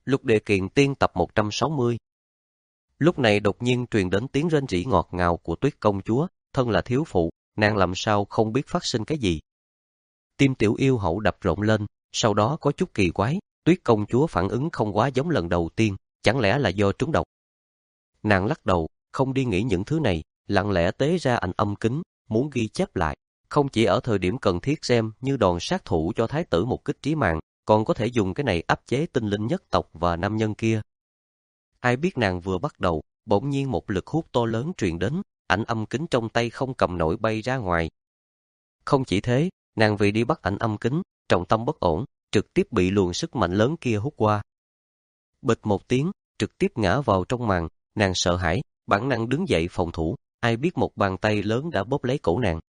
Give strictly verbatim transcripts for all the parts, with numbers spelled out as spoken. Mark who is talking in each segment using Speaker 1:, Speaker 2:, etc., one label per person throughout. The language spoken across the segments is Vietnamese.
Speaker 1: Lục Địa Kiện Tiên tập một trăm sáu mươi. Lúc này đột nhiên truyền đến tiếng rên rỉ ngọt ngào của Tuyết công chúa, thân là thiếu phụ, nàng làm sao không biết phát sinh cái gì. Tim Tiểu Yêu Hậu đập rộn lên, sau đó có chút kỳ quái, Tuyết công chúa phản ứng không quá giống lần đầu tiên, chẳng lẽ là do trúng độc. Nàng lắc đầu, không đi nghĩ những thứ này, lặng lẽ tế ra ảnh âm kính, muốn ghi chép lại, không chỉ ở thời điểm cần thiết xem như đòn sát thủ cho thái tử một kích trí mạng, còn có thể dùng cái này áp chế tinh linh nhất tộc và nam nhân kia. Ai biết nàng vừa bắt đầu, bỗng nhiên một lực hút to lớn truyền đến, ảnh âm kính trong tay không cầm nổi bay ra ngoài. Không chỉ thế, nàng vì đi bắt ảnh âm kính, trọng tâm bất ổn, trực tiếp bị luồng sức mạnh lớn kia hút qua. Bịch một tiếng, trực tiếp ngã vào trong màn, nàng sợ hãi, bản năng đứng dậy phòng thủ, ai biết một bàn tay lớn đã bóp lấy cổ nàng.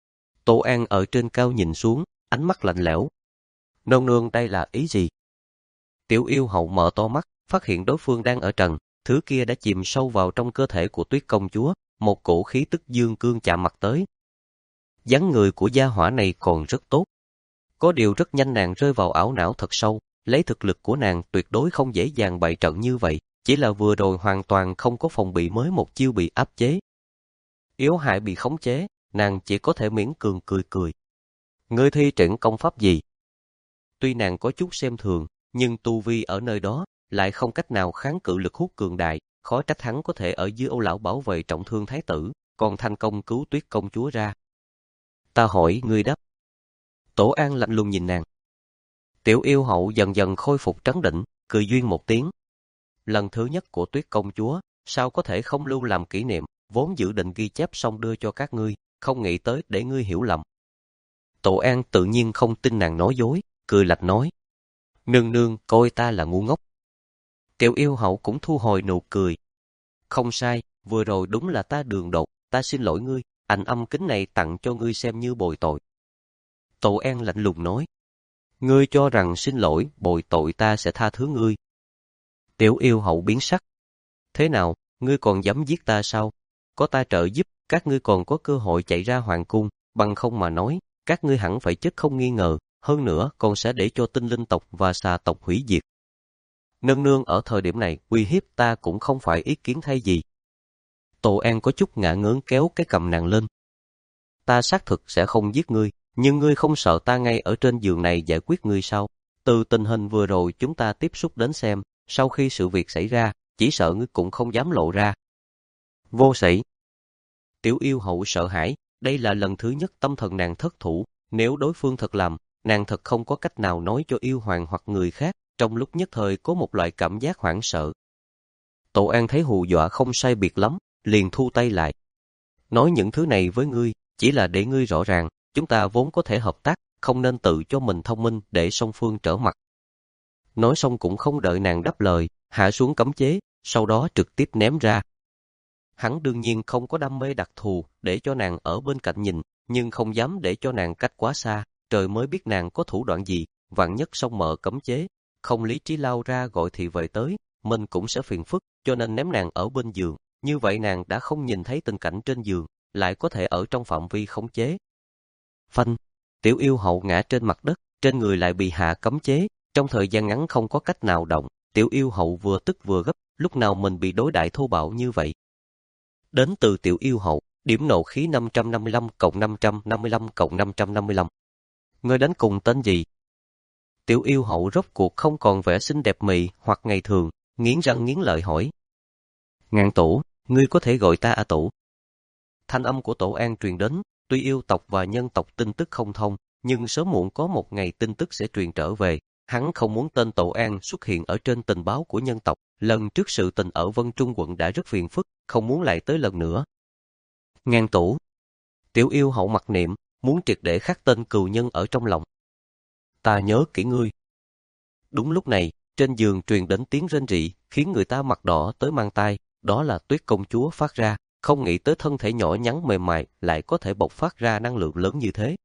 Speaker 1: Tô An ở trên cao nhìn xuống, ánh mắt lạnh lẽo. Nương nương đây là ý gì? Tiểu Yêu Hậu mở to mắt, phát hiện đối phương đang ở trần, thứ kia đã chìm sâu vào trong cơ thể của Tuyết công chúa, một cổ khí tức dương cương chạm mặt tới. Dáng người của gia hỏa này còn rất tốt. Có điều rất nhanh nàng rơi vào ảo não thật sâu, lấy thực lực của nàng tuyệt đối không dễ dàng bày trận như vậy, chỉ là vừa rồi hoàn toàn không có phòng bị mới một chiêu bị áp chế. Yếu hại bị khống chế, nàng chỉ có thể miễn cường cười cười. Ngươi thi triển công pháp gì? Tuy nàng có chút xem thường, nhưng tu vi ở nơi đó lại không cách nào kháng cự lực hút cường đại, khó trách hắn có thể ở dưới Âu lão bảo vệ trọng thương thái tử, còn thành công cứu Tuyết công chúa ra. Ta hỏi ngươi đáp. Tổ An lạnh lùng nhìn nàng. Tiểu Yêu Hậu dần dần khôi phục trấn định, cười duyên một tiếng. Lần thứ nhất của Tuyết công chúa, sao có thể không lưu làm kỷ niệm, vốn dự định ghi chép xong đưa cho các ngươi, không nghĩ tới để ngươi hiểu lầm. Tổ An tự nhiên không tin nàng nói dối, cười lạnh nói. Nương nương coi ta là ngu ngốc. Tiểu Yêu Hậu cũng thu hồi nụ cười. Không sai, vừa rồi đúng là ta đường đột, ta xin lỗi ngươi, ảnh âm kính này tặng cho ngươi xem như bồi tội. Tổ An lạnh lùng nói. Ngươi cho rằng xin lỗi, bồi tội ta sẽ tha thứ ngươi. Tiểu Yêu Hậu biến sắc. Thế nào, ngươi còn dám giết ta sao? Có ta trợ giúp, các ngươi còn có cơ hội chạy ra hoàng cung, bằng không mà nói, các ngươi hẳn phải chết không nghi ngờ, hơn nữa còn sẽ để cho tinh linh tộc và xà tộc hủy diệt. Nương nương ở thời điểm này uy hiếp ta cũng không phải ý kiến thay gì. Tô An có chút ngả ngớn kéo cái cầm nàng lên. Ta xác thực sẽ không giết ngươi, nhưng ngươi không sợ ta ngay ở trên giường này giải quyết ngươi sao? Từ tình hình vừa rồi chúng ta tiếp xúc đến xem, sau khi sự việc xảy ra, chỉ sợ ngươi cũng không dám lộ ra. Vô sĩ. Tiểu Yêu Hậu sợ hãi, đây là lần thứ nhất tâm thần nàng thất thủ, nếu đối phương thật làm, nàng thật không có cách nào nói cho yêu hoàng hoặc người khác, trong lúc nhất thời có một loại cảm giác hoảng sợ. Tổ An thấy hù dọa không sai biệt lắm, liền thu tay lại. Nói những thứ này với ngươi, chỉ là để ngươi rõ ràng, chúng ta vốn có thể hợp tác, không nên tự cho mình thông minh để song phương trở mặt. Nói xong cũng không đợi nàng đáp lời, hạ xuống cấm chế, sau đó trực tiếp ném ra. Hắn đương nhiên không có đam mê đặc thù để cho nàng ở bên cạnh nhìn, nhưng không dám để cho nàng cách quá xa, trời mới biết nàng có thủ đoạn gì, vạn nhất xong mở cấm chế, không lý trí lao ra gọi thị vệ tới, mình cũng sẽ phiền phức, cho nên ném nàng ở bên giường, như vậy nàng đã không nhìn thấy tình cảnh trên giường, lại có thể ở trong phạm vi khống chế. Phanh, Tiểu Yêu Hậu ngã trên mặt đất, trên người lại bị hạ cấm chế, trong thời gian ngắn không có cách nào động, Tiểu Yêu Hậu vừa tức vừa gấp, lúc nào mình bị đối đãi thô bạo như vậy. Đến từ Tiểu Yêu Hậu, điểm nộ khí năm trăm năm mươi lăm cộng năm trăm năm mươi lăm cộng năm trăm năm mươi lăm. Ngươi đánh cùng tên gì? Tiểu Yêu Hậu rốt cuộc không còn vẻ xinh đẹp mị hoặc ngày thường, nghiến răng nghiến lợi hỏi. Ngạn Tổ, ngươi có thể gọi ta A Tổ. Thanh âm của Tổ An truyền đến, tuy yêu tộc và nhân tộc tin tức không thông, nhưng sớm muộn có một ngày tin tức sẽ truyền trở về. Hắn không muốn tên Tổ An xuất hiện ở trên tình báo của nhân tộc, lần trước sự tình ở Vân Trung quận đã rất phiền phức, không muốn lại tới lần nữa. Ngạn Tổ. Tiểu Yêu Hậu mặc niệm, muốn triệt để khắc tên cừu nhân ở trong lòng. Ta nhớ kỹ ngươi. Đúng lúc này, trên giường truyền đến tiếng rên rỉ, khiến người ta mặt đỏ tới mang tai, đó là Tuyết công chúa phát ra, không nghĩ tới thân thể nhỏ nhắn mềm mại lại có thể bộc phát ra năng lượng lớn như thế.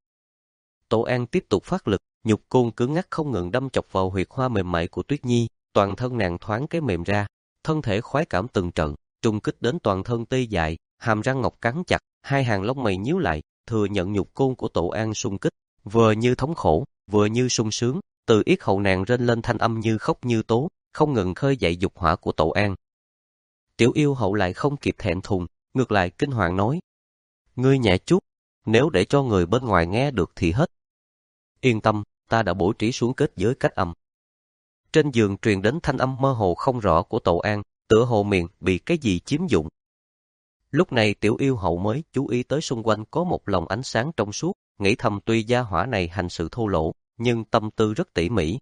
Speaker 1: Tổ An tiếp tục phát lực, nhục côn cứng ngắc không ngừng đâm chọc vào huyệt hoa mềm mại của Tuyết Nhi, toàn thân nàng thoáng cái mềm ra, thân thể khoái cảm từng trận, trùng kích đến toàn thân tê dại, hàm răng ngọc cắn chặt, hai hàng lông mày nhíu lại, thừa nhận nhục côn của Tổ An xung kích, vừa như thống khổ, vừa như sung sướng, từ yết hầu nàng rên lên thanh âm như khóc như tố, không ngừng khơi dậy dục hỏa của Tổ An. Tiểu yêu hậu lại không kịp thẹn thùng, ngược lại kinh hoàng nói. Ngươi nhẹ chút, nếu để cho người bên ngoài nghe được thì hết. Yên tâm, ta đã bố trí xuống kết giới cách âm. Trên giường truyền đến thanh âm mơ hồ không rõ của Tổ An, tựa hồ miệng bị cái gì chiếm dụng. Lúc này tiểu yêu hậu mới chú ý tới xung quanh có một lồng ánh sáng trong suốt, nghĩ thầm tuy gia hỏa này hành sự thô lỗ, nhưng tâm tư rất tỉ mỉ.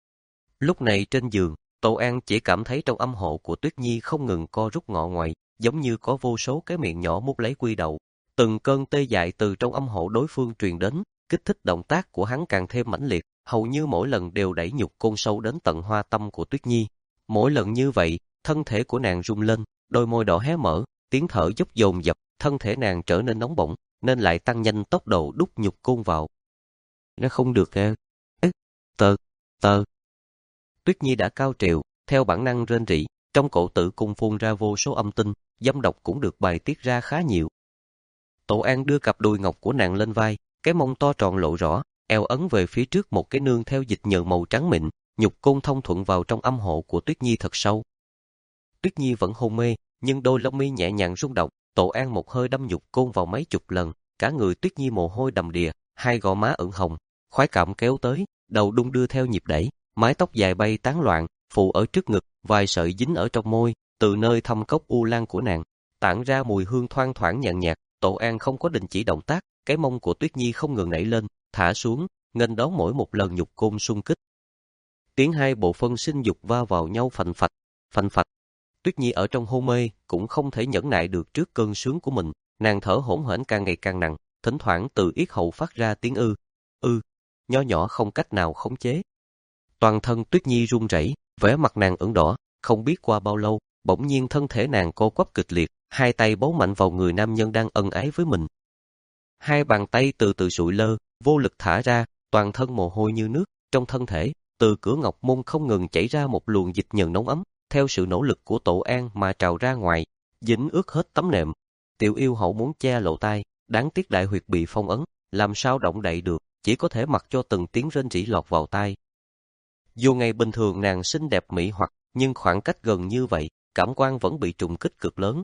Speaker 1: Lúc này trên giường, Tổ An chỉ cảm thấy trong âm hộ của Tuyết Nhi không ngừng co rút ngọ ngoại, giống như có vô số cái miệng nhỏ mút lấy quy đầu. Từng cơn tê dại từ trong âm hộ đối phương truyền đến, kích thích động tác của hắn càng thêm mãnh liệt, hầu như mỗi lần đều đẩy nhục côn sâu đến tận hoa tâm của Tuyết Nhi. Mỗi lần như vậy, thân thể của nàng rung lên, đôi môi đỏ hé mở, tiếng thở dốc dồn dập, thân thể nàng trở nên nóng bỏng, nên lại tăng nhanh tốc độ đút nhục côn vào. Nó không được e, tơ, tơ. Tuyết Nhi đã cao trào, theo bản năng rên rỉ, trong cổ tử cung phun ra vô số âm tinh, dâm độc cũng được bài tiết ra khá nhiều. Tổ An đưa cặp đùi ngọc của nàng lên vai, cái mông to tròn lộ rõ, eo ấn về phía trước một cái nương theo dịch nhờ màu trắng mịn, nhục côn thông thuận vào trong âm hộ của Tuyết Nhi thật sâu. Tuyết Nhi vẫn hôn mê, nhưng đôi lông mi nhẹ nhàng rung động, Tổ An một hơi đâm nhục côn vào mấy chục lần, cả người Tuyết Nhi mồ hôi đầm đìa, hai gò má ửng hồng, khoái cảm kéo tới, đầu đung đưa theo nhịp đẩy, mái tóc dài bay tán loạn, phụ ở trước ngực, vài sợi dính ở trong môi, từ nơi thâm cốc u lan của nàng, tản ra mùi hương thoang thoảng nhàn nhạt. Tổ An không có đình chỉ động tác, cái mông của Tuyết Nhi không ngừng nảy lên, thả xuống, nghênh đón mỗi một lần nhục côn xung kích. Tiếng hai bộ phân sinh dục va vào nhau phành phạch, phành phạch. Tuyết Nhi ở trong hôn mê cũng không thể nhẫn nại được trước cơn sướng của mình, nàng thở hổn hển càng ngày càng nặng, thỉnh thoảng từ yết hầu phát ra tiếng ư, ư, nho nhỏ không cách nào khống chế. Toàn thân Tuyết Nhi run rẩy, vẻ mặt nàng ửng đỏ, không biết qua bao lâu, bỗng nhiên thân thể nàng co quắp kịch liệt, hai tay bấu mạnh vào người nam nhân đang ân ái với mình. Hai bàn tay từ từ sụi lơ, vô lực thả ra, toàn thân mồ hôi như nước, trong thân thể, từ cửa ngọc môn không ngừng chảy ra một luồng dịch nhờn nóng ấm, theo sự nỗ lực của Tổ An mà trào ra ngoài, dính ướt hết tấm nệm. Tiểu yêu hậu muốn che lộ tai, đáng tiếc đại huyệt bị phong ấn, làm sao động đậy được, chỉ có thể mặc cho từng tiếng rên rỉ lọt vào tai. Dù ngày bình thường nàng xinh đẹp mỹ hoặc, nhưng khoảng cách gần như vậy, cảm quan vẫn bị trùng kích cực lớn.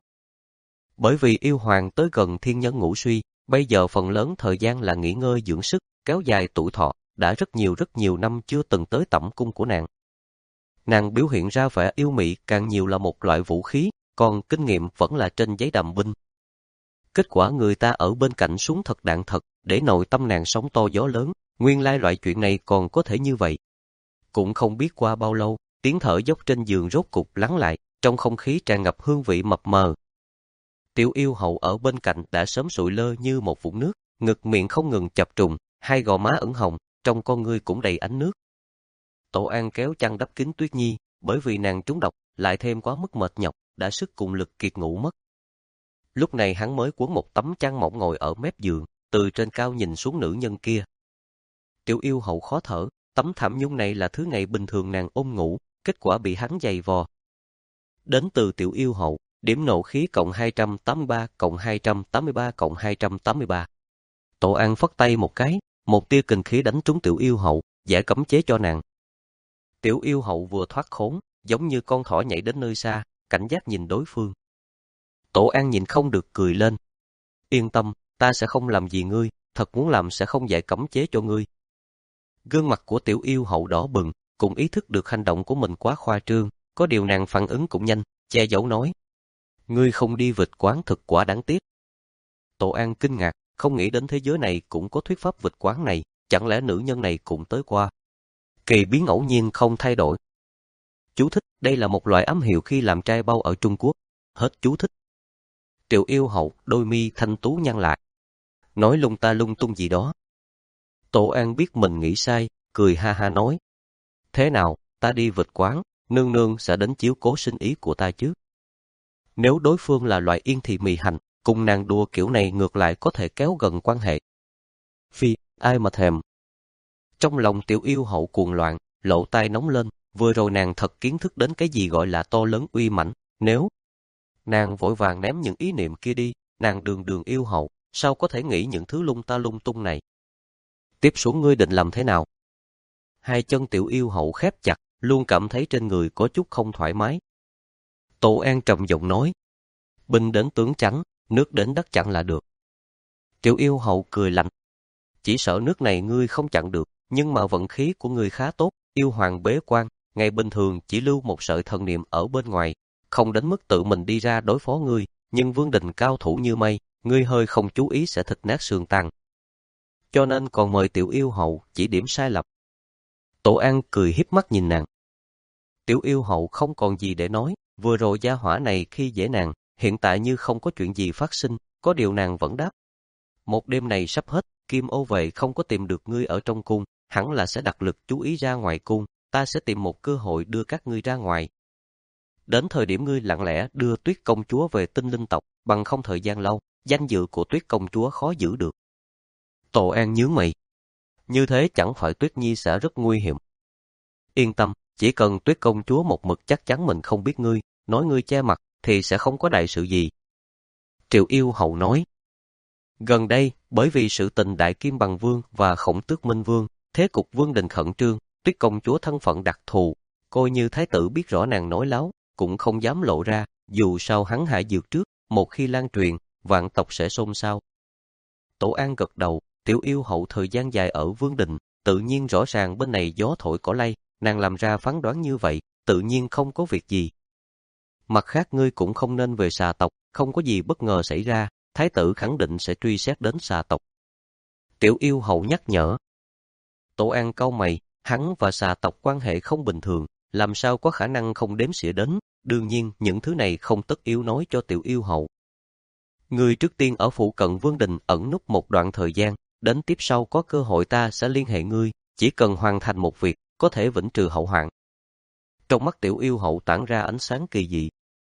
Speaker 1: Bởi vì yêu hoàng tới gần thiên nhân ngũ suy, bây giờ phần lớn thời gian là nghỉ ngơi dưỡng sức, kéo dài tuổi thọ, đã rất nhiều rất nhiều năm chưa từng tới tẩm cung của nàng. Nàng biểu hiện ra vẻ yêu mị càng nhiều là một loại vũ khí, còn kinh nghiệm vẫn là trên giấy đàm binh. Kết quả người ta ở bên cạnh súng thật đạn thật, để nội tâm nàng sóng to gió lớn, nguyên lai loại chuyện này còn có thể như vậy. Cũng không biết qua bao lâu, tiếng thở dốc trên giường rốt cục lắng lại, trong không khí tràn ngập hương vị mập mờ. Tiểu yêu hậu ở bên cạnh đã sớm sụi lơ như một vũng nước, ngực miệng không ngừng chập trùng, hai gò má ửng hồng, trong con ngươi cũng đầy ánh nước. Tổ An kéo chăn đắp kín Tuyết Nhi, bởi vì nàng trúng độc, lại thêm quá mức mệt nhọc, đã sức cùng lực kiệt ngủ mất. Lúc này hắn mới quấn một tấm chăn mỏng ngồi ở mép giường, từ trên cao nhìn xuống nữ nhân kia. Tiểu yêu hậu khó thở, tấm thảm nhung này là thứ ngày bình thường nàng ôm ngủ, kết quả bị hắn giày vò. Đến từ tiểu yêu hậu, điểm nộ khí cộng hai trăm tám mươi ba cộng hai trăm tám mươi ba cộng hai trăm tám mươi ba. Tổ An phất tay một cái, một tia kình khí đánh trúng tiểu yêu hậu, giải cấm chế cho nàng. Tiểu yêu hậu vừa thoát khốn, giống như con thỏ nhảy đến nơi xa, cảnh giác nhìn đối phương. Tổ An nhìn không được cười lên. Yên tâm, ta sẽ không làm gì ngươi, thật muốn làm sẽ không giải cấm chế cho ngươi. Gương mặt của tiểu yêu hậu đỏ bừng, cũng ý thức được hành động của mình quá khoa trương, có điều nàng phản ứng cũng nhanh, che giấu nói. Ngươi không đi vịt quán thực quả đáng tiếc. Tổ An kinh ngạc, không nghĩ đến thế giới này cũng có thuyết pháp vịt quán này, chẳng lẽ nữ nhân này cũng tới qua. Kỳ biến ngẫu nhiên không thay đổi. Chú thích, đây là một loại ám hiệu khi làm trai bao ở Trung Quốc. Hết chú thích. Tiểu yêu hậu, đôi mi thanh tú nhăn lại. Nói lung ta lung tung gì đó. Tổ An biết mình nghĩ sai, cười ha ha nói. Thế nào, ta đi vịt quán, nương nương sẽ đến chiếu cố sinh ý của ta chứ. Nếu đối phương là loại yên thị mì hành, cùng nàng đùa kiểu này ngược lại có thể kéo gần quan hệ. Phi, ai mà thèm. Trong lòng tiểu yêu hậu cuồng loạn, lỗ tai nóng lên, vừa rồi nàng thật kiến thức đến cái gì gọi là to lớn uy mãnh, nếu nàng vội vàng ném những ý niệm kia đi, nàng đường đường yêu hậu, sao có thể nghĩ những thứ lung ta lung tung này. Tiếp xuống ngươi định làm thế nào? Hai chân tiểu yêu hậu khép chặt, luôn cảm thấy trên người có chút không thoải mái. Tổ An trầm giọng nói, binh đến tướng chắn, nước đến đất chặn là được. Tiểu Yêu Hậu cười lạnh, chỉ sợ nước này ngươi không chặn được, nhưng mà vận khí của ngươi khá tốt, yêu hoàng bế quan, ngày bình thường chỉ lưu một sợi thần niệm ở bên ngoài, không đến mức tự mình đi ra đối phó ngươi, nhưng Vương Đình cao thủ như mây, ngươi hơi không chú ý sẽ thịt nát xương tan. Cho nên còn mời Tiểu Yêu Hậu chỉ điểm sai lầm. Tổ An cười hiếp mắt nhìn nàng. Tiểu Yêu Hậu không còn gì để nói, vừa rồi gia hỏa này khi dễ nàng, hiện tại như không có chuyện gì phát sinh, có điều nàng vẫn đáp. Một đêm này sắp hết, Kim Ô Vệ không có tìm được ngươi ở trong cung, hẳn là sẽ đặt lực chú ý ra ngoài cung, ta sẽ tìm một cơ hội đưa các ngươi ra ngoài. Đến thời điểm ngươi lặng lẽ đưa Tuyết công chúa về Tinh Linh tộc, bằng không thời gian lâu, danh dự của Tuyết công chúa khó giữ được. Tổ An nhướng mày. Như thế chẳng phải Tuyết Nhi sẽ rất nguy hiểm. Yên tâm, chỉ cần Tuyết công chúa một mực chắc chắn mình không biết ngươi, nói ngươi che mặt, thì sẽ không có đại sự gì. Triệu Yêu Hậu nói. Gần đây, bởi vì sự tình Đại Kim Bằng Vương và Khổng Tước Minh Vương, thế cục Vương Đình khẩn trương, Tuyết công chúa thân phận đặc thù, coi như thái tử biết rõ nàng nói láo, cũng không dám lộ ra, dù sao hắn hạ dược trước, một khi lan truyền, vạn tộc sẽ xôn xao. Tổ An gật đầu, Tiểu Yêu Hậu thời gian dài ở Vương Đình, tự nhiên rõ ràng bên này gió thổi cỏ lay, nàng làm ra phán đoán như vậy, tự nhiên không có việc gì. Mặt khác ngươi cũng không nên về xà tộc, không có gì bất ngờ xảy ra, thái tử khẳng định sẽ truy xét đến xà tộc. Tiểu Yêu Hậu nhắc nhở. Tổ An cau mày, hắn và xà tộc quan hệ không bình thường, làm sao có khả năng không đếm xỉa đến, đương nhiên những thứ này không tất yếu nói cho Tiểu Yêu Hậu. Ngươi trước tiên ở phụ cận Vương Đình ẩn núp một đoạn thời gian, đến tiếp sau có cơ hội ta sẽ liên hệ ngươi, chỉ cần hoàn thành một việc, có thể vĩnh trừ hậu hoạn. Trong mắt Tiểu Yêu Hậu tản ra ánh sáng kỳ dị.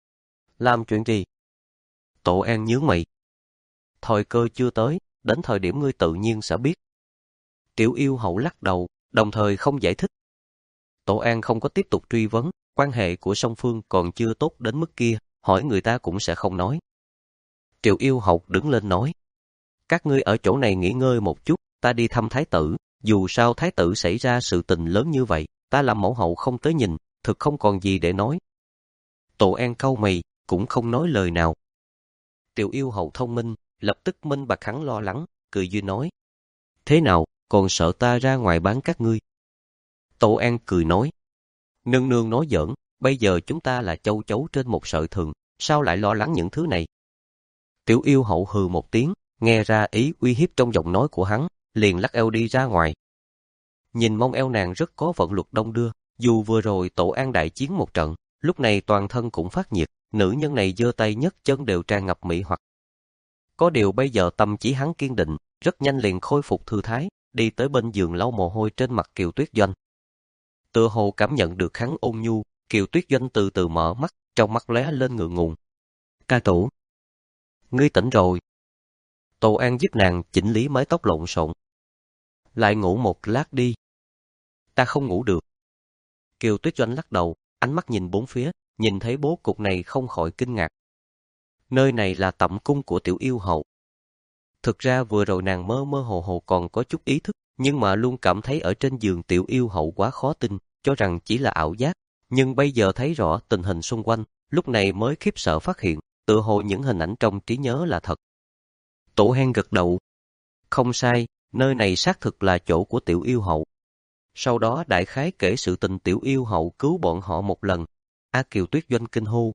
Speaker 1: Làm chuyện gì? Tổ An nhướng mày. Thời cơ chưa tới, đến thời điểm ngươi tự nhiên sẽ biết. Tiểu Yêu Hậu lắc đầu, đồng thời không giải thích. Tổ An không có tiếp tục truy vấn, quan hệ của song phương còn chưa tốt đến mức kia, hỏi người ta cũng sẽ không nói. Triệu Yêu Hậu đứng lên nói. Các ngươi ở chỗ này nghỉ ngơi một chút, ta đi thăm thái tử, dù sao thái tử xảy ra sự tình lớn như vậy, ta làm mẫu hậu không tới nhìn, thực không còn gì để nói. Tổ An cau mày, cũng không nói lời nào. Tiểu Yêu Hậu thông minh, lập tức minh bạch hắn lo lắng, cười duyên nói. Thế nào, còn sợ ta ra ngoài bán các ngươi? Tổ An cười nói. Nương nương nói giỡn, bây giờ chúng ta là châu chấu trên một sợi thừng, sao lại lo lắng những thứ này? Tiểu Yêu Hậu hừ một tiếng, nghe ra ý uy hiếp trong giọng nói của hắn, liền lắc eo đi ra ngoài. Nhìn mông eo nàng rất có vận luật đông đưa, dù vừa rồi Tổ An đại chiến một trận, lúc này toàn thân cũng phát nhiệt, nữ nhân này giơ tay nhấc chân đều tràn ngập mỹ hoặc. Có điều bây giờ tâm trí hắn kiên định, rất nhanh liền khôi phục thư thái, đi tới bên giường lau mồ hôi trên mặt Kiều Tuyết Doanh. Tựa hồ cảm nhận được hắn ôn nhu, Kiều Tuyết Doanh từ từ mở mắt, trong mắt lóe lên ngượng ngùng. Ca tổ, ngươi tỉnh rồi. Tổ An giúp nàng chỉnh lý mái tóc lộn xộn. Lại ngủ một lát đi. Ta không ngủ được. Kiều Tuyết Doanh lắc đầu, ánh mắt nhìn bốn phía, nhìn thấy bố cục này không khỏi kinh ngạc. Nơi này là tẩm cung của Tiểu Yêu Hậu. Thực ra vừa rồi nàng mơ mơ hồ hồ còn có chút ý thức, nhưng mà luôn cảm thấy ở trên giường Tiểu Yêu Hậu quá khó tin, cho rằng chỉ là ảo giác. Nhưng bây giờ thấy rõ tình hình xung quanh, lúc này mới khiếp sợ phát hiện, tựa hồ những hình ảnh trong trí nhớ là thật. Tổ Hen gật đầu. Không sai, nơi này xác thực là chỗ của Tiểu Yêu Hậu. Sau đó đại khái kể sự tình Tiểu Yêu Hậu cứu bọn họ một lần. A Kiều Tuyết Doanh kinh hô.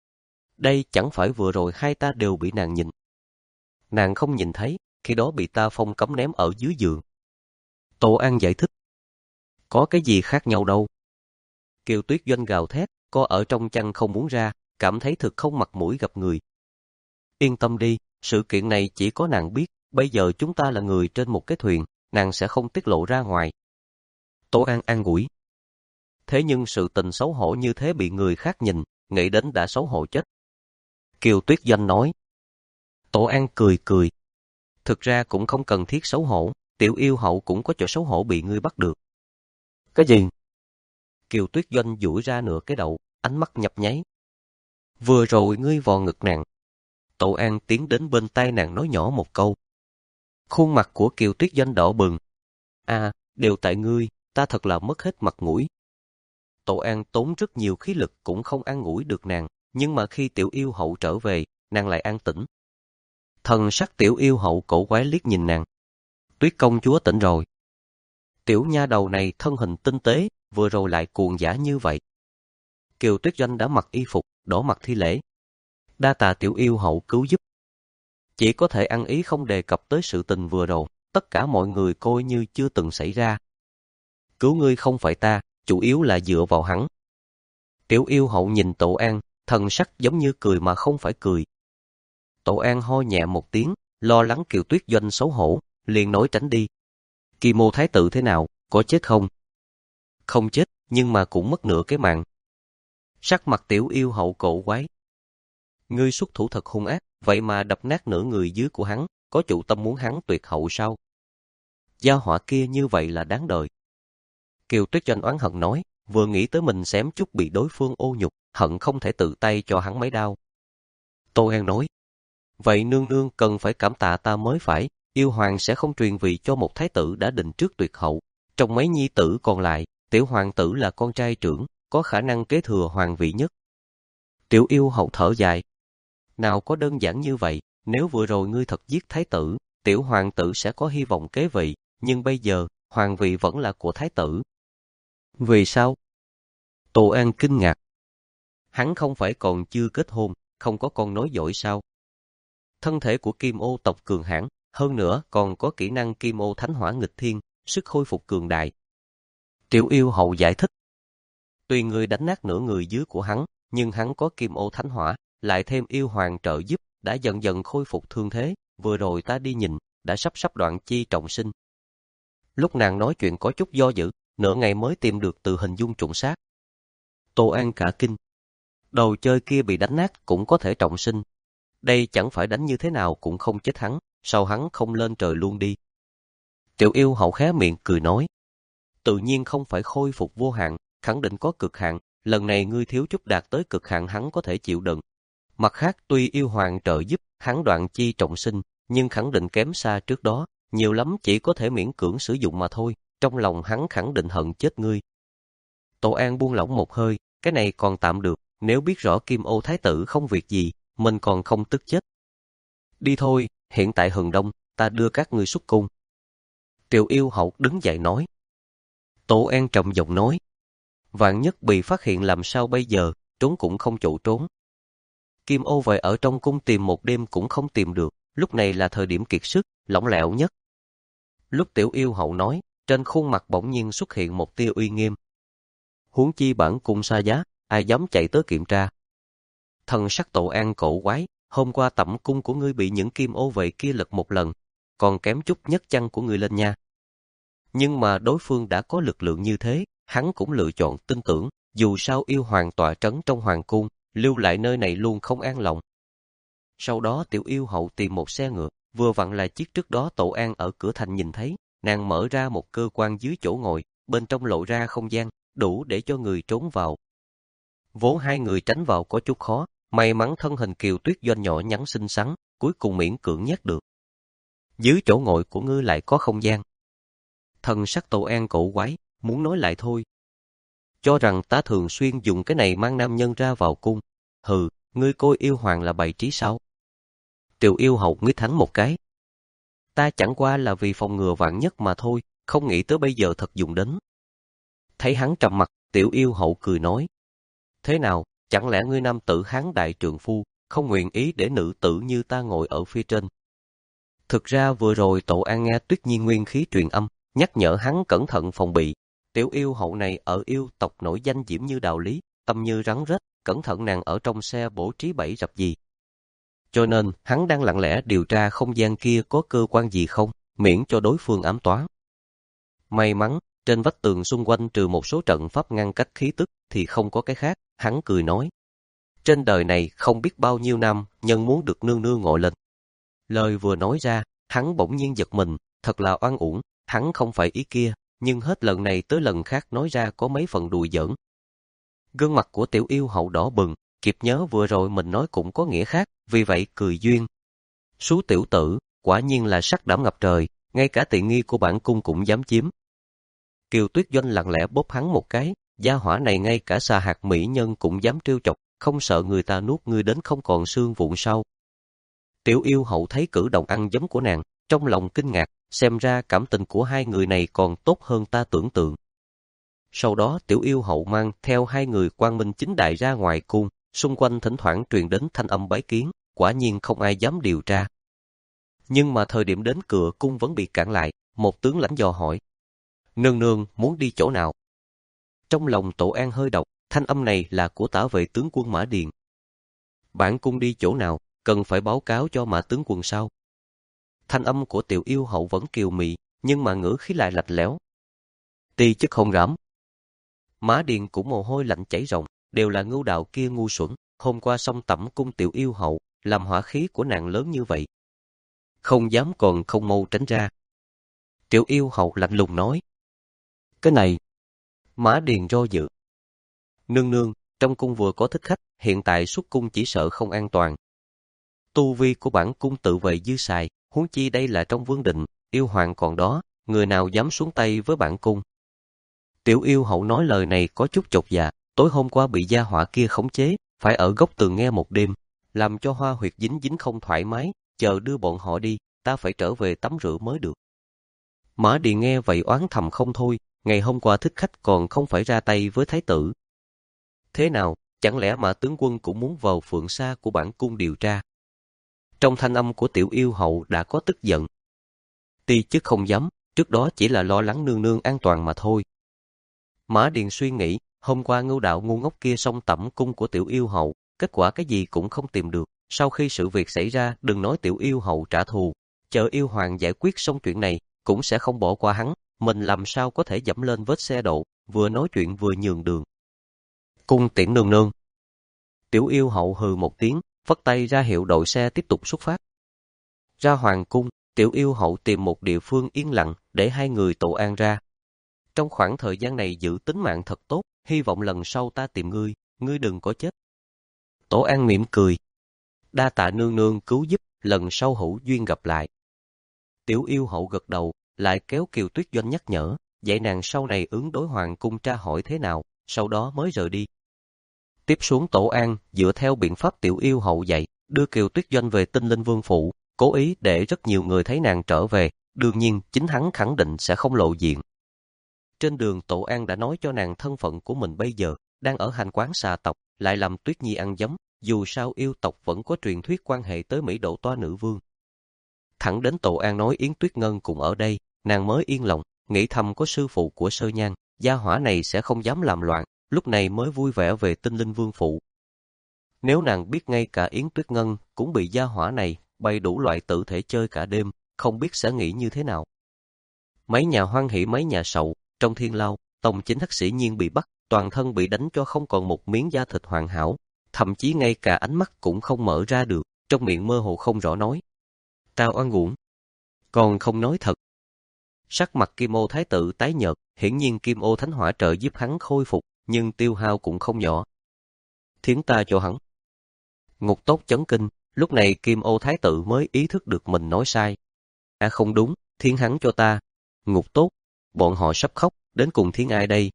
Speaker 1: Đây chẳng phải vừa rồi hai ta đều bị nàng nhìn. Nàng không nhìn thấy, khi đó bị ta phong cấm ném ở dưới giường. Tổ An giải thích. Có cái gì khác nhau đâu. Kiều Tuyết Doanh gào thét, co ở trong chăn không muốn ra, cảm thấy thực không mặt mũi gặp người. Yên tâm đi, sự kiện này chỉ có nàng biết, bây giờ chúng ta là người trên một cái thuyền, nàng sẽ không tiết lộ ra ngoài. Tổ An an ủi. Thế nhưng sự tình xấu hổ như thế bị người khác nhìn, nghĩ đến đã xấu hổ chết. Kiều Tuyết Doanh nói. Tổ An cười cười. Thực ra cũng không cần thiết xấu hổ, Tiểu Yêu Hậu cũng có chỗ xấu hổ bị ngươi bắt được. Cái gì? Kiều Tuyết Doanh duỗi ra nửa cái đầu, ánh mắt nhập nháy. Vừa rồi ngươi vò ngực nàng. Tổ An tiến đến bên tai nàng nói nhỏ một câu. Khuôn mặt của Kiều Tuyết Doanh đỏ bừng. À, đều tại ngươi, ta thật là mất hết mặt mũi. Tổ An tốn rất nhiều khí lực cũng không an ủi được nàng, nhưng mà khi Tiểu Yêu Hậu trở về, nàng lại an tĩnh. Thần sắc Tiểu Yêu Hậu cổ quái liếc nhìn nàng. Tuyết công chúa tỉnh rồi. Tiểu nha đầu này thân hình tinh tế, vừa rồi lại cuồng dã như vậy. Kiều Tuyết Doanh đã mặc y phục, đổ mặt thi lễ. Đa tạ Tiểu Yêu Hậu cứu giúp. Chỉ có thể ăn ý không đề cập tới sự tình vừa rồi, tất cả mọi người coi như chưa từng xảy ra. Cứu ngươi không phải ta, chủ yếu là dựa vào hắn. Tiểu Yêu Hậu nhìn Tổ An, thần sắc giống như cười mà không phải cười. Tổ An ho nhẹ một tiếng, lo lắng Kiều Tuyết Doanh xấu hổ, liền nói tránh đi. Kim Ô Thái tử thế nào, có chết không? Không chết, nhưng mà cũng mất nửa cái mạng. Sắc mặt Tiểu Yêu Hậu cổ quái. Ngươi xuất thủ thật hung ác, vậy mà đập nát nửa người dưới của hắn, có chủ tâm muốn hắn tuyệt hậu sao? Gia họa kia như vậy là đáng đời. Kiều Tuyết Doanh oán hận nói, vừa nghĩ tới mình xém chút bị đối phương ô nhục, hận không thể tự tay cho hắn mấy đao. Tô An nói, vậy nương nương cần phải cảm tạ ta mới phải, yêu hoàng sẽ không truyền vị cho một thái tử đã định trước tuyệt hậu. Trong mấy nhi tử còn lại, tiểu hoàng tử là con trai trưởng, có khả năng kế thừa hoàng vị nhất. Tiểu Yêu Hậu thở dài. Nào có đơn giản như vậy, nếu vừa rồi ngươi thật giết thái tử, tiểu hoàng tử sẽ có hy vọng kế vị, nhưng bây giờ, hoàng vị vẫn là của thái tử. Vì sao? Tô An kinh ngạc. Hắn không phải còn chưa kết hôn, không có con nối dõi sao? Thân thể của Kim Ô tộc cường hãn, hơn nữa còn có kỹ năng Kim Ô Thánh Hỏa nghịch thiên, sức khôi phục cường đại. Tiểu Yêu Hậu giải thích. Tuy người đánh nát nửa người dưới của hắn, nhưng hắn có Kim Ô Thánh Hỏa, lại thêm yêu hoàng trợ giúp, đã dần dần khôi phục thương thế, vừa rồi ta đi nhìn, đã sắp sắp đoạn chi trọng sinh. Lúc nàng nói chuyện có chút do dự, nửa ngày mới tìm được từ hình dung trùng sát. Tô An cả kinh. Đồ chơi kia bị đánh nát cũng có thể trọng sinh. Đây chẳng phải đánh như thế nào cũng không chết hắn, sao hắn không lên trời luôn đi. Tiểu Yêu Hậu khé miệng cười nói. Tự nhiên không phải khôi phục vô hạn, khẳng định có cực hạn, lần này ngươi thiếu chút đạt tới cực hạn hắn có thể chịu đựng. Mặt khác tuy yêu hoàng trợ giúp, hắn đoạn chi trọng sinh, nhưng khẳng định kém xa trước đó, nhiều lắm chỉ có thể miễn cưỡng sử dụng mà thôi, trong lòng hắn khẳng định hận chết ngươi. Tổ An buông lỏng một hơi, cái này còn tạm được, nếu biết rõ Kim Ô Thái tử không việc gì, mình còn không tức chết. Đi thôi, hiện tại hừng đông, ta đưa các ngươi xuất cung. Tiểu Yêu Hậu đứng dậy nói. Tổ An trầm giọng nói. Vạn nhất bị phát hiện làm sao bây giờ, trốn cũng không chỗ trốn. Kim Ô về ở trong cung tìm một đêm cũng không tìm được, lúc này là thời điểm kiệt sức, lỏng lẻo nhất. Lúc Tiểu Yêu Hậu nói, trên khuôn mặt bỗng nhiên xuất hiện một tia uy nghiêm. Huống chi bản cung xa giá, ai dám chạy tới kiểm tra. Thần sắc Tổ An cổ quái, hôm qua tẩm cung của ngươi bị những Kim Ô vệ kia lật một lần, còn kém chút nhấc chân của ngươi lên nha. Nhưng mà đối phương đã có lực lượng như thế, hắn cũng lựa chọn tin tưởng, dù sao yêu hoàng tọa trấn trong hoàng cung, lưu lại nơi này luôn không an lòng. Sau đó Tiểu Yêu Hậu tìm một xe ngựa, vừa vặn là chiếc trước đó Tổ An ở cửa thành nhìn thấy, nàng mở ra một cơ quan dưới chỗ ngồi, bên trong lộ ra không gian, đủ để cho người trốn vào. Vốn hai người tránh vào có chút khó, may mắn thân hình Kiều Tuyết Doanh nhỏ nhắn xinh xắn, cuối cùng miễn cưỡng nhét được. Dưới chỗ ngồi của ngươi lại có không gian. Thần sắc Tổ An cổ quái, muốn nói lại thôi. Cho rằng ta thường xuyên dùng cái này mang nam nhân ra vào cung. Hừ, ngươi coi yêu hoàng là bày trí sao? Tiểu Yêu Hậu nguyết hắn một cái. Ta chẳng qua là vì phòng ngừa vạn nhất mà thôi, không nghĩ tới bây giờ thật dùng đến. Thấy hắn trầm mặt, Tiểu Yêu Hậu cười nói. Thế nào, chẳng lẽ ngươi nam tử hán đại trượng phu, không nguyện ý để nữ tử như ta ngồi ở phía trên? Thực ra vừa rồi Tổ An nghe Tuyết Nhi nguyên khí truyền âm, nhắc nhở hắn cẩn thận phòng bị. Tiểu Yêu Hậu này ở yêu tộc nổi danh diễm như đạo lý, tâm như rắn rết, cẩn thận nàng ở trong xe bố trí bẫy rập gì. Cho nên, hắn đang lặng lẽ điều tra không gian kia có cơ quan gì không, miễn cho đối phương ám toán. May mắn, trên vách tường xung quanh trừ một số trận pháp ngăn cách khí tức thì không có cái khác, hắn cười nói. Trên đời này không biết bao nhiêu năm, nhân muốn được nương nương ngồi lên. Lời vừa nói ra, hắn bỗng nhiên giật mình, thật là oan uổng, hắn không phải ý kia, nhưng hết lần này tới lần khác nói ra có mấy phần đùa giỡn. Gương mặt của Tiểu Yêu Hậu đỏ bừng, kịp nhớ vừa rồi mình nói cũng có nghĩa khác, vì vậy cười duyên. Sú tiểu tử, quả nhiên là sắc đảm ngập trời, ngay cả tiện nghi của bản cung cũng dám chiếm. Kiều Tuyết Doanh lặng lẽ bóp hắn một cái, gia hỏa này ngay cả xà hạt mỹ nhân cũng dám trêu chọc, không sợ người ta nuốt ngươi đến không còn xương vụn sao? Tiểu yêu hậu thấy cử động ăn giấm của nàng, trong lòng kinh ngạc, xem ra cảm tình của hai người này còn tốt hơn ta tưởng tượng. Sau đó tiểu yêu hậu mang theo hai người quang minh chính đại ra ngoài cung, xung quanh thỉnh thoảng truyền đến thanh âm bái kiến, quả nhiên không ai dám điều tra. Nhưng mà thời điểm đến cửa cung vẫn bị cản lại, một tướng lãnh dò hỏi. Nương nương muốn đi chỗ nào? Trong lòng Tổ An hơi độc, thanh âm này là của tả vệ tướng quân Mã Điền. Bản cung đi chỗ nào, cần phải báo cáo cho Mã tướng quân sao? Thanh âm của tiểu yêu hậu vẫn kiều mị, nhưng mà ngữ khí lại lạnh lẽo. Ti chức không dám. Mã Điền cũng mồ hôi lạnh chảy ròng, đều là ngưu đạo kia ngu xuẩn, hôm qua xong tẩm cung tiểu yêu hậu, làm hỏa khí của nàng lớn như vậy. Không dám còn không mau tránh ra. Tiểu yêu hậu lạnh lùng nói. Cái này, Mã Điền do dự. Nương nương, trong cung vừa có thích khách, hiện tại xuất cung chỉ sợ không an toàn. Tu vi của bản cung tự vệ dư xài, huống chi đây là trong vương định, yêu hoàng còn đó, người nào dám xuống tay với bản cung. Tiểu yêu hậu nói lời này có chút chột dạ, tối hôm qua bị gia hỏa kia khống chế, phải ở góc tường nghe một đêm, làm cho hoa huyệt dính dính không thoải mái, chờ đưa bọn họ đi, ta phải trở về tắm rửa mới được. Mã Điền nghe vậy oán thầm không thôi, ngày hôm qua thích khách còn không phải ra tay với thái tử. Thế nào, chẳng lẽ Mã tướng quân cũng muốn vào phượng sa của bản cung điều tra? Trong thanh âm của tiểu yêu hậu đã có tức giận. Ti chức không dám, trước đó chỉ là lo lắng nương nương an toàn mà thôi. Mã Điền suy nghĩ, hôm qua ngưu đạo ngu ngốc kia xông tẩm cung của tiểu yêu hậu, kết quả cái gì cũng không tìm được. Sau khi sự việc xảy ra, đừng nói tiểu yêu hậu trả thù, chờ yêu hoàng giải quyết xong chuyện này, cũng sẽ không bỏ qua hắn, mình làm sao có thể dẫm lên vết xe đổ, vừa nói chuyện vừa nhường đường. Cung tiễn nương nương. Tiểu yêu hậu hừ một tiếng, phất tay ra hiệu đội xe tiếp tục xuất phát. Ra hoàng cung, tiểu yêu hậu tìm một địa phương yên lặng để hai người Tổ An ra. Trong khoảng thời gian này giữ tính mạng thật tốt, hy vọng lần sau ta tìm ngươi, ngươi đừng có chết. Tổ An mỉm cười. Đa tạ nương nương cứu giúp, lần sau hữu duyên gặp lại. Tiểu yêu hậu gật đầu, lại kéo Kiều Tuyết Doanh nhắc nhở, dạy nàng sau này ứng đối hoàng cung tra hỏi thế nào, sau đó mới rời đi. Tiếp xuống Tổ An, dựa theo biện pháp tiểu yêu hậu dạy, đưa Kiều Tuyết Doanh về Tinh Linh Vương phủ, cố ý để rất nhiều người thấy nàng trở về, đương nhiên chính hắn khẳng định sẽ không lộ diện. Trên đường Tổ An đã nói cho nàng thân phận của mình bây giờ, đang ở hành quán xà tộc, lại làm Tuyết Nhi ăn giấm, dù sao yêu tộc vẫn có truyền thuyết quan hệ tới Mỹ Độ Toa nữ vương. Thẳng đến Tổ An nói Yến Tuyết Ngân cũng ở đây, nàng mới yên lòng, nghĩ thầm có sư phụ của Sơ Nhan, gia hỏa này sẽ không dám làm loạn, lúc này mới vui vẻ về Tinh Linh Vương phủ. Nếu nàng biết ngay cả Yến Tuyết Ngân cũng bị gia hỏa này bày đủ loại tử thể chơi cả đêm, không biết sẽ nghĩ như thế nào. Mấy nhà hoan hỉ mấy nhà sầu, trong thiên lao, Tông Chính Hắc Sĩ Nhiên bị bắt, toàn thân bị đánh cho không còn một miếng da thịt hoàn hảo, thậm chí ngay cả ánh mắt cũng không mở ra được, trong miệng mơ hồ không rõ nói. Tao oan uổng, còn không nói thật. Sắc mặt Kim Ô Thái tử tái nhợt, hiển nhiên Kim Ô Thánh Hỏa trợ giúp hắn khôi phục, nhưng tiêu hao cũng không nhỏ. Thiến ta cho hắn. Ngục Tốt chấn kinh, lúc này Kim Ô Thái tử mới ý thức được mình nói sai. À không đúng, thiến hắn cho ta. Ngục Tốt, bọn họ sắp khóc, đến cùng thiến ai đây?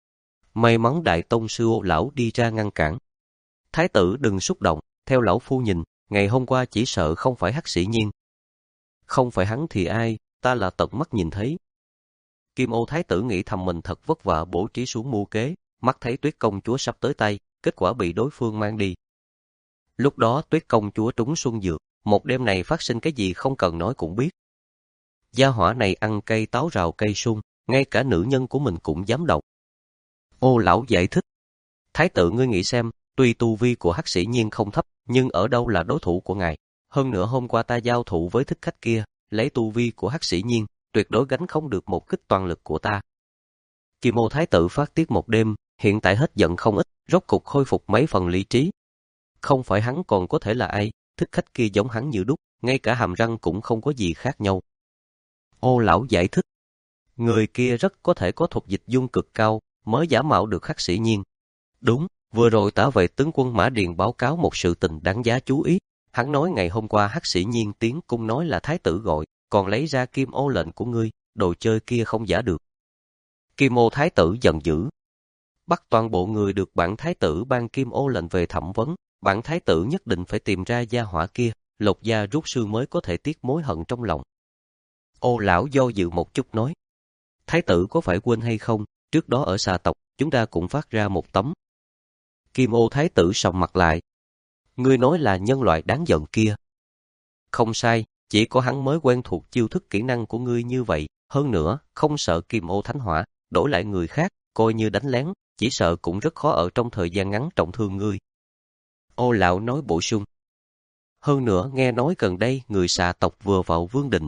Speaker 1: May mắn Đại Tông sư Ô lão đi ra ngăn cản. Thái tử đừng xúc động, theo lão phu nhìn, ngày hôm qua chỉ sợ không phải Hắc Sĩ Nhiên. Không phải hắn thì ai, ta là tận mắt nhìn thấy. Kim Ô Thái tử nghĩ thầm mình thật vất vả bố trí xuống mưu kế, mắt thấy Tuyết công chúa sắp tới tay, kết quả bị đối phương mang đi. Lúc đó Tuyết công chúa trúng xuân dược, một đêm này phát sinh cái gì không cần nói cũng biết. Gia hỏa này ăn cây táo rào cây sung, ngay cả nữ nhân của mình cũng dám độc. Ô lão giải thích. Thái tử ngươi nghĩ xem, tuy tu vi của Hắc Sĩ Nhiên không thấp, nhưng ở đâu là đối thủ của ngài. Hơn nữa hôm qua ta giao thủ với thích khách kia, lấy tu vi của Hắc Sĩ Nhiên, tuyệt đối gánh không được một kích toàn lực của ta. Kim Ô Thái tử phát tiết một đêm, hiện tại hết giận không ít, rốt cục khôi phục mấy phần lý trí. Không phải hắn còn có thể là ai, thích khách kia giống hắn như đúc, ngay cả hàm răng cũng không có gì khác nhau. Ô lão giải thích. Người kia rất có thể có thuật dịch dung cực cao, mới giả mạo được Hắc Sĩ Nhiên. Đúng, vừa rồi tả vệ tướng quân Mã Điền báo cáo một sự tình đáng giá chú ý. Hắn nói ngày hôm qua Hắc Sĩ Nhiên tiến cung nói là thái tử gọi, còn lấy ra kim ô lệnh của ngươi, đồ chơi kia không giả được. Kim Ô Thái tử giận dữ. bắt toàn bộ người được bản thái tử ban Kim Ô lệnh về thẩm vấn, bản thái tử nhất định phải tìm ra gia hỏa kia, Lột Da rút sư mới có thể tiết mối hận trong lòng. Ô lão do dự một chút nói, thái tử có phải quên hay không, trước đó ở xà tộc, chúng ta cũng phát ra một tấm. Kim Ô thái tử sầm mặt lại. Ngươi nói là nhân loại đáng giận kia. Không sai, chỉ có hắn mới quen thuộc chiêu thức kỹ năng của ngươi như vậy, hơn nữa, không sợ Kim Ô thánh hỏa, đổi lại người khác, coi như đánh lén, chỉ sợ cũng rất khó ở trong thời gian ngắn trọng thương ngươi. Ô lão nói bổ sung. Hơn nữa nghe nói gần đây người xà tộc vừa vào vương định.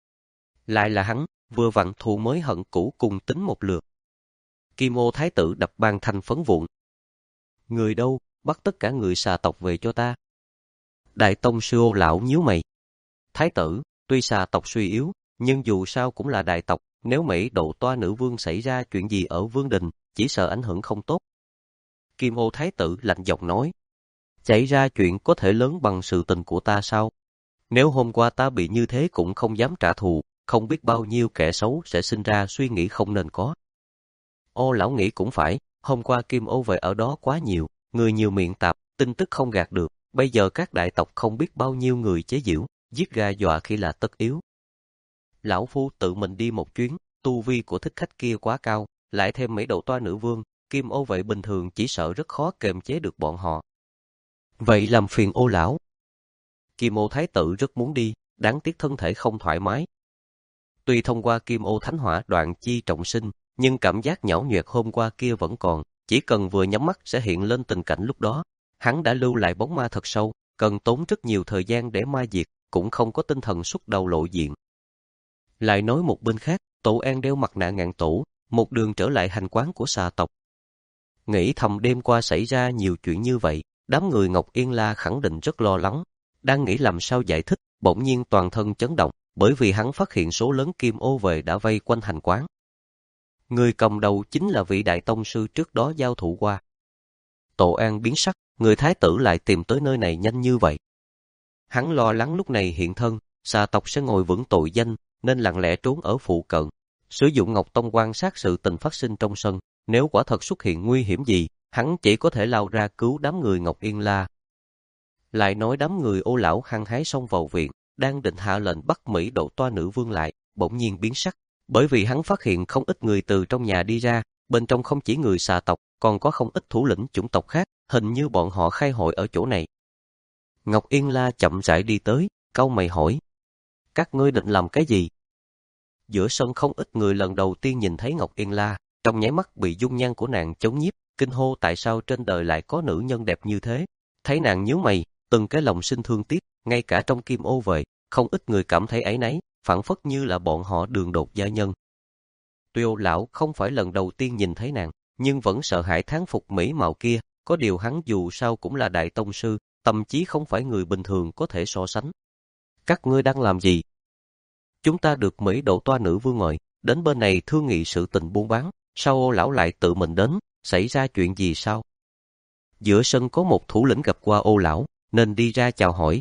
Speaker 1: Lại là hắn, vừa vặn thù mới hận cũ cùng tính một lượt. Kim Ô thái tử đập bàn thành phấn vụn. Người đâu, bắt tất cả người xà tộc về cho ta. Đại tông sư Ô lão nhíu mày. Thái tử, tuy xà tộc suy yếu, nhưng dù sao cũng là đại tộc, nếu Mỹ độ toa nữ vương xảy ra chuyện gì ở vương đình, chỉ sợ ảnh hưởng không tốt. Kim Ô thái tử lạnh giọng nói. Xảy ra chuyện có thể lớn bằng sự tình của ta sao? Nếu hôm qua ta bị như thế cũng không dám trả thù, không biết bao nhiêu kẻ xấu sẽ sinh ra suy nghĩ không nên có. Ô lão nghĩ cũng phải, hôm qua Kim Ô về ở đó quá nhiều, người nhiều miệng tạp, tin tức không gạt được, bây giờ các đại tộc không biết bao nhiêu người chế giễu, giết gà dọa khi là tất yếu. Lão phu tự mình đi một chuyến, tu vi của thích khách kia quá cao, lại thêm Mỹ độ toa nữ vương, Kim Ô vậy bình thường chỉ sợ rất khó kềm chế được bọn họ. Vậy làm phiền Ô lão. Kim Ô thái tử rất muốn đi, đáng tiếc thân thể không thoải mái. Tuy thông qua Kim Ô thánh hỏa đoạn chi trọng sinh, nhưng cảm giác nhão nhoẹt hôm qua kia vẫn còn, chỉ cần vừa nhắm mắt sẽ hiện lên tình cảnh lúc đó. Hắn đã lưu lại bóng ma thật sâu, cần tốn rất nhiều thời gian để ma diệt, cũng không có tinh thần xuất đầu lộ diện. Lại nói một bên khác, Tổ An đeo mặt nạ ngạn tổ, một đường trở lại hành quán của xà tộc. Nghĩ thầm đêm qua xảy ra nhiều chuyện như vậy, đám người Ngọc Yên La khẳng định rất lo lắng, đang nghĩ làm sao giải thích, bỗng nhiên toàn thân chấn động, bởi vì hắn phát hiện số lớn Kim Ô về đã vây quanh hành quán. Người cầm đầu chính là vị đại tông sư trước đó giao thủ qua. Tổ An biến sắc, người thái tử lại tìm tới nơi này nhanh như vậy. Hắn lo lắng lúc này hiện thân, xà tộc sẽ ngồi vững tội danh, nên lặng lẽ trốn ở phụ cận, sử dụng Ngọc Tông quan sát sự tình phát sinh trong sân, nếu quả thật xuất hiện nguy hiểm gì, hắn chỉ có thể lao ra cứu đám người Ngọc Yên La. Lại nói đám người Ô lão hăng hái xông vào viện, đang định hạ lệnh bắt Mỹ độ toa nữ vương lại, bỗng nhiên biến sắc, bởi vì hắn phát hiện không ít người từ trong nhà đi ra, bên trong không chỉ người xà tộc, còn có không ít thủ lĩnh chủng tộc khác, hình như bọn họ khai hội ở chỗ này. Ngọc Yên La chậm rãi đi tới, cau mày hỏi, các ngươi định làm cái gì? Giữa sân không ít người lần đầu tiên nhìn thấy Ngọc Yên La, trong nháy mắt bị dung nhan của nàng chống nhiếp, kinh hô tại sao trên đời lại có nữ nhân đẹp như thế. Thấy nàng nhíu mày, từng cái lòng sinh thương tiếc, ngay cả trong Kim Ô về, không ít người cảm thấy áy náy, phảng phất như là bọn họ đường đột gia nhân. Tuy Ô lão không phải lần đầu tiên nhìn thấy nàng, nhưng vẫn sợ hãi thán phục mỹ mạo kia, có điều hắn dù sao cũng là đại tông sư, tâm trí không phải người bình thường có thể so sánh. Các ngươi đang làm gì? Chúng ta được Mỹ độ toa nữ vương mời, đến bên này thương nghị sự tình buôn bán, sao Ô lão lại tự mình đến, xảy ra chuyện gì sao? Giữa sân có một thủ lĩnh gặp qua Ô lão, nên đi ra chào hỏi.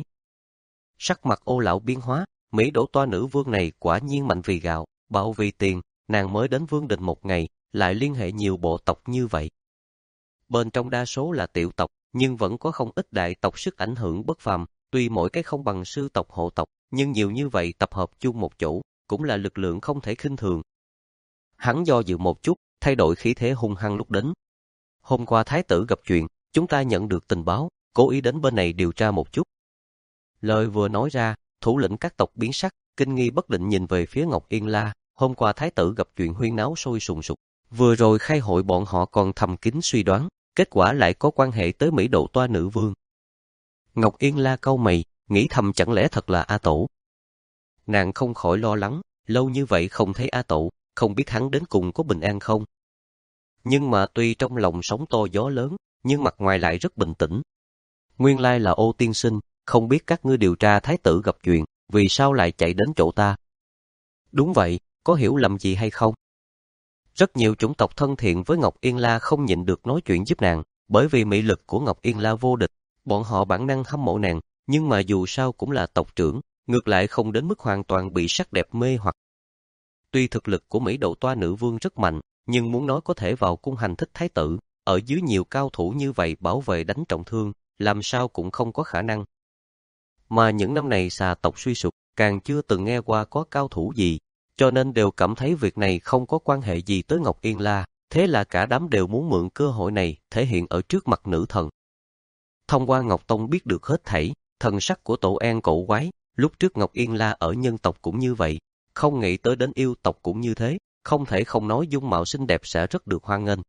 Speaker 1: Sắc mặt Ô lão biến hóa, Mỹ độ toa nữ vương này quả nhiên mạnh vì gạo, bạo vì tiền, nàng mới đến vương đình một ngày, lại liên hệ nhiều bộ tộc như vậy. Bên trong đa số là tiểu tộc, nhưng vẫn có không ít đại tộc sức ảnh hưởng bất phàm, tuy mỗi cái không bằng sư tộc hộ tộc, nhưng nhiều như vậy tập hợp chung một chỗ, cũng là lực lượng không thể khinh thường. Hắn do dự một chút, thay đổi khí thế hung hăng lúc đến. Hôm qua thái tử gặp chuyện, chúng ta nhận được tình báo, cố ý đến bên này điều tra một chút. Lời vừa nói ra, thủ lĩnh các tộc biến sắc, kinh nghi bất định nhìn về phía Ngọc Yên La. Hôm qua thái tử gặp chuyện huyên náo sôi sùng sục, vừa rồi khai hội bọn họ còn thầm kín suy đoán, kết quả lại có quan hệ tới Mỹ độ toa nữ vương. Ngọc Yên La cau mày, nghĩ thầm chẳng lẽ thật là A Tổ. Nàng không khỏi lo lắng, lâu như vậy không thấy A Tổ, không biết hắn đến cùng có bình an không. Nhưng mà tuy trong lòng sóng to gió lớn, nhưng mặt ngoài lại rất bình tĩnh. Nguyên lai là Ô tiên sinh, không biết các ngươi điều tra thái tử gặp chuyện, vì sao lại chạy đến chỗ ta? Đúng vậy, có hiểu lầm gì hay không? Rất nhiều chủng tộc thân thiện với Ngọc Yên La không nhịn được nói chuyện giúp nàng, bởi vì mỹ lực của Ngọc Yên La vô địch, bọn họ bản năng hâm mộ nàng, nhưng mà dù sao cũng là tộc trưởng, ngược lại không đến mức hoàn toàn bị sắc đẹp mê hoặc. Tuy thực lực của Mỹ độ toa nữ vương rất mạnh, nhưng muốn nói có thể vào cung hành thích thái tử, ở dưới nhiều cao thủ như vậy bảo vệ đánh trọng thương, làm sao cũng không có khả năng. Mà những năm này xà tộc suy sụp, càng chưa từng nghe qua có cao thủ gì, cho nên đều cảm thấy việc này không có quan hệ gì tới Ngọc Yên La, thế là cả đám đều muốn mượn cơ hội này thể hiện ở trước mặt nữ thần. Thông qua Ngọc Tông biết được hết thảy, thần sắc của Tổ An cổ quái, lúc trước Ngọc Yên La ở nhân tộc cũng như vậy, không nghĩ tới đến yêu tộc cũng như thế, không thể không nói dung mạo xinh đẹp sẽ rất được hoan nghênh.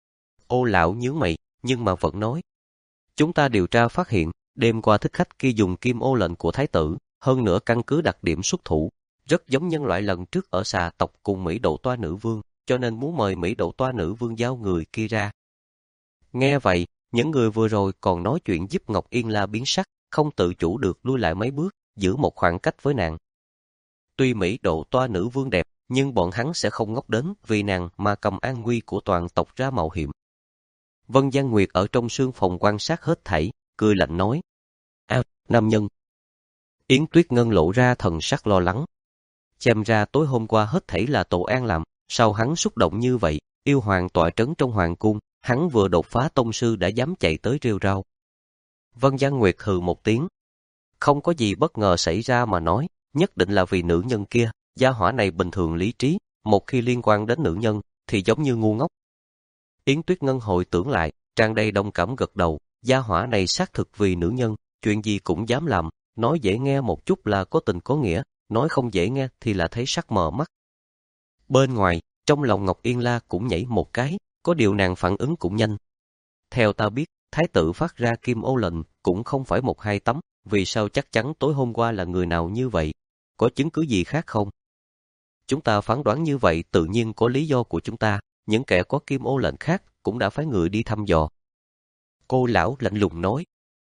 Speaker 1: Ô lão nhướng mày, nhưng mà vẫn nói. Chúng ta điều tra phát hiện, đêm qua thích khách kia dùng kim ô lệnh của thái tử, hơn nữa căn cứ đặc điểm xuất thủ, rất giống nhân loại lần trước ở xà tộc cùng Mỹ Độ Toa Nữ Vương, cho nên muốn mời Mỹ Độ Toa Nữ Vương giao người kia ra. Nghe vậy, những người vừa rồi còn nói chuyện giúp Ngọc Yên La biến sắc, không tự chủ được lui lại mấy bước, giữ một khoảng cách với nàng. Tuy Mỹ Độ Toa Nữ Vương đẹp, nhưng bọn hắn sẽ không ngốc đến vì nàng mà cầm an nguy của toàn tộc ra mạo hiểm. Vân Giang Nguyệt ở trong sương phòng quan sát hết thảy, cười lạnh nói. À, nam nhân. Yến Tuyết Ngân lộ ra thần sắc lo lắng. Xem ra tối hôm qua hết thảy là Tổ An làm, sao hắn xúc động như vậy, yêu hoàng tọa trấn trong hoàng cung, hắn vừa đột phá tông sư đã dám chạy tới rêu rao. Vân Giang Nguyệt hừ một tiếng. Không có gì bất ngờ xảy ra mà nói, nhất định là vì nữ nhân kia, gia hỏa này bình thường lý trí, một khi liên quan đến nữ nhân, thì giống như ngu ngốc. Yến Tuyết Ngân hồi tưởng lại, tràn đầy đồng cảm gật đầu, gia hỏa này xác thực vì nữ nhân, chuyện gì cũng dám làm, nói dễ nghe một chút là có tình có nghĩa, nói không dễ nghe thì là thấy sắc mờ mắt. Bên ngoài, trong lòng Ngọc Yên La cũng nhảy một cái, có điều nàng phản ứng cũng nhanh. Theo ta biết, thái tử phát ra kim ô lệnh cũng không phải một hai tấm, vì sao chắc chắn tối hôm qua là người nào như vậy? Có chứng cứ gì khác không? Chúng ta phán đoán như vậy tự nhiên có lý do của chúng ta, những kẻ có kim ô lệnh khác cũng đã phái người đi thăm dò. Cô lão lạnh lùng nói.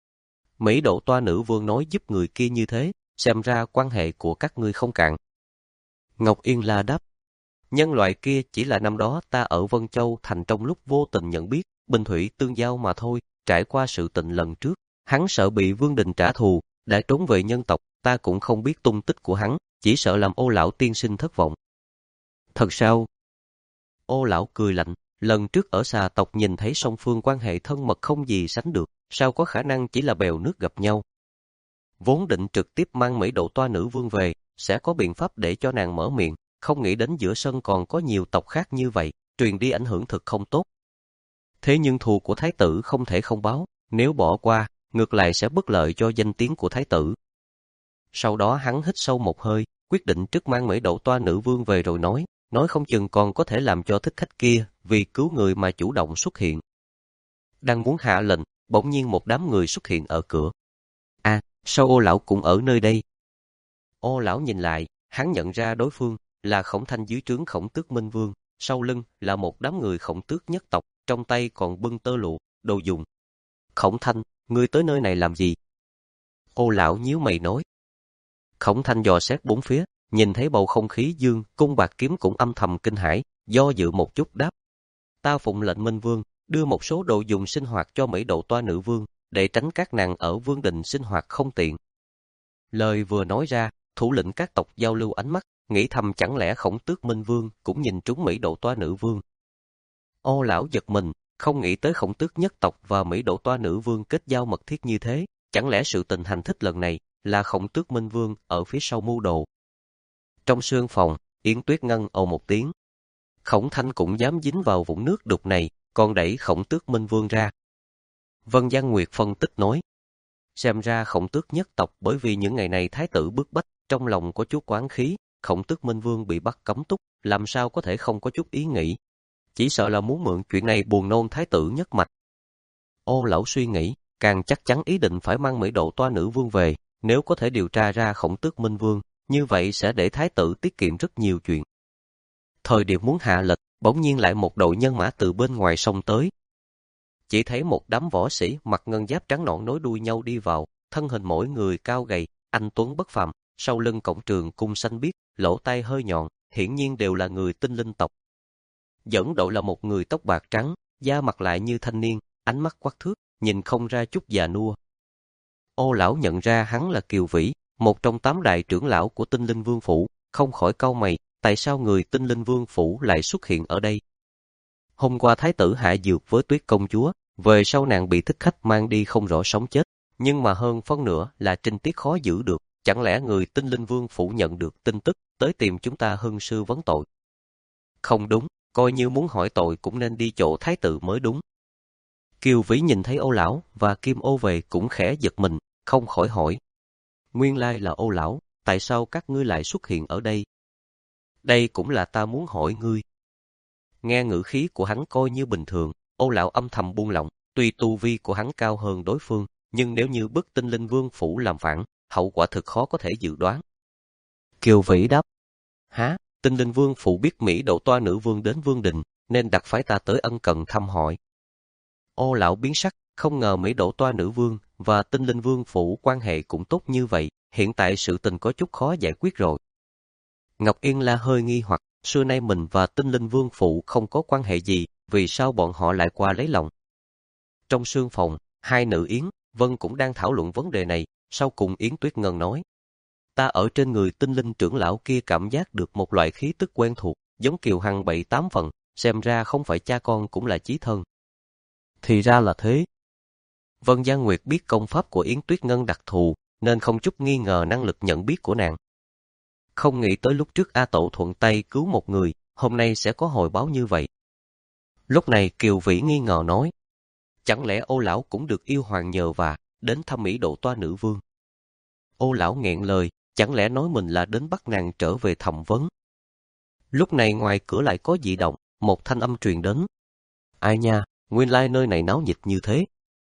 Speaker 1: Mỹ Độ Toa Nữ Vương nói giúp người kia như thế, xem ra quan hệ của các ngươi không cạn. Ngọc Yên La đáp. Nhân loại kia chỉ là năm đó ta ở Vân Châu thành trong lúc vô tình nhận biết, bình thủy tương giao mà thôi, trải qua sự tình lần trước, hắn sợ bị Vương Đình trả thù, đã trốn về nhân tộc, ta cũng không biết tung tích của hắn, chỉ sợ làm Ô lão tiên sinh thất vọng. Thật sao? Ô lão cười lạnh, lần trước ở xà tộc nhìn thấy song phương quan hệ thân mật không gì sánh được, sao có khả năng chỉ là bèo nước gặp nhau. Vốn định trực tiếp mang Mỹ Độ Toa Nữ Vương về, sẽ có biện pháp để cho nàng mở miệng, không nghĩ đến giữa sân còn có nhiều tộc khác như vậy, truyền đi ảnh hưởng thực không tốt. Thế nhưng thù của thái tử không thể không báo, nếu bỏ qua, ngược lại sẽ bất lợi cho danh tiếng của thái tử. Sau đó hắn hít sâu một hơi, quyết định trước mang Mỹ Độ Toa Nữ Vương về rồi nói, nói không chừng còn có thể làm cho thích khách kia vì cứu người mà chủ động xuất hiện. Đang muốn hạ lệnh, bỗng nhiên một đám người xuất hiện ở cửa. À, sao Ô lão cũng ở nơi đây? Ô lão nhìn lại, hắn nhận ra đối phương là Khổng Thanh dưới trướng Khổng Tước Minh Vương, sau lưng là một đám người Khổng Tước nhất tộc, trong tay còn bưng tơ lụa, đồ dùng. Khổng Thanh, ngươi tới nơi này làm gì? Ô lão nhíu mày nói. Khổng Thanh dò xét bốn phía, nhìn thấy bầu không khí dương, cung bạc kiếm cũng âm thầm kinh hãi, do dự một chút đáp. Ta phụng lệnh Minh Vương, đưa một số đồ dùng sinh hoạt cho Mỹ Độ Toa Nữ Vương, để tránh các nàng ở Vương Đình sinh hoạt không tiện. Lời vừa nói ra, thủ lĩnh các tộc giao lưu ánh mắt, nghĩ thầm chẳng lẽ Khổng Tước Minh Vương cũng nhìn trúng Mỹ Độ Toa Nữ Vương. Ô lão giật mình, không nghĩ tới Khổng Tước nhất tộc và Mỹ Độ Toa Nữ Vương kết giao mật thiết như thế, chẳng lẽ sự tình hành thích lần này là Khổng Tước Minh Vương ở phía sau mưu đồ. Trong sương phòng, Yến Tuyết Ngân ồ một tiếng. Khổng Thanh cũng dám dính vào vũng nước đục này, còn đẩy Khổng Tước Minh Vương ra. Vân Giang Nguyệt phân tích nói. Xem ra Khổng Tước nhất tộc bởi vì những ngày này thái tử bức bách, trong lòng có chút oán khí, Khổng Tước Minh Vương bị bắt cấm túc, làm sao có thể không có chút ý nghĩ. Chỉ sợ là muốn mượn chuyện này buồn nôn thái tử nhất mạch. Ô lão suy nghĩ, càng chắc chắn ý định phải mang Mỹ Độ Toa Nữ Vương về, nếu có thể điều tra ra Khổng Tước Minh Vương, như vậy sẽ để thái tử tiết kiệm rất nhiều chuyện. Thời điểm muốn hạ lệnh, bỗng nhiên lại một đội nhân mã từ bên ngoài sông tới. Chỉ thấy một đám võ sĩ mặc ngân giáp trắng nõn nối đuôi nhau đi vào, thân hình mỗi người cao gầy, anh tuấn bất phàm, sau lưng cổng trường cung xanh biếc, lỗ tai hơi nhọn, hiển nhiên đều là người tinh linh tộc. Dẫn đội là một người tóc bạc trắng, da mặt lại như thanh niên, ánh mắt quắc thước, nhìn không ra chút già nua. Ô lão nhận ra hắn là Kiều Vĩ, một trong tám đại trưởng lão của Tinh Linh Vương phủ, không khỏi cau mày, tại sao người Tinh Linh Vương phủ lại xuất hiện ở đây? Hôm qua thái tử hạ dược với Tuyết công chúa, về sau nàng bị thích khách mang đi không rõ sống chết, nhưng mà hơn phân nửa là trinh tiết khó giữ được, chẳng lẽ người Tinh Linh Vương phủ nhận được tin tức, tới tìm chúng ta hưng sư vấn tội? Không đúng, coi như muốn hỏi tội cũng nên đi chỗ thái tử mới đúng. Kiều Vĩ nhìn thấy Ô lão và Kim Ô về cũng khẽ giật mình, không khỏi hỏi. Nguyên lai là Ô lão, tại sao các ngươi lại xuất hiện ở đây? Đây cũng là ta muốn hỏi ngươi. Nghe ngữ khí của hắn coi như bình thường, Ô lão âm thầm buông lỏng, tuy tu vi của hắn cao hơn đối phương, nhưng nếu như bức Tinh Linh Vương phủ làm phản, hậu quả thực khó có thể dự đoán. Kiều Vĩ đáp, há, Tinh Linh Vương phủ biết Mỹ Độ Toa nữ vương đến Vương Đình, nên đặt phái ta tới ân cần thăm hỏi. Ô lão biến sắc, không ngờ Mỹ Độ Toa nữ vương và Tinh Linh Vương phủ quan hệ cũng tốt như vậy, hiện tại sự tình có chút khó giải quyết rồi. Ngọc Yên La hơi nghi hoặc, xưa nay mình và Tinh Linh Vương phủ không có quan hệ gì, vì sao bọn họ lại qua lấy lòng? Trong sương phòng, hai nữ Yến, Vân cũng đang thảo luận vấn đề này, sau cùng Yến Tuyết Ngân nói. Ta ở trên người Tinh Linh trưởng lão kia cảm giác được một loại khí tức quen thuộc, giống Kiều Hằng bảy tám phần, xem ra không phải cha con cũng là chí thân. Thì ra là thế. Vân Gia Nguyệt biết công pháp của Yến Tuyết Ngân đặc thù, nên không chút nghi ngờ năng lực nhận biết của nàng. Không nghĩ tới lúc trước A Tổ thuận tay cứu một người, hôm nay sẽ có hồi báo như vậy. Lúc này Kiều Vĩ nghi ngờ nói, chẳng lẽ Ô lão cũng được yêu hoàng nhờ vả, đến thăm Mỹ Độ Toa nữ vương? Ô lão nghẹn lời, chẳng lẽ nói mình là đến bắt nàng trở về thẩm vấn? Lúc này ngoài cửa lại có dị động, một thanh âm truyền đến. Ai nha, nguyên lai nơi này náo nhiệt như thế.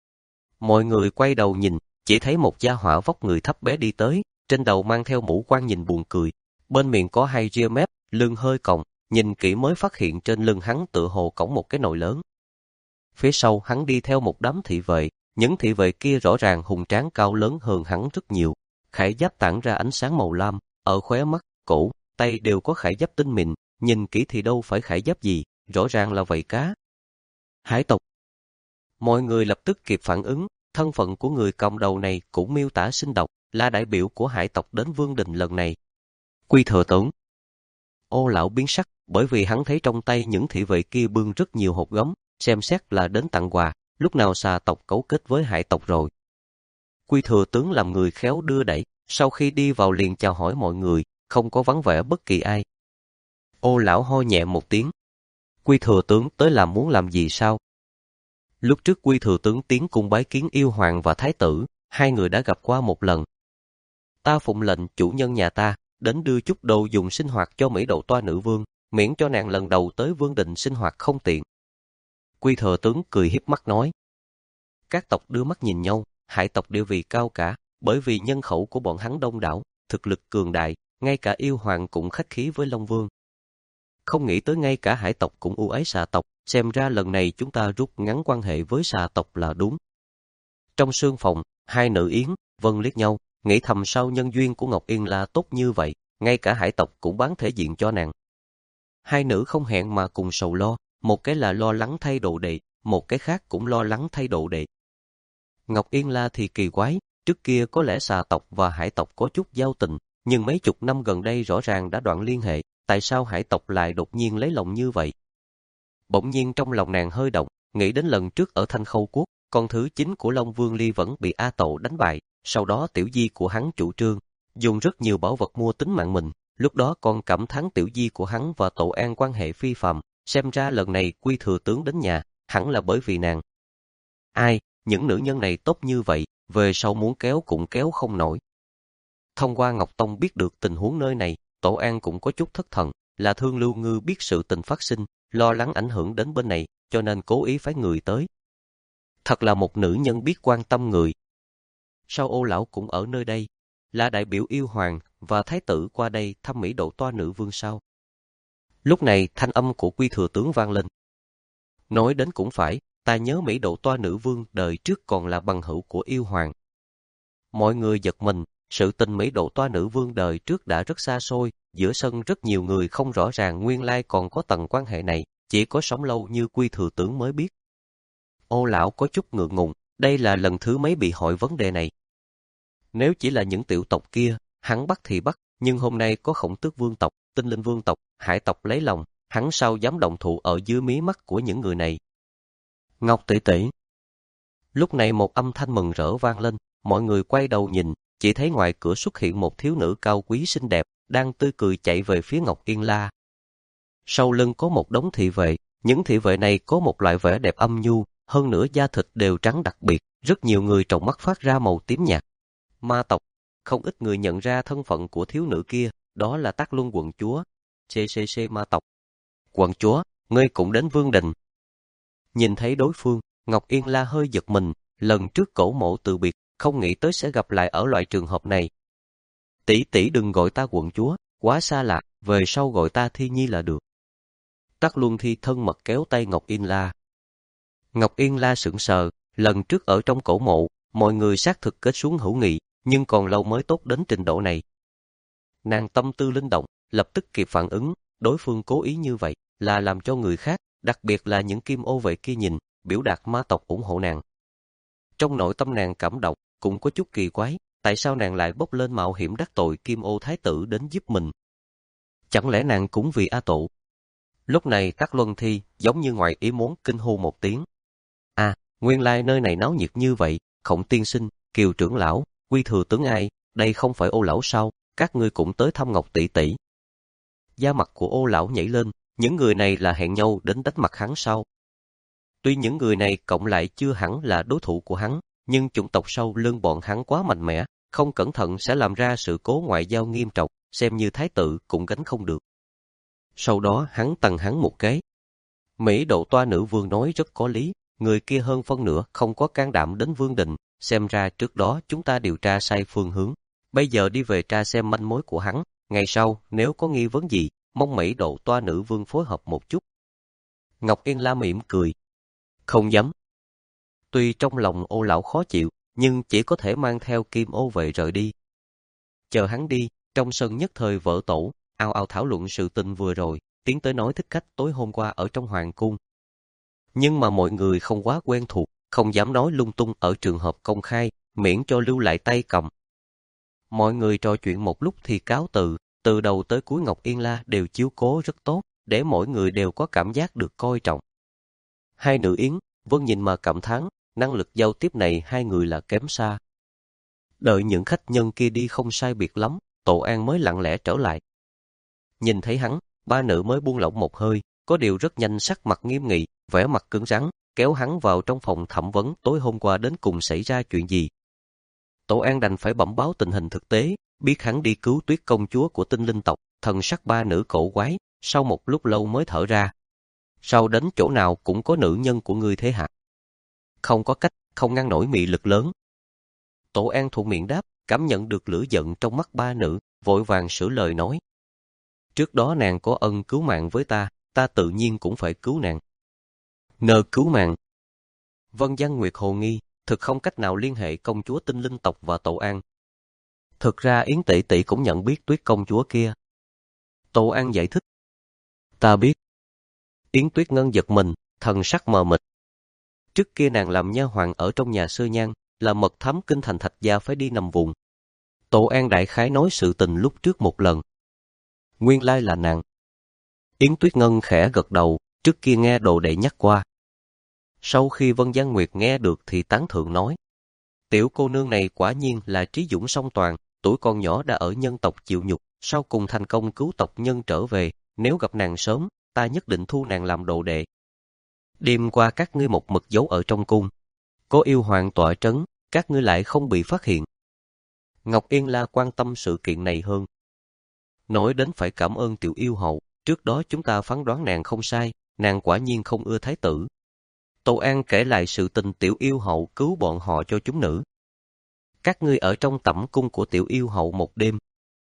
Speaker 1: Mọi người quay đầu nhìn, chỉ thấy một gia hỏa vóc người thấp bé đi tới, trên đầu mang theo mũ quan nhìn buồn cười, bên miệng có hai ria mép, lưng hơi còng, nhìn kỹ mới phát hiện trên lưng hắn tựa hồ cõng một cái nồi lớn. Phía sau hắn đi theo một đám thị vệ, những thị vệ kia rõ ràng hùng tráng cao lớn hơn hắn rất nhiều, khải giáp tản ra ánh sáng màu lam, ở khóe mắt, cổ, tay đều có khải giáp tinh mịn, nhìn kỹ thì đâu phải khải giáp gì, rõ ràng là vảy cá. Hải tộc. Mọi người lập tức kịp phản ứng, thân phận của người cầm đầu này cũng miêu tả sinh động, là đại biểu của hải tộc đến Vương Đình lần này. Quy Thừa Tướng. Ô lão biến sắc, bởi vì hắn thấy trong tay những thị vệ kia bưng rất nhiều hộp gấm, xem xét là đến tặng quà, lúc nào xà tộc cấu kết với hải tộc rồi. Quy Thừa Tướng làm người khéo đưa đẩy, sau khi đi vào liền chào hỏi mọi người, không có vắng vẻ bất kỳ ai. Ô lão ho nhẹ một tiếng. Quy Thừa Tướng tới làm muốn làm gì sao? Lúc trước Quy Thừa Tướng tiến cung bái kiến yêu hoàng và thái tử, hai người đã gặp qua một lần. Ta phụng lệnh chủ nhân nhà ta, đến đưa chút đồ dùng sinh hoạt cho Mỹ Độ Toa nữ vương, miễn cho nàng lần đầu tới Vương Đình sinh hoạt không tiện. Quy Thừa Tướng cười hiếp mắt nói. Các tộc đưa mắt nhìn nhau, hải tộc địa vị cao cả, bởi vì nhân khẩu của bọn hắn đông đảo, thực lực cường đại, ngay cả yêu hoàng cũng khách khí với Long Vương. Không nghĩ tới ngay cả hải tộc cũng ưu ái xà tộc, xem ra lần này chúng ta rút ngắn quan hệ với xà tộc là đúng. Trong sương phòng, hai nữ Yến, Vân liếc nhau, nghĩ thầm sao nhân duyên của Ngọc Yên La tốt như vậy, ngay cả hải tộc cũng bán thể diện cho nàng. Hai nữ không hẹn mà cùng sầu lo, một cái là lo lắng thay độ đệ, một cái khác cũng lo lắng thay độ đệ. Ngọc Yên La thì kỳ quái, trước kia có lẽ xà tộc và hải tộc có chút giao tình, nhưng mấy chục năm gần đây rõ ràng đã đoạn liên hệ, tại sao hải tộc lại đột nhiên lấy lòng như vậy? Bỗng nhiên trong lòng nàng hơi động, nghĩ đến lần trước ở Thanh Khâu Quốc, con thứ chính của Long Vương Ly vẫn bị A Tổ đánh bại, sau đó tiểu di của hắn chủ trương, dùng rất nhiều bảo vật mua tính mạng mình, lúc đó còn cảm thán tiểu di của hắn và Tổ An quan hệ phi phàm, xem ra lần này Quy Thừa Tướng đến nhà, hẳn là bởi vì nàng. Ai, những nữ nhân này tốt như vậy, về sau muốn kéo cũng kéo không nổi. Thông qua Ngọc Tông biết được tình huống nơi này, Tổ An cũng có chút thất thần, là Thương Lưu Ngư biết sự tình phát sinh, lo lắng ảnh hưởng đến bên này, cho nên cố ý phái người tới. Thật là một nữ nhân biết quan tâm người. Sao Ô lão cũng ở nơi đây, là đại biểu yêu hoàng và thái tử qua đây thăm Mỹ Độ Toa nữ vương sao? Lúc này thanh âm của Quy Thừa Tướng vang lên. Nói đến cũng phải, ta nhớ Mỹ Độ Toa nữ vương đời trước còn là bằng hữu của yêu hoàng. Mọi người giật mình, sự tình Mỹ Độ Toa nữ vương đời trước đã rất xa xôi, giữa sân rất nhiều người không rõ ràng nguyên lai còn có tầng quan hệ này, chỉ có sống lâu như Quy Thừa Tướng mới biết. Ô lão có chút ngượng ngùng, đây là lần thứ mấy bị hỏi vấn đề này. Nếu chỉ là những tiểu tộc kia, hắn bắt thì bắt, nhưng hôm nay có Khổng Tước vương tộc, Tinh Linh vương tộc, hải tộc lấy lòng, hắn sao dám động thủ ở dưới mí mắt của những người này. Ngọc tỷ tỷ. Lúc này một âm thanh mừng rỡ vang lên, mọi người quay đầu nhìn, chỉ thấy ngoài cửa xuất hiện một thiếu nữ cao quý xinh đẹp, đang tươi cười chạy về phía Ngọc Yên La. Sau lưng có một đống thị vệ, những thị vệ này có một loại vẻ đẹp âm nhu, hơn nữa da thịt đều trắng đặc biệt, rất nhiều người trong mắt phát ra màu tím nhạt. Ma tộc, không ít người nhận ra thân phận của thiếu nữ kia, đó là Tắc Luân quận chúa. xê xê xê ma tộc. Quận chúa, ngươi cũng đến Vương Đình. Nhìn thấy đối phương, Ngọc Yên La hơi giật mình, lần trước cổ mộ từ biệt, không nghĩ tới sẽ gặp lại ở loại trường hợp này. Tỷ tỷ đừng gọi ta quận chúa, quá xa lạ, về sau gọi ta Thi Nhi là được. Tắc Luân Thi thân mật kéo tay Ngọc Yên La. Ngọc Yên La sững sờ, lần trước ở trong cổ mộ, mọi người xác thực kết xuống hữu nghị, nhưng còn lâu mới tốt đến trình độ này. Nàng tâm tư linh động, lập tức kịp phản ứng, đối phương cố ý như vậy, là làm cho người khác, đặc biệt là những kim ô vệ kia nhìn, biểu đạt ma tộc ủng hộ nàng. Trong nội tâm nàng cảm động, cũng có chút kỳ quái, tại sao nàng lại bốc lên mạo hiểm đắc tội kim ô thái tử đến giúp mình? Chẳng lẽ nàng cũng vì A Tụ? Lúc này Tắc Luân Thi giống như ngoài ý muốn kinh hô một tiếng. À, nguyên lai nơi này náo nhiệt như vậy, Khổng tiên sinh, Kiều trưởng lão, Quy thừa tướng ai, đây không phải Ô lão sao, các ngươi cũng tới thăm Ngọc tỷ tỷ. Da mặt của Ô lão nhảy lên, những người này là hẹn nhau đến đánh mặt hắn sao? Tuy những người này cộng lại chưa hẳn là đối thủ của hắn, nhưng chủng tộc sau lưng bọn hắn quá mạnh mẽ, không cẩn thận sẽ làm ra sự cố ngoại giao nghiêm trọng, xem như thái tử cũng gánh không được. Sau đó hắn tằng hắn một cái. Mỹ độ toa nữ vương nói rất có lý, người kia hơn phân nửa không có can đảm đến Vương Đình, xem ra trước đó chúng ta điều tra sai phương hướng. Bây giờ đi về tra xem manh mối của hắn, ngày sau nếu có nghi vấn gì, mong Mỹ độ toa nữ vương phối hợp một chút. Ngọc Yên La mỉm cười. Không dám. Tuy trong lòng Ô lão khó chịu, nhưng chỉ có thể mang theo kim ô vệ rời đi. Chờ hắn đi, trong sân nhất thời vỡ tổ, ào ào thảo luận sự tình vừa rồi, tiến tới nói thích khách tối hôm qua ở trong hoàng cung. Nhưng mà mọi người không quá quen thuộc, không dám nói lung tung ở trường hợp công khai, miễn cho lưu lại tay cầm. Mọi người trò chuyện một lúc thì cáo từ, từ đầu tới cuối Ngọc Yên La đều chiếu cố rất tốt, để mỗi người đều có cảm giác được coi trọng. Hai nữ Yến, Vân nhìn mà cảm thán, năng lực giao tiếp này hai người là kém xa. Đợi những khách nhân kia đi không sai biệt lắm, Tổ An mới lặng lẽ trở lại. Nhìn thấy hắn, ba nữ mới buông lỏng một hơi, có điều rất nhanh sắc mặt nghiêm nghị, vẻ mặt cứng rắn, kéo hắn vào trong phòng thẩm vấn tối hôm qua đến cùng xảy ra chuyện gì. Tổ An đành phải bẩm báo tình hình thực tế, biết hắn đi cứu Tuyết công chúa của Tinh Linh tộc, thần sắc ba nữ cổ quái, sau một lúc lâu mới thở ra. Sau đến chỗ nào cũng có nữ nhân của ngươi thế hả? Không có cách, không ngăn nổi mị lực lớn. Tổ An thuận miệng đáp, cảm nhận được lửa giận trong mắt ba nữ, vội vàng sửa lời nói. Trước đó nàng có ân cứu mạng với ta, ta tự nhiên cũng phải cứu nàng. Nờ cứu mạng. Vân Giang Nguyệt hồ nghi, thực không cách nào liên hệ công chúa Tinh Linh tộc và Tổ An. Thực ra Yến tỷ tỷ cũng nhận biết Tuyết công chúa kia. Tổ An giải thích. Ta biết. Yến Tuyết Ngân giật mình, thần sắc mờ mịt. Trước kia nàng làm nha hoàn ở trong nhà Sơ Nhan, là mật thám kinh thành Thạch Gia phải đi nằm vùng. Tổ An đại khái nói sự tình lúc trước một lần. Nguyên lai là nàng. Yến Tuyết Ngân khẽ gật đầu, trước kia nghe đồ đệ nhắc qua. Sau khi Vân Giang Nguyệt nghe được thì tán thưởng nói. Tiểu cô nương này quả nhiên là trí dũng song toàn, tuổi còn nhỏ đã ở nhân tộc chịu nhục, sau cùng thành công cứu tộc nhân trở về, nếu gặp nàng sớm, ta nhất định thu nàng làm đồ đệ. Đêm qua các ngươi một mực giấu ở trong cung. Có yêu hoàng tọa trấn, các ngươi lại không bị phát hiện. Ngọc Yên La quan tâm sự kiện này hơn. Nói đến phải cảm ơn tiểu yêu hậu, trước đó chúng ta phán đoán nàng không sai, nàng quả nhiên không ưa thái tử. Tô An kể lại sự tình tiểu yêu hậu cứu bọn họ cho chúng nữ. Các ngươi ở trong tẩm cung của tiểu yêu hậu một đêm.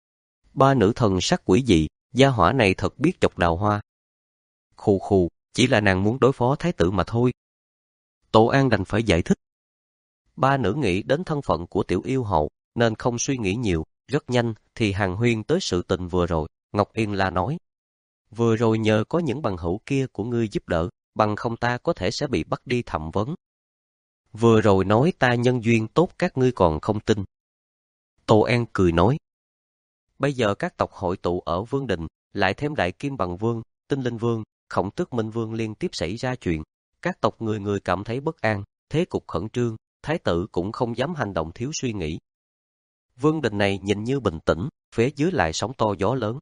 Speaker 1: Ba nữ thần sắc quỷ dị, gia hỏa này thật biết chọc đào hoa. Khù khù, chỉ là nàng muốn đối phó thái tử mà thôi. Tô An đành phải giải thích. Ba nữ nghĩ đến thân phận của tiểu yêu hậu, nên không suy nghĩ nhiều, rất nhanh thì hàn huyên tới sự tình vừa rồi. Ngọc Yên La nói. Vừa rồi nhờ có những bằng hữu kia của ngươi giúp đỡ, bằng không ta có thể sẽ bị bắt đi thẩm vấn. Vừa rồi nói ta nhân duyên tốt các ngươi còn không tin. Tô An cười nói. Bây giờ các tộc hội tụ ở Vương Đình, lại thêm Đại Kim Bằng Vương, Tinh Linh Vương, Khổng Tước Minh Vương liên tiếp xảy ra chuyện. Các tộc người người cảm thấy bất an, thế cục khẩn trương, thái tử cũng không dám hành động thiếu suy nghĩ. Vương đình này nhìn như bình tĩnh, phía dưới lại sóng to gió lớn.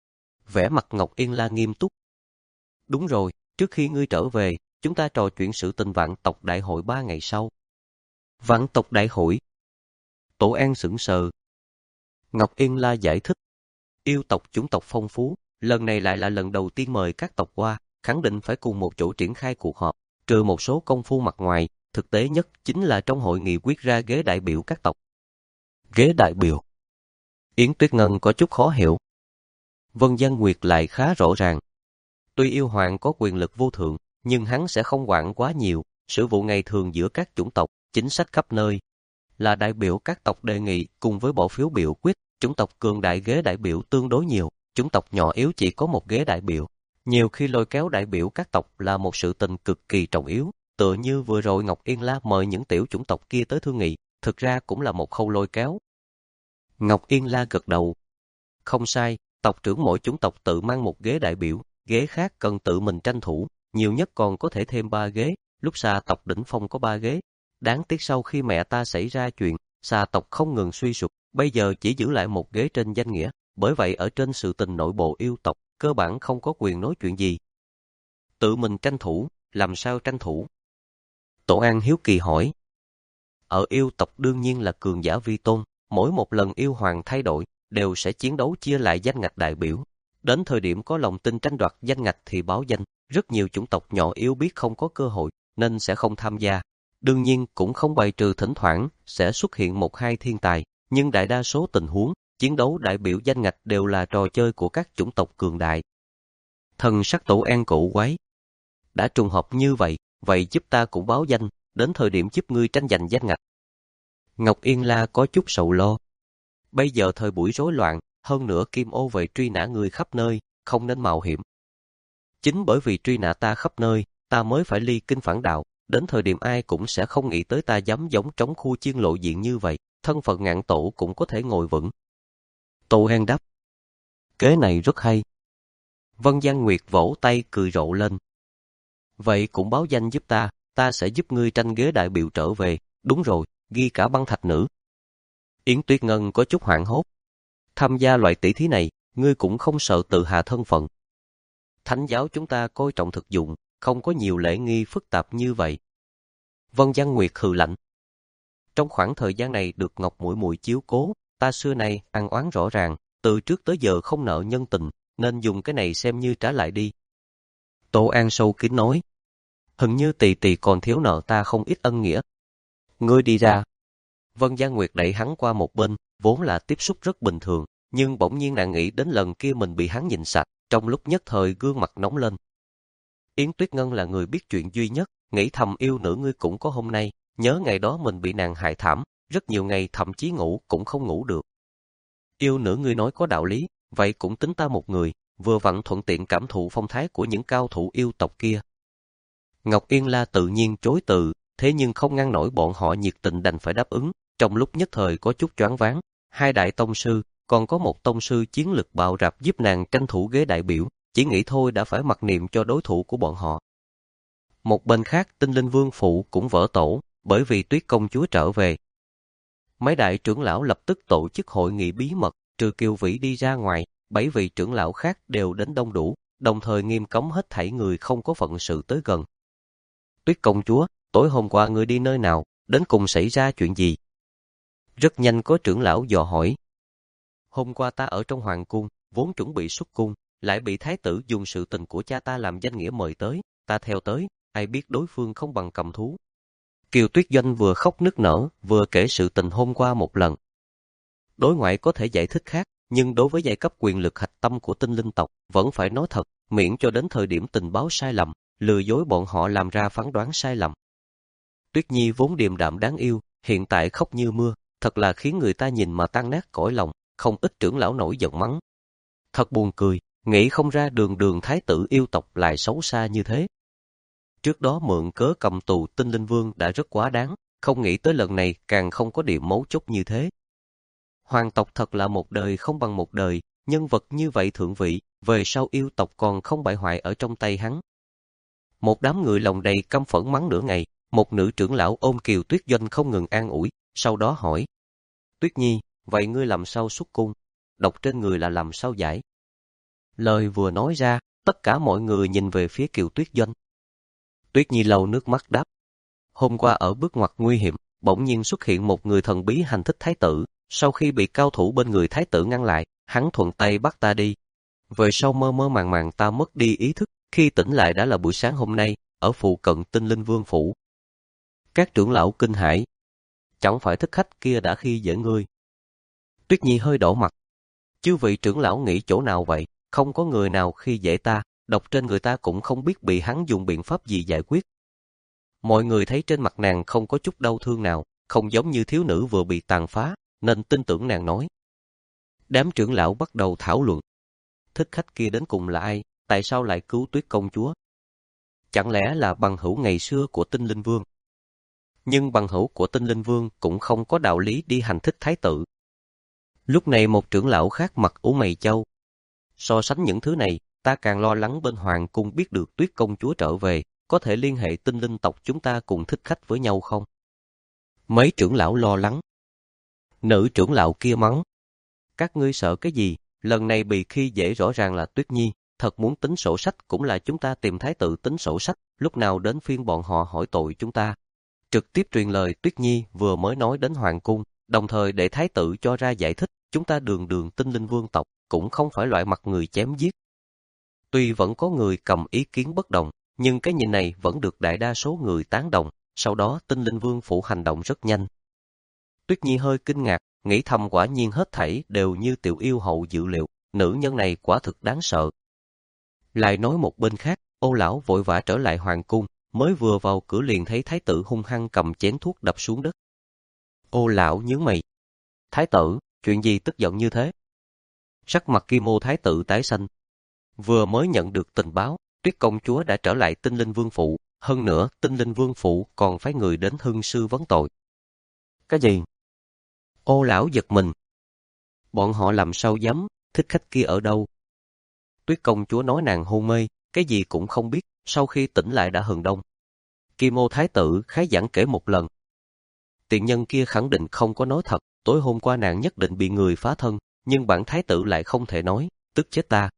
Speaker 1: Vẻ mặt Ngọc Yên La nghiêm túc. Đúng rồi, trước khi ngươi trở về, chúng ta trò chuyện sự tình vạn tộc đại hội ba ngày sau. Vạn tộc đại hội? Tổ An sững sờ. Ngọc Yên La giải thích. Yêu tộc chủng tộc phong phú, lần này lại là lần đầu tiên mời các tộc qua, khẳng định phải cùng một chỗ triển khai cuộc họp, trừ một số công phu mặt ngoài, thực tế nhất chính là trong hội nghị quyết ra ghế đại biểu các tộc. Ghế đại biểu? Yến Tuyết Ngân có chút khó hiểu. Vân Giang Nguyệt lại khá rõ ràng. Tuy yêu hoàng có quyền lực vô thượng, nhưng hắn sẽ không quản quá nhiều, sự vụ ngày thường giữa các chủng tộc, chính sách khắp nơi. Là đại biểu các tộc đề nghị cùng với bỏ phiếu biểu quyết, chủng tộc cường đại ghế đại biểu tương đối nhiều, chủng tộc nhỏ yếu chỉ có một ghế đại biểu. Nhiều khi lôi kéo đại biểu các tộc là một sự tình cực kỳ trọng yếu, tựa như vừa rồi Ngọc Yên La mời những tiểu chủng tộc kia tới thương nghị, thực ra cũng là một khâu lôi kéo. Ngọc Yên La gật đầu. Không sai, tộc trưởng mỗi chủng tộc tự mang một ghế đại biểu, ghế khác cần tự mình tranh thủ, nhiều nhất còn có thể thêm ba ghế, lúc xà tộc đỉnh phong có ba ghế. Đáng tiếc sau khi mẹ ta xảy ra chuyện, xà tộc không ngừng suy sụp, bây giờ chỉ giữ lại một ghế trên danh nghĩa, bởi vậy ở trên sự tình nội bộ yêu tộc, cơ bản không có quyền nói chuyện gì. Tự mình tranh thủ, làm sao tranh thủ? Tổ An hiếu kỳ hỏi. Ở yêu tộc đương nhiên là cường giả vi tôn, mỗi một lần yêu hoàng thay đổi, đều sẽ chiến đấu chia lại danh ngạch đại biểu. Đến thời điểm có lòng tin tranh đoạt danh ngạch thì báo danh, rất nhiều chủng tộc nhỏ yếu biết không có cơ hội, nên sẽ không tham gia. Đương nhiên cũng không bài trừ thỉnh thoảng sẽ xuất hiện một hai thiên tài, nhưng đại đa số tình huống, chiến đấu đại biểu danh ngạch đều là trò chơi của các chủng tộc cường đại. Thần sắc Tổ An cổ quái. Đã trùng hợp như vậy, vậy giúp ta cũng báo danh, đến thời điểm giúp ngươi tranh giành danh ngạch. Ngọc Yên La có chút sầu lo. Bây giờ thời buổi rối loạn, hơn nữa Kim Ô về truy nã người khắp nơi, không nên mạo hiểm. Chính bởi vì truy nã ta khắp nơi, ta mới phải ly kinh phản đạo, đến thời điểm ai cũng sẽ không nghĩ tới ta dám giống trống khu chiên lộ diện như vậy, thân phận ngạn tổ cũng có thể ngồi vững. Tô Hen đáp. Kế này rất hay. Vân Giang Nguyệt vỗ tay cười rộ lên. Vậy cũng báo danh giúp ta, ta sẽ giúp ngươi tranh ghế đại biểu trở về, đúng rồi, ghi cả băng thạch nữ. Yến Tuyết Ngân có chút hoảng hốt. Tham gia loại tỷ thí này, ngươi cũng không sợ tự hạ thân phận. Thánh giáo chúng ta coi trọng thực dụng, không có nhiều lễ nghi phức tạp như vậy. Vân Giang Nguyệt hừ lạnh. Trong khoảng thời gian này được Ngọc muội muội chiếu cố, ta xưa nay ăn oán rõ ràng, từ trước tới giờ không nợ nhân tình, nên dùng cái này xem như trả lại đi. Tô An sâu kín nói. Hình như tỷ tỷ còn thiếu nợ ta không ít ân nghĩa. Ngươi đi ra. Vân Giang Nguyệt đẩy hắn qua một bên, vốn là tiếp xúc rất bình thường, nhưng bỗng nhiên nàng nghĩ đến lần kia mình bị hắn nhìn sạch, trong lúc nhất thời gương mặt nóng lên. Yến Tuyết Ngân là người biết chuyện duy nhất, nghĩ thầm yêu nữ ngươi cũng có hôm nay, nhớ ngày đó mình bị nàng hại thảm, rất nhiều ngày thậm chí ngủ cũng không ngủ được. Yêu nữ ngươi nói có đạo lý, vậy cũng tính ta một người, vừa vặn thuận tiện cảm thụ phong thái của những cao thủ yêu tộc kia. Ngọc Yên La tự nhiên chối từ, thế nhưng không ngăn nổi bọn họ nhiệt tình đành phải đáp ứng, trong lúc nhất thời có chút choáng váng, hai đại tông sư, còn có một tông sư chiến lực bạo rạp giúp nàng tranh thủ ghế đại biểu, chỉ nghĩ thôi đã phải mặc niệm cho đối thủ của bọn họ. Một bên khác Tinh Linh Vương phụ cũng vỡ tổ, bởi vì Tuyết công chúa trở về. Mấy đại trưởng lão lập tức tổ chức hội nghị bí mật, trừ Kiều Vĩ đi ra ngoài, bảy vị trưởng lão khác đều đến đông đủ, đồng thời nghiêm cấm hết thảy người không có phận sự tới gần. Tuyết công chúa, tối hôm qua ngươi đi nơi nào, đến cùng xảy ra chuyện gì? Rất nhanh có trưởng lão dò hỏi. Hôm qua ta ở trong hoàng cung, vốn chuẩn bị xuất cung, lại bị thái tử dùng sự tình của cha ta làm danh nghĩa mời tới, ta theo tới, ai biết đối phương không bằng cầm thú. Kiều Tuyết Doanh vừa khóc nức nở, vừa kể sự tình hôm qua một lần. Đối ngoại có thể giải thích khác, nhưng đối với giai cấp quyền lực hạch tâm của tinh linh tộc, vẫn phải nói thật, miễn cho đến thời điểm tình báo sai lầm, lừa dối bọn họ làm ra phán đoán sai lầm. Tuyết Nhi vốn điềm đạm đáng yêu, hiện tại khóc như mưa, thật là khiến người ta nhìn mà tan nát cõi lòng, không ít trưởng lão nổi giận mắng. Thật buồn cười, nghĩ không ra đường đường thái tử yêu tộc lại xấu xa như thế. Trước đó mượn cớ cầm tù Tinh Linh Vương đã rất quá đáng, không nghĩ tới lần này càng không có điểm mấu chốt như thế. Hoàng tộc thật là một đời không bằng một đời, nhân vật như vậy thượng vị, về sau yêu tộc còn không bại hoại ở trong tay hắn. Một đám người lòng đầy căm phẫn mắng nửa ngày, một nữ trưởng lão ôm Kiều Tuyết Doanh không ngừng an ủi, sau đó hỏi. Tuyết Nhi, vậy ngươi làm sao xuất cung? Độc trên người là làm sao giải? Lời vừa nói ra, tất cả mọi người nhìn về phía Kiều Tuyết Doanh. Tuyết Nhi lau nước mắt đáp. Hôm qua ở bước ngoặt nguy hiểm, bỗng nhiên xuất hiện một người thần bí hành thích thái tử, sau khi bị cao thủ bên người thái tử ngăn lại, hắn thuận tay bắt ta đi. Về sau mơ mơ màng màng ta mất đi ý thức, khi tỉnh lại đã là buổi sáng hôm nay, ở phụ cận Tinh Linh Vương phủ. Các trưởng lão kinh hãi. Chẳng phải thích khách kia đã khi dễ ngươi? Tuyết Nhi hơi đỏ mặt. Chư vị trưởng lão nghĩ chỗ nào vậy? Không có người nào khi dễ ta, độc trên người ta cũng không biết bị hắn dùng biện pháp gì giải quyết. Mọi người thấy trên mặt nàng không có chút đau thương nào, không giống như thiếu nữ vừa bị tàn phá, nên tin tưởng nàng nói. Đám trưởng lão bắt đầu thảo luận. Thích khách kia đến cùng là ai? Tại sao lại cứu Tuyết công chúa? Chẳng lẽ là bằng hữu ngày xưa của Tinh Linh Vương? Nhưng bằng hữu của Tinh Linh Vương cũng không có đạo lý đi hành thích thái tử. Lúc này một trưởng lão khác mặt ủ mày chau. So sánh những thứ này, ta càng lo lắng bên hoàng cung biết được Tuyết công chúa trở về, có thể liên hệ tinh linh tộc chúng ta cùng thích khách với nhau không? Mấy trưởng lão lo lắng. Nữ trưởng lão kia mắng. Các ngươi sợ cái gì? Lần này bị khi dễ rõ ràng là Tuyết Nhi, thật muốn tính sổ sách cũng là chúng ta tìm thái tử tính sổ sách, lúc nào đến phiên bọn họ hỏi tội chúng ta. Trực tiếp truyền lời Tuyết Nhi vừa mới nói đến hoàng cung, đồng thời để thái tử cho ra giải thích, chúng ta đường đường tinh linh vương tộc, cũng không phải loại mặt người chém giết. Tuy vẫn có người cầm ý kiến bất đồng, nhưng cái nhìn này vẫn được đại đa số người tán đồng, sau đó tinh linh vương phủ hành động rất nhanh. Tuyết Nhi hơi kinh ngạc, nghĩ thầm quả nhiên hết thảy đều như tiểu yêu hậu dự liệu, nữ nhân này quả thực đáng sợ. Lại nói một bên khác, Ô lão vội vã trở lại hoàng cung, mới vừa vào cửa liền thấy thái tử hung hăng cầm chén thuốc đập xuống đất. Ô lão nhướng mày. Thái tử, chuyện gì tức giận như thế? Sắc mặt Kim Ô thái tử tái xanh. Vừa mới nhận được tình báo, Tuyết công chúa đã trở lại Tinh Linh Vương phủ, hơn nữa Tinh Linh Vương phủ còn phái người đến hưng sư vấn tội. Cái gì? Ô lão giật mình. Bọn họ làm sao dám, thích khách kia ở đâu? Tuyết công chúa nói nàng hôn mê, cái gì cũng không biết, sau khi tỉnh lại đã hừng đông. Kim Ô thái tử khái giảng kể một lần. Tiện nhân kia khẳng định không có nói thật, tối hôm qua nàng nhất định bị người phá thân, nhưng bản thái tử lại không thể nói, tức chết ta.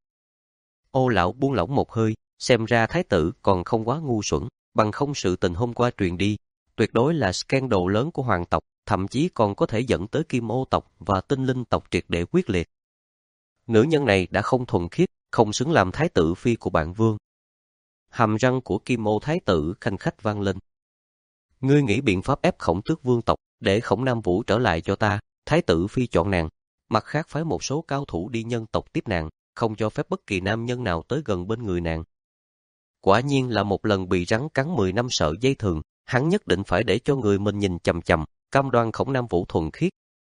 Speaker 1: Ô lão buông lỏng một hơi, xem ra thái tử còn không quá ngu xuẩn, bằng không sự tình hôm qua truyền đi, tuyệt đối là scandal lớn của hoàng tộc, thậm chí còn có thể dẫn tới Kim Ô tộc và Tinh Linh tộc triệt để quyết liệt. Nữ nhân này đã không thuần khiết, không xứng làm thái tử phi của bạn vương. Hàm răng của Kim Ô thái tử khanh khách vang lên. Ngươi nghĩ biện pháp ép Khổng Tước vương tộc, để Khổng Nam Vũ trở lại cho ta, thái tử phi chọn nàng, mặt khác phái một số cao thủ đi nhân tộc tiếp nàng, không cho phép bất kỳ nam nhân nào tới gần bên người nàng. Quả nhiên là một lần bị rắn cắn mười năm sợ dây thừng, hắn nhất định phải để cho người mình nhìn chằm chằm, cam đoan Khổng Nam Vũ thuần khiết.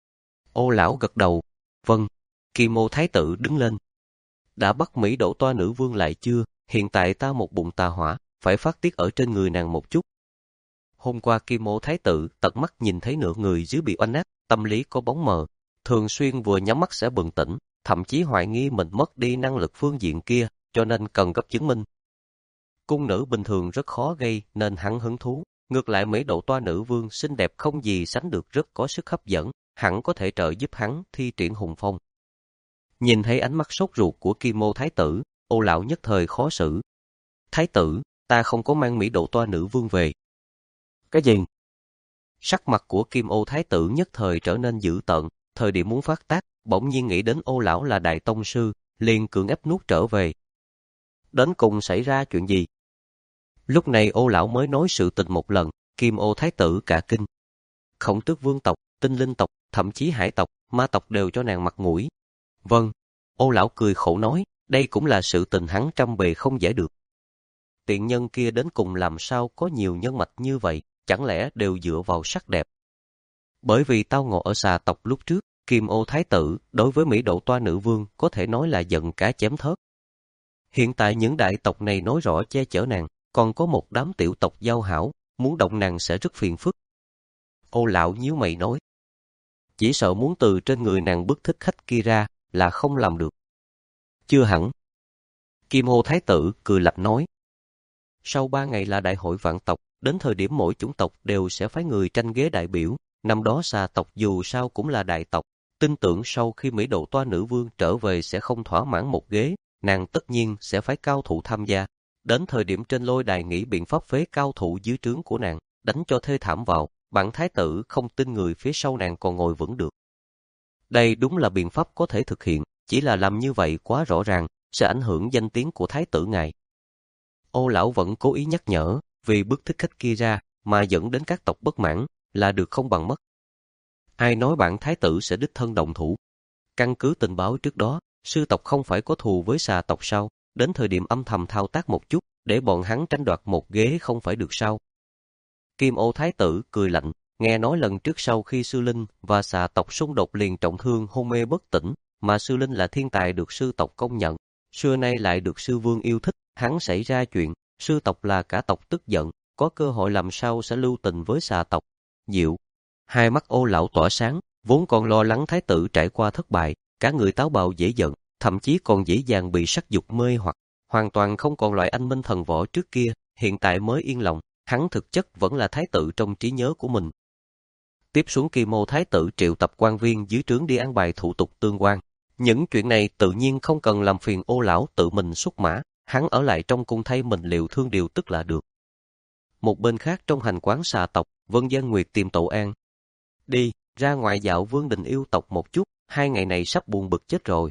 Speaker 1: Ô lão gật đầu, vâng. Kim Ô thái tử đứng lên. Đã bắt Mỹ đổ toa nữ vương lại chưa? Hiện tại ta một bụng tà hỏa, phải phát tiết ở trên người nàng một chút. Hôm qua Kim Ô thái tử tận mắt nhìn thấy nửa người dưới bị oanh áp, tâm lý có bóng mờ, thường xuyên vừa nhắm mắt sẽ bừng tỉnh, thậm chí hoài nghi mình mất đi năng lực phương diện kia, cho nên cần gấp chứng minh. Cung nữ bình thường rất khó gây nên hắn hứng thú, ngược lại Mỹ độ toa nữ vương xinh đẹp không gì sánh được, rất có sức hấp dẫn, hẳn có thể trợ giúp hắn thi triển hùng phong. Nhìn thấy ánh mắt sốt ruột của Kim Ô thái tử, Ô lão nhất thời khó xử. Thái tử, ta không có mang Mỹ độ toa nữ vương về. Cái gì? Sắc mặt của Kim Ô thái tử nhất thời trở nên dữ tợn, thời điểm muốn phát tác, bỗng nhiên nghĩ đến Ô lão là đại tông sư, liền cưỡng ép nuốt trở về. Đến cùng xảy ra chuyện gì? Lúc này Ô lão mới nói sự tình một lần, Kim Ô thái tử cả kinh. Khổng Tước vương tộc, Tinh Linh tộc, thậm chí Hải tộc, Ma tộc đều cho nàng mặt mũi. Vâng. Ô lão cười khổ nói, đây cũng là sự tình hắn trăm bề không giải được. Tiện nhân kia đến cùng làm sao có nhiều nhân mạch như vậy, chẳng lẽ đều dựa vào sắc đẹp? Bởi vì tao ngộ ở xà tộc lúc trước, Kim Ô thái tử đối với Mỹ độ toa nữ vương có thể nói là giận cá chém thớt. Hiện tại những đại tộc này nói rõ che chở nàng, còn có một đám tiểu tộc giao hảo, muốn động nàng sẽ rất phiền phức. Ô lão nhíu mày nói, chỉ sợ muốn từ trên người nàng bức thích khách kia ra là không làm được, Chưa hẳn. Kim Ô Thái tử cười lạnh nói. Sau ba ngày là đại hội vạn tộc, đến thời điểm mỗi chủng tộc đều sẽ phái người tranh ghế đại biểu. Năm đó xà tộc dù sao cũng là đại tộc, tin tưởng sau khi Mỹ Độ Toa nữ vương trở về sẽ không thỏa mãn một ghế, nàng tất nhiên sẽ phái cao thủ tham gia. Đến thời điểm trên lôi đài nghĩ biện pháp phế cao thủ dưới trướng của nàng, đánh cho thê thảm vào, bản thái tử không tin người phía sau nàng còn ngồi vững được. Đây đúng là biện pháp có thể thực hiện, chỉ là làm như vậy quá rõ ràng, sẽ ảnh hưởng danh tiếng của thái tử ngài. Ô lão vẫn cố ý nhắc nhở, vì bức thích khách kia ra mà dẫn đến các tộc bất mãn, là được không bằng mất. Ai nói bản thái tử sẽ đích thân đồng thủ? Căn cứ tình báo trước đó, sư tộc không phải có thù với xà tộc sao? Đến thời điểm âm thầm thao tác một chút, để bọn hắn tranh đoạt một ghế không phải được sao? Kim Ô Thái tử cười lạnh, nghe nói lần trước sau khi sư linh và xà tộc xung đột liền trọng thương hôn mê bất tỉnh, mà sư linh là thiên tài được sư tộc công nhận, xưa nay lại được sư vương yêu thích, hắn xảy ra chuyện, sư tộc là cả tộc tức giận, có cơ hội làm sao sẽ lưu tình với xà tộc. Diệu. Hai mắt Ô lão tỏa sáng, vốn còn lo lắng thái tử trải qua thất bại, cả người táo bạo dễ giận, thậm chí còn dễ dàng bị sắc dục mê hoặc, hoàn toàn không còn loại anh minh thần võ trước kia, hiện tại mới yên lòng, hắn thực chất vẫn là thái tử trong trí nhớ của mình. Tiếp xuống Kim Ô Thái tử triệu tập quan viên dưới trướng đi an bài thủ tục tương quan. Những chuyện này tự nhiên không cần làm phiền Ô lão tự mình xuất mã, hắn ở lại trong cung thay mình liệu thương điều tức là được. Một bên khác trong hành quán xà tộc, Vân Gian Nguyệt tìm Tổ An. Đi, ra ngoài dạo Vương đình yêu tộc một chút, hai ngày này sắp buồn bực chết rồi.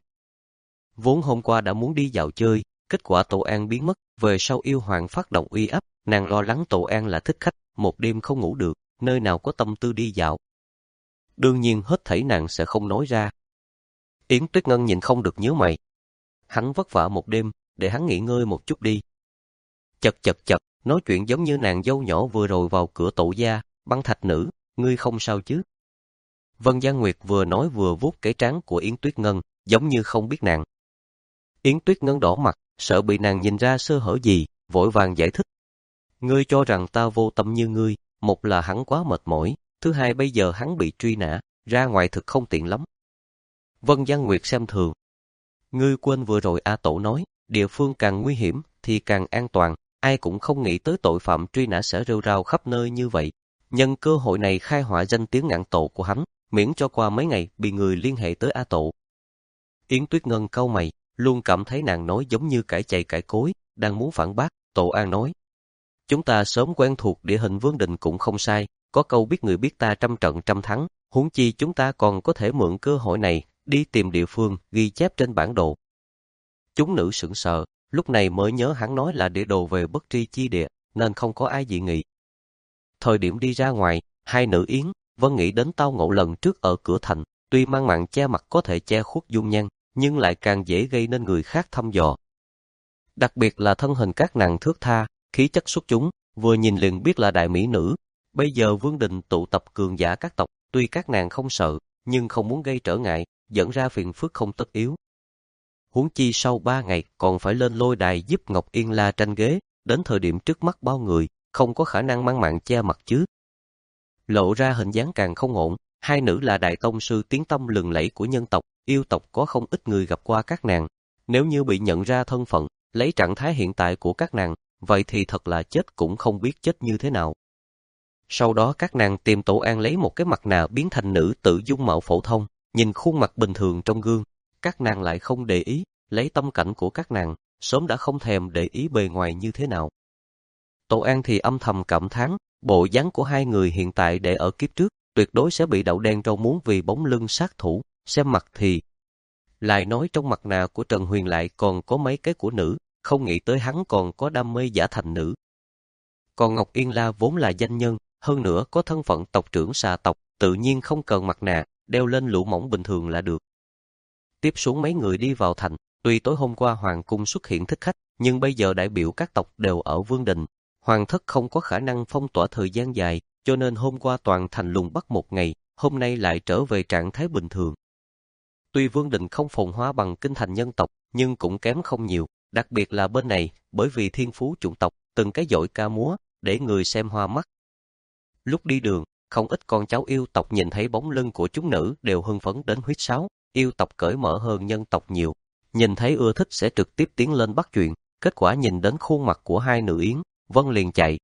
Speaker 1: Vốn hôm qua đã muốn đi dạo chơi, kết quả Tổ An biến mất, về sau yêu hoàng phát động uy áp, nàng lo lắng Tổ An là thích khách, một đêm không ngủ được, nơi nào có tâm tư đi dạo. Đương nhiên hết thảy nàng sẽ không nói ra. Yến Tuyết Ngân nhìn không được nhíu mày. Hắn vất vả một đêm, để hắn nghỉ ngơi một chút đi. Chật chật chật, nói chuyện giống như nàng dâu nhỏ vừa rồi vào cửa Tổ gia, Băng Thạch nữ, ngươi không sao chứ? Vân Gian Nguyệt vừa nói vừa vuốt cái trán của Yến Tuyết Ngân, giống như không biết nàng. Yến Tuyết Ngân đỏ mặt, sợ bị nàng nhìn ra sơ hở gì, vội vàng giải thích. Ngươi cho rằng ta vô tâm như ngươi, một là hắn quá mệt mỏi, thứ hai bây giờ hắn bị truy nã, ra ngoài thực không tiện lắm. Vân Gian Nguyệt xem thường. Ngươi quên vừa rồi A Tổ nói, địa phương càng nguy hiểm thì càng an toàn, ai cũng không nghĩ tới tội phạm truy nã sẽ rêu rao khắp nơi như vậy. Nhân cơ hội này khai họa danh tiếng ngạn tổ của hắn, miễn cho qua mấy ngày bị người liên hệ tới A Tổ. Yến Tuyết Ngân cau mày, luôn cảm thấy nàng nói giống như cãi chày cãi cối, đang muốn phản bác. Tổ An nói, chúng ta sớm quen thuộc địa hình Vương đình cũng không sai, có câu biết người biết ta trăm trận trăm thắng, huống chi chúng ta còn có thể mượn cơ hội này đi tìm địa phương ghi chép trên bản đồ. Chúng nữ sững sờ, lúc này mới nhớ hắn nói là địa đồ về bất tri chi địa, nên không có ai dị nghị. Thời điểm đi ra ngoài, hai nữ Yến, Vân nghĩ đến tao ngộ lần trước ở cửa thành, tuy mang màn che mặt có thể che khuất dung nhan, nhưng lại càng dễ gây nên người khác thăm dò. Đặc biệt là thân hình các nàng thước tha, khí chất xuất chúng, vừa nhìn liền biết là đại mỹ nữ. Bây giờ Vương đình tụ tập cường giả các tộc, tuy các nàng không sợ, nhưng không muốn gây trở ngại, dẫn ra phiền phức không tất yếu. Huống chi sau ba ngày còn phải lên lôi đài giúp Ngọc Yên La tranh ghế, đến thời điểm trước mắt bao người, không có khả năng mang mạng che mặt chứ. Lộ ra hình dáng càng không ổn, hai nữ là đại tông sư tiếng tăm lừng lẫy của nhân tộc, yêu tộc có không ít người gặp qua các nàng. Nếu như bị nhận ra thân phận, lấy trạng thái hiện tại của các nàng, vậy thì thật là chết cũng không biết chết như thế nào. Sau đó các nàng tìm Tổ An lấy một cái mặt nạ biến thành nữ tự dung mạo phổ thông, nhìn khuôn mặt bình thường trong gương. Các nàng lại không để ý, lấy tâm cảnh của các nàng, sớm đã không thèm để ý bề ngoài như thế nào. Tổ An thì âm thầm cảm thán, bộ dáng của hai người hiện tại để ở kiếp trước, tuyệt đối sẽ bị đậu đen rau muống vì bóng lưng sát thủ, xem mặt thì. Lại nói trong mặt nạ của Trần Huyền lại còn có mấy cái của nữ, không nghĩ tới hắn còn có đam mê giả thành nữ. Còn Ngọc Yên La vốn là danh nhân, hơn nữa có thân phận tộc trưởng xà tộc, tự nhiên không cần mặt nạ, đeo lên lụa mỏng bình thường là được. Tiếp xuống mấy người đi vào thành, tuy tối hôm qua Hoàng cung xuất hiện thích khách, nhưng bây giờ đại biểu các tộc đều ở Vương đình. Hoàng thất không có khả năng phong tỏa thời gian dài, cho nên hôm qua toàn thành lùng bắt một ngày, hôm nay lại trở về trạng thái bình thường. Tuy Vương đình không phồn hoa bằng kinh thành nhân tộc, nhưng cũng kém không nhiều, đặc biệt là bên này, bởi vì thiên phú chủng tộc, từng cái dội ca múa, để người xem hoa mắt. Lúc đi đường, không ít con cháu yêu tộc nhìn thấy bóng lưng của chúng nữ đều hưng phấn đến huýt sáo, yêu tộc cởi mở hơn nhân tộc nhiều. nhìn thấy ưa thích sẽ trực tiếp tiến lên bắt chuyện, kết quả nhìn đến khuôn mặt của hai nữ yến, Vân liền chạy.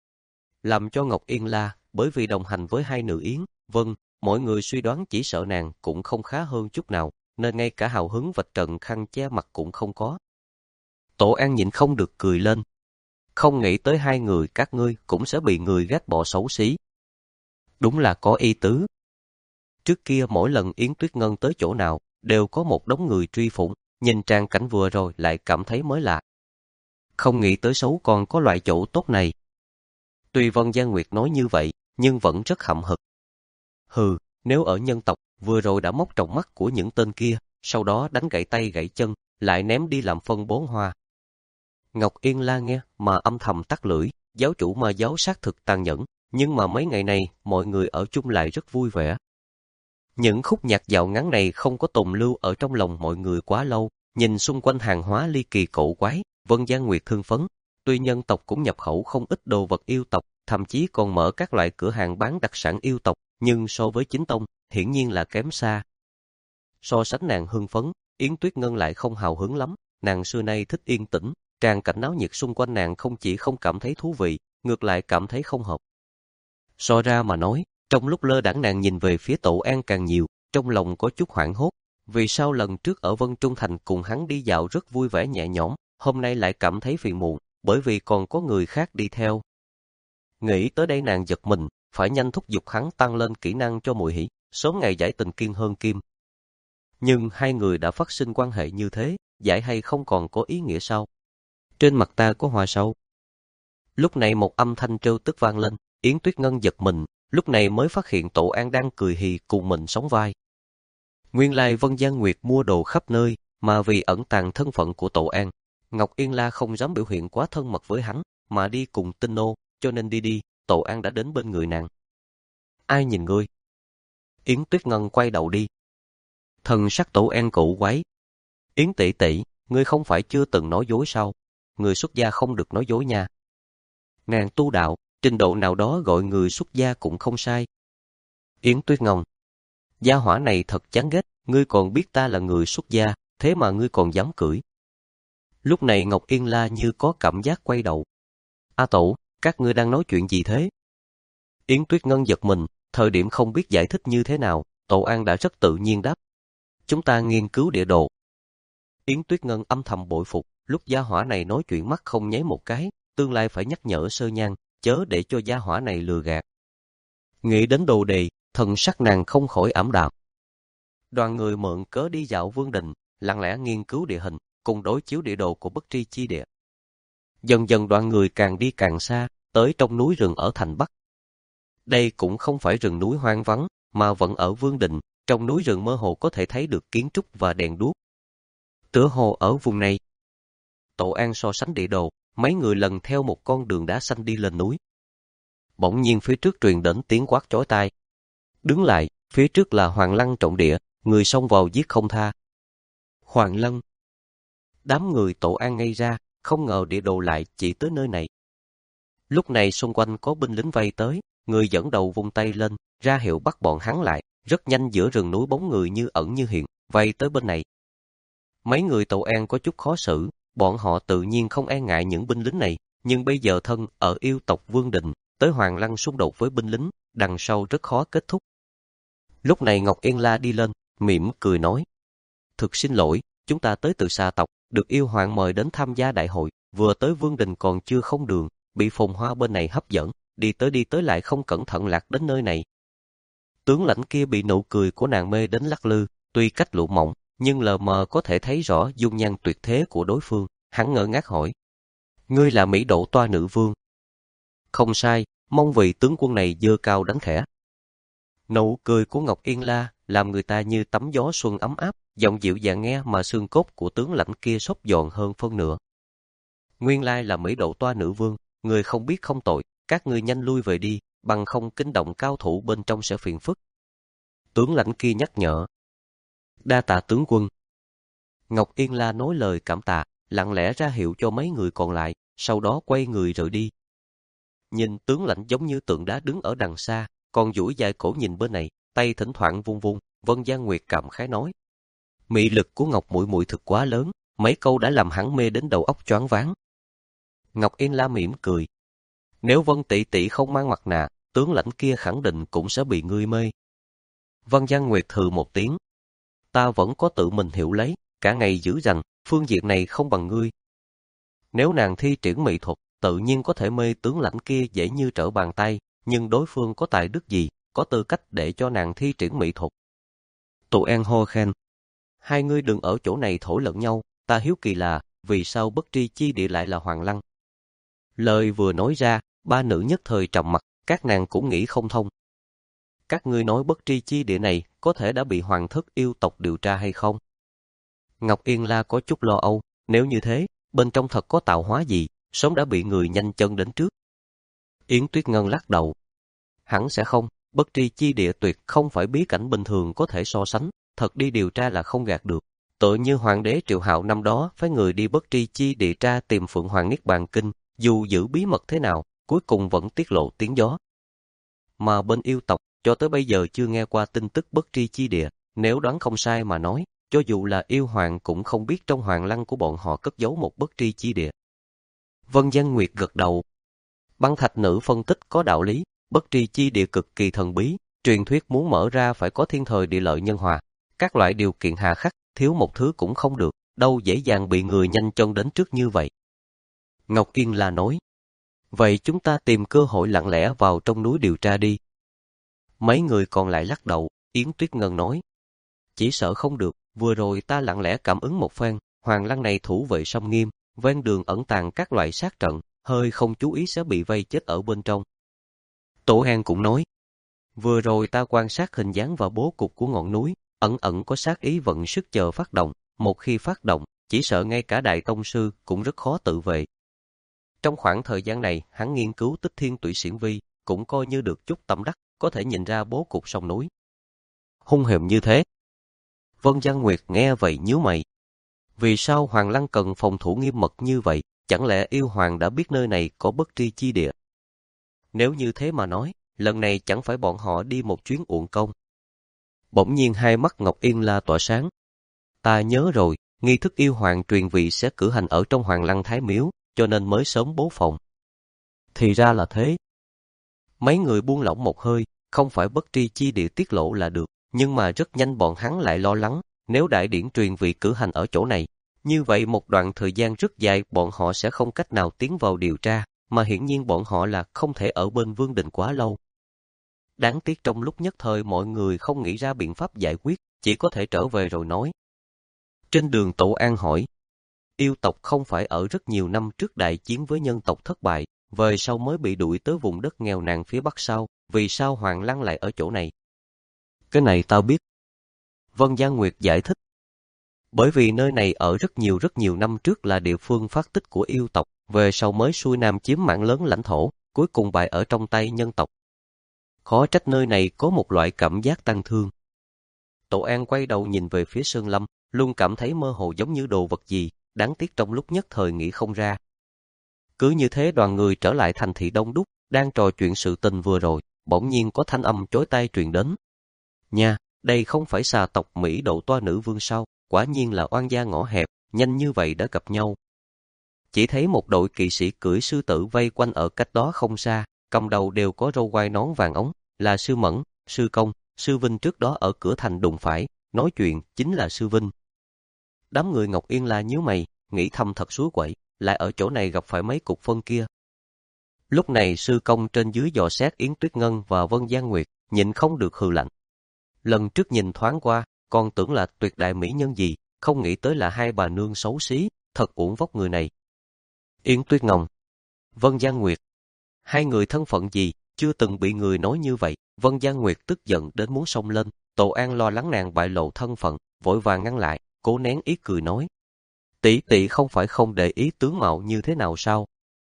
Speaker 1: Làm cho Ngọc Yên la, bởi vì đồng hành với hai nữ yến, Vân, mọi người suy đoán chỉ sợ nàng cũng không khá hơn chút nào, nên ngay cả hào hứng vạch trần khăn che mặt cũng không có. Tổ An nhịn không được cười lên. Không nghĩ tới hai người các ngươi cũng sẽ bị người ghét bỏ xấu xí. Đúng là có ý tứ. Trước kia mỗi lần Yến Tuyết Ngân tới chỗ nào, đều có một đống người truy phủng, nhìn trang cảnh vừa rồi lại cảm thấy mới lạ. Không nghĩ tới xấu còn có loại chỗ tốt này. Tuy Vân Gia Nguyệt nói như vậy, nhưng vẫn rất hậm hực. Hừ, nếu ở nhân tộc, vừa rồi đã móc tròng mắt của những tên kia, sau đó đánh gãy tay gãy chân, lại ném đi làm phân bón hoa. Ngọc Yên la nghe mà âm thầm tắt lưỡi, giáo chủ mà giáo xác thực tàn nhẫn, nhưng mà mấy ngày này mọi người ở chung lại rất vui vẻ. Những khúc nhạc dạo ngắn này không có tồn lưu ở trong lòng mọi người quá lâu, nhìn xung quanh hàng hóa ly kỳ cổ quái, Vân Gia Nguyệt thương phấn. Tuy nhân tộc cũng nhập khẩu không ít đồ vật yêu tộc, thậm chí còn mở các loại cửa hàng bán đặc sản yêu tộc, nhưng so với chính tông, hiển nhiên là kém xa. So sánh nàng hưng phấn, Yến Tuyết Ngân lại không hào hứng lắm, nàng xưa nay thích yên tĩnh, tràn cảnh náo nhiệt xung quanh nàng không chỉ không cảm thấy thú vị, ngược lại cảm thấy không hợp. So ra mà nói, trong lúc lơ đãng nàng nhìn về phía Tổ An càng nhiều, trong lòng có chút hoảng hốt. Vì sao lần trước ở Vân Trung Thành cùng hắn đi dạo rất vui vẻ nhẹ nhõm, hôm nay lại cảm thấy phiền muộn, bởi vì còn có người khác đi theo. Nghĩ tới đây nàng giật mình, phải nhanh thúc giục hắn tăng lên kỹ năng cho Mùi Hỷ, sớm ngày giải tình kiên hơn kim. Nhưng hai người đã phát sinh quan hệ như thế, giải hay không còn có ý nghĩa sao? Trên mặt ta có hoa sâu. Lúc này một âm thanh trêu tức vang lên, Yến Tuyết Ngân giật mình, lúc này mới phát hiện Tổ An đang cười hì cùng mình sóng vai. Nguyên lai Vân Gia Nguyệt mua đồ khắp nơi, mà vì ẩn tàng thân phận của Tổ An, Ngọc Yên La không dám biểu hiện quá thân mật với hắn, mà đi cùng Tinh Nô, cho nên đi đi, Tổ An đã đến bên người nàng. Ai nhìn ngươi? Yến Tuyết Ngân quay đầu đi. Thần sắc Tổ An cụ quái. Yến tỷ tỷ, ngươi không phải chưa từng nói dối sao? Người xuất gia không được nói dối nha. Nàng tu đạo, trình độ nào đó gọi người xuất gia cũng không sai. Yến Tuyết Ngân, gia hỏa này thật chán ghét, ngươi còn biết ta là người xuất gia, thế mà ngươi còn dám cưỡi. Lúc này Ngọc Yên La như có cảm giác quay đầu. A Tổ, các ngươi đang nói chuyện gì thế? Yến Tuyết Ngân giật mình, thời điểm không biết giải thích như thế nào, Tổ An đã rất tự nhiên đáp. Chúng ta nghiên cứu địa đồ. Yến Tuyết Ngân âm thầm bội phục, lúc gia hỏa này nói chuyện mắt không nháy một cái, tương lai phải nhắc nhở Sơ Nhan, chớ để cho gia hỏa này lừa gạt. Nghĩ đến đồ đề, thần sắc nàng không khỏi ảm đạm. Đoàn người mượn cớ đi dạo Vương Đình, lặng lẽ nghiên cứu địa hình, cùng đối chiếu địa đồ của Bất Tri chi địa. Dần dần đoàn người càng đi càng xa, tới trong núi rừng ở thành Bắc. Đây cũng không phải rừng núi hoang vắng, mà vẫn ở Vương Đình, trong núi rừng mơ hồ có thể thấy được kiến trúc và đèn đuốc. Tựa hồ ở vùng này. Tổ An so sánh địa đồ, mấy người lần theo một con đường đá xanh đi lên núi. Bỗng nhiên phía trước truyền đến tiếng quát chói tai. Đứng lại, phía trước là Hoàng Lăng trọng địa, người xông vào giết không tha. Hoàng Lăng. Đám người Tổ An ngây ra, không ngờ địa đồ lại chỉ tới nơi này. Lúc này xung quanh có binh lính vây tới, người dẫn đầu vung tay lên, ra hiệu bắt bọn hắn lại, rất nhanh giữa rừng núi bóng người như ẩn như hiện, vây tới bên này. Mấy người Tổ An có chút khó xử, bọn họ tự nhiên không e ngại những binh lính này, nhưng bây giờ thân ở yêu tộc Vương Đình, tới Hoàng Lăng xung đột với binh lính, đằng sau rất khó kết thúc. Lúc này Ngọc Yên La đi lên, mỉm cười nói. Thực xin lỗi, chúng ta tới từ xa tộc, được yêu hoàng mời đến tham gia đại hội, vừa tới Vương Đình còn chưa không đường, bị phồn hoa bên này hấp dẫn, đi tới đi tới lại không cẩn thận lạc đến nơi này. Tướng lãnh kia bị nụ cười của nàng mê đến lắc lư, tuy cách lụ mộng, nhưng lờ mờ có thể thấy rõ dung nhan tuyệt thế của đối phương, hắn ngơ ngác hỏi. Ngươi là Mỹ Độ Toa Nữ Vương. Không sai, mong vị tướng quân này dơ cao đánh khẽ. Nụ cười của Ngọc Yên La làm người ta như tắm gió xuân ấm áp, giọng dịu dàng nghe mà xương cốt của tướng lãnh kia xốp giòn hơn phân nửa. Nguyên lai là Mỹ Độ Toa Nữ Vương, người không biết không tội, các ngươi nhanh lui về đi, bằng không kinh động cao thủ bên trong sẽ phiền phức. Tướng lãnh kia nhắc nhở. Đa tạ tướng quân. Ngọc Yên La nói lời cảm tạ, lặng lẽ ra hiệu cho mấy người còn lại, sau đó quay người rời đi. Nhìn tướng lãnh giống như tượng đá đứng ở đằng xa, còn duỗi dài cổ nhìn bên này, tay thỉnh thoảng vung vung, Vân Gia Nguyệt cảm khái nói. Mị lực của Ngọc muội muội thực quá lớn, mấy câu đã làm hắn mê đến đầu óc choáng váng. Ngọc Yên La mỉm cười. Nếu Vân tỷ tỷ không mang mặt nạ, tướng lãnh kia khẳng định cũng sẽ bị ngươi mê. Vân Giang Nguyệt hừ một tiếng. Ta vẫn có tự mình hiểu lấy, cả ngày giữ rằng, phương diện này không bằng ngươi. Nếu nàng thi triển mỹ thuật, tự nhiên có thể mê tướng lãnh kia dễ như trở bàn tay, nhưng đối phương có tài đức gì, có tư cách để cho nàng thi triển mỹ thuật. Tụ An hô khen. Hai ngươi đừng ở chỗ này thổi lẫn nhau, ta hiếu kỳ là, vì sao bất tri chi địa lại là Hoàng Lăng. Lời vừa nói ra, ba nữ nhất thời trầm mặt, các nàng cũng nghĩ không thông. Các ngươi nói bất tri chi địa này có thể đã bị hoàng thất yêu tộc điều tra hay không? Ngọc Yên La có chút lo âu, nếu như thế, bên trong thật có tạo hóa gì, sớm đã bị người nhanh chân đến trước. Yến Tuyết Ngân lắc đầu. Hẳn sẽ không, bất tri chi địa tuyệt không phải bí cảnh bình thường có thể so sánh, thật đi điều tra là không gạt được. Tựa như hoàng đế Triệu Hạo năm đó phái người đi bất tri chi địa tra tìm Phượng Hoàng Niết Bàn Kinh, dù giữ bí mật thế nào, cuối cùng vẫn tiết lộ tiếng gió. Mà bên yêu tộc, cho tới bây giờ chưa nghe qua tin tức bất tri chi địa, nếu đoán không sai mà nói, cho dù là yêu hoàng cũng không biết trong hoàng lăng của bọn họ cất giấu một bất tri chi địa. Vân Giang Nguyệt gật đầu. Băng Thạch Nữ phân tích có đạo lý, bất tri chi địa cực kỳ thần bí, truyền thuyết muốn mở ra phải có thiên thời địa lợi nhân hòa, các loại điều kiện hà khắc, thiếu một thứ cũng không được, đâu dễ dàng bị người nhanh chân đến trước như vậy. Ngọc Yên La nói, vậy chúng ta tìm cơ hội lặng lẽ vào trong núi điều tra đi. Mấy người còn lại lắc đầu, Yến Tuyết Ngân nói, chỉ sợ không được, vừa rồi ta lặng lẽ cảm ứng một phen, hoàng lăng này thủ vệ sông nghiêm, ven đường ẩn tàng các loại sát trận, hơi không chú ý sẽ bị vây chết ở bên trong. Tổ An cũng nói, vừa rồi ta quan sát hình dáng và bố cục của ngọn núi, ẩn ẩn có sát ý vận sức chờ phát động, một khi phát động, chỉ sợ ngay cả đại tông sư cũng rất khó tự vệ. Trong khoảng thời gian này, hắn nghiên cứu Tích Thiên Tụy Xiển Vi, cũng coi như được chút tâm đắc, có thể nhìn ra bố cục sông núi. Hung hiểm như thế. Vân Giang Nguyệt nghe vậy nhíu mày. Vì sao Hoàng Lăng cần phòng thủ nghiêm mật như vậy, chẳng lẽ yêu hoàng đã biết nơi này có bất tri chi địa? Nếu như thế mà nói, lần này chẳng phải bọn họ đi một chuyến uổng công. Bỗng nhiên hai mắt Ngọc Yên La tỏa sáng. Ta nhớ rồi, nghi thức yêu hoàng truyền vị sẽ cử hành ở trong Hoàng Lăng Thái Miếu, cho nên mới sớm bố phòng. Thì ra là thế. Mấy người buông lỏng một hơi, không phải bất tri chi địa tiết lộ là được, nhưng mà rất nhanh bọn hắn lại lo lắng, nếu đại điển truyền vị cử hành ở chỗ này, như vậy một đoạn thời gian rất dài bọn họ sẽ không cách nào tiến vào điều tra, mà hiển nhiên bọn họ là không thể ở bên Vương Đình quá lâu. Đáng tiếc trong lúc nhất thời mọi người không nghĩ ra biện pháp giải quyết, chỉ có thể trở về rồi nói. Trên đường Tổ An hỏi, yêu tộc không phải ở rất nhiều năm trước đại chiến với nhân tộc thất bại, về sau mới bị đuổi tới vùng đất nghèo nàn phía bắc sao, vì sao Hoàng Lăng lại ở chỗ này? Cái này tao biết. Vân Giang Nguyệt giải thích. Bởi vì nơi này ở rất nhiều rất nhiều năm trước là địa phương phát tích của yêu tộc, về sau mới xuôi nam chiếm mảng lớn lãnh thổ, cuối cùng bại ở trong tay nhân tộc. Khó trách nơi này có một loại cảm giác tăng thương. Tổ An quay đầu nhìn về phía Sơn Lâm, luôn cảm thấy mơ hồ giống như đồ vật gì, đáng tiếc trong lúc nhất thời nghĩ không ra. Cứ như thế đoàn người trở lại thành thị đông đúc, đang trò chuyện sự tình vừa rồi, bỗng nhiên có thanh âm chói tai truyền đến. Nha, đây không phải xà tộc Mỹ Độ Toa Nữ Vương sao, quả nhiên là oan gia ngõ hẹp, nhanh như vậy đã gặp nhau. Chỉ thấy một đội kỵ sĩ cưỡi sư tử vây quanh ở cách đó không xa, cầm đầu đều có râu quai nón vàng ống, là Sư Mẫn, Sư Công, Sư Vinh trước đó ở cửa thành đụng phải, nói chuyện chính là Sư Vinh. Đám người Ngọc Yên La nhíu mày, nghĩ thầm thật suối quậy, lại ở chỗ này gặp phải mấy cục phân kia. Lúc này Sư Công trên dưới dò xét Yến Tuyết Ngân và Vân Giang Nguyệt, nhịn không được hừ lạnh. Lần trước nhìn thoáng qua, còn tưởng là tuyệt đại mỹ nhân gì, không nghĩ tới là hai bà nương xấu xí, thật uổng vóc người này. Yến Tuyết Ngân, Vân Giang Nguyệt, hai người thân phận gì, chưa từng bị người nói như vậy. Vân Giang Nguyệt tức giận đến muốn xông lên, Tổ An lo lắng nàng bại lộ thân phận, vội vàng ngăn lại, cố nén ý cười nói. Tỷ tỷ không phải không để ý tướng mạo như thế nào sao?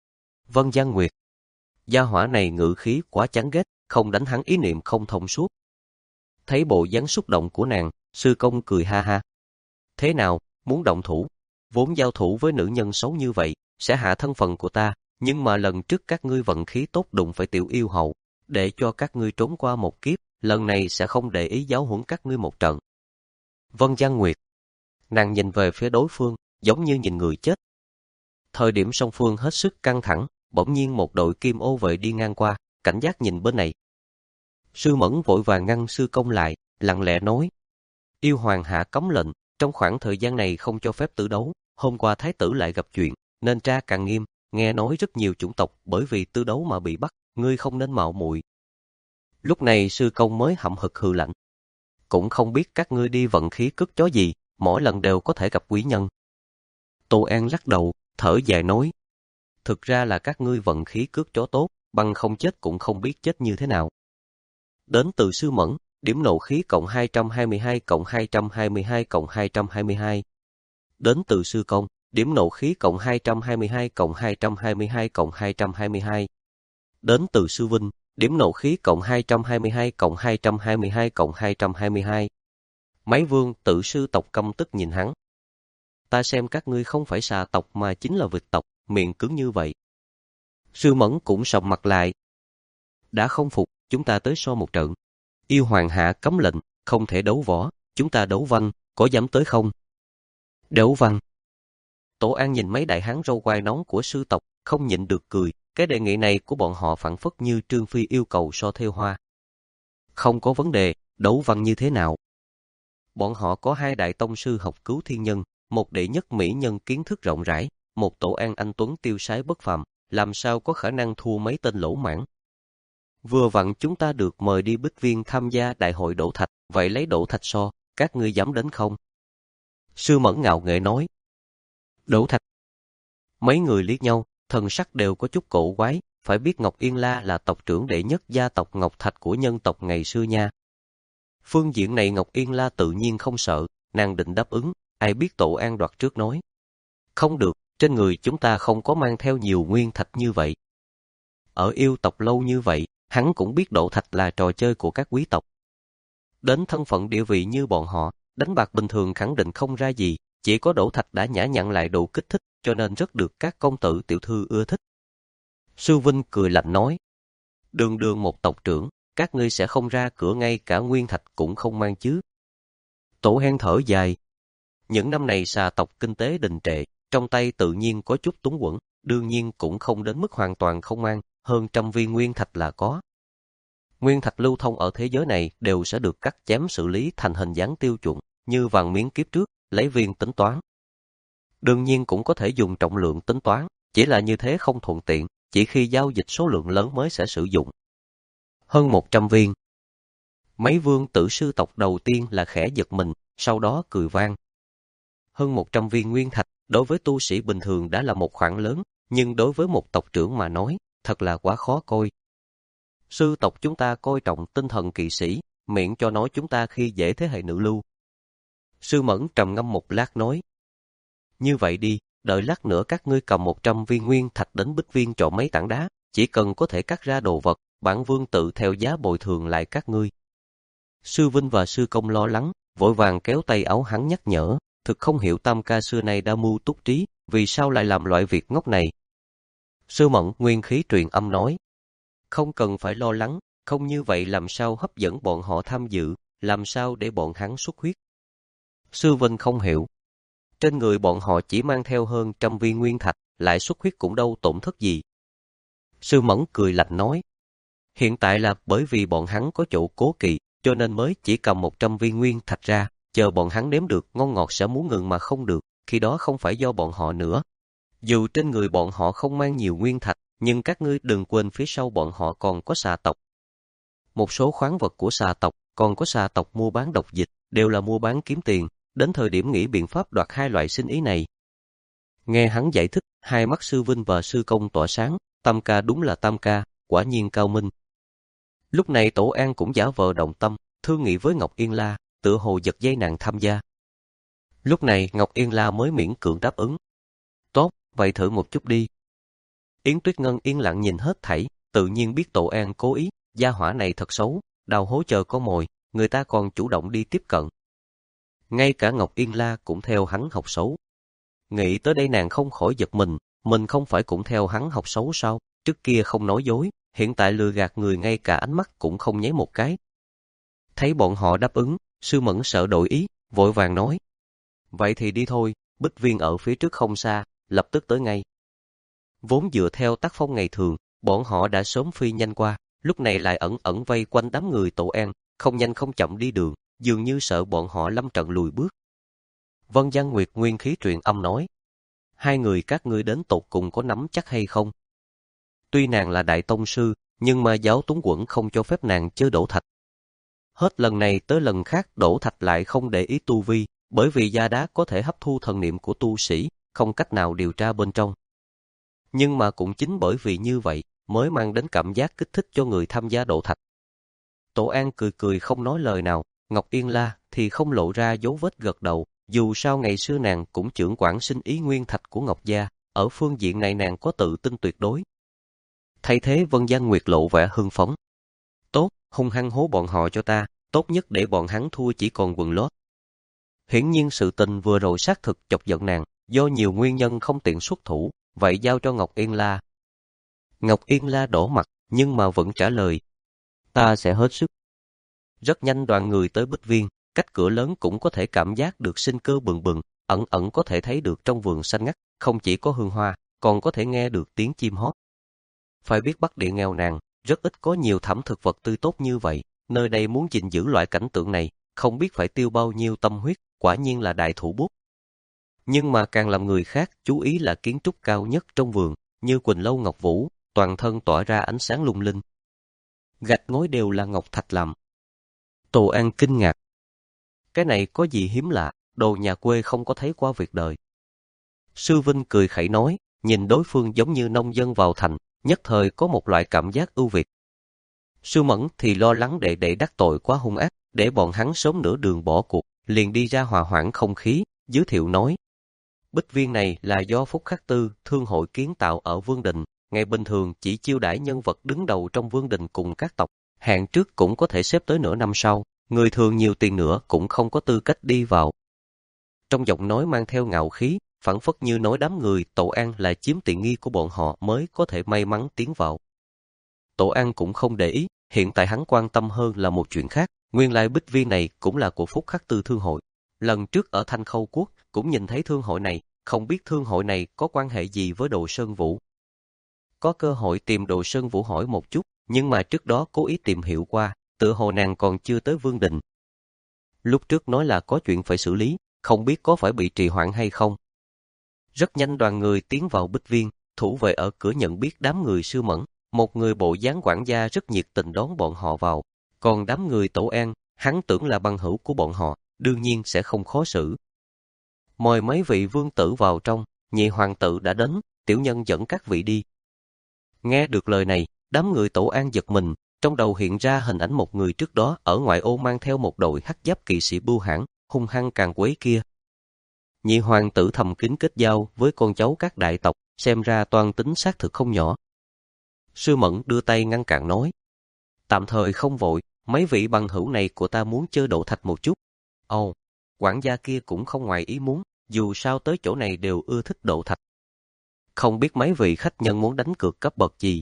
Speaker 1: Vân Giang Nguyệt, gia hỏa này ngữ khí quá chán ghét, không đánh hắn ý niệm không thông suốt. Thấy bộ dáng xúc động của nàng, Sư Công cười ha ha. Thế nào, muốn động thủ? Vốn giao thủ với nữ nhân xấu như vậy, sẽ hạ thân phận của ta, nhưng mà lần trước các ngươi vận khí tốt đụng phải tiểu yêu hậu, để cho các ngươi trốn qua một kiếp, lần này sẽ không để ý giáo huấn các ngươi một trận. Vân Giang Nguyệt, nàng nhìn về phía đối phương, giống như nhìn người chết. Thời điểm song phương hết sức căng thẳng, bỗng nhiên một đội kim ô vệ đi ngang qua, cảnh giác nhìn bên này. Sư Mẫn vội vàng ngăn sư công lại, lặng lẽ nói: Yêu hoàng hạ cấm lệnh, trong khoảng thời gian này không cho phép tử đấu. Hôm qua thái tử lại gặp chuyện, nên tra càng nghiêm. Nghe nói rất nhiều chủng tộc bởi vì tư đấu mà bị bắt, ngươi không nên mạo muội. Lúc này sư công mới hậm hực hừ lạnh: Cũng không biết các ngươi đi vận khí cất chó gì, mỗi lần đều có thể gặp quý nhân. Tô An lắc đầu, thở dài nói: Thực ra là các ngươi vận khí cước chó tốt, bằng không chết cũng không biết chết như thế nào. Đến từ sư Mẫn, điểm nộ khí cộng hai trăm hai mươi hai cộng hai trăm hai mươi hai cộng hai trăm hai mươi hai. Đến từ sư công, điểm nộ khí cộng hai trăm hai mươi hai cộng hai trăm hai mươi hai cộng hai trăm hai mươi hai. Đến từ sư Vinh, điểm nộ khí cộng hai trăm hai mươi hai cộng hai trăm hai mươi hai cộng hai trăm hai mươi hai. Mấy vương tự sư tộc căm tức nhìn hắn. Ta xem các ngươi không phải xà tộc mà chính là vịt tộc, miệng cứng như vậy. Sư Mẫn cũng sầm mặt lại. Đã không phục, chúng ta tới so một trận. Yêu hoàng hạ cấm lệnh, không thể đấu võ, chúng ta đấu văn, có dám tới không? Đấu văn. Tổ An nhìn mấy đại hán râu quai nón của sư tộc, không nhịn được cười. Cái đề nghị này của bọn họ phảng phất như Trương Phi yêu cầu so thêu hoa. Không có vấn đề, đấu văn như thế nào? Bọn họ có hai đại tông sư học cứu thiên nhân, một đệ nhất mỹ nhân kiến thức rộng rãi, một Tổ An anh tuấn tiêu sái bất phàm, làm sao có khả năng thua mấy tên lỗ mãng. Vừa vặn chúng ta được mời đi Bích Viên tham gia đại hội đổ thạch, vậy lấy đổ thạch so, các ngươi dám đến không? Sư Mẫn ngạo nghễ nói. Đổ thạch. Mấy người liếc nhau, thần sắc đều có chút cổ quái, phải biết Ngọc Yên La là tộc trưởng đệ nhất gia tộc Ngọc Thạch của nhân tộc ngày xưa nha. Phương diện này Ngọc Yên La tự nhiên không sợ, nàng định đáp ứng, ai biết Tổ An đoạt trước nói. Không được, trên người chúng ta không có mang theo nhiều nguyên thạch như vậy. Ở yêu tộc lâu như vậy, hắn cũng biết đổ thạch là trò chơi của các quý tộc. Đến thân phận địa vị như bọn họ, đánh bạc bình thường khẳng định không ra gì, chỉ có đổ thạch đã nhã nhặn lại đủ kích thích, cho nên rất được các công tử tiểu thư ưa thích. Sư Vinh cười lạnh nói, đường đường một tộc trưởng, các ngươi sẽ không ra cửa ngay cả nguyên thạch cũng không mang chứ. Tổ Hen thở dài. Những năm này xà tộc kinh tế đình trệ, trong tay tự nhiên có chút túng quẫn, đương nhiên cũng không đến mức hoàn toàn không mang, hơn trăm viên nguyên thạch là có. Nguyên thạch lưu thông ở thế giới này đều sẽ được cắt chém xử lý thành hình dáng tiêu chuẩn, như vàng miếng kiếp trước, lấy viên tính toán. Đương nhiên cũng có thể dùng trọng lượng tính toán, chỉ là như thế không thuận tiện, chỉ khi giao dịch số lượng lớn mới sẽ sử dụng. Hơn một trăm viên. Mấy vương tử sư tộc đầu tiên là khẽ giật mình, sau đó cười vang. Hơn một trăm viên nguyên thạch, đối với tu sĩ bình thường đã là một khoản lớn, nhưng đối với một tộc trưởng mà nói, thật là quá khó coi. Sư tộc chúng ta coi trọng tinh thần kỵ sĩ, miệng cho nói chúng ta khi dễ thế hệ nữ lưu. Sư Mẫn trầm ngâm một lát nói. Như vậy đi, đợi lát nữa các ngươi cầm một trăm viên nguyên thạch đến Bích Viên chọn mấy tảng đá, chỉ cần có thể cắt ra đồ vật, bản vương tự theo giá bồi thường lại các ngươi. Sư Vinh và sư công lo lắng, vội vàng kéo tay áo hắn nhắc nhở, thực không hiểu Tam ca xưa nay đa mưu túc trí, vì sao lại làm loại việc ngốc này. Sư Mẫn nguyên khí truyền âm nói, không cần phải lo lắng, không như vậy làm sao hấp dẫn bọn họ tham dự, làm sao để bọn hắn xuất huyết. Sư Vinh không hiểu. Trên người bọn họ chỉ mang theo hơn trăm viên nguyên thạch, lại xuất huyết cũng đâu tổn thất gì. Sư Mẫn cười lạnh nói, hiện tại là bởi vì bọn hắn có chỗ cố kỵ, cho nên mới chỉ cầm một trăm viên nguyên thạch ra, chờ bọn hắn nếm được ngon ngọt sẽ muốn ngừng mà không được, khi đó không phải do bọn họ nữa. Dù trên người bọn họ không mang nhiều nguyên thạch, nhưng các ngươi đừng quên phía sau bọn họ còn có xà tộc. Một số khoáng vật của xà tộc, còn có xà tộc mua bán độc dịch, đều là mua bán kiếm tiền, đến thời điểm nghĩ biện pháp đoạt hai loại sinh ý này. Nghe hắn giải thích, hai mắt sư Vinh và sư công tỏa sáng, Tam ca đúng là Tam ca, quả nhiên cao minh. Lúc này Tổ An cũng giả vờ động tâm, thương nghị với Ngọc Yên La, tựa hồ giật dây nàng tham gia. Lúc này Ngọc Yên La mới miễn cưỡng đáp ứng. Tốt, vậy thử một chút đi. Yến Tuyết Ngân yên lặng nhìn hết thảy, tự nhiên biết Tổ An cố ý, gia hỏa này thật xấu, đào hố chờ có mồi, người ta còn chủ động đi tiếp cận. Ngay cả Ngọc Yên La cũng theo hắn học xấu. Nghĩ tới đây nàng không khỏi giật mình, mình không phải cũng theo hắn học xấu sao, trước kia không nói dối, hiện tại lừa gạt người ngay cả ánh mắt cũng không nháy một cái. Thấy bọn họ đáp ứng, sư Mẫn sợ đổi ý, vội vàng nói. Vậy thì đi thôi, Bích Viên ở phía trước không xa, lập tức tới ngay. Vốn dựa theo tác phong ngày thường, bọn họ đã sớm phi nhanh qua, lúc này lại ẩn ẩn vây quanh đám người Tổ An, không nhanh không chậm đi đường, dường như sợ bọn họ lâm trận lùi bước. Vân Giang Nguyệt nguyên khí truyền âm nói, hai người các ngươi đến tột cùng có nắm chắc hay không? Tuy nàng là đại tông sư, nhưng mà giáo túng quẩn không cho phép nàng chơi đổ thạch. Hết lần này tới lần khác đổ thạch lại không để ý tu vi, bởi vì da đá có thể hấp thu thần niệm của tu sĩ, không cách nào điều tra bên trong. Nhưng mà cũng chính bởi vì như vậy, mới mang đến cảm giác kích thích cho người tham gia đổ thạch. Tổ An cười cười không nói lời nào, Ngọc Yên La thì không lộ ra dấu vết gật đầu, dù sao ngày xưa nàng cũng trưởng quản sinh ý nguyên thạch của Ngọc Gia, ở phương diện này nàng có tự tin tuyệt đối. Thay thế Vân Giang Nguyệt lộ vẻ hưng phấn. Tốt, hung hăng hố bọn họ cho ta, tốt nhất để bọn hắn thua chỉ còn quần lót. Hiển nhiên sự tình vừa rồi xác thực chọc giận nàng, do nhiều nguyên nhân không tiện xuất thủ, vậy giao cho Ngọc Yên La. Ngọc Yên La đổ mặt, nhưng mà vẫn trả lời. Ta sẽ hết sức. Rất nhanh đoàn người tới Bích Viên, cách cửa lớn cũng có thể cảm giác được sinh cơ bừng bừng, ẩn ẩn có thể thấy được trong vườn xanh ngắt, không chỉ có hương hoa, còn có thể nghe được tiếng chim hót. Phải biết Bắc Địa nghèo nàn, rất ít có nhiều thảm thực vật tươi tốt như vậy, nơi đây muốn gìn giữ loại cảnh tượng này, không biết phải tiêu bao nhiêu tâm huyết, quả nhiên là đại thủ bút. Nhưng mà càng làm người khác chú ý là kiến trúc cao nhất trong vườn, như Quỳnh Lâu Ngọc Vũ, toàn thân tỏa ra ánh sáng lung linh. Gạch ngói đều là ngọc thạch làm. Tổ An kinh ngạc. Cái này có gì hiếm lạ, đồ nhà quê không có thấy qua việc đời. Sư Vinh cười khẩy nói, nhìn đối phương giống như nông dân vào thành, nhất thời có một loại cảm giác ưu việt. Sư Mẫn thì lo lắng đệ đệ đắc tội quá hung ác, để bọn hắn sớm nửa đường bỏ cuộc, liền đi ra hòa hoãn không khí, giới thiệu nói. Bích Viên này là do Phúc Khắc Tư, thương hội kiến tạo ở Vương Đình, ngày bình thường chỉ chiêu đãi nhân vật đứng đầu trong Vương Đình cùng các tộc, hạng trước cũng có thể xếp tới nửa năm sau, người thường nhiều tiền nữa cũng không có tư cách đi vào. Trong giọng nói mang theo ngạo khí, phảng phất như nói đám người Tổ An là chiếm tiện nghi của bọn họ mới có thể may mắn tiến vào. Tổ An cũng không để ý, hiện tại hắn quan tâm hơn là một chuyện khác, nguyên lai Bích Viên này cũng là của Phúc Khắc Tư thương hội. Lần trước ở Thanh Khâu Quốc cũng nhìn thấy thương hội này, không biết thương hội này có quan hệ gì với Đồ Sơn Vũ. Có cơ hội tìm Đồ Sơn Vũ hỏi một chút, nhưng mà trước đó cố ý tìm hiểu qua, tựa hồ nàng còn chưa tới Vương Đình. Lúc trước nói là có chuyện phải xử lý, không biết có phải bị trì hoãn hay không. Rất nhanh đoàn người tiến vào Bích Viên, thủ vệ ở cửa nhận biết đám người Sư Mẫn, một người bộ dáng quản gia rất nhiệt tình đón bọn họ vào, còn đám người Tổ An, hắn tưởng là bằng hữu của bọn họ, đương nhiên sẽ không khó xử. Mời mấy vị vương tử vào trong, nhị hoàng tử đã đến, tiểu nhân dẫn các vị đi. Nghe được lời này, đám người Tổ An giật mình, trong đầu hiện ra hình ảnh một người trước đó ở ngoại ô mang theo một đội hắc giáp kỵ sĩ bưu hãn, hung hăng càng quấy kia. Nhị hoàng tử thầm kín kết giao với con cháu các đại tộc, xem ra toan tính xác thực không nhỏ. Sư Mẫn đưa tay ngăn cản nói, tạm thời không vội, mấy vị bằng hữu này của ta muốn chơi đổ thạch một chút. Ồ, oh, quản gia kia cũng không ngoài ý muốn, dù sao tới chỗ này đều ưa thích đổ thạch. Không biết mấy vị khách nhân muốn đánh cược cấp bậc gì?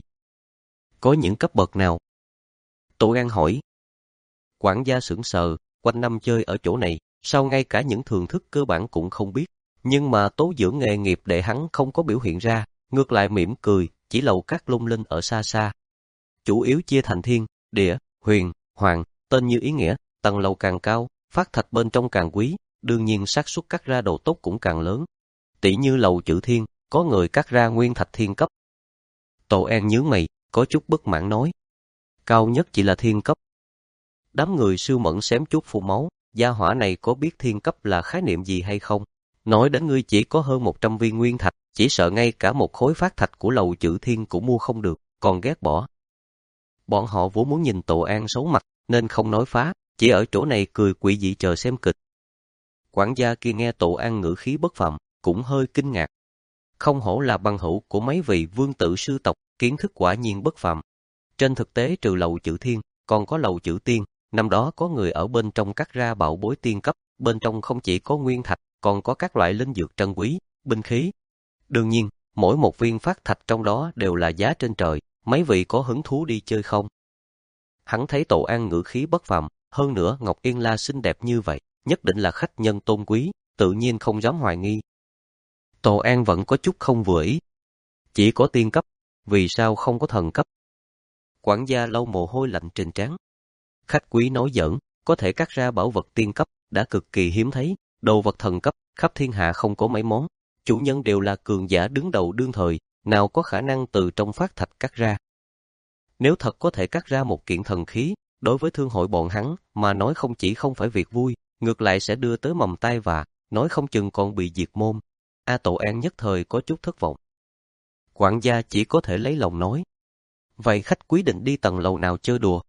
Speaker 1: Có những cấp bậc nào? Tổ An hỏi. Quản gia sững sờ, quanh năm chơi ở chỗ này, sao ngay cả những thường thức cơ bản cũng không biết. Nhưng mà tố dưỡng nghề nghiệp để hắn không có biểu hiện ra, ngược lại mỉm cười, chỉ lầu các lung linh ở xa xa. Chủ yếu chia thành thiên, địa, huyền, hoàng, tên như ý nghĩa, tầng lầu càng cao, phát thạch bên trong càng quý, đương nhiên xác suất cắt ra đồ tốt cũng càng lớn. Tỷ như lầu chữ thiên, có người cắt ra nguyên thạch thiên cấp. Tổ An nhướng mày, có chút bất mãn nói. Cao nhất chỉ là thiên cấp. Đám người Sư Mẫn xém chút phun máu, gia hỏa này có biết thiên cấp là khái niệm gì hay không? Nói đến ngươi chỉ có hơn một trăm viên nguyên thạch, chỉ sợ ngay cả một khối phát thạch của lầu chữ thiên cũng mua không được, còn ghét bỏ. Bọn họ vốn muốn nhìn Tổ An xấu mặt, nên không nói phá, chỉ ở chỗ này cười quỷ dị chờ xem kịch. Quản gia kia nghe Tổ An ngữ khí bất phàm, cũng hơi kinh ngạc. Không hổ là bằng hữu của mấy vị vương tử sư tộc, kiến thức quả nhiên bất phàm. Trên thực tế trừ lầu chữ thiên, còn có lầu chữ tiên, năm đó có người ở bên trong cắt ra bảo bối tiên cấp, bên trong không chỉ có nguyên thạch, còn có các loại linh dược trân quý, binh khí. Đương nhiên, mỗi một viên phát thạch trong đó đều là giá trên trời, mấy vị có hứng thú đi chơi không? Hắn thấy Tổ An ngữ khí bất phàm, hơn nữa Ngọc Yên La xinh đẹp như vậy, nhất định là khách nhân tôn quý, tự nhiên không dám hoài nghi. Tổ An vẫn có chút không vừa ý. Chỉ có tiên cấp, vì sao không có thần cấp? Quản gia lau mồ hôi lạnh trên trán. Khách quý nói giỡn, có thể cắt ra bảo vật tiên cấp đã cực kỳ hiếm thấy, đồ vật thần cấp khắp thiên hạ không có mấy món, chủ nhân đều là cường giả đứng đầu đương thời, nào có khả năng từ trong phát thạch cắt ra. Nếu thật có thể cắt ra một kiện thần khí, đối với thương hội bọn hắn mà nói không chỉ không phải việc vui, ngược lại sẽ đưa tới mầm tai vạ, nói không chừng còn bị diệt môn. A Tổ An nhất thời có chút thất vọng. Quản gia chỉ có thể lấy lòng nói. Vậy khách quý định đi tầng lầu nào chơi đùa?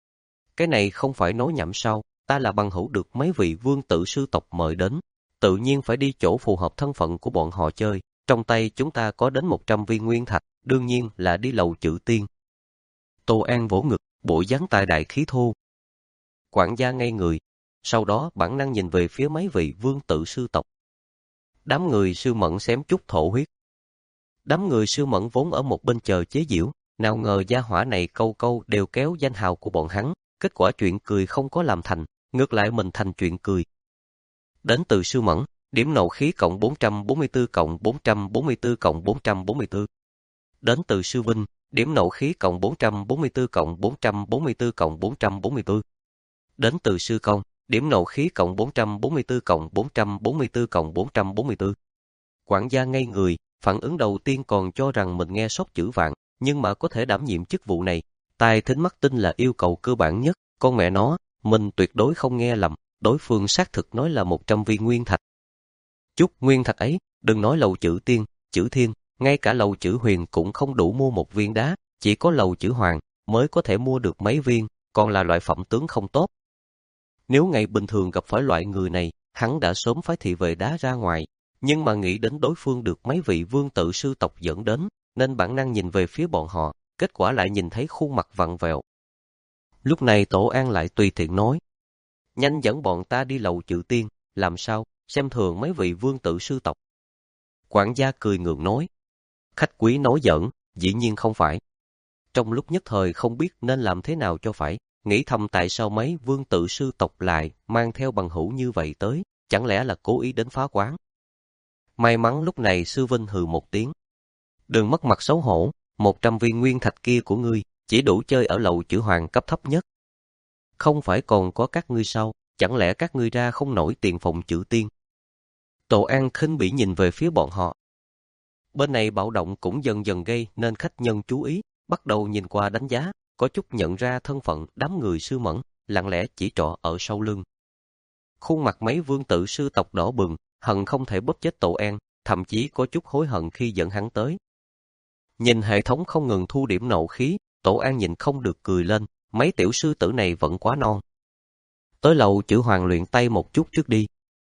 Speaker 1: Cái này không phải nói nhảm sao, ta là bằng hữu được mấy vị vương tử sư tộc mời đến, tự nhiên phải đi chỗ phù hợp thân phận của bọn họ chơi. Trong tay chúng ta có đến một trăm viên nguyên thạch, đương nhiên là đi lầu Chữ Tiên. Tô An vỗ ngực, bộ dáng tài đại khí thô. Quản gia ngây người, sau đó bản năng nhìn về phía mấy vị vương tử sư tộc. Đám người Sư Mẫn xém chút thổ huyết. Đám người Sư Mẫn vốn ở một bên chờ chế giễu, nào ngờ gia hỏa này câu câu đều kéo danh hào của bọn hắn, kết quả chuyện cười không có làm thành, ngược lại mình thành chuyện cười. Đến từ Sư Mẫn, điểm nộ khí cộng bốn trăm bốn mươi tư cộng bốn trăm bốn mươi tư cộng bốn trăm bốn mươi tư. Đến từ Sư Vinh, điểm nộ khí cộng bốn trăm bốn mươi tư cộng bốn trăm bốn mươi tư cộng bốn trăm bốn mươi tư. Đến từ Sư Công, điểm nộ khí cộng bốn trăm bốn mươi tư cộng bốn trăm bốn mươi tư cộng bốn trăm bốn mươi tư. Quản gia ngây người, phản ứng đầu tiên còn cho rằng mình nghe sót chữ vạn, nhưng mà có thể đảm nhiệm chức vụ này, tai thính mắt tinh là yêu cầu cơ bản nhất, con mẹ nó, mình tuyệt đối không nghe lầm, đối phương xác thực nói là một trăm viên nguyên thạch. Chút nguyên thạch ấy, đừng nói lầu Chữ Tiên, Chữ Thiên, ngay cả lầu Chữ Huyền cũng không đủ mua một viên đá, chỉ có lầu Chữ Hoàng mới có thể mua được mấy viên, còn là loại phẩm tướng không tốt. Nếu ngày bình thường gặp phải loại người này, hắn đã sớm phái thị vệ đá ra ngoài, nhưng mà nghĩ đến đối phương được mấy vị vương tử sư tộc dẫn đến, nên bản năng nhìn về phía bọn họ, kết quả lại nhìn thấy khuôn mặt vặn vẹo. Lúc này Tổ An lại tùy tiện nói, nhanh dẫn bọn ta đi lầu Chữ Tiên, làm sao, xem thường mấy vị vương tử sư tộc. Quản gia cười ngượng nói, khách quý nói giỡn, dĩ nhiên không phải. Trong lúc nhất thời không biết nên làm thế nào cho phải, nghĩ thầm tại sao mấy vương tử sư tộc lại mang theo bằng hữu như vậy tới, chẳng lẽ là cố ý đến phá quán. May mắn lúc này Sư Vinh hừ một tiếng. Đừng mất mặt xấu hổ, một trăm viên nguyên thạch kia của ngươi, chỉ đủ chơi ở lầu Chữ Hoàng cấp thấp nhất. Không phải còn có các ngươi sao, chẳng lẽ các ngươi ra không nổi tiền phòng Chữ Tiên. Tổ An khinh bỉ nhìn về phía bọn họ. Bên này bạo động cũng dần dần gây nên khách nhân chú ý, bắt đầu nhìn qua đánh giá, có chút nhận ra thân phận đám người Sư Mẫn, lặng lẽ chỉ trỏ ở sau lưng. Khuôn mặt mấy vương tử sư tộc đỏ bừng, hận không thể bóp chết Tổ An, thậm chí có chút hối hận khi dẫn hắn tới. Nhìn hệ thống không ngừng thu điểm nộ khí, Tổ An nhìn không được cười lên, mấy tiểu sư tử này vẫn quá non. Tới lầu Chữ Hoàng luyện tay một chút trước đi.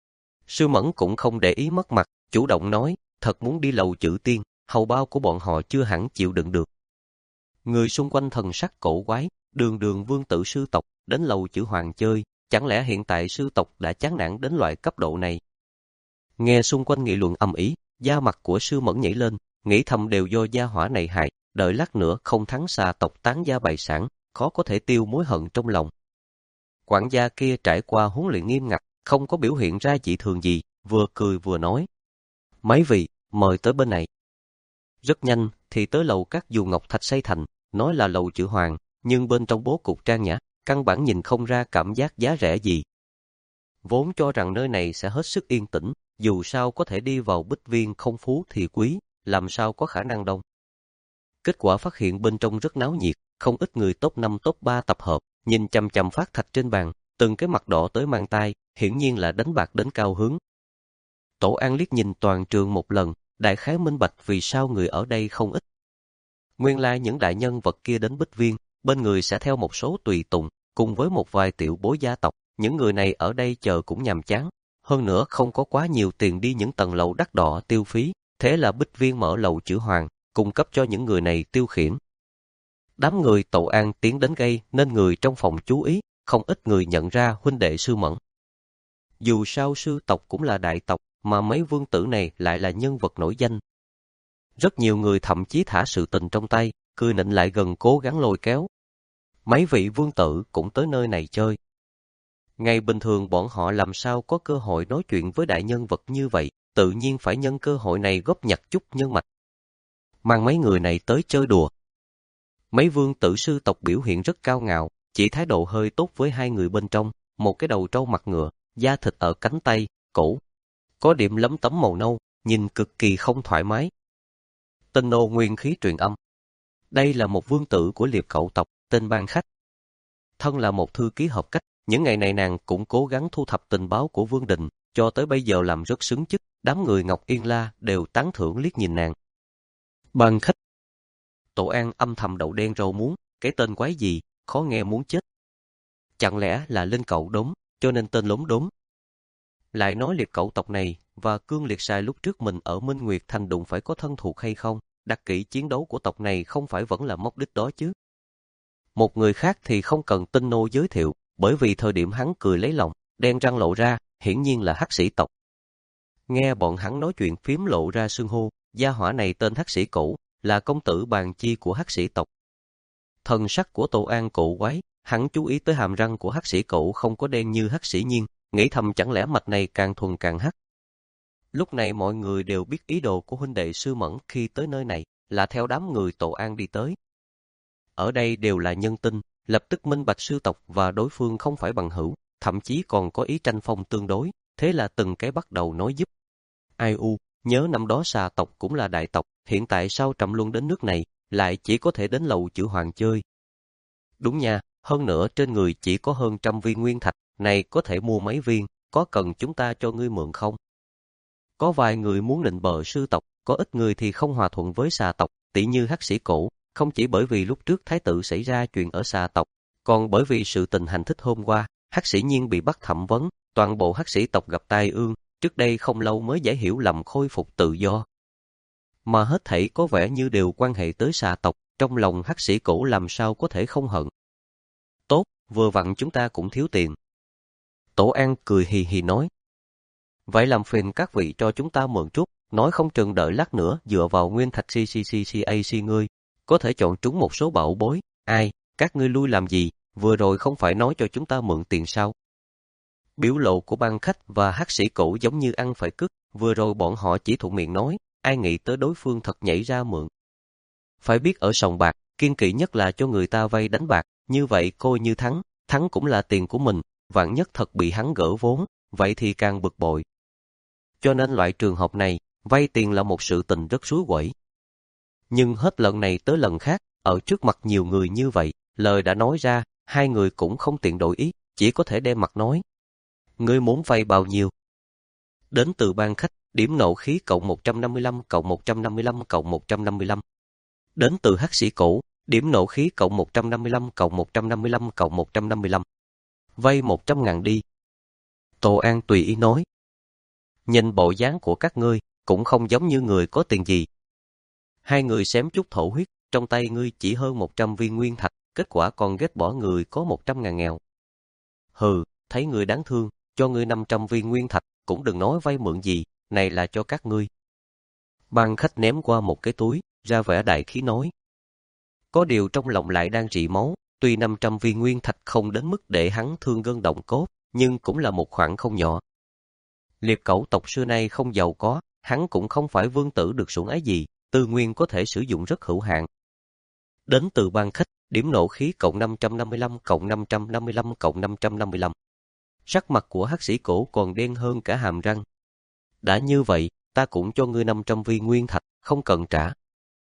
Speaker 1: Sư Mẫn cũng không để ý mất mặt, chủ động nói, thật muốn đi lầu Chữ Tiên, hầu bao của bọn họ chưa hẳn chịu đựng được. Người xung quanh thần sắc cổ quái, đường đường vương tử sư tộc, đến lầu Chữ Hoàng chơi, chẳng lẽ hiện tại sư tộc đã chán nản đến loại cấp độ này. Nghe xung quanh nghị luận ầm ĩ, da mặt của Sư Mẫn nhảy lên, nghĩ thầm đều do gia hỏa này hại, đợi lát nữa không thắng xà tộc tán gia bại sản, khó có thể tiêu mối hận trong lòng. Quản gia kia trải qua huấn luyện nghiêm ngặt, không có biểu hiện ra dị thường gì, vừa cười vừa nói. Mấy vị, mời tới bên này. Rất nhanh thì tới lầu các dù ngọc thạch xây thành, nói là lầu Chữ Hoàng, nhưng bên trong bố cục trang nhã, căn bản nhìn không ra cảm giác giá rẻ gì. Vốn cho rằng nơi này sẽ hết sức yên tĩnh, dù sao có thể đi vào bích viên không phú thì quý, làm sao có khả năng đông. Kết quả phát hiện bên trong rất náo nhiệt, không ít người top năm top ba tập hợp, nhìn chằm chằm phát thạch trên bàn, từng cái mặt đỏ tới mang tai, hiển nhiên là đánh bạc đến cao hứng. Tổ An liếc nhìn toàn trường một lần, đại khái minh bạch vì sao người ở đây không ít. Nguyên lai những đại nhân vật kia đến bích viên, bên người sẽ theo một số tùy tùng, cùng với một vài tiểu bối gia tộc, những người này ở đây chờ cũng nhàm chán. Hơn nữa không có quá nhiều tiền đi những tầng lầu đắt đỏ tiêu phí, thế là bích viên mở lầu Chữ Hoàng, cung cấp cho những người này tiêu khiển. Đám người Tổ An tiến đến gây nên người trong phòng chú ý, không ít người nhận ra huynh đệ Sư Mẫn. Dù sao sư tộc cũng là đại tộc, mà mấy vương tử này lại là nhân vật nổi danh. Rất nhiều người thậm chí thả sự tình trong tay, cười nịnh lại gần cố gắng lôi kéo. Mấy vị vương tử cũng tới nơi này chơi. Ngày bình thường bọn họ làm sao có cơ hội nói chuyện với đại nhân vật như vậy, tự nhiên phải nhân cơ hội này góp nhặt chút nhân mạch. Mang mấy người này tới chơi đùa. Mấy vương tử sư tộc biểu hiện rất cao ngạo, chỉ thái độ hơi tốt với hai người bên trong, một cái đầu trâu mặt ngựa, da thịt ở cánh tay, cổ. Có điểm lấm tấm màu nâu, nhìn cực kỳ không thoải mái. Tinh nô nguyên khí truyền âm. Đây là một vương tử của liệp cẩu tộc, tên Ban Khách. Thân là một thư ký hợp cách, những ngày này nàng cũng cố gắng thu thập tình báo của Vương Đình, cho tới bây giờ làm rất xứng chức, đám người Ngọc Yên La đều tán thưởng liếc nhìn nàng. Ban Khách. Tổ An âm thầm đậu đen rau muống, cái tên quái gì, khó nghe muốn chết. Chẳng lẽ là lên cậu đốm, cho nên tên lốm đốm. Lại nói liệt cậu tộc này và Cương Liệt Sai lúc trước mình ở Minh Nguyệt Thành đụng phải có thân thuộc hay không, đặc kỹ chiến đấu của tộc này không phải vẫn là mục đích đó chứ. Một người khác thì không cần Tinh nô giới thiệu, bởi vì thời điểm hắn cười lấy lòng, đen răng lộ ra, hiển nhiên là hắc sĩ tộc. Nghe bọn hắn nói chuyện phím lộ ra xưng hô, gia hỏa này tên hắc sĩ cũ, là công tử Bàn Chi của hắc sĩ tộc. Thần sắc của Tô An cổ quái, hắn chú ý tới hàm răng của hắc sĩ cũ không có đen như hắc sĩ Nhiên, nghĩ thầm chẳng lẽ mạch này càng thuần càng hắc. Lúc này mọi người đều biết ý đồ của huynh đệ Sư Mẫn khi tới nơi này, là theo đám người Tô An đi tới. Ở đây đều là nhân tinh, lập tức minh bạch sư tộc và đối phương không phải bằng hữu, thậm chí còn có ý tranh phong tương đối, thế là từng cái bắt đầu nói giúp. Ai u, nhớ năm đó Xà tộc cũng là đại tộc, hiện tại sao Trầm Luân đến nước này, lại chỉ có thể đến lầu chữ hoàng chơi. Đúng nha, hơn nữa trên người chỉ có hơn trăm viên nguyên thạch, này có thể mua mấy viên, có cần chúng ta cho ngươi mượn không? Có vài người muốn nịnh bợ sư tộc, có ít người thì không hòa thuận với Xà tộc, tỉ như hắc sĩ cổ, không chỉ bởi vì lúc trước thái tử xảy ra chuyện ở Xà tộc, còn bởi vì sự tình hành thích hôm qua, hắc sĩ Nhiên bị bắt thẩm vấn, toàn bộ hắc sĩ tộc gặp tai ương, trước đây không lâu mới giải hiểu lầm khôi phục tự do. Mà hết thảy có vẻ như đều quan hệ tới Xà tộc, trong lòng hắc sĩ cổ làm sao có thể không hận. Tốt, vừa vặn chúng ta cũng thiếu tiền. Tổ An cười hì hì nói. Vậy làm phiền các vị cho chúng ta mượn chút, nói không chừng đợi lát nữa dựa vào nguyên thạch xê xê xê xê a xê ngươi, có thể chọn trúng một số bảo bối. Ai, các ngươi lui làm gì, vừa rồi không phải nói cho chúng ta mượn tiền sao? Biểu lộ của Ban Khách và hắc sĩ cổ giống như ăn phải cứt, vừa rồi bọn họ chỉ thuận miệng nói, ai nghĩ tới đối phương thật nhảy ra mượn. Phải biết ở sòng bạc, kiên kỵ nhất là cho người ta vay đánh bạc, như vậy coi như thắng, thắng cũng là tiền của mình, vạn nhất thật bị hắn gỡ vốn, vậy thì càng bực bội. Cho nên loại trường hợp này, vay tiền là một sự tình rất suối quẩy. Nhưng hết lần này tới lần khác, ở trước mặt nhiều người như vậy, lời đã nói ra, hai người cũng không tiện đổi ý, chỉ có thể đem mặt nói. Ngươi muốn vay bao nhiêu? Đến từ Ban Khách, điểm nộ khí cộng một trăm năm mươi lăm cộng một trăm năm mươi lăm cộng một trăm năm mươi lăm. Đến từ hắc sĩ cổ, điểm nộ khí cộng một trăm năm mươi lăm cộng một trăm năm mươi lăm cộng một trăm năm mươi lăm. Vay một trăm ngàn đi. Tô An tùy ý nói. Nhìn bộ dáng của các ngươi, cũng không giống như người có tiền gì. Hai người xém chút thổ huyết, trong tay ngươi chỉ hơn một trăm viên nguyên thạch, kết quả còn ghét bỏ người có một trăm ngàn nghèo. Hừ, thấy người đáng thương, cho ngươi năm trăm viên nguyên thạch, cũng đừng nói vay mượn gì, này là cho các ngươi. Ban Khách ném qua một cái túi, ra vẻ đại khí nói. Có điều trong lòng lại đang rỉ máu, tuy năm trăm viên nguyên thạch không đến mức để hắn thương gân động cốt, nhưng cũng là một khoản không nhỏ. Liệp cẩu tộc xưa nay không giàu có, hắn cũng không phải vương tử được sủng ái gì, tư nguyên có thể sử dụng rất hữu hạn. Đến từ Ban Khách, điểm nộ khí cộng năm trăm năm mươi lăm cộng năm trăm năm mươi lăm cộng năm trăm năm mươi lăm. Sắc mặt của hắc sĩ cổ còn đen hơn cả hàm răng. Đã như vậy, ta cũng cho ngươi năm trăm viên nguyên thạch, không cần trả.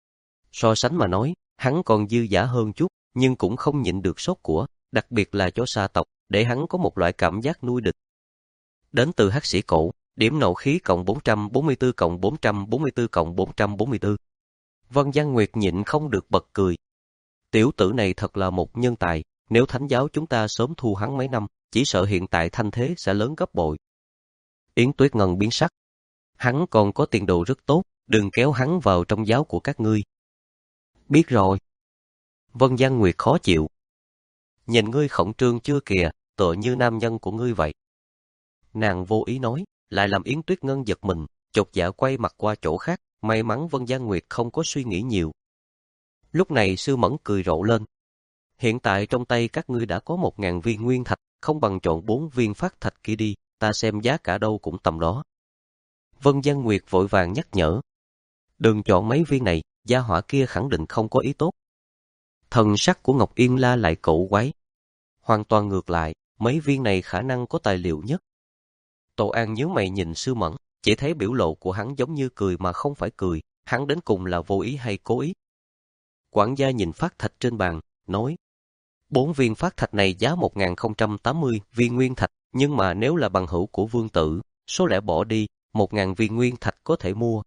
Speaker 1: So sánh mà nói, hắn còn dư giả hơn chút, nhưng cũng không nhịn được sốt của, đặc biệt là cho Xà tộc, để hắn có một loại cảm giác nuôi địch. Đến từ hắc sĩ cổ, điểm nộ khí cộng bốn trăm bốn mươi tư cộng bốn trăm bốn mươi tư cộng bốn trăm bốn mươi tư. Vân Giang Nguyệt nhịn không được bật cười. Tiểu tử này thật là một nhân tài, nếu thánh giáo chúng ta sớm thu hắn mấy năm, chỉ sợ hiện tại thanh thế sẽ lớn gấp bội. Yến Tuyết Ngân biến sắc. Hắn còn có tiền đồ rất tốt, đừng kéo hắn vào trong giáo của các ngươi. Biết rồi. Vân Giang Nguyệt khó chịu. Nhìn ngươi khổng trương chưa kìa, tựa như nam nhân của ngươi vậy. Nàng vô ý nói, lại làm Yến Tuyết Ngân giật mình, chột dạ quay mặt qua chỗ khác, may mắn Vân Giang Nguyệt không có suy nghĩ nhiều. Lúc này Sư Mẫn cười rộ lên. Hiện tại trong tay các ngươi đã có một ngàn viên nguyên thạch, không bằng chọn bốn viên phát thạch kia đi, ta xem giá cả đâu cũng tầm đó. Vân Giang Nguyệt vội vàng nhắc nhở. Đừng chọn mấy viên này, gia hỏa kia khẳng định không có ý tốt. Thần sắc của Ngọc Yên La lại cổ quái. Hoàn toàn ngược lại, mấy viên này khả năng có tài liệu nhất. Tô An nhíu mày nhìn Sư Mẫn, chỉ thấy biểu lộ của hắn giống như cười mà không phải cười, hắn đến cùng là vô ý hay cố ý. Quản gia nhìn phát thạch trên bàn, nói, bốn viên phát thạch này giá một nghìn không trăm tám mươi viên nguyên thạch, nhưng mà nếu là bằng hữu của Vương Tử, số lẻ bỏ đi, một nghìn viên nguyên thạch có thể mua.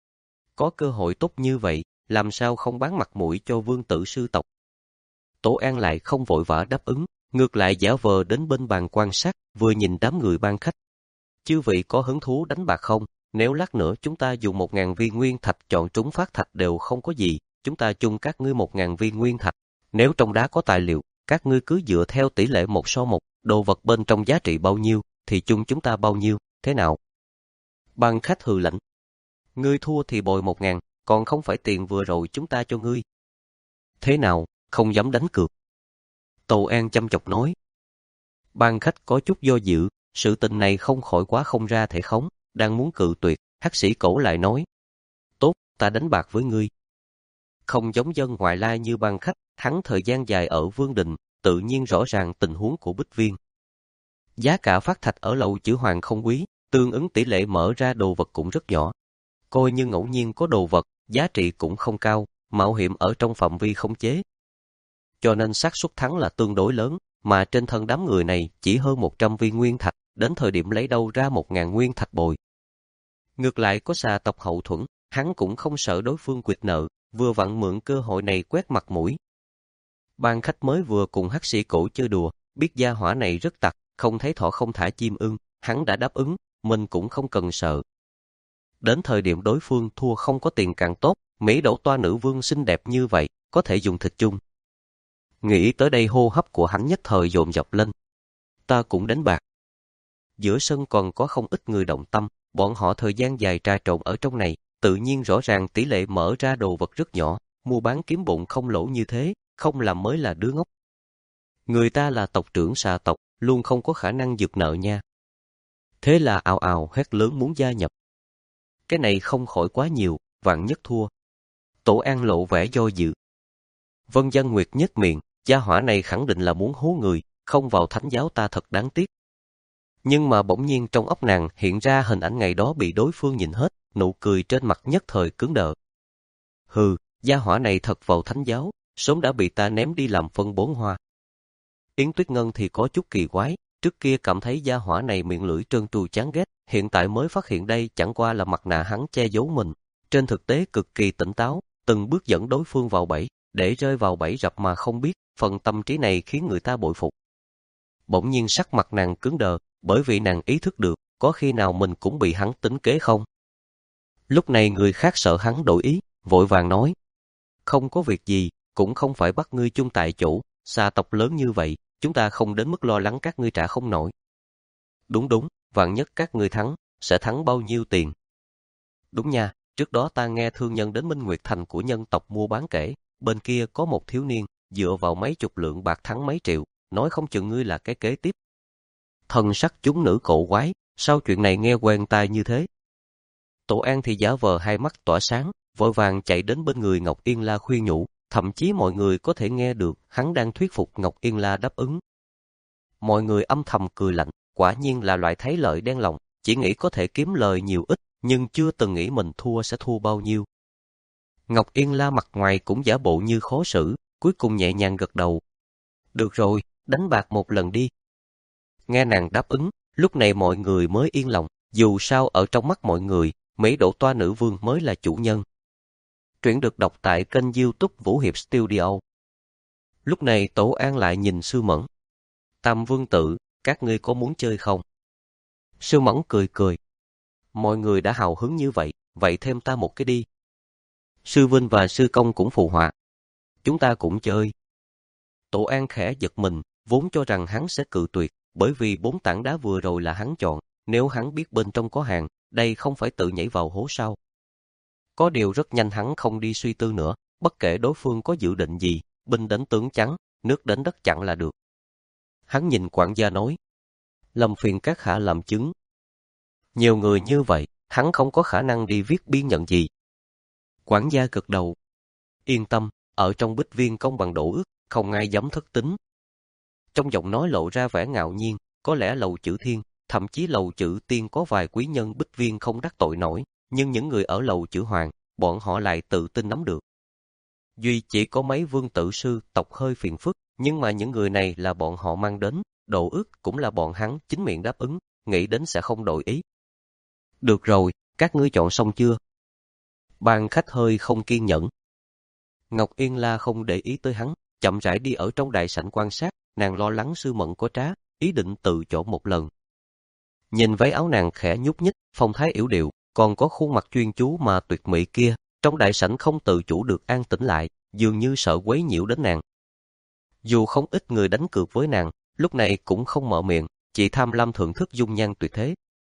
Speaker 1: Có cơ hội tốt như vậy, làm sao không bán mặt mũi cho Vương Tử sư tộc. Tổ An lại không vội vã đáp ứng, ngược lại giả vờ đến bên bàn quan sát, vừa nhìn đám người ban khách. Chư vị có hứng thú đánh bạc không? Nếu lát nữa chúng ta dùng một ngàn viên nguyên thạch chọn trúng phát thạch đều không có gì, chúng ta chung các ngươi một ngàn viên nguyên thạch. Nếu trong đá có tài liệu, các ngươi cứ dựa theo tỷ lệ một so một, đồ vật bên trong giá trị bao nhiêu, thì chung chúng ta bao nhiêu, thế nào? Ban khách hừ lạnh. Ngươi thua thì bồi một ngàn, còn không phải tiền vừa rồi chúng ta cho ngươi. Thế nào, không dám đánh cược? Tô An chăm chọc nói. Ban khách có chút do dự, sự tình này không khỏi quá không ra thể khống, đang muốn cự tuyệt, hắc sĩ cổ lại nói. Tốt, ta đánh bạc với ngươi. Không giống dân ngoại lai như ban khách, hắn thời gian dài ở Vương Đình, tự nhiên rõ ràng tình huống của Bích Viên. Giá cả phát thạch ở lầu chữ hoàng không quý, tương ứng tỷ lệ mở ra đồ vật cũng rất nhỏ. Coi như ngẫu nhiên có đồ vật, giá trị cũng không cao, mạo hiểm ở trong phạm vi khống chế. Cho nên xác suất thắng là tương đối lớn, mà trên thân đám người này chỉ hơn một trăm viên nguyên thạch, đến thời điểm lấy đâu ra một ngàn nguyên thạch bồi. Ngược lại có xà tộc hậu thuẫn, hắn cũng không sợ đối phương quyệt nợ, vừa vặn mượn cơ hội này quét mặt mũi. Ban khách mới vừa cùng hắc sĩ cổ chơi đùa, biết gia hỏa này rất tặc, không thấy thỏ không thả chim ưng, hắn đã đáp ứng, mình cũng không cần sợ. Đến thời điểm đối phương thua không có tiền càng tốt, Mỹ đổ toa nữ vương xinh đẹp như vậy, có thể dùng thịt chung. Nghĩ tới đây hô hấp của hắn nhất thời dồn dập lên. Ta cũng đánh bạc. Giữa sân còn có không ít người động tâm, bọn họ thời gian dài trà trộn ở trong này, tự nhiên rõ ràng tỷ lệ mở ra đồ vật rất nhỏ, mua bán kiếm bụng không lỗ như thế, không làm mới là đứa ngốc. Người ta là tộc trưởng xà tộc, luôn không có khả năng giật nợ nha. Thế là ào ào hét lớn muốn gia nhập. Cái này không khỏi quá nhiều, vạn nhất thua. Tổ An lộ vẻ do dự. Vân Giang Nguyệt nhếch miệng, gia hỏa này khẳng định là muốn hố người, không vào thánh giáo ta thật đáng tiếc. Nhưng mà bỗng nhiên trong óc nàng hiện ra hình ảnh ngày đó bị đối phương nhìn hết, nụ cười trên mặt nhất thời cứng đờ. Hừ, gia hỏa này thật vào thánh giáo, sớm đã bị ta ném đi làm phân bốn hoa. Yến Tuyết Ngân thì có chút kỳ quái, trước kia cảm thấy gia hỏa này miệng lưỡi trơn tru chán ghét, hiện tại mới phát hiện đây chẳng qua là mặt nạ hắn che giấu mình. Trên thực tế cực kỳ tỉnh táo, từng bước dẫn đối phương vào bẫy, để rơi vào bẫy rập mà không biết, phần tâm trí này khiến người ta bội phục. Bỗng nhiên sắc mặt nàng cứng đờ, bởi vì nàng ý thức được, có khi nào mình cũng bị hắn tính kế không? Lúc này người khác sợ hắn đổi ý, vội vàng nói. Không có việc gì, cũng không phải bắt ngươi chung tại chỗ, xa tộc lớn như vậy, chúng ta không đến mức lo lắng các ngươi trả không nổi. Đúng đúng, vạn nhất các ngươi thắng, sẽ thắng bao nhiêu tiền? Đúng nha, trước đó ta nghe thương nhân đến Minh Nguyệt Thành của nhân tộc mua bán kể, bên kia có một thiếu niên, dựa vào mấy chục lượng bạc thắng mấy triệu, nói không chừng ngươi là cái kế tiếp. Thần sắc chúng nữ cổ quái, sao chuyện này nghe quen tai như thế? Tổ An thì giả vờ hai mắt tỏa sáng, vội vàng chạy đến bên người Ngọc Yên La khuyên nhủ, thậm chí mọi người có thể nghe được hắn đang thuyết phục Ngọc Yên La đáp ứng. Mọi người âm thầm cười lạnh, quả nhiên là loại thấy lợi đen lòng, chỉ nghĩ có thể kiếm lời nhiều ít, nhưng chưa từng nghĩ mình thua sẽ thua bao nhiêu. Ngọc Yên La mặt ngoài cũng giả bộ như khó xử, cuối cùng nhẹ nhàng gật đầu. Được rồi, đánh bạc một lần đi. Nghe nàng đáp ứng, lúc này mọi người mới yên lòng, dù sao ở trong mắt mọi người, Mỹ Đỗ Toa Nữ Vương mới là chủ nhân. Truyện được đọc tại kênh YouTube Vũ Hiệp Studio. Lúc này Tổ An lại nhìn Sư Mẫn. Tam Vương Tự, các ngươi có muốn chơi không? Sư Mẫn cười cười. Mọi người đã hào hứng như vậy, vậy thêm ta một cái đi. Sư Vinh và Sư Công cũng phụ họa. Chúng ta cũng chơi. Tổ An khẽ giật mình, vốn cho rằng hắn sẽ cự tuyệt, bởi vì bốn tảng đá vừa rồi là hắn chọn, nếu hắn biết bên trong có hàng, đây không phải tự nhảy vào hố sao. Có điều rất nhanh hắn không đi suy tư nữa, bất kể đối phương có dự định gì, binh đến tướng trắng, nước đến đất chặn là được. Hắn nhìn quản gia nói, làm phiền các hạ làm chứng. Nhiều người như vậy, hắn không có khả năng đi viết biên nhận gì. Quản gia gật đầu. Yên tâm, ở trong bích viên công bằng đổ ước, không ai dám thất tín. Trong giọng nói lộ ra vẻ ngạo nhiên, có lẽ Lầu Chữ Thiên, thậm chí Lầu Chữ Tiên có vài quý nhân bích viên không đắc tội nổi, nhưng những người ở Lầu Chữ Hoàng, bọn họ lại tự tin nắm được. Duy chỉ có mấy vương tử sư tộc hơi phiền phức, nhưng mà những người này là bọn họ mang đến, độ ước cũng là bọn hắn chính miệng đáp ứng, nghĩ đến sẽ không đổi ý. Được rồi, các ngươi chọn xong chưa? Ban khách hơi không kiên nhẫn. Ngọc Yên La không để ý tới hắn, chậm rãi đi ở trong đại sảnh quan sát, nàng lo lắng Sư Mẫn có trá, ý định tự chọn một lần. Nhìn váy áo nàng khẽ nhúc nhích, phong thái yểu điệu, còn có khuôn mặt chuyên chú mà tuyệt mỹ kia, trong đại sảnh không tự chủ được an tĩnh lại, dường như sợ quấy nhiễu đến nàng. Dù không ít người đánh cược với nàng, lúc này cũng không mở miệng, chỉ tham lam thưởng thức dung nhan tuyệt thế.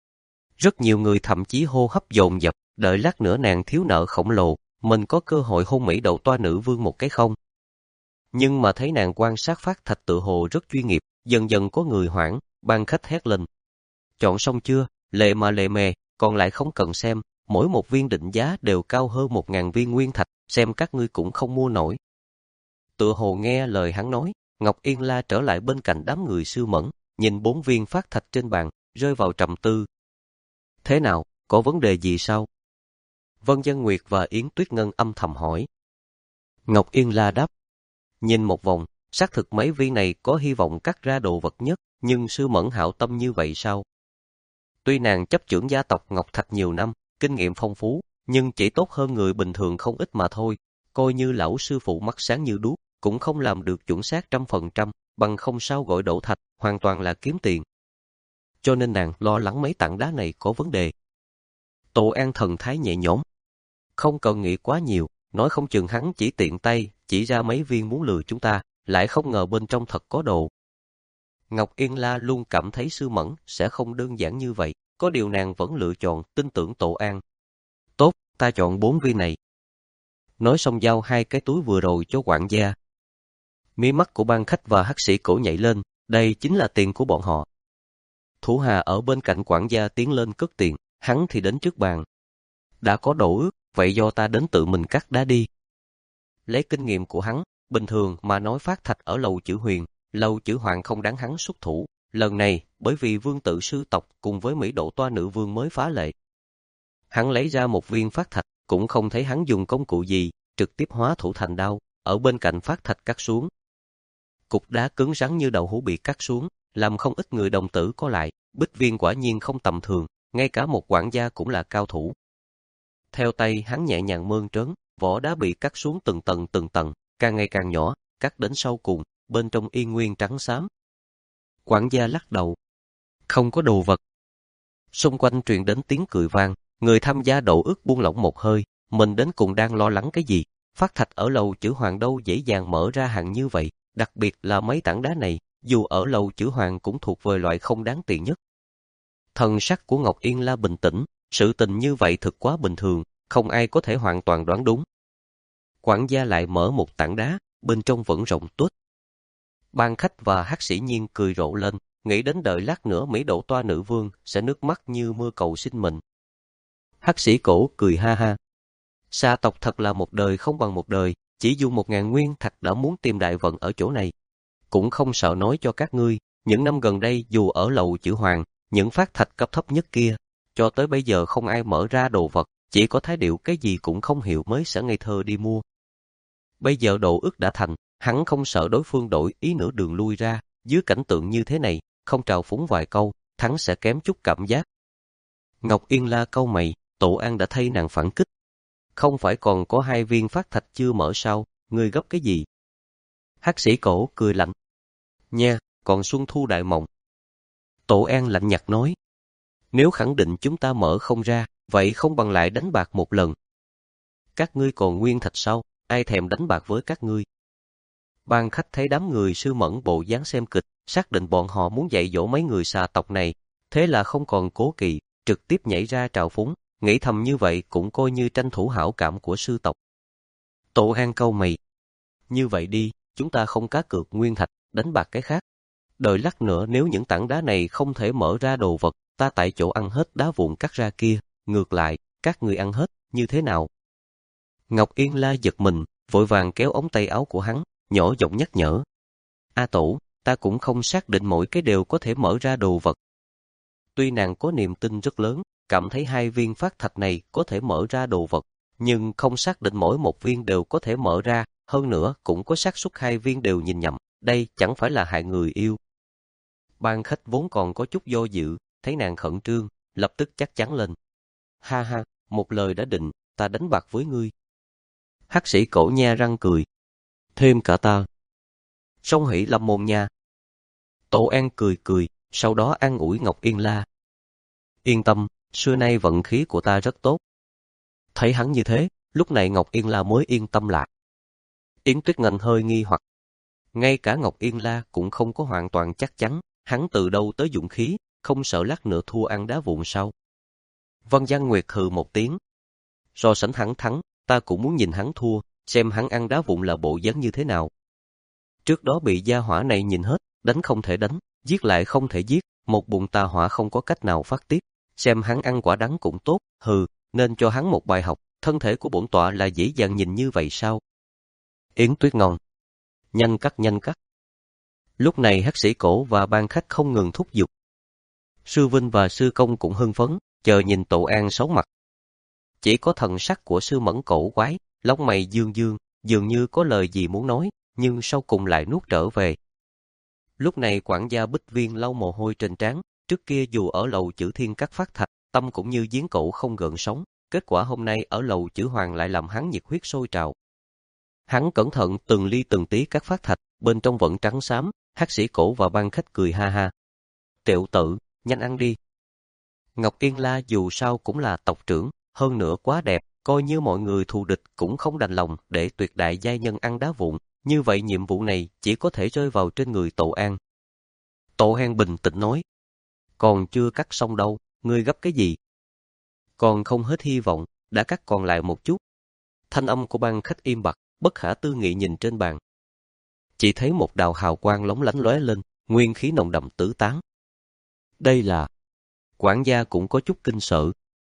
Speaker 1: Rất nhiều người thậm chí hô hấp dồn dập, đợi lát nữa nàng thiếu nợ khổng lồ, mình có cơ hội hôn mỹ đậu toa nữ vương một cái không. Nhưng mà thấy nàng quan sát phát thạch tự hồ rất chuyên nghiệp, dần dần có người hoảng, ban khách hét lên. Chọn xong chưa, lệ mà lệ mề, còn lại không cần xem, mỗi một viên định giá đều cao hơn một ngàn viên nguyên thạch, xem các ngươi cũng không mua nổi. Tự hồ nghe lời hắn nói, Ngọc Yên La trở lại bên cạnh đám người Sư Mẫn, nhìn bốn viên phát thạch trên bàn, rơi vào trầm tư. Thế nào, có vấn đề gì sao? Vân Dân Nguyệt và Yến Tuyết Ngân âm thầm hỏi. Ngọc Yên La đáp. Nhìn một vòng, xác thực mấy viên này có hy vọng cắt ra đồ vật nhất, nhưng Sư Mẫn hảo tâm như vậy sao? Tuy nàng chấp chưởng gia tộc Ngọc Thạch nhiều năm, kinh nghiệm phong phú, nhưng chỉ tốt hơn người bình thường không ít mà thôi. Coi như lão sư phụ mắt sáng như đuốc, cũng không làm được chuẩn xác trăm phần trăm, bằng không sao gọi đổ thạch, hoàn toàn là kiếm tiền. Cho nên nàng lo lắng mấy tảng đá này có vấn đề. Tổ An thần thái nhẹ nhõm. Không cần nghĩ quá nhiều, nói không chừng hắn chỉ tiện tay, chỉ ra mấy viên muốn lừa chúng ta, lại không ngờ bên trong thật có đồ. Ngọc Yên La luôn cảm thấy Sư Mẫn sẽ không đơn giản như vậy, có điều nàng vẫn lựa chọn tin tưởng Tổ An. Tốt, ta chọn bốn viên này. Nói xong giao hai cái túi vừa rồi cho quản gia. Mí mắt của ban khách và hắc sĩ cổ nhảy lên, đây chính là tiền của bọn họ. Thủ hà ở bên cạnh quản gia tiến lên cất tiền, hắn thì đến trước bàn. Đã có đồ ước, vậy do ta đến tự mình cắt đá đi. Lấy kinh nghiệm của hắn, bình thường mà nói phát thạch ở Lầu Chữ Huyền, Lầu Chữ Hoàng không đáng hắn xuất thủ. Lần này, bởi vì vương tử sư tộc cùng với Mỹ độ toa nữ vương mới phá lệ. Hắn lấy ra một viên phát thạch, cũng không thấy hắn dùng công cụ gì, trực tiếp hóa thủ thành đao, ở bên cạnh phát thạch cắt xuống. Cục đá cứng rắn như đậu hũ bị cắt xuống, làm không ít người đồng tử có lại, bích viên quả nhiên không tầm thường, ngay cả một quản gia cũng là cao thủ. Theo tay hắn nhẹ nhàng mơn trớn, vỏ đá bị cắt xuống từng tầng từng tầng, càng ngày càng nhỏ, cắt đến sau cùng, bên trong y nguyên trắng xám. Quản gia lắc đầu. Không có đồ vật. Xung quanh truyền đến tiếng cười vang, người tham gia đổ ước buông lỏng một hơi, mình đến cùng đang lo lắng cái gì, phát thạch ở Lầu Chữ Hoàng đâu dễ dàng mở ra hàng như vậy, đặc biệt là mấy tảng đá này, dù ở Lầu Chữ Hoàng cũng thuộc về loại không đáng tiền nhất. Thần sắc của Ngọc Yên La bình tĩnh, sự tình như vậy thực quá bình thường, không ai có thể hoàn toàn đoán đúng. Quản gia lại mở một tảng đá, bên trong vẫn rộng tuếch. Ban khách và hắc sĩ nhiên cười rộ lên, nghĩ đến đợi lát nữa Mỹ độ toa nữ vương sẽ nước mắt như mưa cầu xin mình. Hắc sĩ cổ cười ha ha. Sa tộc thật là một đời không bằng một đời, chỉ dùng một ngàn nguyên thạch đã muốn tìm đại vận ở chỗ này. Cũng không sợ nói cho các ngươi, những năm gần đây dù ở Lầu Chữ Hoàng, những phát thạch cấp thấp nhất kia, cho tới bây giờ không ai mở ra đồ vật, chỉ có thái điệu cái gì cũng không hiểu mới sẽ ngây thơ đi mua. Bây giờ đồ ước đã thành, hắn không sợ đối phương đổi ý nửa đường lui ra, dưới cảnh tượng như thế này, không trào phúng vài câu, hắn sẽ kém chút cảm giác. Ngọc Yên La cau mày, Tổ An đã thay nàng phản kích. Không phải còn có hai viên phát thạch chưa mở sao, ngươi gấp cái gì? Hắc sĩ cổ cười lạnh. Nha, còn Xuân Thu đại mộng. Tổ An lạnh nhạt nói. Nếu khẳng định chúng ta mở không ra, vậy không bằng lại đánh bạc một lần. Các ngươi còn nguyên thạch sao, ai thèm đánh bạc với các ngươi? Ban khách thấy đám người Sư Mẫn bộ dáng xem kịch, xác định bọn họ muốn dạy dỗ mấy người xà tộc này, thế là không còn cố kỵ, trực tiếp nhảy ra trào phúng, nghĩ thầm như vậy cũng coi như tranh thủ hảo cảm của sư tộc. Tổ An cau mày. Như vậy đi, chúng ta không cá cược nguyên thạch, đánh bạc cái khác. Đợi lát nữa nếu những tảng đá này không thể mở ra đồ vật, ta tại chỗ ăn hết đá vụn cắt ra kia, ngược lại, các người ăn hết, như thế nào? Ngọc Yên La giật mình, vội vàng kéo ống tay áo của hắn, nhỏ giọng nhắc nhở. A Tổ, ta cũng không xác định mỗi cái đều có thể mở ra đồ vật. Tuy nàng có niềm tin rất lớn, cảm thấy hai viên phát thạch này có thể mở ra đồ vật, nhưng không xác định mỗi một viên đều có thể mở ra, hơn nữa cũng có xác suất hai viên đều nhìn nhầm, đây chẳng phải là hại người yêu. Ban khách vốn còn có chút do dự, thấy nàng khẩn trương, lập tức chắc chắn lên. Ha ha, một lời đã định, ta đánh bạc với ngươi. Hắc sĩ cổ nha răng cười. Thêm cả ta. Song hỷ lâm môn nha. Tổ An cười cười, sau đó an ủi Ngọc Yên La. Yên tâm, xưa nay vận khí của ta rất tốt. Thấy hắn như thế, lúc này Ngọc Yên La mới yên tâm lại. Yến Tuyết Ngân hơi nghi hoặc. Ngay cả Ngọc Yên La cũng không có hoàn toàn chắc chắn, hắn từ đâu tới dũng khí, không sợ lát nữa thua ăn đá vụn sao. Vân Giang Nguyệt hừ một tiếng. So sánh hắn thắng, ta cũng muốn nhìn hắn thua, xem hắn ăn đá vụn là bộ dáng như thế nào. Trước đó bị gia hỏa này nhìn hết, đánh không thể đánh, giết lại không thể giết, một bụng tà hỏa không có cách nào phát tiết, xem hắn ăn quả đắng cũng tốt, hừ, nên cho hắn một bài học, thân thể của bổn tọa là dễ dàng nhìn như vậy sao? Yến Tuyết Ngon. Nhanh cắt nhanh cắt. Lúc này hắc sĩ cổ và ban khách không ngừng thúc giục. Sư Vinh và sư Công cũng hưng phấn, chờ nhìn Tổ An xấu mặt. Chỉ có thần sắc của sư Mẫn cổ quái, lông mày dương dương, dường như có lời gì muốn nói, nhưng sau cùng lại nuốt trở về. Lúc này quản gia Bích Viên lau mồ hôi trên trán, trước kia dù ở lầu chữ thiên các phát thạch, tâm cũng như giếng cổ không gợn sóng, kết quả hôm nay ở lầu chữ hoàng lại làm hắn nhiệt huyết sôi trào. Hắn cẩn thận từng ly từng tí các phát thạch, bên trong vẫn trắng xám, hắc sĩ cổ và ban khách cười ha ha. Tiểu tử, nhanh ăn đi. Ngọc Yên La dù sao cũng là tộc trưởng, hơn nữa quá đẹp, coi như mọi người thù địch cũng không đành lòng để tuyệt đại giai nhân ăn đá vụn, như vậy nhiệm vụ này chỉ có thể rơi vào trên người Tổ An. Tổ An bình tĩnh nói, còn chưa cắt xong đâu, ngươi gấp cái gì? Còn không hết hy vọng, đã cắt còn lại một chút. Thanh âm của ban khách im bặt, bất khả tư nghị nhìn trên bàn. Chỉ thấy một đạo hào quang lóng lánh lóe lên, nguyên khí nồng đậm tứ tán. Đây là... Quản gia cũng có chút kinh sợ.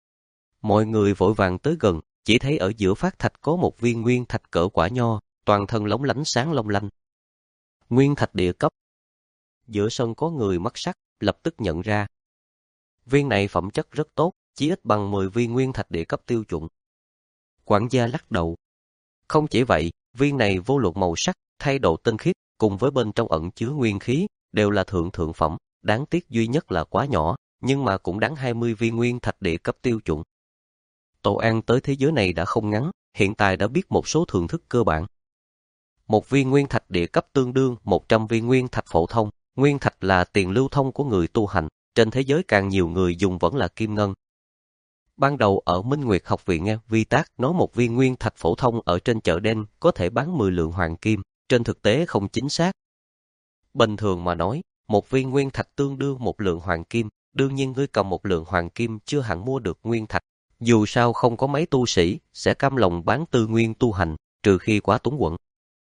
Speaker 1: Mọi người vội vàng tới gần, chỉ thấy ở giữa phát thạch có một viên nguyên thạch cỡ quả nho, toàn thân lóng lánh sáng long lanh. Nguyên thạch địa cấp. Giữa sân có người mắt sắc, lập tức nhận ra. Viên này phẩm chất rất tốt, chỉ ít bằng mười viên nguyên thạch địa cấp tiêu chuẩn. Quản gia lắc đầu. Không chỉ vậy, viên này vô luận màu sắc, thay độ tinh khiết, cùng với bên trong ẩn chứa nguyên khí, đều là thượng thượng phẩm, đáng tiếc duy nhất là quá nhỏ, nhưng mà cũng đáng hai mươi viên nguyên thạch địa cấp tiêu chuẩn. Tổ An tới thế giới này đã không ngắn, hiện tại đã biết một số thưởng thức cơ bản. Một viên nguyên thạch địa cấp tương đương một trăm viên nguyên thạch phổ thông, nguyên thạch là tiền lưu thông của người tu hành, trên thế giới càng nhiều người dùng vẫn là kim ngân. Ban đầu ở Minh Nguyệt học viện nghe Vi Tác nói một viên nguyên thạch phổ thông ở trên chợ đen có thể bán mười lượng hoàng kim, trên thực tế không chính xác. Bình thường mà nói, một viên nguyên thạch tương đương một lượng hoàng kim, đương nhiên ngươi cầm một lượng hoàng kim chưa hẳn mua được nguyên thạch. Dù sao không có mấy tu sĩ sẽ cam lòng bán tư nguyên tu hành, trừ khi quá túng quẫn.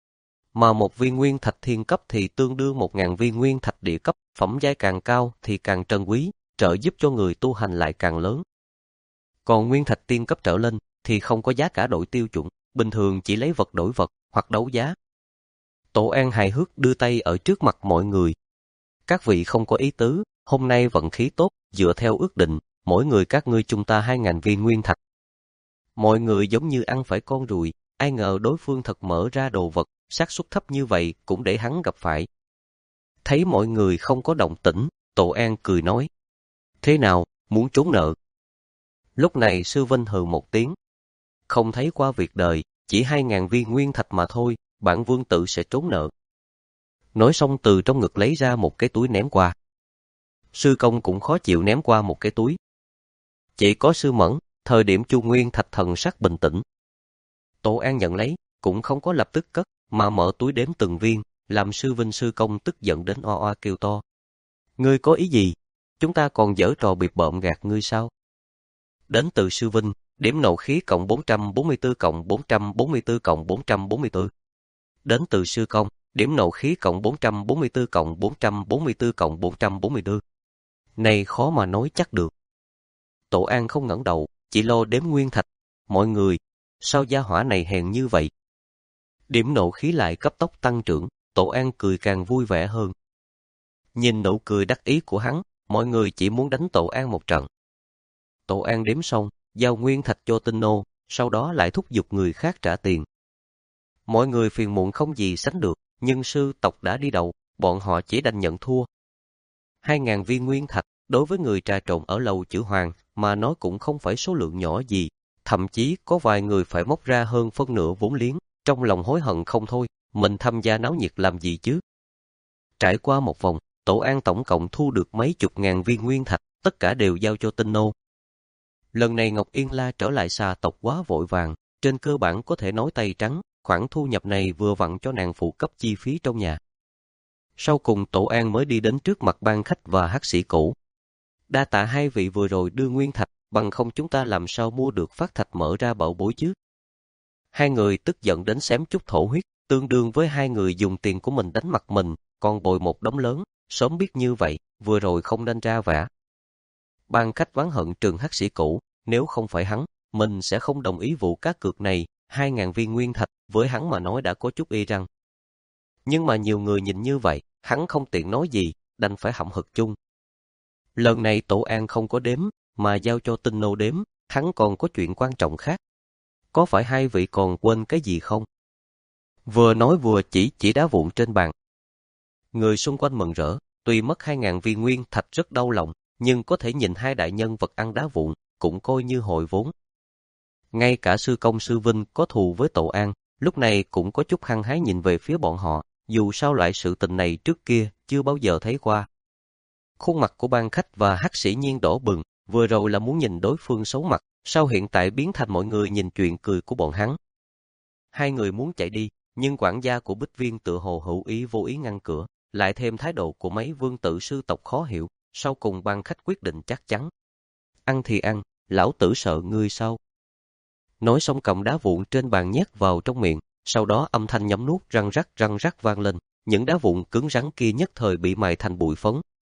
Speaker 1: Mà một viên nguyên thạch thiên cấp thì tương đương một ngàn viên nguyên thạch địa cấp, phẩm giai càng cao thì càng trân quý, trợ giúp cho người tu hành lại càng lớn. Còn nguyên thạch tiên cấp trở lên thì không có giá cả đổi tiêu chuẩn, bình thường chỉ lấy vật đổi vật hoặc đấu giá. Tổ An hài hước đưa tay ở trước mặt mọi người. Các vị không có ý tứ, hôm nay vận khí tốt, dựa theo ước định, mỗi người các ngươi chung ta hai ngàn viên nguyên thạch. Mọi người giống như ăn phải con ruồi, ai ngờ đối phương thật mở ra đồ vật, xác suất thấp như vậy cũng để hắn gặp phải. Thấy mọi người không có động tĩnh, Tổ An cười nói. Thế nào, muốn trốn nợ? Lúc này sư Vinh hừ một tiếng. Không thấy qua việc đời, chỉ hai ngàn viên nguyên thạch mà thôi, bản vương tự sẽ trốn nợ. Nói xong từ trong ngực lấy ra một cái túi ném qua. Sư Công cũng khó chịu ném qua một cái túi. Chỉ có sư Mẫn, thời điểm Chu Nguyên Thạch thần sắc bình tĩnh. Tổ An nhận lấy, cũng không có lập tức cất, mà mở túi đếm từng viên, làm sư Vinh sư Công tức giận đến oa oa kêu to. Ngươi có ý gì? Chúng ta còn giở trò bịp bợm gạt ngươi sao? Đến từ sư Vinh, điểm nộ khí cộng bốn trăm bốn mươi tư cộng bốn trăm bốn mươi tư cộng bốn trăm bốn mươi tư. Đến từ sư Công, Điểm nộ khí cộng bốn trăm bốn mươi tư cộng bốn trăm bốn mươi tư cộng bốn trăm bốn mươi tư. Này khó mà nói chắc được. Tổ An không ngẩng đầu, chỉ lo đếm nguyên thạch. Mọi người, sao gia hỏa này hèn như vậy? Điểm nộ khí lại cấp tốc tăng trưởng, Tổ An cười càng vui vẻ hơn. Nhìn nụ cười đắc ý của hắn, mọi người chỉ muốn đánh Tổ An một trận. Tổ An đếm xong, giao nguyên thạch cho Tinh Nô, sau đó lại thúc giục người khác trả tiền. Mọi người phiền muộn không gì sánh được, nhưng sư tộc đã đi đầu, bọn họ chỉ đành nhận thua. Hai ngàn viên nguyên thạch, đối với người trà trộn ở lầu chữ Hoàng, mà nói cũng không phải số lượng nhỏ gì, thậm chí có vài người phải móc ra hơn phân nửa vốn liếng, trong lòng hối hận không thôi, mình tham gia náo nhiệt làm gì chứ. Trải qua một vòng, Tổ An tổng cộng thu được mấy chục ngàn viên nguyên thạch, tất cả đều giao cho Tinh Nô. Lần này Ngọc Yên La trở lại xà tộc quá vội vàng, trên cơ bản có thể nói tay trắng, khoản thu nhập này vừa vặn cho nàng phụ cấp chi phí trong nhà. Sau cùng Tổ An mới đi đến trước mặt ban khách và hắc sĩ cũ. Đa tạ hai vị vừa rồi đưa nguyên thạch, bằng không chúng ta làm sao mua được phát thạch mở ra bảo bối chứ. Hai người tức giận đến xém chút thổ huyết, tương đương với hai người dùng tiền của mình đánh mặt mình, còn bồi một đống lớn, sớm biết như vậy, vừa rồi không nên ra vả. Ban khách oán hận trừng hắc sĩ cũ, nếu không phải hắn, mình sẽ không đồng ý vụ cá cược này, hai ngàn viên nguyên thạch, với hắn mà nói đã có chút y răng. Nhưng mà nhiều người nhìn như vậy, hắn không tiện nói gì, đành phải hậm hực chung. Lần này Tổ An không có đếm, mà giao cho Tinh Nô đếm, hắn còn có chuyện quan trọng khác. Có phải hai vị còn quên cái gì không? Vừa nói vừa chỉ chỉ đá vụn trên bàn. Người xung quanh mừng rỡ, tuy mất hai ngàn viên nguyên thạch rất đau lòng, nhưng có thể nhìn hai đại nhân vật ăn đá vụn, cũng coi như hồi vốn. Ngay cả sư công sư Vinh có thù với Tổ An, lúc này cũng có chút hăng hái nhìn về phía bọn họ, dù sao loại sự tình này trước kia chưa bao giờ thấy qua. Khuôn mặt của ban khách và hắc sĩ Nhiên đỏ bừng, vừa rồi là muốn nhìn đối phương xấu mặt, sao hiện tại biến thành mọi người nhìn chuyện cười của bọn hắn. Hai người muốn chạy đi, nhưng quản gia của Bích Viên tựa hồ hữu ý vô ý ngăn cửa, lại thêm thái độ của mấy vương tử sư tộc khó hiểu, sau cùng ban khách quyết định chắc chắn. Ăn thì ăn, lão tử sợ ngươi sao? Nói xong cầm đá vụn trên bàn nhét vào trong miệng, sau đó âm thanh nhấm nuốt răng rắc răng rắc vang lên, những đá vụn cứng rắn kia nhất thời bị mài thành bụi phấn.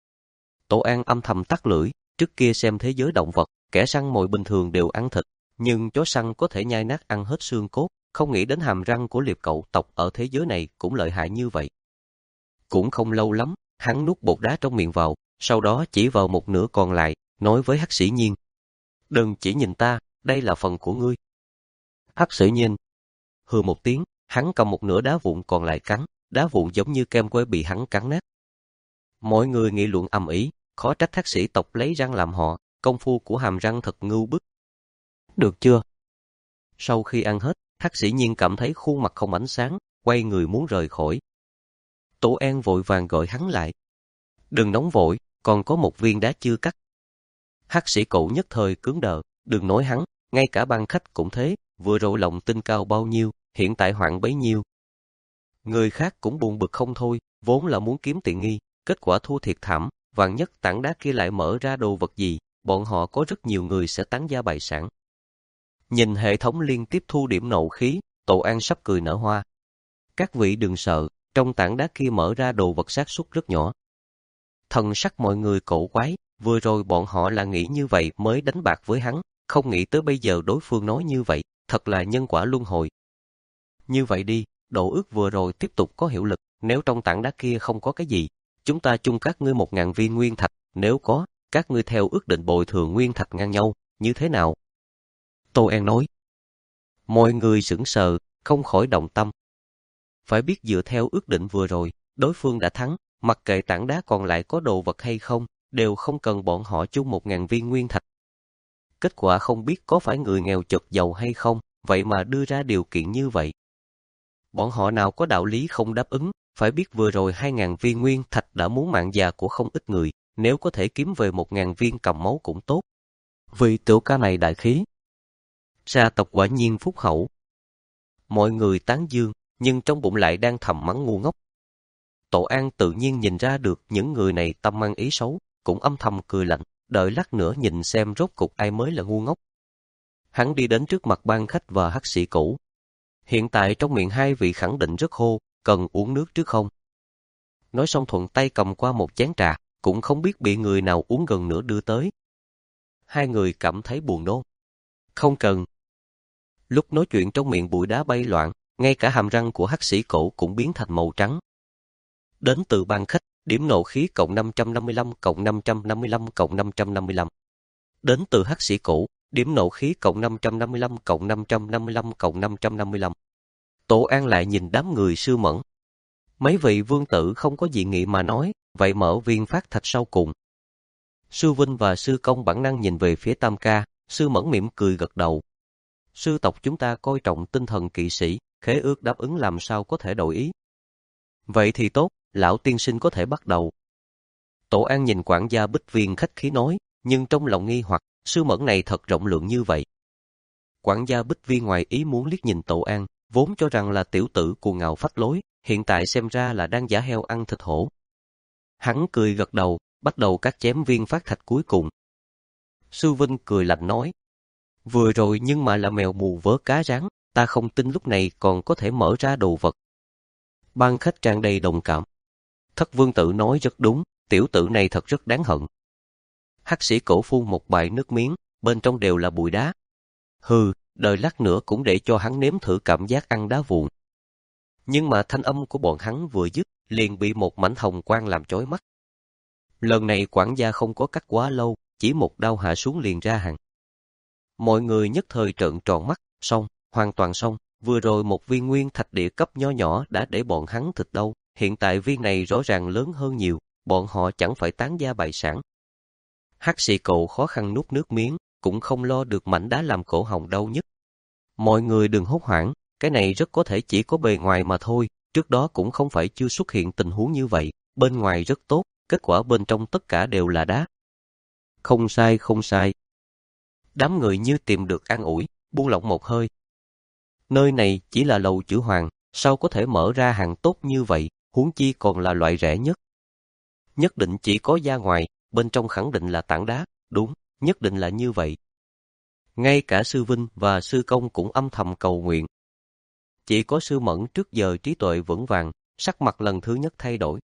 Speaker 1: Tổ An âm thầm tắt lưỡi, trước kia xem thế giới động vật, kẻ săn mồi bình thường đều ăn thịt, nhưng chó săn có thể nhai nát ăn hết xương cốt, không nghĩ đến hàm răng của liệp cẩu tộc ở thế giới này cũng lợi hại như vậy. Cũng không lâu lắm, hắn nuốt bột đá trong miệng vào, sau đó chỉ vào một nửa còn lại, nói với hắc sĩ Nhiên. Đừng chỉ nhìn ta, đây là phần của ngươi. Hắc sĩ Nhiên hừ một tiếng, hắn cầm một nửa đá vụn còn lại cắn, đá vụn giống như kem que bị hắn cắn nát. Mọi người nghị luận ầm ĩ, khó trách hắc sĩ tộc lấy răng làm họ, công phu của hàm răng thật ngưu bức. Được chưa? Sau khi ăn hết, hắc sĩ Nhiên cảm thấy khuôn mặt không ánh sáng, quay người muốn rời khỏi. Tổ An vội vàng gọi hắn lại. Đừng nóng vội, còn có một viên đá chưa cắt. Hắc sĩ cậu nhất thời cứng đờ, đừng nói hắn, ngay cả ban khách cũng thế, vừa rồi lòng tin cao bao nhiêu, hiện tại hoạn bấy nhiêu. Người khác cũng buồn bực không thôi, vốn là muốn kiếm tiện nghi, kết quả thua thiệt thảm, vạn nhất tảng đá kia lại mở ra đồ vật gì, bọn họ có rất nhiều người sẽ tán gia bại sản. Nhìn hệ thống liên tiếp thu điểm nộ khí, Tổ An sắp cười nở hoa. Các vị đừng sợ, trong tảng đá kia mở ra đồ vật xác suất rất nhỏ. Thần sắc mọi người cổ quái, vừa rồi bọn họ là nghĩ như vậy mới đánh bạc với hắn, không nghĩ tới bây giờ đối phương nói như vậy, thật là nhân quả luân hồi. Như vậy đi, độ ước vừa rồi tiếp tục có hiệu lực, nếu trong tảng đá kia không có cái gì, chúng ta chung các ngươi một ngàn viên nguyên thạch, nếu có, các ngươi theo ước định bồi thường nguyên thạch ngang nhau, như thế nào? Tô An nói. Mọi người sững sờ, không khỏi động tâm. Phải biết dựa theo ước định vừa rồi, đối phương đã thắng, mặc kệ tảng đá còn lại có đồ vật hay không, đều không cần bọn họ chung một ngàn viên nguyên thạch. Kết quả không biết có phải người nghèo chật giàu hay không, vậy mà đưa ra điều kiện như vậy. Bọn họ nào có đạo lý không đáp ứng, phải biết vừa rồi hai ngàn viên nguyên thạch đã muốn mạng già của không ít người, nếu có thể kiếm về một ngàn viên cầm máu cũng tốt. Vì tiểu ca này đại khí. Gia tộc quả nhiên phúc hậu. Mọi người tán dương, nhưng trong bụng lại đang thầm mắng ngu ngốc. Tổ An tự nhiên nhìn ra được những người này tâm mang ý xấu, cũng âm thầm cười lạnh, đợi lát nữa nhìn xem rốt cục ai mới là ngu ngốc. Hắn đi đến trước mặt ban khách và hắc sĩ cũ. Hiện tại trong miệng hai vị khẳng định rất hô, cần uống nước trước không? Nói xong thuận tay cầm qua một chén trà, cũng không biết bị người nào uống gần nửa đưa tới. Hai người cảm thấy buồn nôn. Không cần. Lúc nói chuyện trong miệng bụi đá bay loạn, ngay cả hàm răng của hắc sĩ cổ cũng biến thành màu trắng. Đến từ ban khách, điểm nộ khí cộng năm trăm năm mươi lăm cộng năm trăm năm mươi lăm cộng năm trăm năm mươi lăm. Đến từ hắc sĩ cổ, điểm nộ khí cộng năm trăm năm mươi lăm cộng năm trăm năm mươi lăm cộng năm trăm năm mươi lăm. Tổ An lại nhìn đám người Sư Mẫn. Mấy vị vương tử không có dị nghị mà nói, vậy mở viên phát thạch sau cùng. Sư Vinh và Sư Công bản năng nhìn về phía Tam Ca, Sư Mẫn mỉm cười gật đầu. Sư tộc chúng ta coi trọng tinh thần kỵ sĩ, khế ước đáp ứng làm sao có thể đổi ý. Vậy thì tốt, lão tiên sinh có thể bắt đầu. Tổ An nhìn quản gia Bích Viên khách khí nói, nhưng trong lòng nghi hoặc, Sư Mẫn này thật rộng lượng như vậy. Quản gia Bích Viên ngoài ý muốn liếc nhìn Tổ An, vốn cho rằng là tiểu tử cuồng ngạo phách lối, hiện tại xem ra là đang giả heo ăn thịt hổ. Hắn cười gật đầu, bắt đầu cắt chém viên phát thạch cuối cùng. Sư Vinh cười lạnh nói, vừa rồi nhưng mà là mèo mù vớ cá rán, ta không tin lúc này còn có thể mở ra đồ vật. Ban khách tràn đầy đồng cảm. Thất vương tử nói rất đúng, tiểu tử này thật rất đáng hận. Hắc sĩ cổ phun một bãi nước miếng, bên trong đều là bụi đá. Hừ, đợi lát nữa cũng để cho hắn nếm thử cảm giác ăn đá vụn. Nhưng mà thanh âm của bọn hắn vừa dứt, liền bị một mảnh hồng quang làm chói mắt. Lần này quản gia không có cắt quá lâu, chỉ một đao hạ xuống liền ra hàng. Mọi người nhất thời trợn tròn mắt, xong, hoàn toàn xong, vừa rồi một viên nguyên thạch địa cấp nho nhỏ đã để bọn hắn thịt đâu, hiện tại viên này rõ ràng lớn hơn nhiều, bọn họ chẳng phải tán gia bại sản. Hắc sĩ cậu khó khăn nuốt nước miếng, cũng không lo được mảnh đá làm cổ họng đau nhất. Mọi người đừng hốt hoảng, cái này rất có thể chỉ có bề ngoài mà thôi, trước đó cũng không phải chưa xuất hiện tình huống như vậy, bên ngoài rất tốt, kết quả bên trong tất cả đều là đá. Không sai, không sai. Đám người như tìm được an ủi, buông lỏng một hơi. Nơi này chỉ là lầu chữ hoàng, sao có thể mở ra hàng tốt như vậy, huống chi còn là loại rẻ nhất. Nhất định chỉ có da ngoài, bên trong khẳng định là tảng đá, đúng, nhất định là như vậy. Ngay cả Sư Vinh và Sư Công cũng âm thầm cầu nguyện. Chỉ có Sư Mẫn trước giờ trí tuệ vững vàng, sắc mặt lần thứ nhất thay đổi.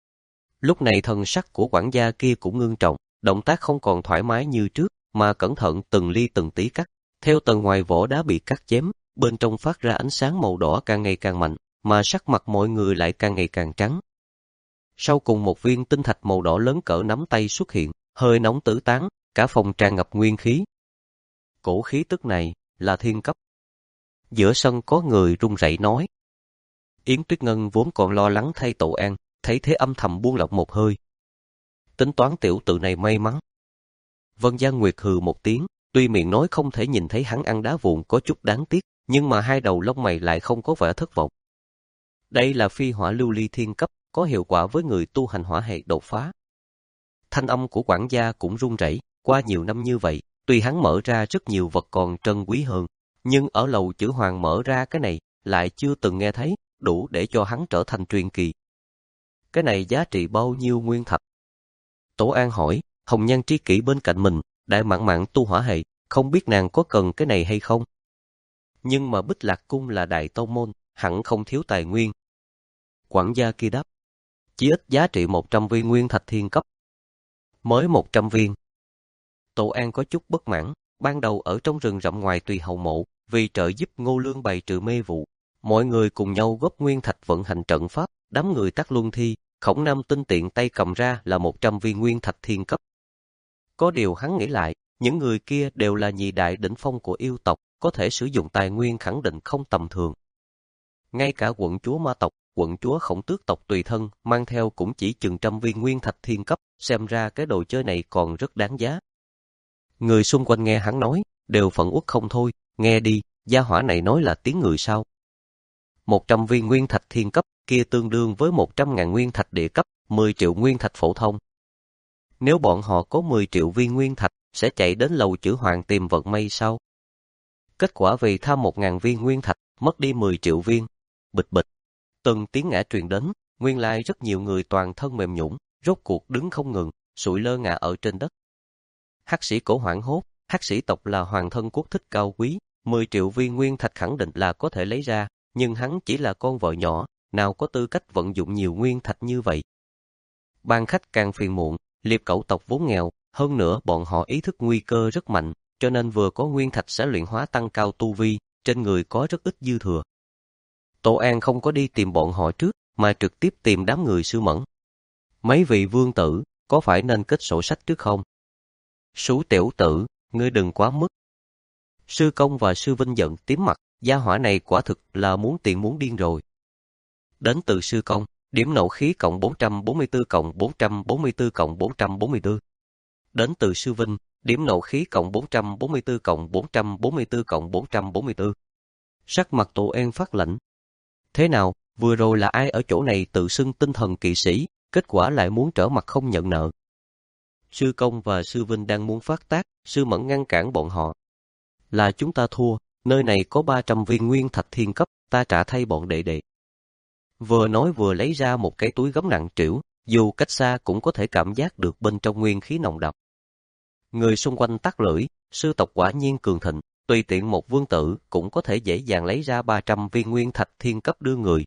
Speaker 1: Lúc này thần sắc của quản gia kia cũng ngưng trọng, động tác không còn thoải mái như trước, mà cẩn thận từng ly từng tí cắt. Theo tầng ngoài vỏ đá bị cắt chém, bên trong phát ra ánh sáng màu đỏ càng ngày càng mạnh, mà sắc mặt mọi người lại càng ngày càng trắng. Sau cùng một viên tinh thạch màu đỏ lớn cỡ nắm tay xuất hiện, hơi nóng tứ tán, cả phòng tràn ngập nguyên khí. Cổ khí tức này là thiên cấp. Giữa sân có người run rẩy nói. Yến Tuyết Ngân vốn còn lo lắng thay Tổ An, thấy thế âm thầm buông lỏng một hơi. Tính toán tiểu tử này may mắn. Vân Giang Nguyệt hừ một tiếng, tuy miệng nói không thể nhìn thấy hắn ăn đá vụn có chút đáng tiếc, nhưng mà hai đầu lông mày lại không có vẻ thất vọng. Đây là phi hỏa lưu ly thiên cấp, có hiệu quả với người tu hành hỏa hệ đột phá. Thanh âm của quản gia cũng run rẩy, qua nhiều năm như vậy, tuy hắn mở ra rất nhiều vật còn trân quý hơn, nhưng ở lầu chữ hoàng mở ra cái này, lại chưa từng nghe thấy, đủ để cho hắn trở thành truyền kỳ. Cái này giá trị bao nhiêu nguyên thạch? Tổ An hỏi, hồng nhan tri kỷ bên cạnh mình, đại mạn mạn tu hỏa hệ, không biết nàng có cần cái này hay không? Nhưng mà Bích Lạc Cung là đại tông môn, hẳn không thiếu tài nguyên. Quản gia kia đáp, chỉ ít giá trị một trăm viên nguyên thạch thiên cấp. Mới một trăm viên. Tổ An có chút bất mãn, ban đầu ở trong rừng rậm ngoài Tùy Hầu Mộ, vì trợ giúp Ngô Lương bày trừ mê vụ, mọi người cùng nhau góp nguyên thạch vận hành trận pháp, đám người tắc luân thi, Khổng Nam tinh tiện tay cầm ra là một trăm viên nguyên thạch thiên cấp. Có điều hắn nghĩ lại, những người kia đều là nhị đại đỉnh phong của yêu tộc, có thể sử dụng tài nguyên khẳng định không tầm thường. Ngay cả quận chúa ma tộc, quận chúa Khổng Tước tộc tùy thân, mang theo cũng chỉ chừng trăm viên nguyên thạch thiên cấp, xem ra cái đồ chơi này còn rất đáng giá. Người xung quanh nghe hắn nói, đều phẫn uất không thôi, nghe đi, gia hỏa này nói là tiếng người sao. Một trăm viên nguyên thạch thiên cấp, kia tương đương với một trăm ngàn nguyên thạch địa cấp, mười triệu nguyên thạch phổ thông. Nếu bọn họ có mười triệu viên nguyên thạch, sẽ chạy đến lầu chữ hoàng tìm vận may sao? Kết quả vì tham một ngàn viên nguyên thạch, mất đi mười triệu viên. Bịch bịch. Từng tiếng ngã truyền đến, nguyên lai rất nhiều người toàn thân mềm nhũn, rốt cuộc đứng không ngừng, sụi lơ ngã ở trên đất. Hắc sĩ cổ hoảng hốt, hắc sĩ tộc là hoàng thân quốc thích cao quý, mười triệu viên nguyên thạch khẳng định là có thể lấy ra, nhưng hắn chỉ là con vợ nhỏ, nào có tư cách vận dụng nhiều nguyên thạch như vậy. Ban khách càng phiền muộn, liệp cẩu tộc vốn nghèo, hơn nữa bọn họ ý thức nguy cơ rất mạnh, cho nên vừa có nguyên thạch sẽ luyện hóa tăng cao tu vi, trên người có rất ít dư thừa. Tổ An không có đi tìm bọn họ trước, mà trực tiếp tìm đám người Sư Mẫn. Mấy vị vương tử, có phải nên kết sổ sách trước không? Sú tiểu tử, ngươi đừng quá mức. Sư Công và Sư Vinh giận tím mặt, gia hỏa này quả thực là muốn tiền muốn điên rồi. Đến từ Sư Công, điểm nộ khí cộng bốn trăm bốn mươi tư cộng bốn trăm bốn mươi tư cộng bốn trăm bốn mươi tư. Đến từ Sư Vinh, điểm nộ khí cộng bốn trăm bốn mươi tư cộng bốn trăm bốn mươi tư cộng bốn trăm bốn mươi tư. Sắc mặt Tổ An phát lạnh. Thế nào, vừa rồi là ai ở chỗ này tự xưng tinh thần kỵ sĩ, kết quả lại muốn trở mặt không nhận nợ. Sư Công và Sư Vinh đang muốn phát tác, Sư Mẫn ngăn cản bọn họ. Là chúng ta thua, nơi này có ba trăm viên nguyên thạch thiên cấp, ta trả thay bọn đệ đệ. Vừa nói vừa lấy ra một cái túi gấm nặng trĩu, dù cách xa cũng có thể cảm giác được bên trong nguyên khí nồng đậm. Người xung quanh tắt lưỡi, sư tộc quả nhiên cường thịnh, tùy tiện một vương tử cũng có thể dễ dàng lấy ra ba trăm viên nguyên thạch thiên cấp đưa người.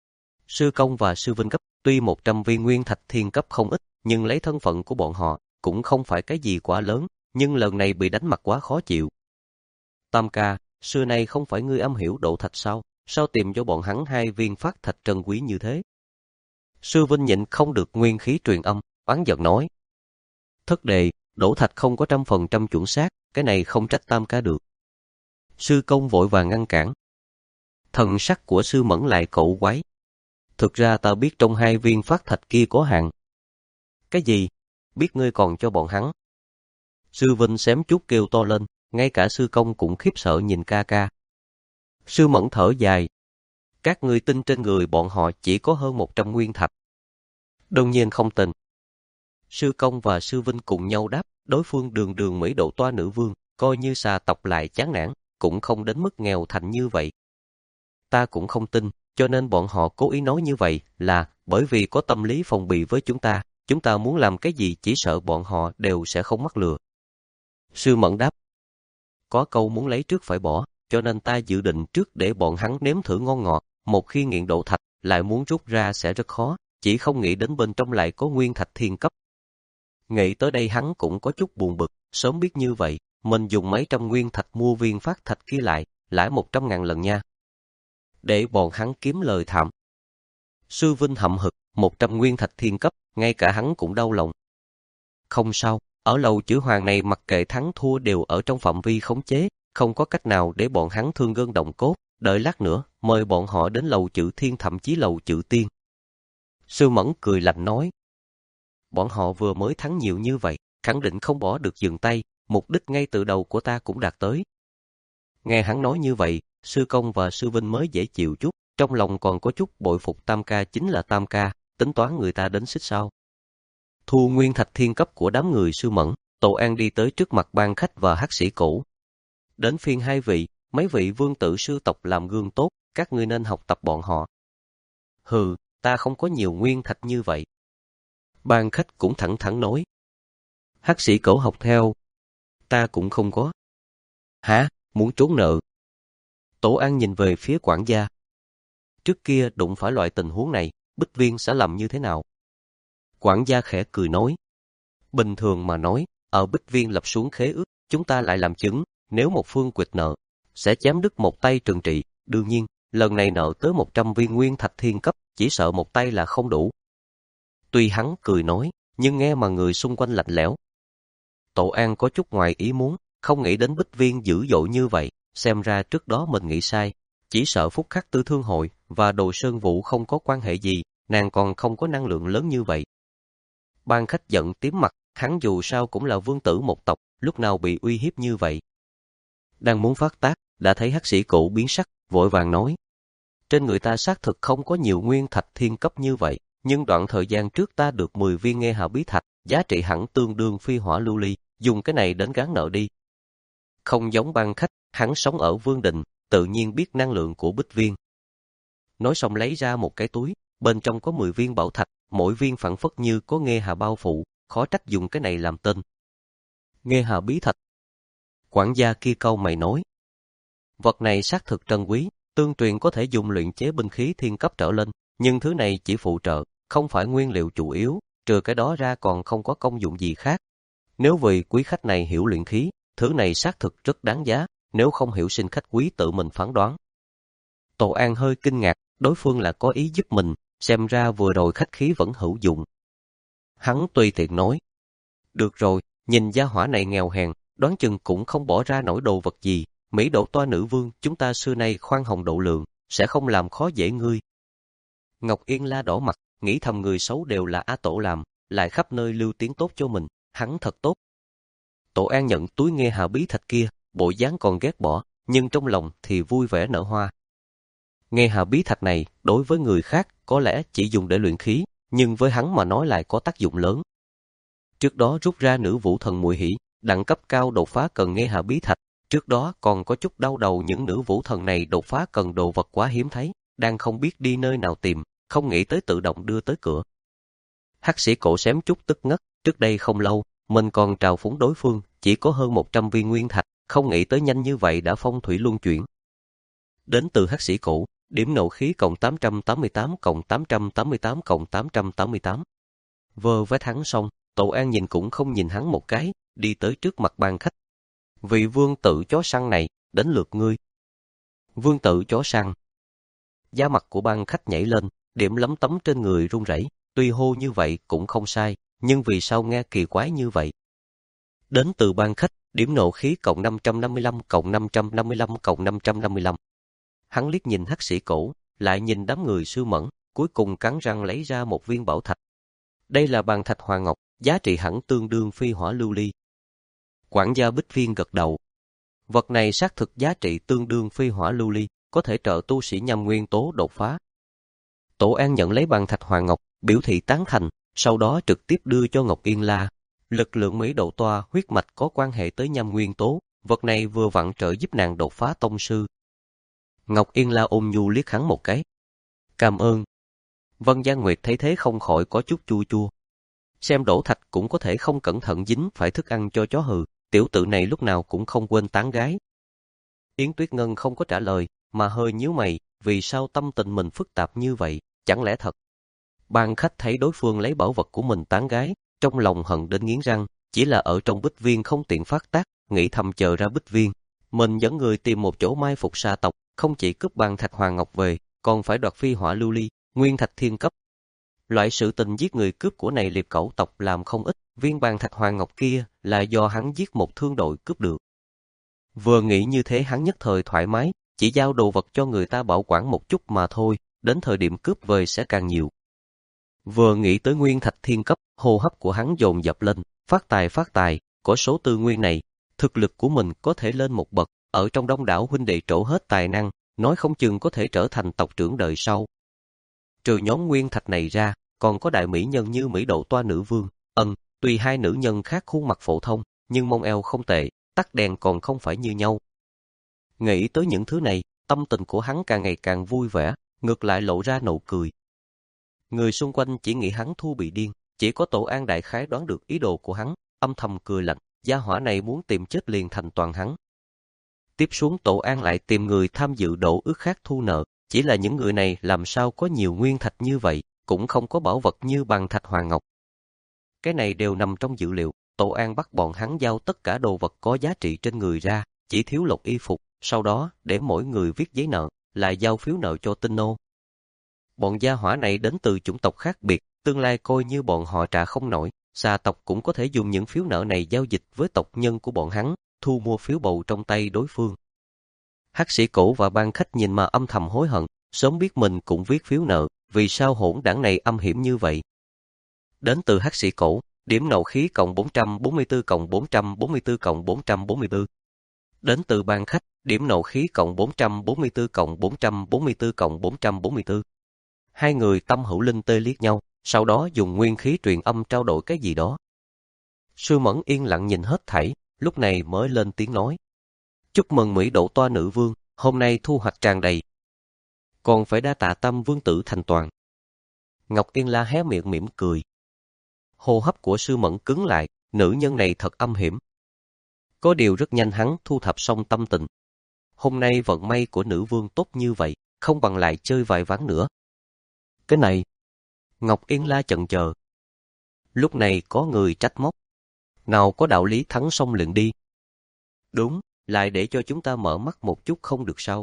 Speaker 1: Sư Công và Sư Vinh cấp, tuy một trăm viên nguyên thạch thiên cấp không ít, nhưng lấy thân phận của bọn họ, cũng không phải cái gì quá lớn, nhưng lần này bị đánh mặt quá khó chịu. Tam ca, xưa nay không phải ngươi am hiểu độ thạch sao, sao tìm cho bọn hắn hai viên phát thạch trân quý như thế? Sư Vinh nhịn không được nguyên khí truyền âm, oán giận nói. Thất đệ, đổ thạch không có trăm phần trăm chuẩn xác, cái này không trách Tam ca được. Sư Công vội vàng ngăn cản. Thần sắc của Sư Mẫn lại cổ quái. Thực ra ta biết trong hai viên phát thạch kia có hàng. Cái gì? Biết ngươi còn cho bọn hắn. Sư Vinh xém chút kêu to lên, ngay cả Sư Công cũng khiếp sợ nhìn ca ca. Sư Mẫn thở dài. Các ngươi tin trên người bọn họ chỉ có hơn một trăm nguyên thạch. Đương nhiên không tin. Sư Công và Sư Vinh cùng nhau đáp, đối phương đường đường Mỹ độ toa nữ vương, coi như xà tộc lại chán nản, cũng không đến mức nghèo thành như vậy. Ta cũng không tin, cho nên bọn họ cố ý nói như vậy là bởi vì có tâm lý phòng bị với chúng ta, chúng ta muốn làm cái gì chỉ sợ bọn họ đều sẽ không mắc lừa. Sư Mẫn đáp, có câu muốn lấy trước phải bỏ, cho nên ta dự định trước để bọn hắn nếm thử ngon ngọt, một khi nghiện độ thạch, lại muốn rút ra sẽ rất khó, chỉ không nghĩ đến bên trong lại có nguyên thạch thiên cấp. Nghĩ tới đây hắn cũng có chút buồn bực, sớm biết như vậy, mình dùng mấy trăm nguyên thạch mua viên phát thạch kia lại, lãi một trăm ngàn lần nha. Để bọn hắn kiếm lời thảm. Sư Vinh hậm hực, một trăm nguyên thạch thiên cấp, ngay cả hắn cũng đau lòng. Không sao, ở lầu chữ hoàng này mặc kệ thắng thua đều ở trong phạm vi khống chế, không có cách nào để bọn hắn thương gân động cốt, đợi lát nữa, mời bọn họ đến lầu chữ thiên thậm chí lầu chữ tiên. Sư Mẫn cười lạnh nói. Bọn họ vừa mới thắng nhiều như vậy, khẳng định không bỏ được dừng tay, mục đích ngay từ đầu của ta cũng đạt tới. Nghe hắn nói như vậy, Sư Công và Sư Vinh mới dễ chịu chút, trong lòng còn có chút bội phục Tam ca chính là Tam ca, tính toán người ta đến xích sao. Thu nguyên thạch thiên cấp của đám người Sư Mẫn, Tổ An đi tới trước mặt ban khách và hắc sĩ cổ. Đến phiên hai vị, mấy vị vương tử sư tộc làm gương tốt, các ngươi nên học tập bọn họ. Hừ, ta không có nhiều nguyên thạch như vậy. Ban khách cũng thẳng thắn nói. Hắc sĩ cổ học theo. Ta cũng không có. Hả, muốn trốn nợ? Tổ An nhìn về phía quản gia. Trước kia đụng phải loại tình huống này, Bích Viên sẽ làm như thế nào? Quản gia khẽ cười nói. Bình thường mà nói, ở Bích Viên lập xuống khế ước, chúng ta lại làm chứng, nếu một phương quỵt nợ, sẽ chém đứt một tay trừng trị. Đương nhiên, lần này nợ tới một trăm viên nguyên thạch thiên cấp, chỉ sợ một tay là không đủ. Tuy hắn cười nói, nhưng nghe mà người xung quanh lạnh lẽo. Tổ An có chút ngoài ý muốn, không nghĩ đến Bích Viên dữ dội như vậy, xem ra trước đó mình nghĩ sai, chỉ sợ Phúc Khắc Tư Thương Hội và Đồ Sơn Vũ không có quan hệ gì, nàng còn không có năng lượng lớn như vậy. Ban khách giận tím mặt, hắn dù sao cũng là vương tử một tộc, lúc nào bị uy hiếp như vậy. Đang muốn phát tác, đã thấy hắc sĩ cụ biến sắc, vội vàng nói. Trên người ta xác thực không có nhiều nguyên thạch thiên cấp như vậy, nhưng đoạn thời gian trước ta được mười viên nghe hạ bí thạch, giá trị hẳn tương đương phi hỏa lưu ly, dùng cái này đến gán nợ đi. Không giống ban khách, hắn sống ở Vương Đình, tự nhiên biết năng lượng của Bích Viên. Nói xong lấy ra một cái túi, bên trong có mười viên bảo thạch, mỗi viên phảng phất như có nghe hà bao phủ, khó trách dùng cái này làm tên. Nghe hà bí thạch. Quản gia kia câu mày nói. Vật này xác thực trân quý, tương truyền có thể dùng luyện chế binh khí thiên cấp trở lên, Nhưng thứ này chỉ phụ trợ, không phải nguyên liệu chủ yếu, trừ cái đó ra còn không có công dụng gì khác. Nếu vì quý khách này hiểu luyện khí, thứ này xác thực rất đáng giá, nếu không hiểu xin khách quý tự mình phán đoán. Tổ An hơi kinh ngạc, đối phương là có ý giúp mình, xem ra vừa rồi khách khí vẫn hữu dụng. Hắn tùy tiện nói, được rồi, nhìn gia hỏa này nghèo hèn, đoán chừng cũng không bỏ ra nổi đồ vật gì, Mỹ độ toa nữ vương chúng ta xưa nay khoan hồng độ lượng, sẽ không làm khó dễ ngươi. Ngọc Yên La đỏ mặt, nghĩ thầm người xấu đều là A Tổ làm, lại khắp nơi lưu tiếng tốt cho mình, hắn thật tốt. Tổ An nhận túi nghe hà bí thạch kia, bộ dáng còn ghét bỏ, nhưng trong lòng thì vui vẻ nở hoa. Nghe hà bí thạch này, đối với người khác có lẽ chỉ dùng để luyện khí, nhưng với hắn mà nói lại có tác dụng lớn. Trước đó rút ra nữ vũ thần muội hỷ, đẳng cấp cao đột phá cần nghe hà bí thạch, trước đó còn có chút đau đầu những nữ vũ thần này đột phá cần đồ vật quá hiếm thấy, đang không biết đi nơi nào tìm, không nghĩ tới tự động đưa tới cửa. Hắc sĩ cổ xém chút tức ngất, trước đây không lâu, mình còn trào phúng đối phương, chỉ có hơn một trăm viên nguyên thạch, không nghĩ tới nhanh như vậy đã phong thủy luân chuyển. Đến từ hắc sĩ cổ, điểm nộ khí cộng tám trăm tám mươi tám cộng tám trăm tám mươi tám cộng tám trăm tám mươi tám. Vơ vét hắn xong, Tổ An nhìn cũng không nhìn hắn một cái, đi tới trước mặt bàn khách. Vị vương tự chó săn này, đến lượt ngươi. Vương tự chó săn. Da mặt của ban khách nhảy lên, điểm lấm tấm trên người run rẩy, tuy hô như vậy cũng không sai, nhưng vì sao nghe kỳ quái như vậy? Đến từ ban khách, điểm nộ khí cộng năm trăm năm mươi lăm cộng năm trăm năm mươi lăm cộng năm trăm năm mươi lăm. Hắn liếc nhìn hắc sĩ cổ, lại nhìn đám người sư mẫn, cuối cùng cắn răng lấy ra một viên bảo thạch. Đây là bàn thạch hoàng ngọc, giá trị hẳn tương đương phi hỏa lưu ly. Quản gia Bích Viên gật đầu. Vật này xác thực giá trị tương đương phi hỏa lưu ly, có thể trợ tu sĩ nhằm nguyên tố đột phá. Tổ An nhận lấy bàn thạch hoàng ngọc, biểu thị tán thành, sau đó trực tiếp đưa cho Ngọc Yên La. Lực lượng Mỹ độ toa huyết mạch có quan hệ tới nhằm nguyên tố, vật này vừa vặn trợ giúp nàng đột phá tông sư. Ngọc Yên La ôm nhu liếc hắn một cái. Cảm ơn. Vân Giang Nguyệt thấy thế không khỏi có chút chua chua. Xem đổ thạch cũng có thể không cẩn thận dính phải thức ăn cho chó hừ, tiểu tử này lúc nào cũng không quên tán gái. Yến Tuyết Ngân không có trả lời, mà hơi nhíu mày, vì sao tâm tình mình phức tạp như vậy, chẳng lẽ thật? Ban khách thấy đối phương lấy bảo vật của mình tán gái, trong lòng hận đến nghiến răng, chỉ là ở trong bích viên không tiện phát tác, nghĩ thầm chờ ra bích viên. Mình dẫn người tìm một chỗ mai phục xà tộc, không chỉ cướp bàn thạch hoàng ngọc về, còn phải đoạt phi hỏa lưu ly, nguyên thạch thiên cấp. Loại sự tình giết người cướp của này liệp cẩu tộc làm không ít, viên bàn thạch hoàng ngọc kia là do hắn giết một thương đội cướp được. Vừa nghĩ như thế hắn nhất thời thoải mái, chỉ giao đồ vật cho người ta bảo quản một chút mà thôi, đến thời điểm cướp về sẽ càng nhiều. Vừa nghĩ tới nguyên thạch thiên cấp, hô hấp của hắn dồn dập lên, phát tài phát tài, có số tư nguyên này, thực lực của mình có thể lên một bậc, ở trong đông đảo huynh đệ trổ hết tài năng, nói không chừng có thể trở thành tộc trưởng đời sau. Trừ nhóm nguyên thạch này ra, còn có đại mỹ nhân như Mỹ độ toa nữ vương, ân, tuy hai nữ nhân khác khuôn mặt phổ thông, nhưng mông eo không tệ, tắt đèn còn không phải như nhau. Nghĩ tới những thứ này, tâm tình của hắn càng ngày càng vui vẻ, ngược lại lộ ra nụ cười. Người xung quanh chỉ nghĩ hắn thu bị điên, chỉ có Tổ An đại khái đoán được ý đồ của hắn, âm thầm cười lạnh, gia hỏa này muốn tìm chết liền thành toàn hắn. Tiếp xuống Tổ An lại tìm người tham dự đổ ước khác thu nợ, chỉ là những người này làm sao có nhiều nguyên thạch như vậy, cũng không có bảo vật như bàn thạch hoàng ngọc. Cái này đều nằm trong dự liệu, Tổ An bắt bọn hắn giao tất cả đồ vật có giá trị trên người ra, chỉ thiếu lột y phục, sau đó để mỗi người viết giấy nợ, lại giao phiếu nợ cho tinh nô. Bọn gia hỏa này đến từ chủng tộc khác biệt, tương lai coi như bọn họ trả không nổi, xà tộc cũng có thể dùng những phiếu nợ này giao dịch với tộc nhân của bọn hắn, thu mua phiếu bầu trong tay đối phương. Hắc sĩ cổ và ban khách nhìn mà âm thầm hối hận, sớm biết mình cũng viết phiếu nợ, vì sao hỗn đảng này âm hiểm như vậy. Đến từ hắc sĩ cổ, điểm nộ khí cộng bốn trăm bốn mươi tư cộng bốn trăm bốn mươi tư cộng bốn trăm bốn mươi tư. Đến từ ban khách, điểm nộ khí cộng bốn trăm bốn mươi tư cộng bốn trăm bốn mươi tư cộng bốn trăm bốn mươi tư. Hai người tâm hữu linh tê liếc nhau, sau đó dùng nguyên khí truyền âm trao đổi cái gì đó. Sư Mẫn yên lặng nhìn hết thảy, lúc này mới lên tiếng nói. Chúc mừng Mỹ độ toa nữ vương, hôm nay thu hoạch tràn đầy. Còn phải đa tạ Tâm vương tử thành toàn. Ngọc Yên La hé miệng mỉm cười. Hô hấp của Sư Mẫn cứng lại, nữ nhân này thật âm hiểm. Có điều rất nhanh hắn thu thập xong tâm tình. Hôm nay vận may của nữ vương tốt như vậy, không bằng lại chơi vài ván nữa. Cái này, Ngọc Yên La chần chờ. Lúc này có người trách móc. Nào có đạo lý thắng xong liền đi. Đúng, lại để cho chúng ta mở mắt một chút không được sao?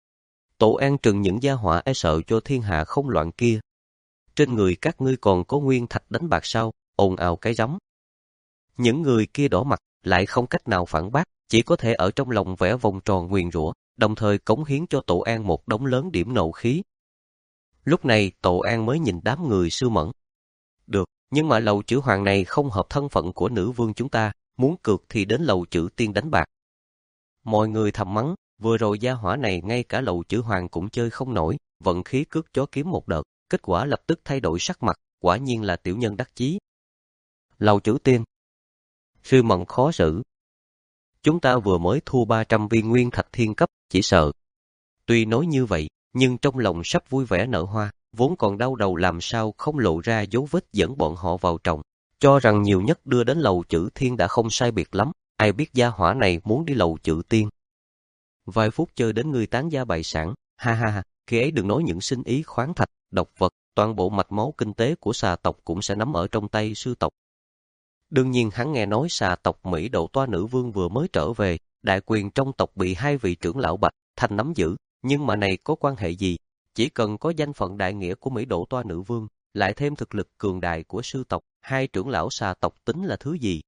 Speaker 1: Tổ An trừng những gia hỏa e sợ cho thiên hạ không loạn kia. Trên người các ngươi còn có nguyên thạch đánh bạc sao? Ồn ào cái rắm. Những người kia đỏ mặt, lại không cách nào phản bác, chỉ có thể ở trong lòng vẽ vòng tròn nguyền rủa, đồng thời cống hiến cho Tổ An một đống lớn điểm nộ khí. Lúc này Tổ An mới nhìn đám người Sư Mẫn. Được, nhưng mà Lầu Chữ Hoàng này không hợp thân phận của nữ vương chúng ta, muốn cược thì đến Lầu Chữ Tiên đánh bạc. Mọi người thầm mắng, vừa rồi gia hỏa này ngay cả Lầu Chữ Hoàng cũng chơi không nổi, vận khí cước chó kiếm một đợt, kết quả lập tức thay đổi sắc mặt, quả nhiên là tiểu nhân đắc chí. Lầu Chữ Tiên. Sư Mẫn khó xử. Chúng ta vừa mới thua ba trăm viên nguyên thạch thiên cấp, chỉ sợ. Tuy nói như vậy, nhưng trong lòng sắp vui vẻ nở hoa, vốn còn đau đầu làm sao không lộ ra dấu vết dẫn bọn họ vào trọng, cho rằng nhiều nhất đưa đến Lầu Chữ Thiên đã không sai biệt lắm, ai biết gia hỏa này muốn đi Lầu Chữ Tiên. Vài phút chơi đến người tán gia bại sản, ha ha ha, khi ấy đừng nói những sinh ý khoáng thạch, độc vật, toàn bộ mạch máu kinh tế của xà tộc cũng sẽ nắm ở trong tay sư tộc. Đương nhiên hắn nghe nói xà tộc Mỹ Độ Toa nữ vương vừa mới trở về, đại quyền trong tộc bị hai vị trưởng lão Bạch Thanh nắm giữ, nhưng mà này có quan hệ gì? Chỉ cần có danh phận đại nghĩa của Mỹ Độ Toa nữ vương, lại thêm thực lực cường đại của sư tộc, hai trưởng lão xà tộc tính là thứ gì?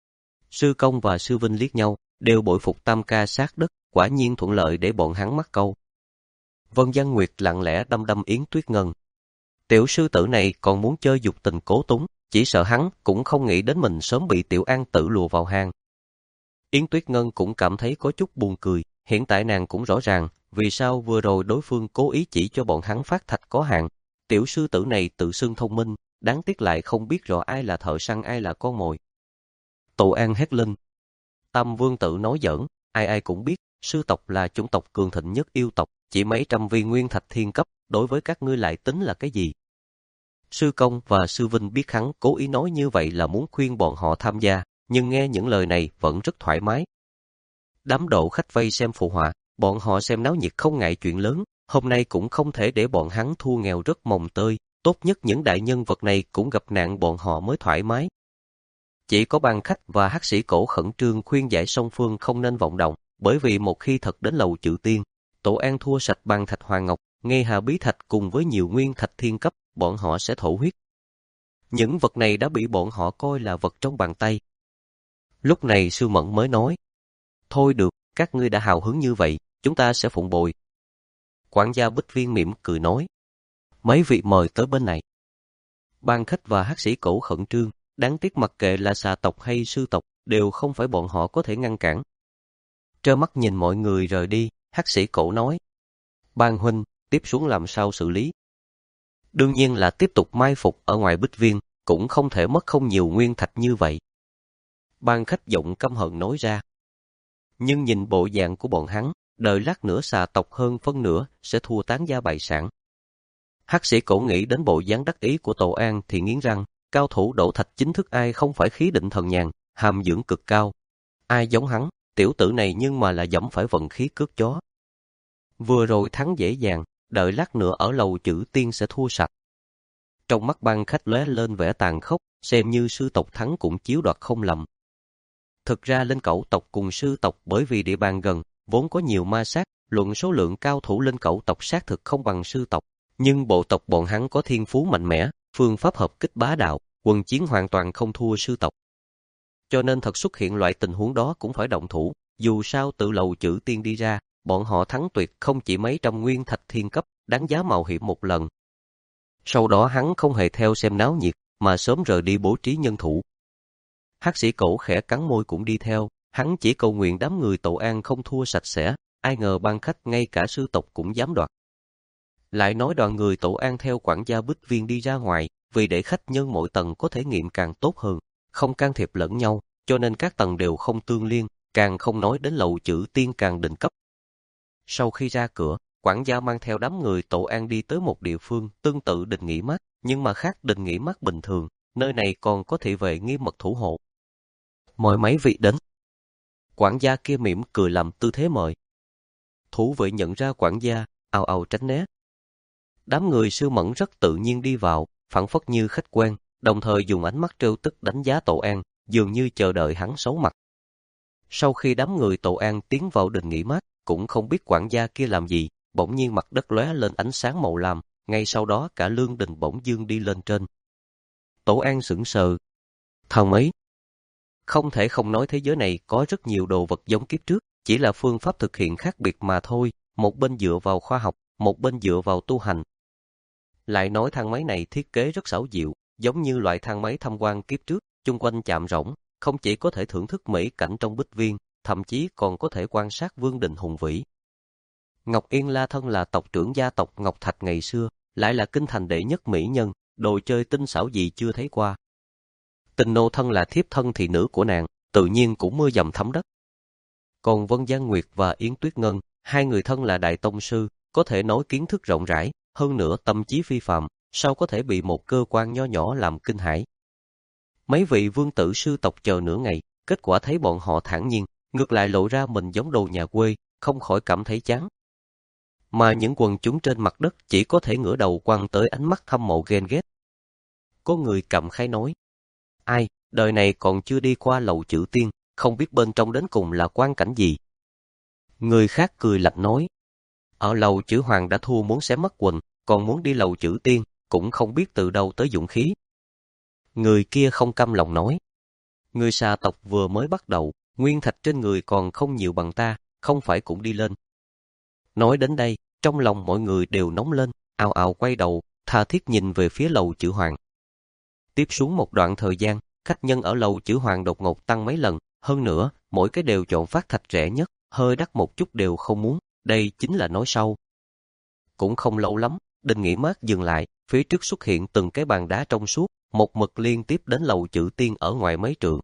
Speaker 1: Sư Công và Sư Vinh liếc nhau, đều bội phục tam ca sát đất, quả nhiên thuận lợi để bọn hắn mắc câu. Vân Văn Nguyệt lặng lẽ đăm đăm Yến Tuyết Ngân. Tiểu sư tử này còn muốn chơi dục tình cố túng, chỉ sợ hắn cũng không nghĩ đến mình sớm bị Tiểu An Tử lùa vào hang. Yến Tuyết Ngân cũng cảm thấy có chút buồn cười, hiện tại nàng cũng rõ ràng, vì sao vừa rồi đối phương cố ý chỉ cho bọn hắn phát thạch có hạn. Tiểu sư tử này tự xưng thông minh, đáng tiếc lại không biết rõ ai là thợ săn ai là con mồi. Tổ An hét lên. Tam Vương Tử nói giỡn, ai ai cũng biết, sư tộc là chủng tộc cường thịnh nhất yêu tộc, chỉ mấy trăm viên nguyên thạch thiên cấp, đối với các ngươi lại tính là cái gì? Sư Công và Sư Vinh biết hắn cố ý nói như vậy là muốn khuyên bọn họ tham gia, nhưng nghe những lời này vẫn rất thoải mái. Đám độ khách vây xem phụ họa, bọn họ xem náo nhiệt không ngại chuyện lớn, hôm nay cũng không thể để bọn hắn thua nghèo rất mồng tơi, tốt nhất những đại nhân vật này cũng gặp nạn bọn họ mới thoải mái. Chỉ có Ban Khách và Hắc Sĩ Cổ khẩn trương khuyên giải song phương không nên vọng động, bởi vì một khi thật đến Lầu Chữ Tiên, Tổ An thua sạch Ban Thạch Hoàng Ngọc, ngay Hà Bí Thạch cùng với nhiều nguyên thạch thiên cấp, bọn họ sẽ thổ huyết. Những vật này đã bị bọn họ coi là vật trong bàn tay. Lúc này Sư Mẫn mới nói, thôi được, các ngươi đã hào hứng như vậy, chúng ta sẽ phụng bồi. Quản gia Bích Viên mỉm cười nói, mấy vị mời tới bên này. Ban Khách và Hắc Sĩ Cổ khẩn trương, đáng tiếc mặc kệ là xà tộc hay sư tộc, đều không phải bọn họ có thể ngăn cản. Trơ mắt nhìn mọi người rời đi, Hắc Sĩ Cổ nói, Ban huynh, tiếp xuống làm sao xử lý? Đương nhiên là tiếp tục mai phục ở ngoài Bích Viên, cũng không thể mất không nhiều nguyên thạch như vậy. Ban Khách giọng căm hận nói ra. Nhưng nhìn bộ dạng của bọn hắn, đợi lát nữa xà tộc hơn phân nửa sẽ thua tán gia bại sản. Hắc Sĩ Cổ nghĩ đến bộ dáng đắc ý của Tổ An thì nghiến răng, cao thủ đổ thạch chính thức ai không phải khí định thần nhàn, hàm dưỡng cực cao. Ai giống hắn, tiểu tử này nhưng mà là dẫm phải vận khí cướp chó. Vừa rồi thắng dễ dàng, đợi lát nữa ở Lầu Chữ Tiên sẽ thua sạch. Trong mắt Ban Khách lóe lên vẻ tàn khốc, xem như sư tộc thắng cũng chiếu đoạt không lầm. Thực ra Linh Cẩu tộc cùng sư tộc bởi vì địa bàn gần, vốn có nhiều ma sát, luận số lượng cao thủ Linh Cẩu tộc xác thực không bằng sư tộc, nhưng bộ tộc bọn hắn có thiên phú mạnh mẽ, phương pháp hợp kích bá đạo, quân chiến hoàn toàn không thua sư tộc. Cho nên thật xuất hiện loại tình huống đó cũng phải động thủ, dù sao từ Lầu Chữ Tiên đi ra, bọn họ thắng tuyệt không chỉ mấy trăm nguyên thạch thiên cấp, đáng giá mạo hiểm một lần. Sau đó hắn không hề theo xem náo nhiệt, mà sớm rời đi bố trí nhân thủ. Hắc Sĩ Cổ khẽ cắn môi cũng đi theo, hắn chỉ cầu nguyện đám người Tổ An không thua sạch sẽ, ai ngờ Ban Khách ngay cả sư tộc cũng dám đoạt. Lại nói đoàn người Tổ An theo quản gia Bích Viên đi ra ngoài, vì để khách nhân mỗi tầng có thể nghiệm càng tốt hơn, không can thiệp lẫn nhau, cho nên các tầng đều không tương liên, càng không nói đến Lầu Chữ Tiên càng đỉnh cấp. Sau khi ra cửa, quản gia mang theo đám người Tổ An đi tới một địa phương tương tự đình nghỉ mát, nhưng mà khác đình nghỉ mát bình thường, nơi này còn có thị vệ nghiêm mật thủ hộ. Mời mấy vị đến. Quản gia kia mỉm cười làm tư thế mời. Thủ vệ nhận ra quản gia, ào ào tránh né. Đám người Sư Mẫn rất tự nhiên đi vào, phảng phất như khách quen, đồng thời dùng ánh mắt trêu tức đánh giá Tổ An, dường như chờ đợi hắn xấu mặt. Sau khi đám người Tổ An tiến vào đình nghỉ mát, cũng không biết quản gia kia làm gì, bỗng nhiên mặt đất lóe lên ánh sáng màu lam, ngay sau đó cả lương đình bỗng dưng đi lên trên. Tổ An sững sờ. Thằng mấy? Không thể không nói thế giới này có rất nhiều đồ vật giống kiếp trước, chỉ là phương pháp thực hiện khác biệt mà thôi, một bên dựa vào khoa học, một bên dựa vào tu hành. Lại nói thang máy này thiết kế rất xảo diệu, giống như loại thang máy tham quan kiếp trước, chung quanh chạm rỗng, không chỉ có thể thưởng thức mỹ cảnh trong bích viên, thậm chí còn có thể quan sát vương đình hùng vĩ. Ngọc Yên La thân là tộc trưởng gia tộc Ngọc Thạch ngày xưa, lại là kinh thành đệ nhất mỹ nhân, đồ chơi tinh xảo gì chưa thấy qua. Tình nô thân là thiếp thân thị nữ của nàng, tự nhiên cũng mưa dầm thấm đất. Còn Vân Giang Nguyệt và Yến Tuyết Ngân, hai người thân là đại tông sư, có thể nói kiến thức rộng rãi, hơn nữa tâm trí phi phàm, sao có thể bị một cơ quan nho nhỏ làm kinh hãi. Mấy vị vương tử sư tộc chờ nửa ngày, kết quả thấy bọn họ thản nhiên, ngược lại lộ ra mình giống đồ nhà quê, không khỏi cảm thấy chán. Mà những quần chúng trên mặt đất chỉ có thể ngửa đầu quăng tới ánh mắt hâm mộ ghen ghét. Có người cảm khái nói, ai, đời này còn chưa đi qua lầu chữ tiên, không biết bên trong đến cùng là quan cảnh gì. Người khác cười lạnh nói, ở lầu chữ hoàng đã thua muốn xé mất quần, còn muốn đi lầu chữ tiên, cũng không biết từ đâu tới dũng khí. Người kia không cam lòng nói, người xà tộc vừa mới bắt đầu, nguyên thạch trên người còn không nhiều bằng ta, không phải cũng đi lên. Nói đến đây, trong lòng mọi người đều nóng lên, ào ào quay đầu, tha thiết nhìn về phía lầu chữ hoàng. Tiếp xuống một đoạn thời gian, khách nhân ở lầu chữ hoàng đột ngột tăng mấy lần, hơn nữa, mỗi cái đều chọn phát thạch rẻ nhất, hơi đắt một chút đều không muốn, đây chính là nói sau. Cũng không lâu lắm, đình nghỉ mát dừng lại, phía trước xuất hiện từng cái bàn đá trong suốt, một mực liên tiếp đến lầu chữ tiên ở ngoài mấy trượng.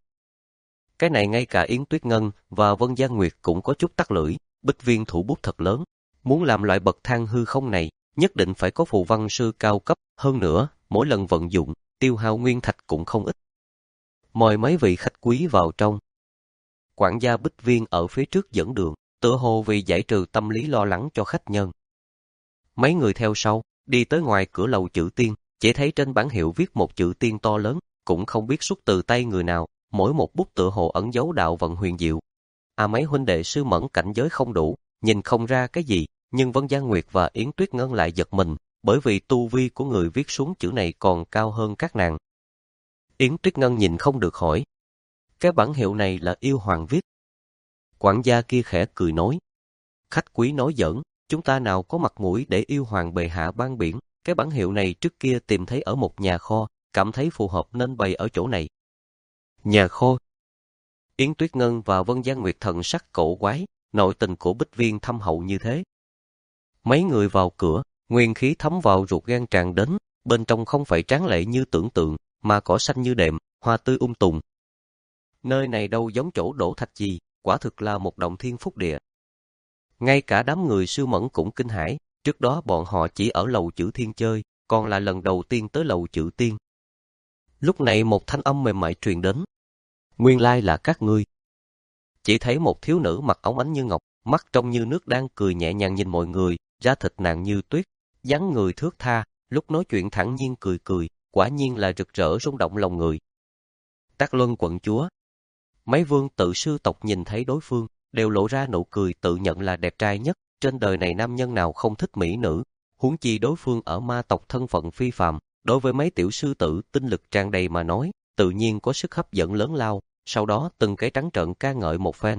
Speaker 1: Cái này ngay cả Yến Tuyết Ngân và Vân Giang Nguyệt cũng có chút tắc lưỡi, bích viên thủ bút thật lớn. Muốn làm loại bậc thang hư không này, nhất định phải có phù văn sư cao cấp, hơn nữa, mỗi lần vận dụng, tiêu hao nguyên thạch cũng không ít. Mời mấy vị khách quý vào trong. Quản gia bích viên ở phía trước dẫn đường, tựa hồ vì giải trừ tâm lý lo lắng cho khách nhân. Mấy người theo sau, đi tới ngoài cửa lầu chữ tiên, chỉ thấy trên bảng hiệu viết một chữ tiên to lớn, cũng không biết xuất từ tay người nào, mỗi một bút tựa hồ ẩn dấu đạo vận huyền diệu. À mấy huynh đệ Sư Mẫn cảnh giới không đủ, nhìn không ra cái gì, nhưng Vân Giang Nguyệt và Yến Tuyết Ngân lại giật mình, bởi vì tu vi của người viết xuống chữ này còn cao hơn các nàng. Yến Tuyết Ngân nhìn không được hỏi, cái bản hiệu này là yêu hoàng viết. Quản gia kia khẽ cười nói, khách quý nói giỡn, chúng ta nào có mặt mũi để yêu hoàng bệ hạ ban biển, cái bản hiệu này trước kia tìm thấy ở một nhà kho, cảm thấy phù hợp nên bày ở chỗ này. Nhà kho. Yến Tuyết Ngân và Vân Giang Nguyệt thần sắc cổ quái, nội tình của bích viên thâm hậu như thế. Mấy người vào cửa, nguyên khí thấm vào ruột gan tràn đến, bên trong không phải tráng lệ như tưởng tượng, mà cỏ xanh như đệm, hoa tươi um tùm. Nơi này đâu giống chỗ đổ thạch gì, quả thực là một động thiên phúc địa. Ngay cả đám người Sư Mẫn cũng kinh hãi, trước đó bọn họ chỉ ở lầu chữ thiên chơi, còn là lần đầu tiên tới lầu chữ tiên. Lúc này một thanh âm mềm mại truyền đến. Nguyên lai là các ngươi. Chỉ thấy một thiếu nữ mặc óng ánh như ngọc, mắt trông như nước đang cười nhẹ nhàng nhìn mọi người, da thịt nàng như tuyết, dáng người thướt tha, lúc nói chuyện thẳng nhiên cười cười, quả nhiên là rực rỡ rung động lòng người. Tắc Luân quận chúa. Mấy vương tự sư tộc nhìn thấy đối phương, đều lộ ra nụ cười tự nhận là đẹp trai nhất, trên đời này nam nhân nào không thích mỹ nữ, huống chi đối phương ở ma tộc thân phận phi phàm, đối với mấy tiểu sư tử tinh lực tràn đầy mà nói, tự nhiên có sức hấp dẫn lớn lao, sau đó từng cái trắng trợn ca ngợi một phen.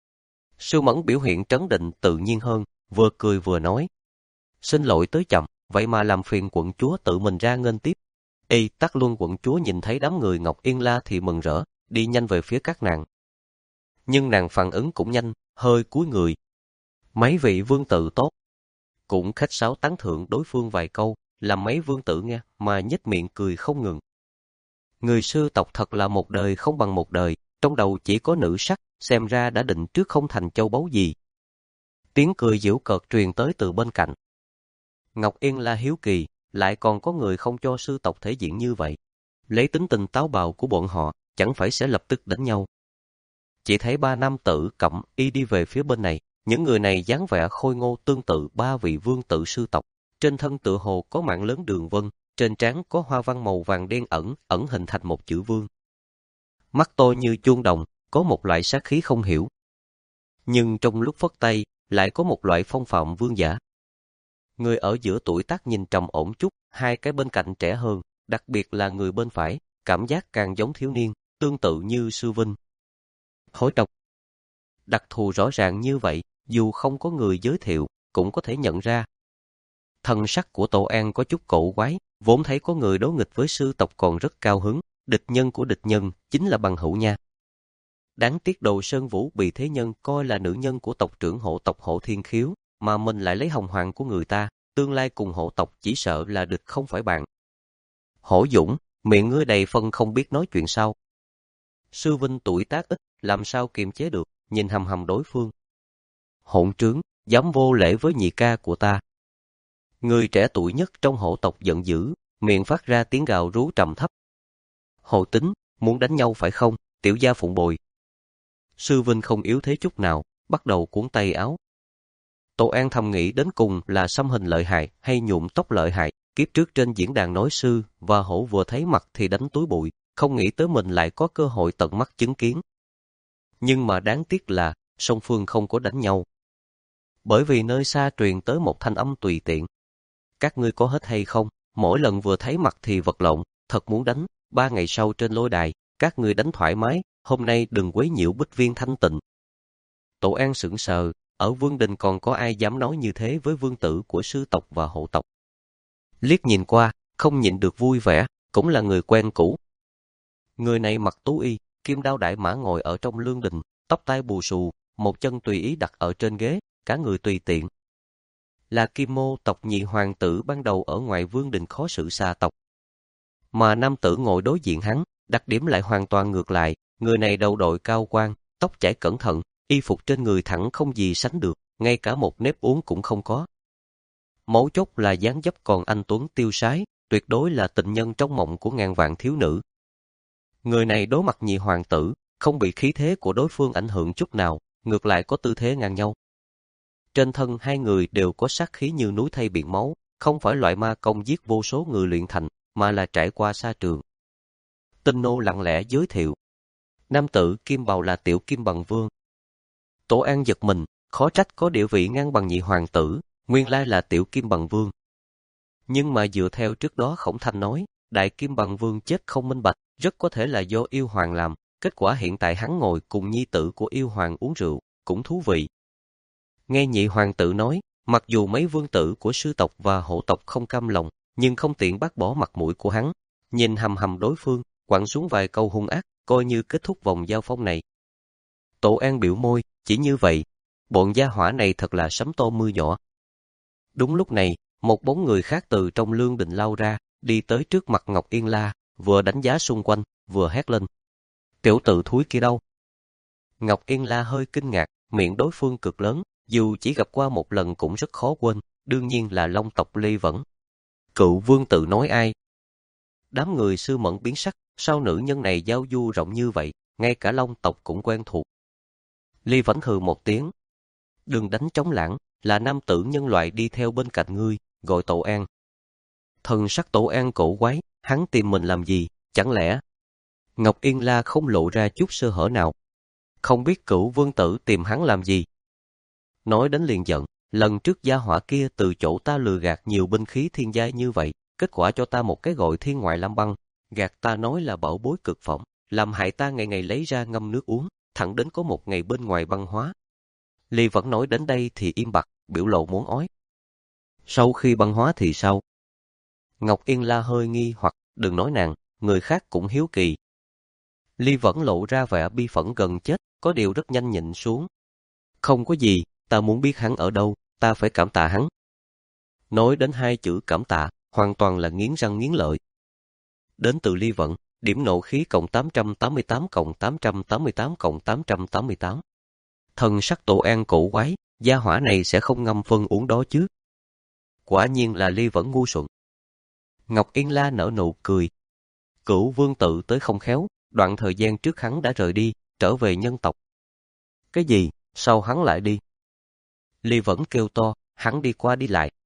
Speaker 1: Sư Mẫn biểu hiện trấn định tự nhiên hơn, vừa cười vừa nói. Xin lỗi tới chậm, vậy mà làm phiền quận chúa tự mình ra nghênh tiếp. Ê, Tắc Luân quận chúa nhìn thấy đám người Ngọc Yên La thì mừng rỡ, đi nhanh về phía các nàng. Nhưng nàng phản ứng cũng nhanh, hơi cúi người. Mấy vị vương tử tốt. Cũng khách sáo tán thưởng đối phương vài câu, làm mấy vương tử nghe, mà nhếch miệng cười không ngừng. Người sư tộc thật là một đời không bằng một đời, trong đầu chỉ có nữ sắc, xem ra đã định trước không thành châu báu gì. Tiếng cười giễu cợt truyền tới từ bên cạnh. Ngọc Yên La hiếu kỳ, lại còn có người không cho sư tộc thể diện như vậy. Lấy tính tình táo bạo của bọn họ, chẳng phải sẽ lập tức đánh nhau. Chỉ thấy ba nam tử cẩm y đi về phía bên này, những người này dáng vẻ khôi ngô tương tự ba vị vương tử sư tộc, trên thân tựa hồ có mảng lớn đường vân, trên trán có hoa văn màu vàng đen ẩn, ẩn hình thành một chữ vương. Mắt to như chuông đồng, có một loại sát khí không hiểu. Nhưng trong lúc phất tay, lại có một loại phong phạm vương giả. Người ở giữa tuổi tác nhìn trầm ổn chút, hai cái bên cạnh trẻ hơn, đặc biệt là người bên phải, cảm giác càng giống thiếu niên, tương tự như Sư Vinh. Hối độc. Đặc thù rõ ràng như vậy, dù không có người giới thiệu, cũng có thể nhận ra. Thần sắc của Tổ An có chút cổ quái, vốn thấy có người đối nghịch với sư tộc còn rất cao hứng, địch nhân của địch nhân chính là bằng hữu nha. Đáng tiếc Đồ Sơn Vũ bị thế nhân coi là nữ nhân của tộc trưởng hộ tộc Hộ Thiên Khiếu, mà mình lại lấy hồng hoàng của người ta, tương lai cùng hộ tộc chỉ sợ là địch không phải bạn. Hổ Dũng, miệng ngươi đầy phân không biết nói chuyện sao. Sư Vinh tuổi tác ít, làm sao kiềm chế được, nhìn hầm hầm đối phương. Hỗn trướng, dám vô lễ với nhị ca của ta. Người trẻ tuổi nhất trong hộ tộc giận dữ, miệng phát ra tiếng gào rú trầm thấp. Hồ Tính, muốn đánh nhau phải không, tiểu gia phụng bồi. Sư Vinh không yếu thế chút nào, bắt đầu cuốn tay áo. Tổ An thầm nghĩ đến cùng là xăm hình lợi hại hay nhuộm tóc lợi hại, kiếp trước trên diễn đàn nói sư và hổ vừa thấy mặt thì đánh túi bụi, không nghĩ tới mình lại có cơ hội tận mắt chứng kiến. Nhưng mà đáng tiếc là, song phương không có đánh nhau. Bởi vì nơi xa truyền tới một thanh âm tùy tiện. Các ngươi có hết hay không, mỗi lần vừa thấy mặt thì vật lộn, thật muốn đánh, ba ngày sau trên lôi đài, các ngươi đánh thoải mái, hôm nay đừng quấy nhiễu bích viên thanh tịnh. Tổ An sững sờ, ở Vương Đình còn có ai dám nói như thế với vương tử của sư tộc và hộ tộc. Liếc nhìn qua, không nhịn được vui vẻ, cũng là người quen cũ. Người này mặc tú y, kim đao đại mã ngồi ở trong lương đình, tóc tai bù xù, một chân tùy ý đặt ở trên ghế, cả người tùy tiện. Là Kim Mô tộc nhị hoàng tử ban đầu ở ngoài Vương Đình khó xử xa tộc. Mà nam tử ngồi đối diện hắn, đặc điểm lại hoàn toàn ngược lại, người này đầu đội cao quan, tóc chải cẩn thận, y phục trên người thẳng không gì sánh được, ngay cả một nếp uốn cũng không có. Mấu chốt là dáng dấp còn anh tuấn tiêu sái, tuyệt đối là tình nhân trong mộng của ngàn vạn thiếu nữ. Người này đối mặt nhị hoàng tử, không bị khí thế của đối phương ảnh hưởng chút nào, ngược lại có tư thế ngang nhau. Trên thân hai người đều có sát khí như núi thây biển máu, không phải loại ma công giết vô số người luyện thành, mà là trải qua sa trường. Tinh nô lặng lẽ giới thiệu. Nam tử Kim Bào là tiểu Kim Bằng Vương. Tổ An giật mình, khó trách có địa vị ngang bằng nhị hoàng tử, nguyên lai là tiểu Kim Bằng Vương. Nhưng mà dựa theo trước đó Khổng Thanh nói, đại Kim Bằng Vương chết không minh bạch, rất có thể là do yêu hoàng làm, kết quả hiện tại hắn ngồi cùng nhi tử của yêu hoàng uống rượu, cũng thú vị. Nghe nhị hoàng tử nói, mặc dù mấy vương tử của sư tộc và hộ tộc không cam lòng, nhưng không tiện bác bỏ mặt mũi của hắn, nhìn hầm hầm đối phương, quẳng xuống vài câu hung ác, coi như kết thúc vòng giao phong này. Tổ An biểu môi, chỉ như vậy, bọn gia hỏa này thật là sấm to mưa nhỏ. Đúng lúc này, một bóng người khác từ trong lương đình lao ra, đi tới trước mặt Ngọc Yên La, vừa đánh giá xung quanh, vừa hét lên. Tiểu tử thúi kia đâu? Ngọc Yên La hơi kinh ngạc, miệng đối phương cực lớn, dù chỉ gặp qua một lần cũng rất khó quên, đương nhiên là Long tộc Ly Vẫn. Cựu vương tự nói ai? Đám người sư mẫn biến sắc, sao nữ nhân này giao du rộng như vậy, ngay cả Long tộc cũng quen thuộc. Ly Vẫn hừ một tiếng. Đừng đánh trống lãng, là nam tử nhân loại đi theo bên cạnh ngươi, gọi Tổ An. Thần sắc Tổ An cổ quái, hắn tìm mình làm gì, chẳng lẽ? Ngọc Yên La không lộ ra chút sơ hở nào. Không biết cửu vương tử tìm hắn làm gì. Nói đến liền giận, lần trước gia hỏa kia từ chỗ ta lừa gạt nhiều binh khí thiên giai như vậy, kết quả cho ta một cái gọi thiên ngoại lam băng, gạt ta nói là bảo bối cực phẩm, làm hại ta ngày ngày lấy ra ngâm nước uống, thẳng đến có một ngày bên ngoài băng hóa. Ly Vẫn nói đến đây thì im bặt, biểu lộ muốn ói. Sau khi băng hóa thì sao? Ngọc Yên La hơi nghi hoặc, đừng nói nàng, người khác cũng hiếu kỳ. Ly Vẫn lộ ra vẻ bi phẫn gần chết, có điều rất nhanh nhịn xuống. Không có gì, ta muốn biết hắn ở đâu, ta phải cảm tạ hắn. Nói đến hai chữ cảm tạ, hoàn toàn là nghiến răng nghiến lợi. Đến từ Ly Vẫn, điểm nộ khí cộng tám trăm tám mươi tám cộng tám trăm tám mươi tám cộng tám trăm tám mươi tám. Thần sắc Tổ An cổ quái, gia hỏa này sẽ không ngâm phân uống đó chứ. Quả nhiên là Ly Vẫn ngu xuẩn. Ngọc Yên La nở nụ cười. Cửu vương tự tới không khéo, đoạn thời gian trước hắn đã rời đi, trở về nhân tộc. Cái gì, sao hắn lại đi? Ly Vẫn kêu to, hắn đi qua đi lại,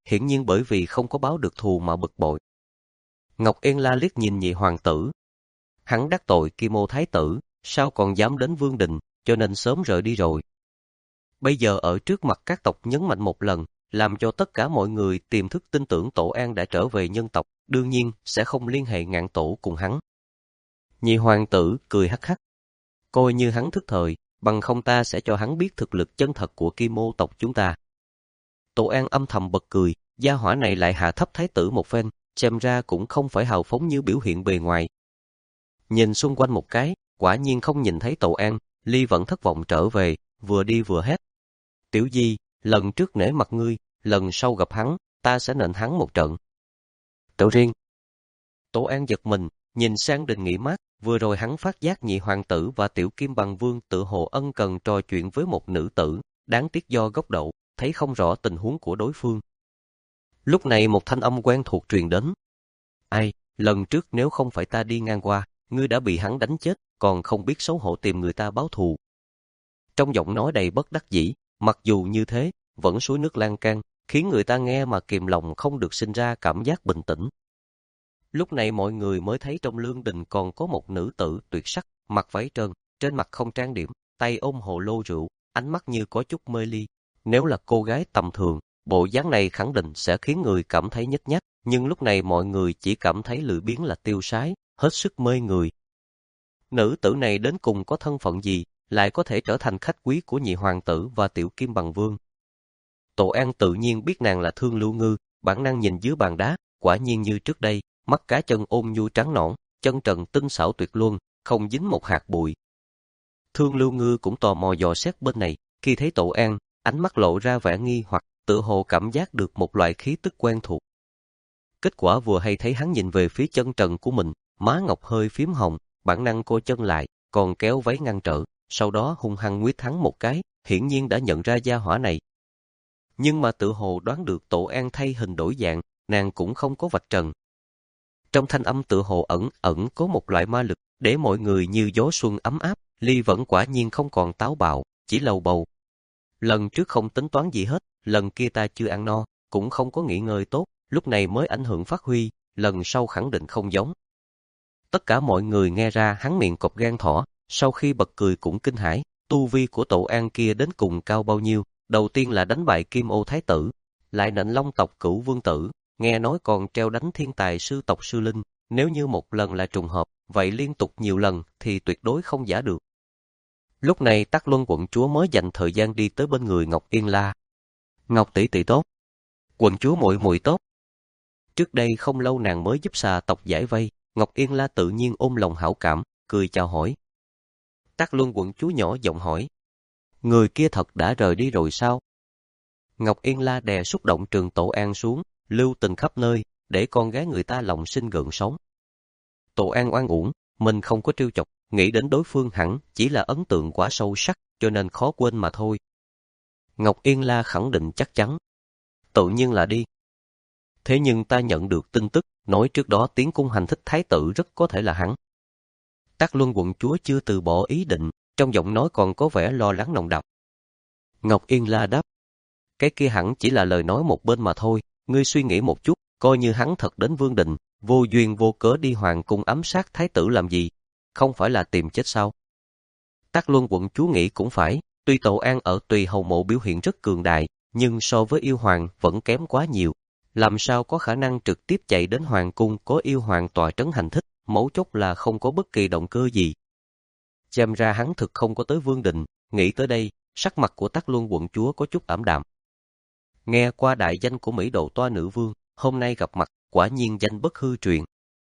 Speaker 1: hiển nhiên bởi vì không có báo được thù mà bực bội. Ngọc Yên La liếc nhìn nhị hoàng tử. Hắn đắc tội Kim Ô Thái tử, sao còn dám đến Vương Đình, cho nên sớm rời đi rồi. Bây giờ ở trước mặt các tộc nhấn mạnh một lần, làm cho tất cả mọi người tiềm thức tin tưởng Tổ An đã trở về nhân tộc, đương nhiên sẽ không liên hệ ngạn tổ cùng hắn. Nhị hoàng tử cười hắc hắc. Coi như hắn thức thời, bằng không ta sẽ cho hắn biết thực lực chân thật của Kim Ô tộc chúng ta. Tổ An âm thầm bật cười, gia hỏa này lại hạ thấp thái tử một phen, xem ra cũng không phải hào phóng như biểu hiện bề ngoài. Nhìn xung quanh một cái, quả nhiên không nhìn thấy Tổ An, Ly vẫn thất vọng trở về, vừa đi vừa hét. Tiểu Di, lần trước nể mặt ngươi, lần sau gặp hắn, ta sẽ nện hắn một trận. Tiểu Riêng. Tổ An giật mình, nhìn sang Đình Nghị Mát, vừa rồi hắn phát giác nhị hoàng tử và Tiểu Kim Bằng Vương tự hồ ân cần trò chuyện với một nữ tử, đáng tiếc do góc độ, thấy không rõ tình huống của đối phương. Lúc này một thanh âm quen thuộc truyền đến. Ai, lần trước nếu không phải ta đi ngang qua, ngươi đã bị hắn đánh chết, còn không biết xấu hổ tìm người ta báo thù. Trong giọng nói đầy bất đắc dĩ, mặc dù như thế, vẫn suối nước lan can, khiến người ta nghe mà kìm lòng không được sinh ra cảm giác bình tĩnh. Lúc này mọi người mới thấy trong lương đình còn có một nữ tử tuyệt sắc, mặc váy trơn, trên mặt không trang điểm, tay ôm hồ lô rượu, ánh mắt như có chút mê ly. Nếu là cô gái tầm thường, bộ dáng này khẳng định sẽ khiến người cảm thấy nhếch nhác, nhưng lúc này mọi người chỉ cảm thấy lười biếng là tiêu sái, hết sức mê người. Nữ tử này đến cùng có thân phận gì, lại có thể trở thành khách quý của nhị hoàng tử và Tiểu Kim Bằng Vương. Tổ An tự nhiên biết nàng là Thương Lưu Ngư, bản năng nhìn dưới bàn đá, quả nhiên như trước đây, mắt cá chân ôm nhu trắng nõn, chân trần tinh xảo tuyệt luân, không dính một hạt bụi. Thương Lưu Ngư cũng tò mò dò xét bên này, khi thấy Tổ An, ánh mắt lộ ra vẻ nghi hoặc, tự hồ cảm giác được một loại khí tức quen thuộc. Kết quả vừa hay thấy hắn nhìn về phía chân trần của mình, má ngọc hơi phím hồng, bản năng cô chân lại, còn kéo váy ngăn trở, sau đó hung hăng nguyết hắn một cái, hiển nhiên đã nhận ra gia hỏa này. Nhưng mà tự hồ đoán được Tổ An thay hình đổi dạng, nàng cũng không có vạch trần. Trong thanh âm tự hồ ẩn ẩn có một loại ma lực, để mọi người như gió xuân ấm áp, Ly vẫn quả nhiên không còn táo bạo, chỉ lầu bầu. Lần trước không tính toán gì hết, lần kia ta chưa ăn no, cũng không có nghỉ ngơi tốt, lúc này mới ảnh hưởng phát huy, lần sau khẳng định không giống. Tất cả mọi người nghe ra hắn miệng cọp gan thỏ, sau khi bật cười cũng kinh hãi, tu vi của Tổ An kia đến cùng cao bao nhiêu, đầu tiên là đánh bại Kim Ô Thái tử, lại nện Long tộc Cửu Vương tử, nghe nói còn treo đánh thiên tài sư tộc Sư Linh, nếu như một lần là trùng hợp, vậy liên tục nhiều lần thì tuyệt đối không giả được. Lúc này Tắc Luân quận chúa mới dành thời gian đi tới bên người Ngọc Yên La. Ngọc tỷ tỷ tốt. Quận chúa muội muội tốt. Trước đây không lâu nàng mới giúp xà tộc giải vây, Ngọc Yên La tự nhiên ôm lòng hảo cảm, cười chào hỏi. Tắc Luân quận chúa nhỏ giọng hỏi. Người kia thật đã rời đi rồi sao? Ngọc Yên La đè xúc động Trường Tổ An xuống, lưu tình khắp nơi, để con gái người ta lòng sinh gợn sóng. Tổ An oan uổng, mình không có trêu chọc, nghĩ đến đối phương hẳn chỉ là ấn tượng quá sâu sắc, cho nên khó quên mà thôi. Ngọc Yên La khẳng định chắc chắn. Tự nhiên là đi. Thế nhưng ta nhận được tin tức, nói trước đó tiến cung hành thích thái tử rất có thể là hắn. Tắc Luân quận chúa chưa từ bỏ ý định, trong giọng nói còn có vẻ lo lắng nồng đậm. Ngọc Yên La đáp. Cái kia hẳn chỉ là lời nói một bên mà thôi, ngươi suy nghĩ một chút, coi như hắn thật đến Vương Đình, vô duyên vô cớ đi hoàng cung ám sát thái tử làm gì, không phải là tìm chết sao? Tắc Luân quận chúa nghĩ cũng phải, tuy Tổ An ở Tùy Hầu Mộ biểu hiện rất cường đại, nhưng so với yêu hoàng vẫn kém quá nhiều. Làm sao có khả năng trực tiếp chạy đến hoàng cung có yêu hoàng tòa trấn hành thích, mấu chốt là không có bất kỳ động cơ gì. Xem ra hắn thực không có tới Vương Đình, nghĩ tới đây, sắc mặt của Tắc Luân quận chúa có chút ảm đạm. Nghe qua đại danh của Mỹ Độ Toa Nữ Vương, hôm nay gặp mặt, quả nhiên danh bất hư truyền.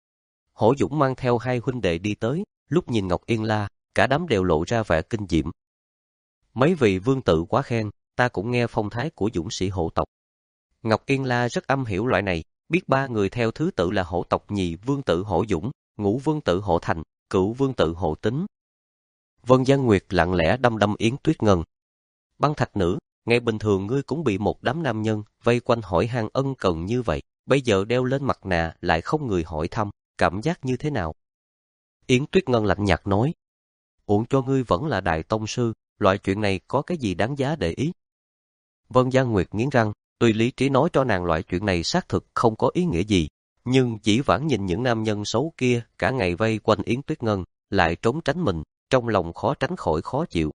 Speaker 1: Hổ Dũng mang theo hai huynh đệ đi tới, lúc nhìn Ngọc Yên La, cả đám đều lộ ra vẻ kinh diệm. Mấy vị vương tử quá khen, ta cũng nghe phong thái của dũng sĩ hộ tộc. Ngọc Yên La rất âm hiểu loại này, biết ba người theo thứ tự là Hổ tộc nhì vương tử Hổ Dũng, ngũ vương tử Hổ Thành, cửu vương tử Hổ Tính. Vân Giang Nguyệt lặng lẽ đăm đăm Yến Tuyết Ngân. Băng Thạch Nữ, ngày bình thường ngươi cũng bị một đám nam nhân vây quanh hỏi han ân cần như vậy, bây giờ đeo lên mặt nạ lại không người hỏi thăm, cảm giác như thế nào? Yến Tuyết Ngân lạnh nhạt nói. Uổng cho ngươi vẫn là đại tông sư, loại chuyện này có cái gì đáng giá để ý? Vân Giang Nguyệt nghiến răng, Tuy lý trí nói cho nàng loại chuyện này xác thực không có ý nghĩa gì, nhưng dĩ vãng nhìn những nam nhân xấu kia cả ngày vây quanh Yến Tuyết Ngân, lại trốn tránh mình, trong lòng khó tránh khỏi khó chịu.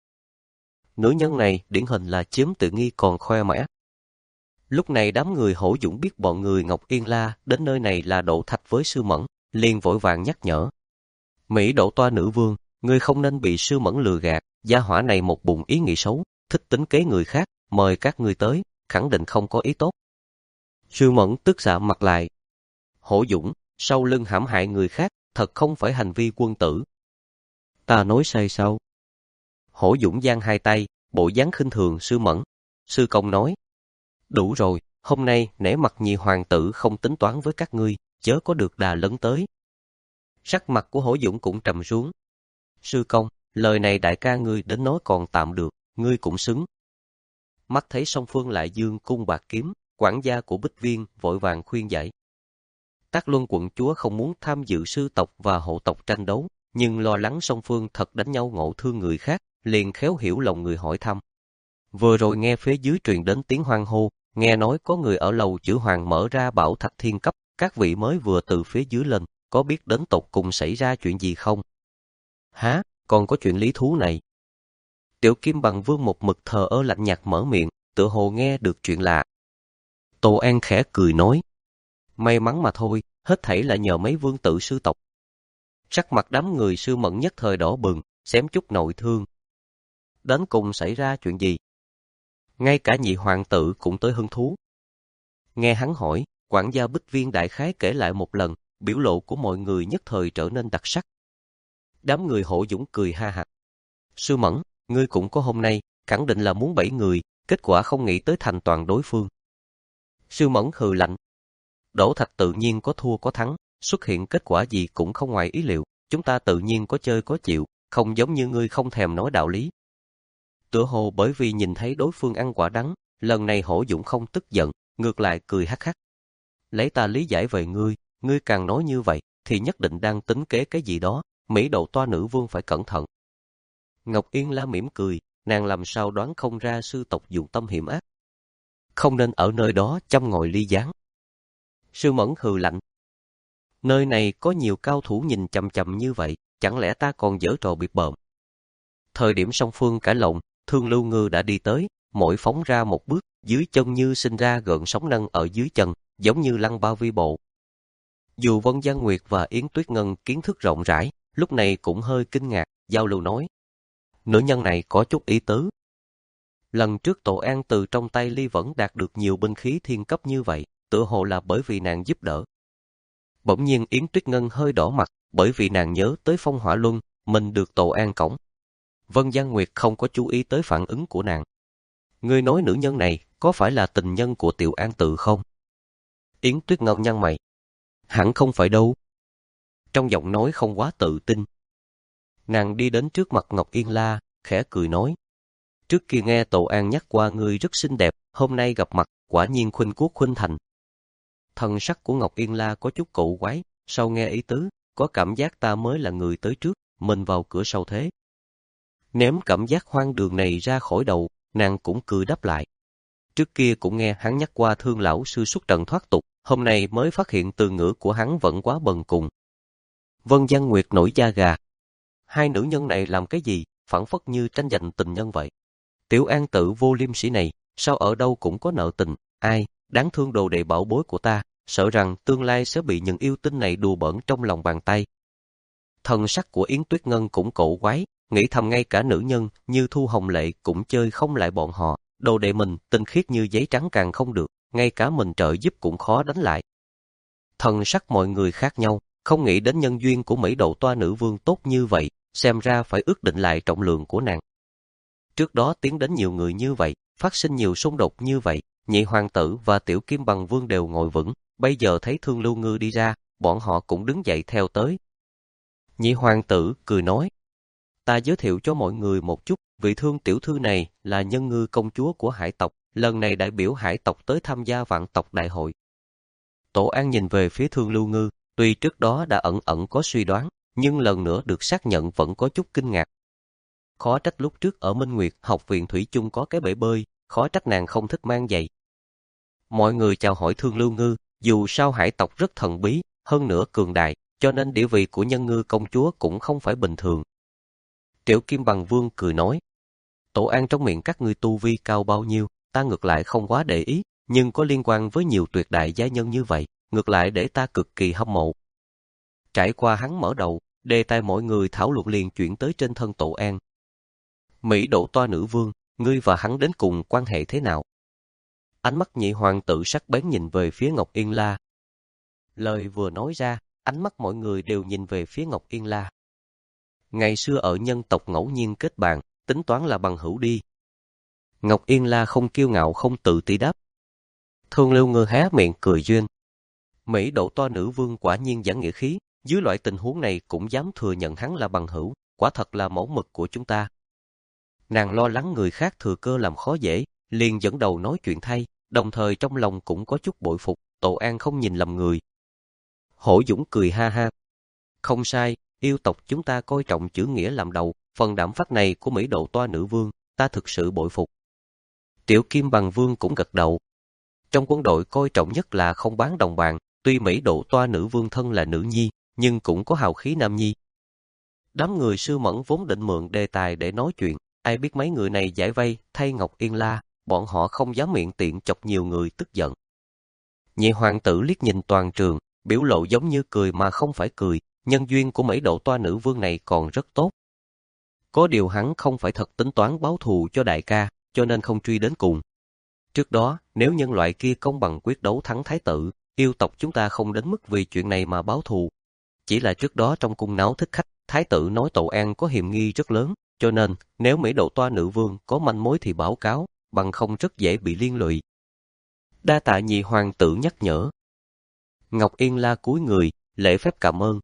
Speaker 1: Nữ nhân này điển hình là chiếm tiện nghi còn khoe mẽ. Lúc này đám người Hổ Dũng biết bọn người Ngọc Yên La đến nơi này là độ thạch với Sư Mẫn, liền vội vàng nhắc nhở. Mỹ độ toa nữ vương, ngươi không nên bị Sư Mẫn lừa gạt, gia hỏa này một bụng ý nghĩ xấu, thích tính kế người khác, mời các ngươi tới, khẳng định không có ý tốt. Sư Mẫn tức dạ mặt lại. Hổ Dũng, sau lưng hãm hại người khác, thật không phải hành vi quân tử. Ta nói sai sao? Hổ Dũng giang hai tay, bộ dáng khinh thường Sư Mẫn. Sư Công nói, đủ rồi, hôm nay nể mặt nhị hoàng tử không tính toán với các ngươi, chớ có được đà lấn tới. Sắc mặt của Hổ Dũng cũng trầm xuống. Sư Công, lời này đại ca ngươi đến nói còn tạm được, ngươi cũng xứng. Mắt thấy song phương lại dương cung bạc kiếm, quản gia của Bích Viên vội vàng khuyên giải. Tác Luân quận chúa không muốn tham dự sư tộc và hộ tộc tranh đấu, nhưng lo lắng song phương thật đánh nhau ngộ thương người khác, liền khéo hiểu lòng người hỏi thăm. Vừa rồi nghe phía dưới truyền đến tiếng hoan hô, nghe nói có người ở lầu chữ hoàng mở ra bảo thạch thiên cấp, các vị mới vừa từ phía dưới lên, có biết đến tột cùng xảy ra chuyện gì không? Há, còn có chuyện lý thú này. Tiểu Kim Bằng Vương một mực thờ ơ lạnh nhạt mở miệng, tựa hồ nghe được chuyện lạ. Tô An khẽ cười nói, may mắn mà thôi, hết thảy là nhờ mấy vương tử sư tộc. Sắc mặt đám người Sư Mẫn nhất thời đỏ bừng, xém chút nội thương. Đến cùng xảy ra chuyện gì? Ngay cả nhị hoàng tử cũng tới hứng thú. Nghe hắn hỏi, quản gia Bích Viên đại khái kể lại một lần, biểu lộ của mọi người nhất thời trở nên đặc sắc. Đám người Hổ Dũng cười ha hả. Sư Mẫn, ngươi cũng có hôm nay, khẳng định là muốn bảy người, kết quả không nghĩ tới thành toàn đối phương. Sư Mẫn hừ lạnh. Đỗ Thạch tự nhiên có thua có thắng, xuất hiện kết quả gì cũng không ngoài ý liệu, chúng ta tự nhiên có chơi có chịu, không giống như ngươi không thèm nói đạo lý. Tựa hồ bởi vì nhìn thấy đối phương ăn quả đắng, lần này Hổ Dũng không tức giận, ngược lại cười hắc hắc. Lấy ta lý giải về ngươi, ngươi càng nói như vậy, thì nhất định đang tính kế cái gì đó, Mỹ độ toa nữ vương phải cẩn thận. Ngọc Yên La mỉm cười, nàng làm sao đoán không ra sư tộc dụng tâm hiểm ác. Không nên ở nơi đó châm ngòi ly gián. Sư Mẫn hừ lạnh. Nơi này có nhiều cao thủ nhìn chằm chằm như vậy, chẳng lẽ ta còn giở trò biệt bợm. Thời điểm song phương cãi lộn, Thương Lưu Ngư đã đi tới, mỗi phóng ra một bước, dưới chân như sinh ra gợn sóng nâng ở dưới chân, giống như lăng ba vi bộ. Dù Vân Giang Nguyệt và Yến Tuyết Ngân kiến thức rộng rãi, lúc này cũng hơi kinh ngạc, giao lưu nói. Nữ nhân này có chút ý tứ. Lần trước Tổ An từ trong tay Ly Vẫn đạt được nhiều binh khí thiên cấp như vậy, tựa hồ là bởi vì nàng giúp đỡ. Bỗng nhiên Yến Tuyết Ngân hơi đỏ mặt, bởi vì nàng nhớ tới Phong Hỏa Luân, mình được Tổ An cõng. Vân Giang Nguyệt không có chú ý tới phản ứng của nàng. Ngươi nói nữ nhân này có phải là tình nhân của Tiểu An Tự không? Yến Tuyết Ngân nhăn mày. Hẳn không phải đâu. Trong giọng nói không quá tự tin. Nàng đi đến trước mặt Ngọc Yên La, khẽ cười nói. Trước kia nghe Tổ An nhắc qua ngươi rất xinh đẹp, hôm nay gặp mặt, quả nhiên khuynh quốc khuynh thành. Thần sắc của Ngọc Yên La có chút cổ quái, sau nghe ý tứ, có cảm giác ta mới là người tới trước, mình vào cửa sau thế. Ném cảm giác hoang đường này ra khỏi đầu, nàng cũng cười đáp lại. Trước kia cũng nghe hắn nhắc qua Thương lão sư xuất trận thoát tục, hôm nay mới phát hiện từ ngữ của hắn vẫn quá bần cùng. Vân Giang Nguyệt nổi da gà. Hai nữ nhân này làm cái gì, phản phất như tranh giành tình nhân vậy. Tiểu An Tự vô liêm sỉ này, sao ở đâu cũng có nợ tình, ai, đáng thương đồ đệ bảo bối của ta, sợ rằng tương lai sẽ bị những yêu tinh này đùa bỡn trong lòng bàn tay. Thần sắc của Yến Tuyết Ngân cũng cổ quái, nghĩ thầm ngay cả nữ nhân như Thu Hồng Lệ cũng chơi không lại bọn họ, đồ đệ mình tinh khiết như giấy trắng càng không được, ngay cả mình trợ giúp cũng khó đánh lại. Thần sắc mọi người khác nhau, không nghĩ đến nhân duyên của Mỹ độ toa nữ vương tốt như vậy, xem ra phải ước định lại trọng lượng của nàng. Trước đó tiến đến nhiều người như vậy, phát sinh nhiều xung đột như vậy, nhị hoàng tử và Tiểu Kim Bằng Vương đều ngồi vững, bây giờ thấy Thương Lưu Ngư đi ra, bọn họ cũng đứng dậy theo tới. Nhị hoàng tử cười nói, ta giới thiệu cho mọi người một chút, vị Thương tiểu thư này là Nhân Ngư công chúa của hải tộc, lần này đại biểu hải tộc tới tham gia vạn tộc đại hội. Tổ An nhìn về phía Thương Lưu Ngư, tuy trước đó đã ẩn ẩn có suy đoán, nhưng lần nữa được xác nhận vẫn có chút kinh ngạc. Khó trách lúc trước ở Minh Nguyệt học viện thủy chung có cái bể bơi, khó trách nàng không thích mang giày. Mọi người chào hỏi Thương Lưu Ngư, dù sao hải tộc rất thần bí, hơn nữa cường đại, cho nên địa vị của Nhân Ngư công chúa cũng không phải bình thường. Triệu Kim Bằng Vương cười nói, Tổ An trong miệng các ngươi tu vi cao bao nhiêu, ta ngược lại không quá để ý, nhưng có liên quan với nhiều tuyệt đại gia nhân như vậy, ngược lại để ta cực kỳ hâm mộ. Trải qua hắn mở đầu, đề tài mọi người thảo luận liền chuyển tới trên thân Tổ An. Mỹ Độ Toa Nữ Vương, ngươi và hắn đến cùng quan hệ thế nào? Ánh mắt nhị hoàng tử sắc bén nhìn về phía Ngọc Yên La. Lời vừa nói ra, ánh mắt mọi người đều nhìn về phía Ngọc Yên La. Ngày xưa ở nhân tộc ngẫu nhiên kết bạn, tính toán là bằng hữu đi. Ngọc Yên La không kiêu ngạo không tự ti đáp. Thương Lưu Ngư há miệng cười duyên. Mỹ Độ Toa Nữ Vương quả nhiên giảng nghĩa khí, dưới loại tình huống này cũng dám thừa nhận hắn là bằng hữu, quả thật là mẫu mực của chúng ta. Nàng lo lắng người khác thừa cơ làm khó dễ, liền dẫn đầu nói chuyện thay, đồng thời trong lòng cũng có chút bội phục, Tổ An không nhìn lầm người. Hổ Dũng cười ha ha. Không sai, yêu tộc chúng ta coi trọng chữ nghĩa làm đầu, phần đảm phách này của Mỹ Độ Toa Nữ Vương, ta thực sự bội phục. Tiểu Kim Bằng Vương cũng gật đầu. Trong quân đội coi trọng nhất là không bán đồng bạn, tuy Mỹ Độ Toa Nữ Vương thân là nữ nhi, nhưng cũng có hào khí nam nhi. Đám người Sư Mẫn vốn định mượn đề tài để nói chuyện, ai biết mấy người này giải vây thay Ngọc Yên La, bọn họ không dám miệng tiện chọc nhiều người tức giận. Nhị hoàng tử liếc nhìn toàn trường, biểu lộ giống như cười mà không phải cười, nhân duyên của Mỹ Độ Toa Nữ Vương này còn rất tốt. Có điều hắn không phải thật tính toán báo thù cho đại ca, cho nên không truy đến cùng. Trước đó, nếu nhân loại kia công bằng quyết đấu thắng thái tử, yêu tộc chúng ta không đến mức vì chuyện này mà báo thù. Chỉ là trước đó trong cung náo thích khách, thái tử nói Tổ An có hiểm nghi rất lớn, cho nên nếu Mỹ Độ Toa Nữ Vương có manh mối thì báo cáo, bằng không rất dễ bị liên lụy. Đa tạ nhị hoàng tử nhắc nhở. Ngọc Yên La cúi người, lễ phép cảm ơn.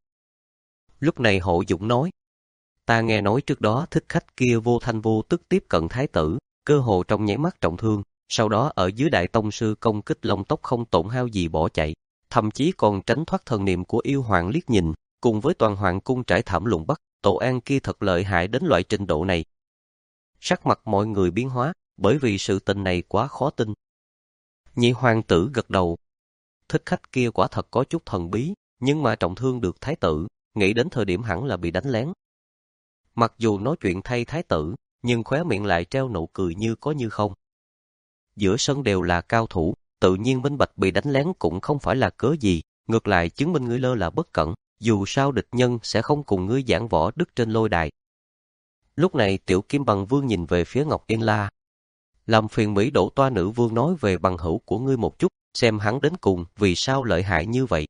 Speaker 1: Lúc này Hộ Dũng nói, ta nghe nói trước đó thích khách kia vô thanh vô tức tiếp cận thái tử, cơ hồ trong nháy mắt trọng thương, sau đó ở dưới đại tông sư công kích long tốc không tổn hao gì bỏ chạy, thậm chí còn tránh thoát thần niệm của yêu hoàng liếc nhìn, cùng với toàn hoàng cung trải thảm lùng bắt, Tổ An kia thật lợi hại đến loại trình độ này. Sắc mặt mọi người biến hóa, bởi vì sự tình này quá khó tin. Nhị hoàng tử gật đầu. Thích khách kia quả thật có chút thần bí, nhưng mà trọng thương được thái tử, nghĩ đến thời điểm hẳn là bị đánh lén. Mặc dù nói chuyện thay thái tử, nhưng khóe miệng lại treo nụ cười như có như không. Giữa sân đều là cao thủ, tự nhiên minh bạch bị đánh lén cũng không phải là cớ gì, ngược lại chứng minh ngươi lơ là bất cẩn, dù sao địch nhân sẽ không cùng ngươi giảng võ đức trên lôi đài. Lúc này Tiểu Kim Bằng Vương nhìn về phía Ngọc Yên La. Làm phiền Mỹ Độ Toa Nữ Vương nói về bằng hữu của ngươi một chút, xem hắn đến cùng vì sao lợi hại như vậy.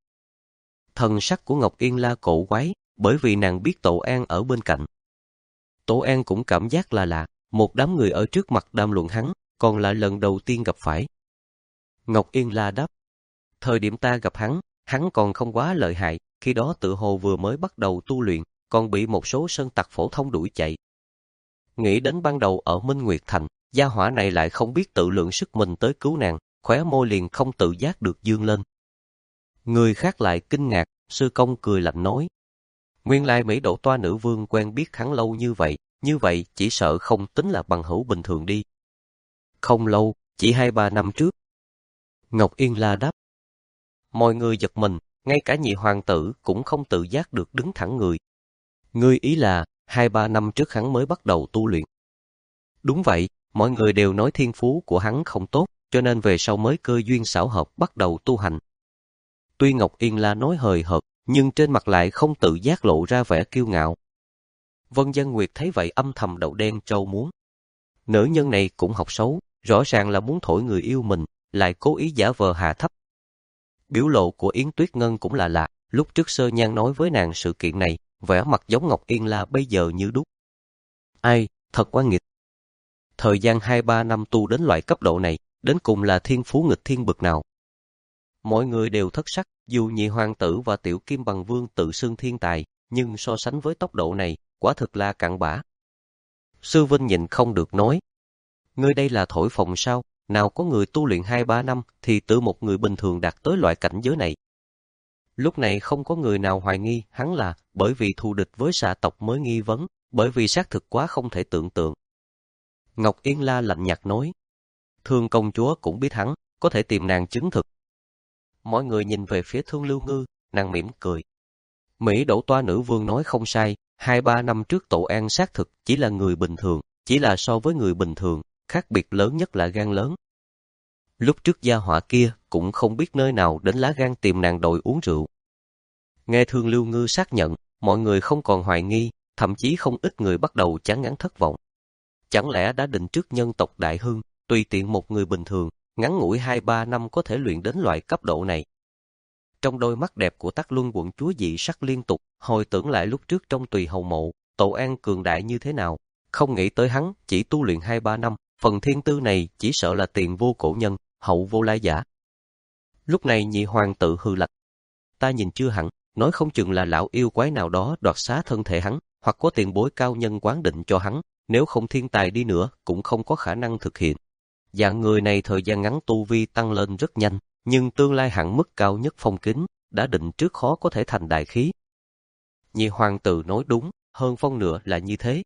Speaker 1: Thần sắc của Ngọc Yên La cổ quái, bởi vì nàng biết Tổ An ở bên cạnh. Tổ An cũng cảm giác là lạ, một đám người ở trước mặt đàm luận hắn, còn là lần đầu tiên gặp phải. Ngọc Yên La đáp, thời điểm ta gặp hắn, hắn còn không quá lợi hại, khi đó tự hồ vừa mới bắt đầu tu luyện, còn bị một số sơn tặc phổ thông đuổi chạy. Nghĩ đến ban đầu ở Minh Nguyệt Thành, gia hỏa này lại không biết tự lượng sức mình tới cứu nàng, khóe môi liền không tự giác được dương lên. Người khác lại kinh ngạc, sư công cười lạnh nói. Nguyên lai Mỹ Độ Toa Nữ Vương quen biết hắn lâu như vậy, như vậy chỉ sợ không tính là bằng hữu bình thường đi. Không lâu, chỉ hai ba năm trước. Ngọc Yên La đáp. Mọi người giật mình, ngay cả nhị hoàng tử cũng không tự giác được đứng thẳng người. Ngươi ý là, hai ba năm trước hắn mới bắt đầu tu luyện. Đúng vậy, mọi người đều nói thiên phú của hắn không tốt, cho nên về sau mới cơ duyên xảo hợp bắt đầu tu hành. Tuy Ngọc Yên La nói hời hợt, nhưng trên mặt lại không tự giác lộ ra vẻ kiêu ngạo. Vân Dân Nguyệt thấy vậy âm thầm đậu đen trâu muống. Nữ nhân này cũng học xấu, rõ ràng là muốn thổi người yêu mình, lại cố ý giả vờ hạ thấp. Biểu lộ của Yến Tuyết Ngân cũng là lạ, lúc trước Sơ Nhan nói với nàng sự kiện này, vẻ mặt giống Ngọc Yên La bây giờ như đúc. Ai, thật quá nghịch. Thời gian hai ba năm tu đến loại cấp độ này, đến cùng là thiên phú nghịch thiên bực nào. Mọi người đều thất sắc, dù nhị hoàng tử và Tiểu Kim Bằng Vương tự xưng thiên tài, nhưng so sánh với tốc độ này, quả thực là cặn bã. Sư Vinh nhìn không được nói. Ngươi đây là thổi phồng sao, nào có người tu luyện hai ba năm thì tự một người bình thường đạt tới loại cảnh giới này. Lúc này không có người nào hoài nghi hắn là bởi vì thù địch với xà tộc mới nghi vấn, bởi vì xác thực quá không thể tưởng tượng. Ngọc Yên La lạnh nhạt nói. Thương công chúa cũng biết hắn, có thể tìm nàng chứng thực. Mọi người nhìn về phía Thương Lưu Ngư, nàng mỉm cười. Mỹ Đỗ Toa nữ vương nói không sai, hai ba năm trước Tổ An xác thực chỉ là người bình thường, chỉ là so với người bình thường, khác biệt lớn nhất là gan lớn. Lúc trước gia họa kia cũng không biết nơi nào đến lá gan tìm nàng đòi uống rượu. Nghe Thương Lưu Ngư xác nhận, mọi người không còn hoài nghi, thậm chí không ít người bắt đầu chán ngán thất vọng. Chẳng lẽ đã định trước nhân tộc đại hưng, tùy tiện một người bình thường, ngắn ngủi hai ba năm có thể luyện đến loại cấp độ này. Trong đôi mắt đẹp của Tắc Luân quận chúa dị sắc liên tục, hồi tưởng lại lúc trước trong Tùy Hầu Mộ, Tổ An cường đại như thế nào, không nghĩ tới hắn chỉ tu luyện hai ba năm, phần thiên tư này chỉ sợ là tiền vô cổ nhân, hậu vô lai giả. Lúc này nhị hoàng tự hừ lạnh. Ta nhìn chưa hẳn, nói không chừng là lão yêu quái nào đó đoạt xá thân thể hắn, hoặc có tiền bối cao nhân quán định cho hắn, nếu không thiên tài đi nữa cũng không có khả năng thực hiện. Dạng người này thời gian ngắn tu vi tăng lên rất nhanh, nhưng tương lai hạn mức cao nhất phong kính, đã định trước khó có thể thành đại khí. Nhị hoàng tử nói đúng, hơn phân nửa là như thế.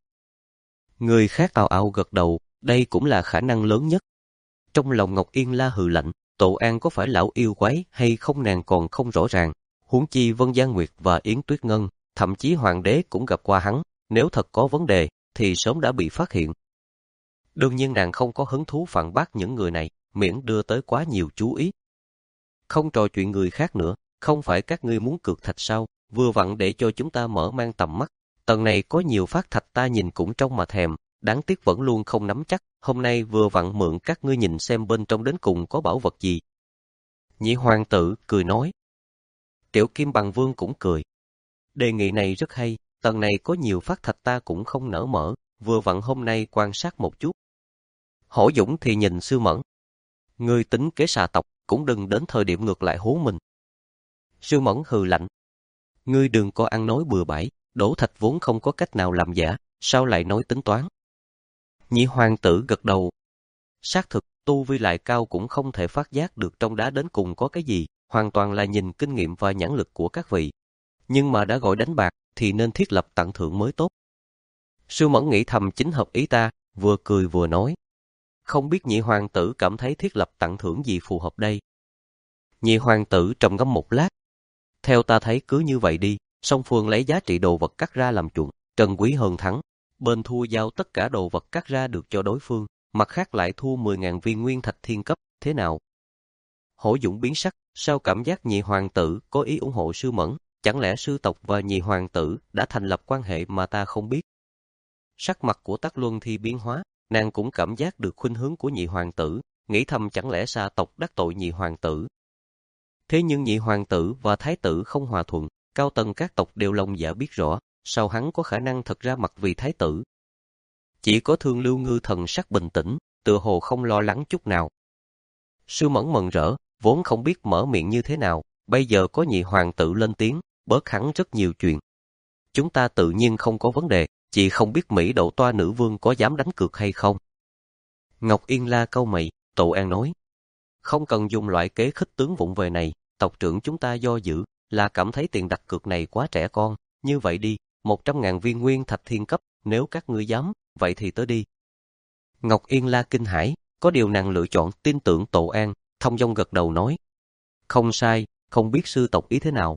Speaker 1: Người khác ào ào gật đầu, đây cũng là khả năng lớn nhất. Trong lòng Ngọc Yên La hừ lạnh, Tổ An có phải lão yêu quái hay không nàng còn không rõ ràng, huống chi Vân Gia Nguyệt và Yến Tuyết Ngân, thậm chí hoàng đế cũng gặp qua hắn, nếu thật có vấn đề, thì sớm đã bị phát hiện. Đương nhiên nàng không có hứng thú phản bác những người này, miễn đưa tới quá nhiều chú ý. Không trò chuyện người khác nữa, không phải các ngươi muốn cược thạch sao, vừa vặn để cho chúng ta mở mang tầm mắt. Tầng này có nhiều phát thạch ta nhìn cũng trong mà thèm, đáng tiếc vẫn luôn không nắm chắc, hôm nay vừa vặn mượn các ngươi nhìn xem bên trong đến cùng có bảo vật gì. Nhị hoàng tử cười nói. Tiểu Kim Bằng Vương cũng cười. Đề nghị này rất hay, tầng này có nhiều phát thạch ta cũng không nỡ mở, vừa vặn hôm nay quan sát một chút. Hổ Dũng thì nhìn Sư Mẫn. Ngươi tính kế xà tộc, cũng đừng đến thời điểm ngược lại hố mình. Sư Mẫn hừ lạnh. Ngươi đừng có ăn nói bừa bãi, đổ thạch vốn không có cách nào làm giả, sao lại nói tính toán. Nhị hoàng tử gật đầu. Xác thực, tu vi lại cao cũng không thể phát giác được trong đá đến cùng có cái gì, hoàn toàn là nhìn kinh nghiệm và nhãn lực của các vị. Nhưng mà đã gọi đánh bạc, thì nên thiết lập tặng thưởng mới tốt. Sư Mẫn nghĩ thầm chính hợp ý ta, vừa cười vừa nói. Không biết nhị hoàng tử cảm thấy thiết lập tặng thưởng gì phù hợp đây. Nhị hoàng tử trầm ngâm một lát. Theo ta thấy cứ như vậy đi, song phương lấy giá trị đồ vật cắt ra làm chuộng, trân quý hơn thắng. Bên thua giao tất cả đồ vật cắt ra được cho đối phương, mặt khác lại thua mười ngàn viên nguyên thạch thiên cấp, thế nào? Hổ Dũng biến sắc, sao cảm giác nhị hoàng tử có ý ủng hộ Sư Mẫn, chẳng lẽ sư tộc và nhị hoàng tử đã thành lập quan hệ mà ta không biết? Sắc mặt của Tắc Luân Thi biến hóa, nàng cũng cảm giác được khuynh hướng của nhị hoàng tử, nghĩ thầm chẳng lẽ Sa tộc đắc tội nhị hoàng tử. Thế nhưng nhị hoàng tử và thái tử không hòa thuận, cao tầng các tộc đều lòng dạ biết rõ, sao hắn có khả năng thật ra mặt vì thái tử. Chỉ có Thương Lưu Ngư thần sắc bình tĩnh, tựa hồ không lo lắng chút nào. Sư Mẫn mừng rỡ, vốn không biết mở miệng như thế nào, bây giờ có nhị hoàng tử lên tiếng, bớt hắn rất nhiều chuyện. Chúng ta tự nhiên không có vấn đề, chỉ không biết Mỹ Đậu Toa nữ vương có dám đánh cược hay không. Ngọc Yên La cau mày, Tổ An nói. Không cần dùng loại kế khích tướng vụng về này, tộc trưởng chúng ta do dự, là cảm thấy tiền đặt cược này quá trẻ con, như vậy đi, một trăm ngàn viên nguyên thạch thiên cấp, nếu các ngươi dám, vậy thì tới đi. Ngọc Yên La kinh hãi, có điều nàng lựa chọn tin tưởng Tổ An, thông dong gật đầu nói. Không sai, không biết sư tộc ý thế nào.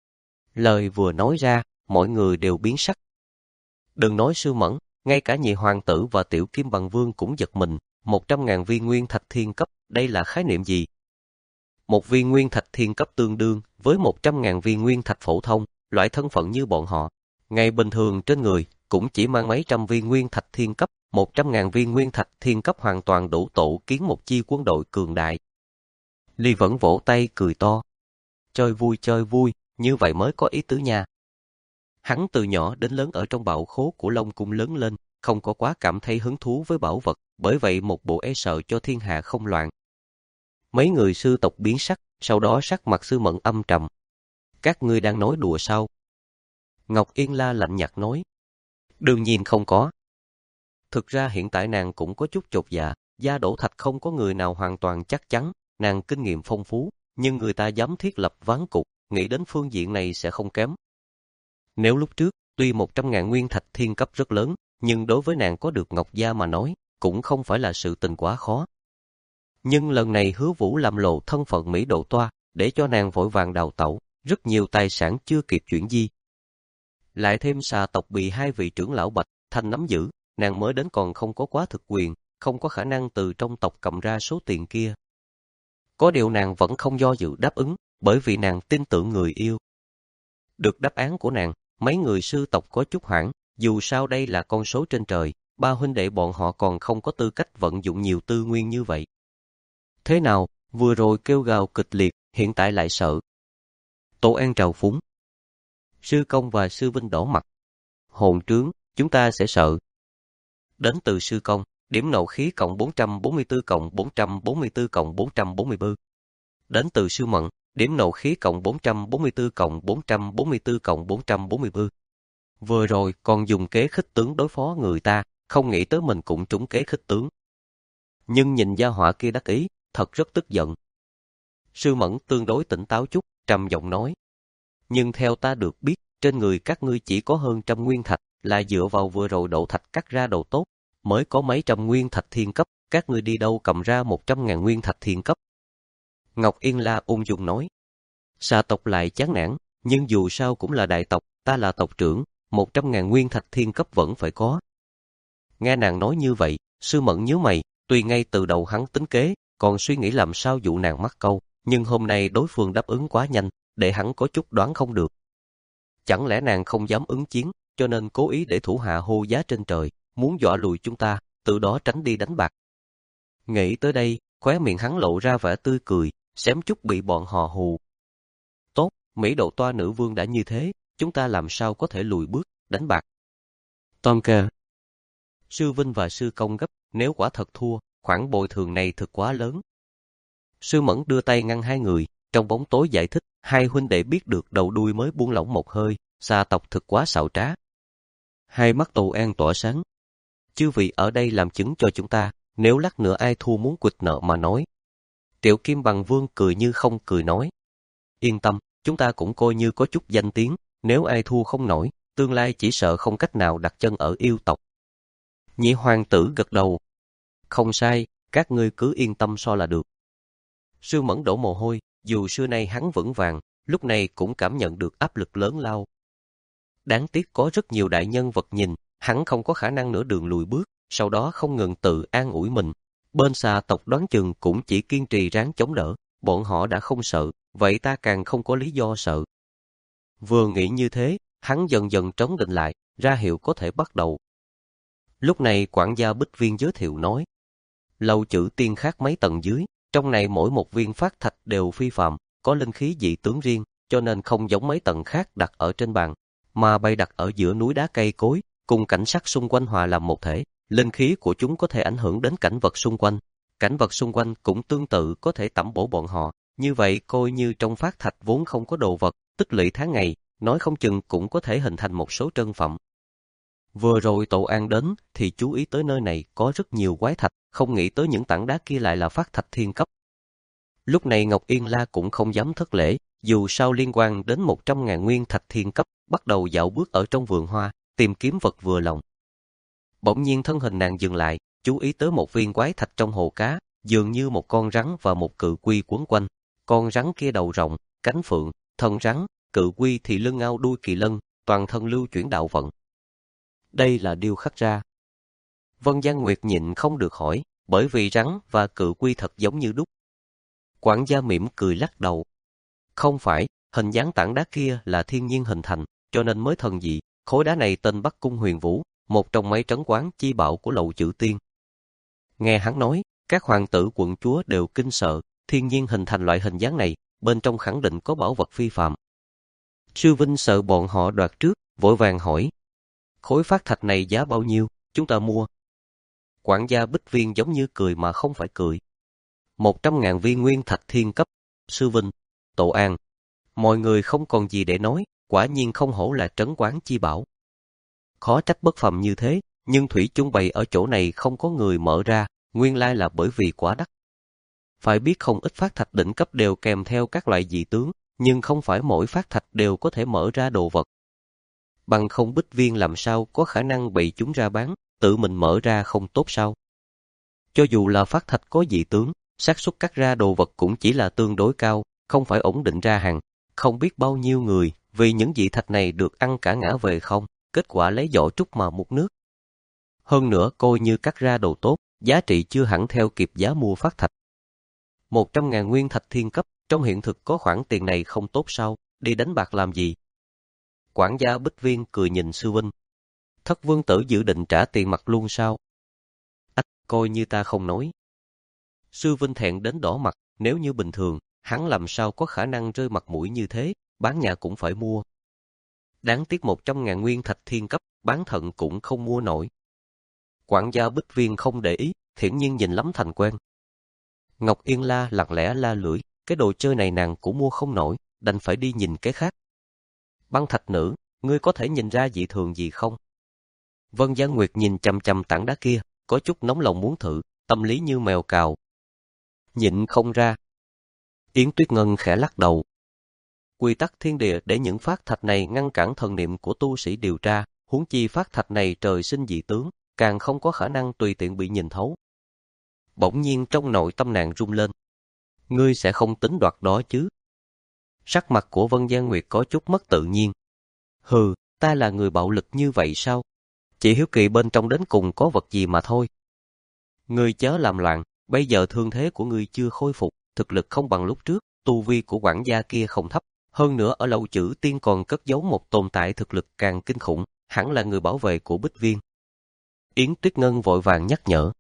Speaker 1: Lời vừa nói ra, mọi người đều biến sắc. Đừng nói Sư Mẫn, ngay cả nhị hoàng tử và Tiểu Kim Bằng Vương cũng giật mình, một trăm ngàn viên nguyên thạch thiên cấp, đây là khái niệm gì? Một viên nguyên thạch thiên cấp tương đương với một trăm ngàn viên nguyên thạch phổ thông, loại thân phận như bọn họ. Ngày bình thường trên người, cũng chỉ mang mấy trăm viên nguyên thạch thiên cấp, một trăm ngàn viên nguyên thạch thiên cấp hoàn toàn đủ tổ kiến một chi quân đội cường đại. Ly vẫn vỗ tay cười to. Chơi vui chơi vui, như vậy mới có ý tứ nha. Hắn từ nhỏ đến lớn ở trong bảo khố của Long Cung lớn lên, không có quá cảm thấy hứng thú với bảo vật, bởi vậy một bộ e sợ cho thiên hạ không loạn. Mấy người sư tộc biến sắc, sau đó sắc mặt Sư Mẫn âm trầm. Các ngươi đang nói đùa sao? Ngọc Yên La lạnh nhạt nói. Đương nhiên không có. Thực ra hiện tại nàng cũng có chút chột dạ, gia đổ thạch không có người nào hoàn toàn chắc chắn, nàng kinh nghiệm phong phú, nhưng người ta dám thiết lập ván cục, nghĩ đến phương diện này sẽ không kém. Nếu lúc trước, tuy một trăm ngàn nguyên thạch thiên cấp rất lớn, nhưng đối với nàng có được Ngọc Gia mà nói, cũng không phải là sự tình quá khó. Nhưng lần này Hứa Vũ làm lộ thân phận Mỹ Độ Toa, để cho nàng vội vàng đào tẩu, rất nhiều tài sản chưa kịp chuyển di. Lại thêm xà tộc bị hai vị trưởng lão Bạch Thanh nắm giữ, nàng mới đến còn không có quá thực quyền, không có khả năng từ trong tộc cầm ra số tiền kia. Có điều nàng vẫn không do dự đáp ứng, bởi vì nàng tin tưởng người yêu. Được đáp án của nàng, mấy người sư tộc có chút hoảng, dù sao đây là con số trên trời, ba huynh đệ bọn họ còn không có tư cách vận dụng nhiều tư nguyên như vậy. Thế nào, vừa rồi kêu gào kịch liệt, hiện tại lại sợ. Tổ An trào phúng. Sư Công và Sư Vinh đỏ mặt. Hồn trướng, chúng ta sẽ sợ. Đến từ Sư Công, điểm nộ khí cộng bốn trăm bốn mươi tư cộng bốn trăm bốn mươi tư cộng bốn trăm bốn mươi tư. Đến từ Sư Mận, điểm nộ khí cộng bốn trăm bốn mươi tư cộng bốn trăm bốn mươi tư cộng bốn trăm bốn mươi tư. Vừa rồi còn dùng kế khích tướng đối phó người ta, không nghĩ tới mình cũng trúng kế khích tướng. Nhưng nhìn gia họa kia đắc ý, thật rất tức giận. Sư Mẫn tương đối tỉnh táo chút, trầm giọng nói. Nhưng theo ta được biết, trên người các ngươi chỉ có hơn trăm nguyên thạch, là dựa vào vừa rồi độ thạch cắt ra đồ tốt, mới có mấy trăm nguyên thạch thiên cấp, các ngươi đi đâu cầm ra một trăm ngàn nguyên thạch thiên cấp. Ngọc Yên La ung dung nói. Xà tộc lại chán nản, nhưng dù sao cũng là đại tộc, ta là tộc trưởng, một trăm ngàn nguyên thạch thiên cấp vẫn phải có. Nghe nàng nói như vậy, Sư Mẫn nhíu mày, tuy ngay từ đầu hắn tính kế, còn suy nghĩ làm sao dụ nàng mắc câu, nhưng hôm nay đối phương đáp ứng quá nhanh, để hắn có chút đoán không được. Chẳng lẽ nàng không dám ứng chiến, cho nên cố ý để thủ hạ hô giá trên trời, muốn dọa lùi chúng ta, từ đó tránh đi đánh bạc. Nghĩ tới đây, khóe miệng hắn lộ ra vẻ tươi cười, xém chút bị bọn họ hù. Tốt, Mỹ Độ Toa nữ vương đã như thế, chúng ta làm sao có thể lùi bước, đánh bạc. Tom ca. Sư Vinh và Sư Công gấp, nếu quả thật thua, khoản bồi thường này thực quá lớn. Sư Mẫn đưa tay ngăn hai người, trong bóng tối giải thích, hai huynh đệ biết được đầu đuôi mới buông lỏng một hơi, xà tộc thực quá xảo trá. Hai mắt Tổ An tỏa sáng. Chư vị ở đây làm chứng cho chúng ta, nếu lát nữa ai thua muốn quỵt nợ mà nói. Tiểu Kim Bằng Vương cười như không cười nói. Yên tâm, chúng ta cũng coi như có chút danh tiếng, nếu ai thua không nổi, tương lai chỉ sợ không cách nào đặt chân ở yêu tộc. Nhị hoàng tử gật đầu. Không sai, các ngươi cứ yên tâm so là được. Sư Mẫn đổ mồ hôi, dù xưa nay hắn vững vàng, lúc này cũng cảm nhận được áp lực lớn lao. Đáng tiếc có rất nhiều đại nhân vật nhìn, hắn không có khả năng nửa đường lùi bước, sau đó không ngừng tự an ủi mình. Bên xà tộc đoán chừng cũng chỉ kiên trì ráng chống đỡ, bọn họ đã không sợ, vậy ta càng không có lý do sợ. Vừa nghĩ như thế, hắn dần dần trấn định lại, ra hiệu có thể bắt đầu. Lúc này quản gia Bích Viên giới thiệu nói, lầu chữ tiên khác mấy tầng dưới, trong này mỗi một viên phát thạch đều phi phàm, có linh khí dị tướng riêng, cho nên không giống mấy tầng khác đặt ở trên bàn, mà bày đặt ở giữa núi đá cây cối, cùng cảnh sắc xung quanh hòa làm một thể, linh khí của chúng có thể ảnh hưởng đến cảnh vật xung quanh. Cảnh vật xung quanh cũng tương tự có thể tẩm bổ bọn họ, như vậy coi như trong phát thạch vốn không có đồ vật, tích lũy tháng ngày, nói không chừng cũng có thể hình thành một số trân phẩm. Vừa rồi Tổ An đến thì chú ý tới nơi này có rất nhiều quái thạch, không nghĩ tới những tảng đá kia lại là phát thạch thiên cấp. Lúc này Ngọc Yên La cũng không dám thất lễ, dù sao liên quan đến một trăm ngàn nguyên thạch thiên cấp, bắt đầu dạo bước ở trong vườn hoa, tìm kiếm vật vừa lòng. Bỗng nhiên thân hình nàng dừng lại, chú ý tới một viên quái thạch trong hồ cá, dường như một con rắn và một cự quy quấn quanh. Con rắn kia đầu rộng, cánh phượng, thân rắn, cự quy thì lưng ao đuôi kỳ lân, toàn thân lưu chuyển đạo vận. Đây là điêu khắc ra. Vân Giang Nguyệt nhịn không được hỏi, bởi vì rắn và cự quy thật giống như đúc. Quản gia mỉm cười lắc đầu. Không phải, hình dáng tảng đá kia là thiên nhiên hình thành, cho nên mới thần dị. Khối đá này tên Bắc Cung Huyền Vũ, một trong mấy trấn quán chi bảo của Lậu Chữ Tiên. Nghe hắn nói, các hoàng tử quận chúa đều kinh sợ, thiên nhiên hình thành loại hình dáng này, bên trong khẳng định có bảo vật phi phàm. Sư Vinh sợ bọn họ đoạt trước, vội vàng hỏi. Khối phát thạch này giá bao nhiêu, chúng ta mua. Quản gia Bích Viên giống như cười mà không phải cười. Một trăm ngàn viên nguyên thạch thiên cấp. Sư Vinh, Tổ An. Mọi người không còn gì để nói, quả nhiên không hổ là trấn quán chi bảo. Khó trách bất phàm như thế, nhưng thủy chung bày ở chỗ này không có người mở ra, nguyên lai là bởi vì quá đắt. Phải biết không ít phát thạch đỉnh cấp đều kèm theo các loại dị tướng, nhưng không phải mỗi phát thạch đều có thể mở ra đồ vật. Bằng không Bích Viên làm sao có khả năng bị chúng ra bán, tự mình mở ra không tốt sao. Cho dù là phát thạch có dị tướng, xác suất cắt ra đồ vật cũng chỉ là tương đối cao, không phải ổn định ra hàng. Không biết bao nhiêu người vì những dị thạch này được ăn cả ngã về không, kết quả lấy vỏ trúc mà múc nước. Hơn nữa coi như cắt ra đồ tốt, giá trị chưa hẳn theo kịp giá mua phát thạch. Một trăm ngàn nguyên thạch thiên cấp, trong hiện thực có khoản tiền này không tốt sao, đi đánh bạc làm gì? Quản gia Bích Viên cười nhìn Sư Vinh. Thất vương tử dự định trả tiền mặt luôn sao? Ách, coi như ta không nói. Sư Vinh thẹn đến đỏ mặt, nếu như bình thường, hắn làm sao có khả năng rơi mặt mũi như thế, bán nhà cũng phải mua. Đáng tiếc một trăm ngàn nguyên thạch thiên cấp, bán thận cũng không mua nổi. Quản gia Bích Viên không để ý, thiển nhiên nhìn lắm thành quen. Ngọc Yên La lặng lẽ la lưỡi, cái đồ chơi này nàng cũng mua không nổi, đành phải đi nhìn cái khác. Băng thạch nữ, ngươi có thể nhìn ra dị thường gì không? Vân Gia Nguyệt nhìn chằm chằm tảng đá kia, có chút nóng lòng muốn thử, tâm lý như mèo cào. Nhịn không ra. Yến Tuyết Ngân khẽ lắc đầu. Quy tắc thiên địa để những phát thạch này ngăn cản thần niệm của tu sĩ điều tra, huống chi phát thạch này trời sinh dị tướng, càng không có khả năng tùy tiện bị nhìn thấu. Bỗng nhiên trong nội tâm nàng rung lên. Ngươi sẽ không tính đoạt đó chứ? Sắc mặt của Vân Gia Nguyệt có chút mất tự nhiên. Hừ, ta là người bạo lực như vậy sao? Chỉ hiếu kỳ bên trong đến cùng có vật gì mà thôi. Ngươi chớ làm loạn, bây giờ thương thế của ngươi chưa khôi phục, thực lực không bằng lúc trước, tu vi của quản gia kia không thấp. Hơn nữa ở Lậu Chữ Tiên còn cất giấu một tồn tại thực lực càng kinh khủng, hẳn là người bảo vệ của Bích Viên. Yến Tuyết Ngân vội vàng nhắc nhở.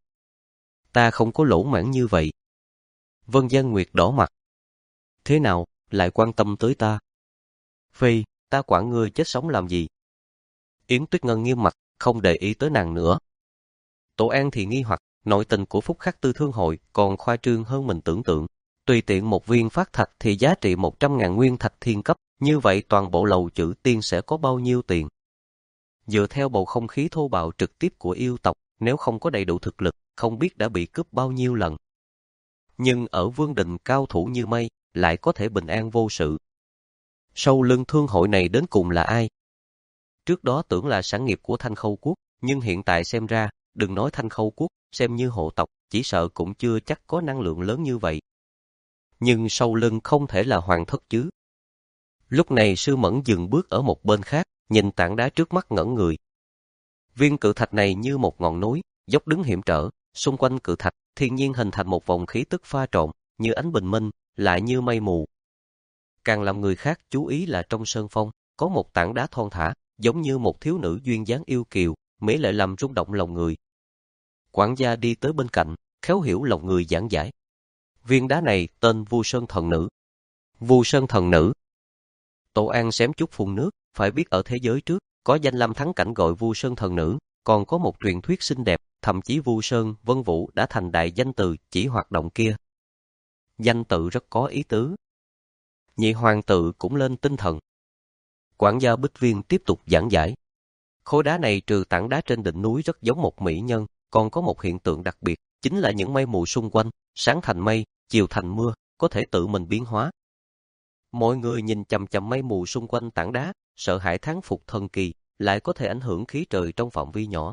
Speaker 1: Ta không có lỗ mãn như vậy. Vân Gia Nguyệt đỏ mặt. Thế nào, lại quan tâm tới ta? Phi, ta quản ngươi chết sống làm gì? Yến Tuyết Ngân nghiêm mặt, không để ý tới nàng nữa. Tổ An thì nghi hoặc, nội tình của Phúc Khắc Tư Thương Hội còn khoa trương hơn mình tưởng tượng. Tùy tiện một viên phát thạch thì giá trị một trăm ngàn nguyên thạch thiên cấp, như vậy toàn bộ Lầu Chữ Tiên sẽ có bao nhiêu tiền? Dựa theo bầu không khí thô bạo trực tiếp của yêu tộc, nếu không có đầy đủ thực lực, không biết đã bị cướp bao nhiêu lần. Nhưng ở Vương Đình cao thủ như mây, lại có thể bình an vô sự. Sau lưng thương hội này đến cùng là ai? Trước đó tưởng là sản nghiệp của Thanh Khâu Quốc, nhưng hiện tại xem ra, đừng nói Thanh Khâu Quốc, xem như hộ tộc, chỉ sợ cũng chưa chắc có năng lượng lớn như vậy. Nhưng sau lưng không thể là Hoàng Thất chứ. Lúc này Sư Mẫn dừng bước ở một bên khác, nhìn tảng đá trước mắt ngẩn người. Viên cự thạch này như một ngọn núi, dốc đứng hiểm trở, xung quanh cự thạch, thiên nhiên hình thành một vòng khí tức pha trộn, như ánh bình minh, lại như mây mù. Càng làm người khác chú ý là trong sơn phong, có một tảng đá thon thả, giống như một thiếu nữ duyên dáng yêu kiều, mỹ lệ làm rung động lòng người. Quản gia đi tới bên cạnh, khéo hiểu lòng người giảng giải. Viên đá này tên Vu Sơn Thần Nữ. Vu Sơn Thần Nữ. Tổ An xém chút phun nước, phải biết ở thế giới trước, có danh lam thắng cảnh gọi Vu Sơn Thần Nữ, còn có một truyền thuyết xinh đẹp, thậm chí Vu Sơn, Vân Vũ đã thành đại danh từ chỉ hoạt động kia. Danh tự rất có ý tứ. Nhị hoàng tự cũng lên tinh thần. Quản gia Bích Viên tiếp tục giảng giải. Khối đá này trừ tảng đá trên đỉnh núi rất giống một mỹ nhân, còn có một hiện tượng đặc biệt, chính là những mây mù xung quanh, sáng thành mây, chiều thành mưa, có thể tự mình biến hóa. Mọi người nhìn chằm chằm mây mù xung quanh tảng đá, sợ hãi thán phục thần kỳ, lại có thể ảnh hưởng khí trời trong phạm vi nhỏ.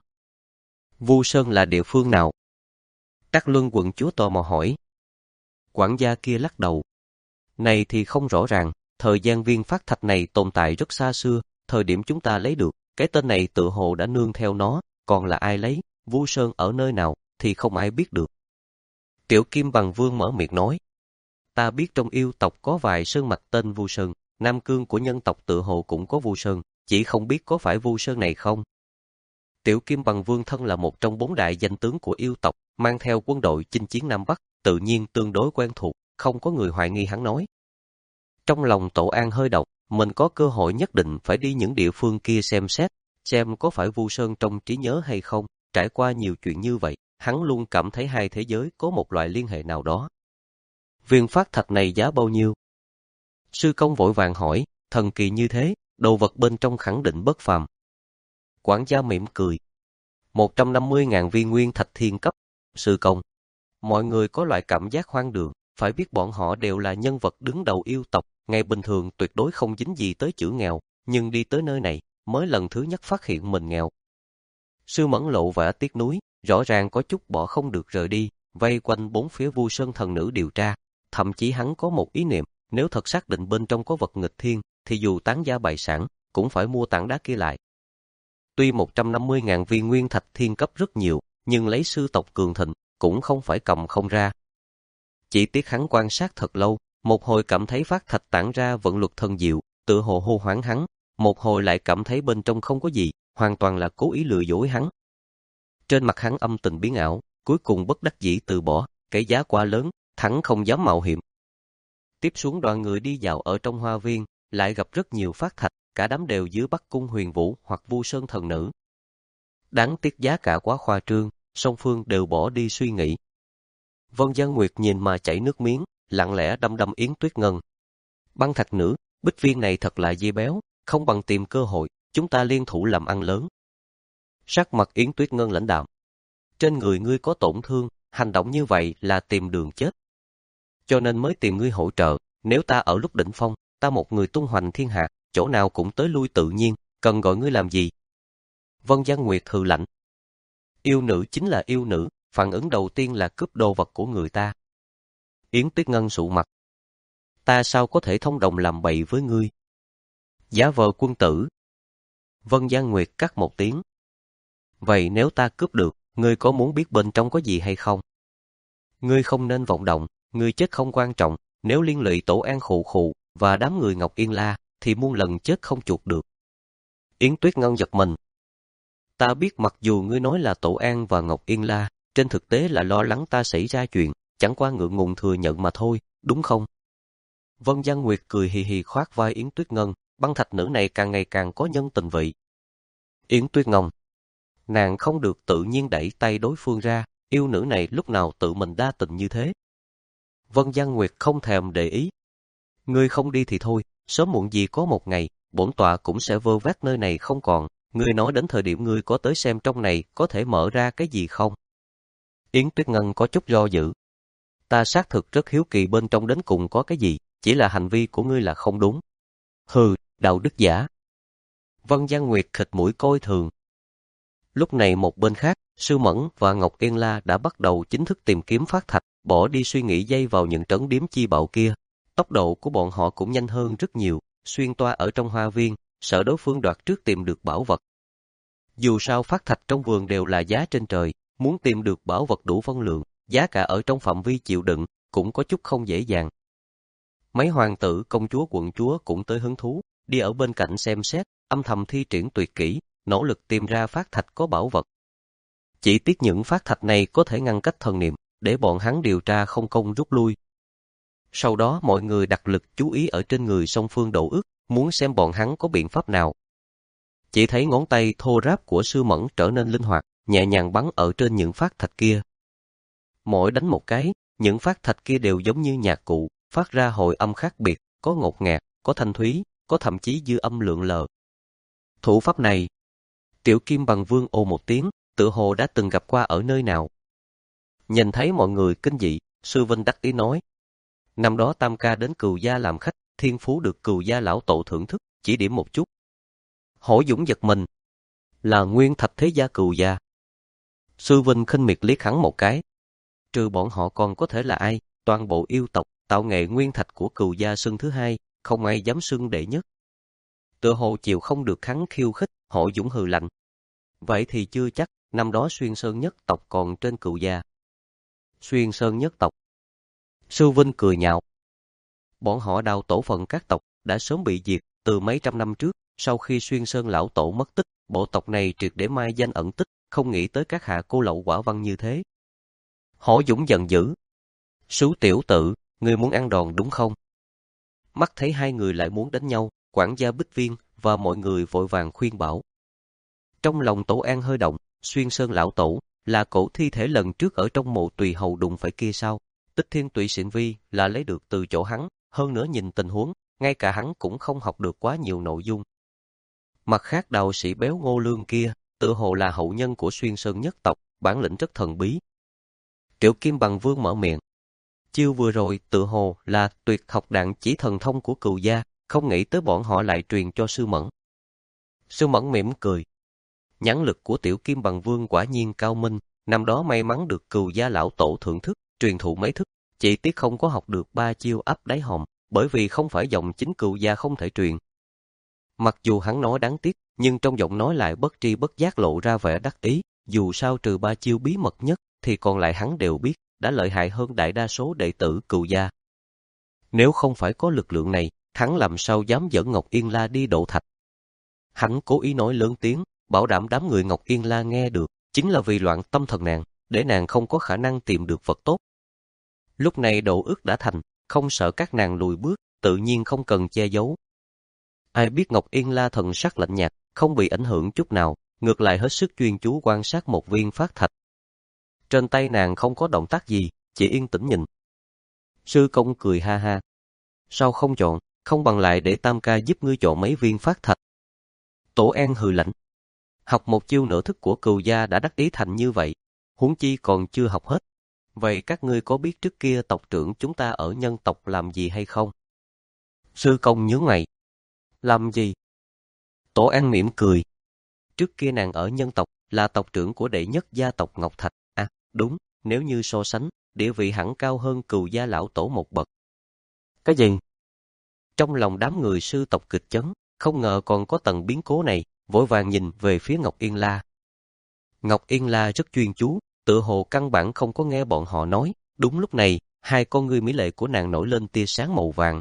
Speaker 1: Vu Sơn là địa phương nào? Trắc Luân quận chúa tò mò hỏi. Quản gia kia lắc đầu. Này thì không rõ ràng, thời gian viên phát thạch này tồn tại rất xa xưa, thời điểm chúng ta lấy được, cái tên này tự hồ đã nương theo nó, còn là ai lấy, Vu Sơn ở nơi nào, thì không ai biết được. Tiểu Kim Bằng Vương mở miệng nói. Ta biết trong yêu tộc có vài sơn mạch tên Vu Sơn, Nam Cương của nhân tộc tự hồ cũng có Vu Sơn, chỉ không biết có phải Vu Sơn này không. Tiểu Kim Bằng Vương thân là một trong bốn đại danh tướng của yêu tộc, mang theo quân đội chinh chiến Nam Bắc, tự nhiên tương đối quen thuộc, không có người hoài nghi hắn nói. Trong lòng Tổ An hơi động, mình có cơ hội nhất định phải đi những địa phương kia xem xét, xem có phải Vu Sơn trong trí nhớ hay không. Trải qua nhiều chuyện như vậy, hắn luôn cảm thấy hai thế giới có một loại liên hệ nào đó. Viên phát thạch này giá bao nhiêu? Sư công vội vàng hỏi, thần kỳ như thế, đồ vật bên trong khẳng định bất phàm. Quản gia mỉm cười. một trăm năm mươi ngàn viên nguyên thạch thiên cấp. Sư công. Mọi người có loại cảm giác hoang đường, phải biết bọn họ đều là nhân vật đứng đầu yêu tộc, ngày bình thường tuyệt đối không dính gì tới chữ nghèo, nhưng đi tới nơi này, mới lần thứ nhất phát hiện mình nghèo. Sư Mẫn lộ vẻ tiếc nuối, rõ ràng có chút bỏ không được rời đi, vây quanh bốn phía Vu Sơn thần nữ điều tra. Thậm chí hắn có một ý niệm, nếu thật xác định bên trong có vật nghịch thiên, thì dù tán gia bại sản, cũng phải mua tảng đá kia lại. Tuy một trăm năm mươi ngàn viên nguyên thạch thiên cấp rất nhiều, nhưng lấy sư tộc cường thịnh, cũng không phải cầm không ra. Chỉ tiếc hắn quan sát thật lâu, một hồi cảm thấy phát thạch tản ra vận luật thần diệu, tựa hồ hô hoáng hắn, một hồi lại cảm thấy bên trong không có gì, hoàn toàn là cố ý lừa dối hắn. Trên mặt hắn âm tình biến ảo, cuối cùng bất đắc dĩ từ bỏ, cái giá quá lớn, hắn không dám mạo hiểm. Tiếp xuống đoàn người đi dạo ở trong hoa viên, lại gặp rất nhiều phát thạch, cả đám đều dưới Bắc Cung Huyền Vũ hoặc Vu Sơn thần nữ. Đáng tiếc giá cả quá khoa trương, song phương đều bỏ đi suy nghĩ. Vân Giang Nguyệt nhìn mà chảy nước miếng, lặng lẽ đăm đăm Yến Tuyết Ngân. Băng thạch nữ, bích viên này thật là dê béo, không bằng tìm cơ hội, chúng ta liên thủ làm ăn lớn. Sắc mặt Yến Tuyết Ngân lãnh đạm. Trên người ngươi có tổn thương, hành động như vậy là tìm đường chết. Cho nên mới tìm ngươi hỗ trợ, nếu ta ở lúc đỉnh phong, ta một người tung hoành thiên hạ, chỗ nào cũng tới lui tự nhiên, cần gọi ngươi làm gì? Vân Giang Nguyệt hừ lạnh. Yêu nữ chính là yêu nữ, phản ứng đầu tiên là cướp đồ vật của người ta. Yến Tuyết Ngân sụ mặt. Ta sao có thể thông đồng làm bậy với ngươi? Giả vờ quân tử. Vân Giang Nguyệt cắt một tiếng. Vậy nếu ta cướp được, ngươi có muốn biết bên trong có gì hay không? Ngươi không nên vọng động, ngươi chết không quan trọng, nếu liên lụy Tổ An khụ khụ và đám người Ngọc Yên La, thì muôn lần chết không chuộc được. Yến Tuyết Ngân giật mình. Ta biết mặc dù ngươi nói là Tổ An và Ngọc Yên La, trên thực tế là lo lắng ta xảy ra chuyện, chẳng qua ngượng ngùng thừa nhận mà thôi, đúng không? Vân Giang Nguyệt cười hì hì khoác vai Yến Tuyết Ngân, băng thạch nữ này càng ngày càng có nhân tình vị. Yến Tuyết Ngân. Nàng không được tự nhiên đẩy tay đối phương ra, yêu nữ này lúc nào tự mình đa tình như thế. Vân Giang Nguyệt không thèm để ý. Ngươi không đi thì thôi, sớm muộn gì có một ngày, bổn tọa cũng sẽ vơ vét nơi này không còn, ngươi nói đến thời điểm ngươi có tới xem trong này có thể mở ra cái gì không? Yến Tuyết Ngân có chút do dự. Ta xác thực rất hiếu kỳ bên trong đến cùng có cái gì, chỉ là hành vi của ngươi là không đúng. Hừ, đạo đức giả. Vân Giang Nguyệt khịt mũi coi thường. Lúc này một bên khác, Sư Mẫn và Ngọc Yên La đã bắt đầu chính thức tìm kiếm phát thạch, bỏ đi suy nghĩ dây vào những trấn điếm chi bạo kia. Tốc độ của bọn họ cũng nhanh hơn rất nhiều, xuyên toa ở trong hoa viên, sợ đối phương đoạt trước tìm được bảo vật. Dù sao phát thạch trong vườn đều là giá trên trời, muốn tìm được bảo vật đủ phân lượng, giá cả ở trong phạm vi chịu đựng, cũng có chút không dễ dàng. Mấy hoàng tử, công chúa, quận chúa cũng tới hứng thú, đi ở bên cạnh xem xét, âm thầm thi triển tuyệt kỹ, nỗ lực tìm ra phát thạch có bảo vật. Chỉ tiếc những phát thạch này có thể ngăn cách thần niệm, để bọn hắn điều tra không công rút lui. Sau đó mọi người đặt lực chú ý ở trên người song phương Đỗ Ước, muốn xem bọn hắn có biện pháp nào. Chỉ thấy ngón tay thô ráp của Sư Mẫn trở nên linh hoạt, nhẹ nhàng bắn ở trên những phát thạch kia. Mỗi đánh một cái, những phát thạch kia đều giống như nhạc cụ, phát ra hồi âm khác biệt, có ngột ngạt, có thanh thúy, có thậm chí dư âm lượn lờ. Thủ pháp này, Tiểu Kim Bằng Vương ồ một tiếng, tựa hồ đã từng gặp qua ở nơi nào. Nhìn thấy mọi người kinh dị, Sư Vinh đắc ý nói. Năm đó Tam Ca đến Cừu Gia làm khách, thiên phú được Cừu Gia lão tổ thưởng thức, chỉ điểm một chút. Hổ Dũng giật mình. Là nguyên thạch thế gia Cừu Gia. Sư Vinh khinh miệt liếc hắn một cái. Trừ bọn họ còn có thể là ai, toàn bộ yêu tộc, tạo nghệ nguyên thạch của Cừu Gia xưng thứ hai, không ai dám xưng đệ nhất. Tựa hồ chịu không được hắn khiêu khích, Hổ Dũng hừ lạnh. Vậy thì chưa chắc, năm đó Xuyên Sơn nhất tộc còn trên Cừu Gia. Xuyên Sơn nhất tộc. Sư Vinh cười nhạo. Bọn họ đào tổ phận các tộc, đã sớm bị diệt, từ mấy trăm năm trước, sau khi Xuyên Sơn lão tổ mất tích, bộ tộc này triệt để mai danh ẩn tích, không nghĩ tới các hạ cô lậu quả văn như thế. Hổ Dũng giận dữ. Sú tiểu tử, ngươi muốn ăn đòn đúng không? Mắt thấy hai người lại muốn đánh nhau, quản gia Bích Viên và mọi người vội vàng khuyên bảo. Trong lòng Tổ An hơi động, Xuyên Sơn lão tổ, là cổ thi thể lần trước ở trong mộ tùy hầu đụng phải kia sao? Tích Thiên Tụy Xịn Vi là lấy được từ chỗ hắn, hơn nữa nhìn tình huống, ngay cả hắn cũng không học được quá nhiều nội dung. Mặt khác đạo sĩ béo Ngô Lương kia, tự hồ là hậu nhân của Xuyên Sơn nhất tộc, bản lĩnh rất thần bí. Tiểu Kim Bằng Vương mở miệng. Chiêu vừa rồi tự hồ là tuyệt học đạn chỉ thần thông của Cừu Gia, không nghĩ tới bọn họ lại truyền cho Sư Mẫn. Sư Mẫn mỉm cười. Nhãn lực của Tiểu Kim Bằng Vương quả nhiên cao minh, Năm đó may mắn được Cừu gia lão tổ thưởng thức, truyền thụ mấy thức, chỉ tiếc không có học được ba chiêu áp đáy hòm, bởi vì không phải dòng chính Cừu gia không thể truyền. Mặc dù hắn nói đáng tiếc, nhưng trong giọng nói lại bất tri bất giác lộ ra vẻ đắc ý, dù sao trừ ba chiêu bí mật nhất, thì còn lại hắn đều biết, đã lợi hại hơn đại đa số đệ tử Cừu gia. Nếu không phải có lực lượng này, hắn làm sao dám dẫn Ngọc Yên La đi độ thạch. Hắn cố ý nói lớn tiếng, bảo đảm đám người Ngọc Yên La nghe được, chính là vì loạn tâm thần nàng, để nàng không có khả năng tìm được vật tốt. Lúc này độ ước đã thành, không sợ các nàng lùi bước, tự nhiên không cần che giấu. Ai biết Ngọc Yên La thần sắc lạnh nhạt, không bị ảnh hưởng chút nào, ngược lại hết sức chuyên chú quan sát một viên phát thạch. Trên tay nàng không có động tác gì, chỉ yên tĩnh nhìn. Sư công cười ha ha. Sao không chọn, không bằng lại để Tam ca giúp ngươi chọn mấy viên phát thạch. Tổ An hừ lạnh. Học một chiêu nửa thức của Cừu gia đã đắc ý thành như vậy, huống chi còn chưa học hết. Vậy các ngươi có biết trước kia tộc trưởng chúng ta ở nhân tộc làm gì hay không? Sư công nhớ mày. Làm gì? Tổ An mỉm cười. Trước kia nàng ở nhân tộc là tộc trưởng của đệ nhất gia tộc Ngọc Thạch. À, đúng, nếu như so sánh, địa vị hẳn cao hơn Cừu gia lão tổ một bậc. Cái gì? Trong lòng đám người sư tộc kịch chấn, không ngờ còn có tầng biến cố này, vội vàng nhìn về phía Ngọc Yên La. Ngọc Yên La rất chuyên chú, tựa hồ căn bản không có nghe bọn họ nói. Đúng lúc này, hai con ngươi mỹ lệ của nàng nổi lên tia sáng màu vàng.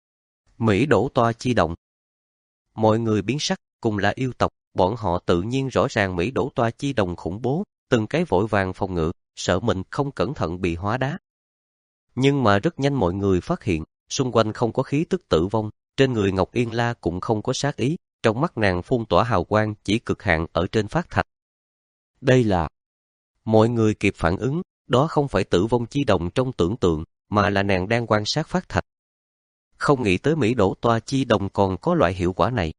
Speaker 1: Mỹ đổ toa chi động. Mọi người biến sắc, cùng là yêu tộc, bọn họ tự nhiên rõ ràng Mỹ đổ toa chi đồng khủng bố, từng cái vội vàng phòng ngự, sợ mình không cẩn thận bị hóa đá. Nhưng mà rất nhanh mọi người phát hiện, xung quanh không có khí tức tử vong, trên người Ngọc Yên La cũng không có sát ý, trong mắt nàng phun tỏa hào quang chỉ cực hạn ở trên phát thạch. Đây là... Mọi người kịp phản ứng, đó không phải tử vong chi đồng trong tưởng tượng, mà là nàng đang quan sát phát thạch. Không nghĩ tới Mỹ đổ toa chi đồng còn có loại hiệu quả này.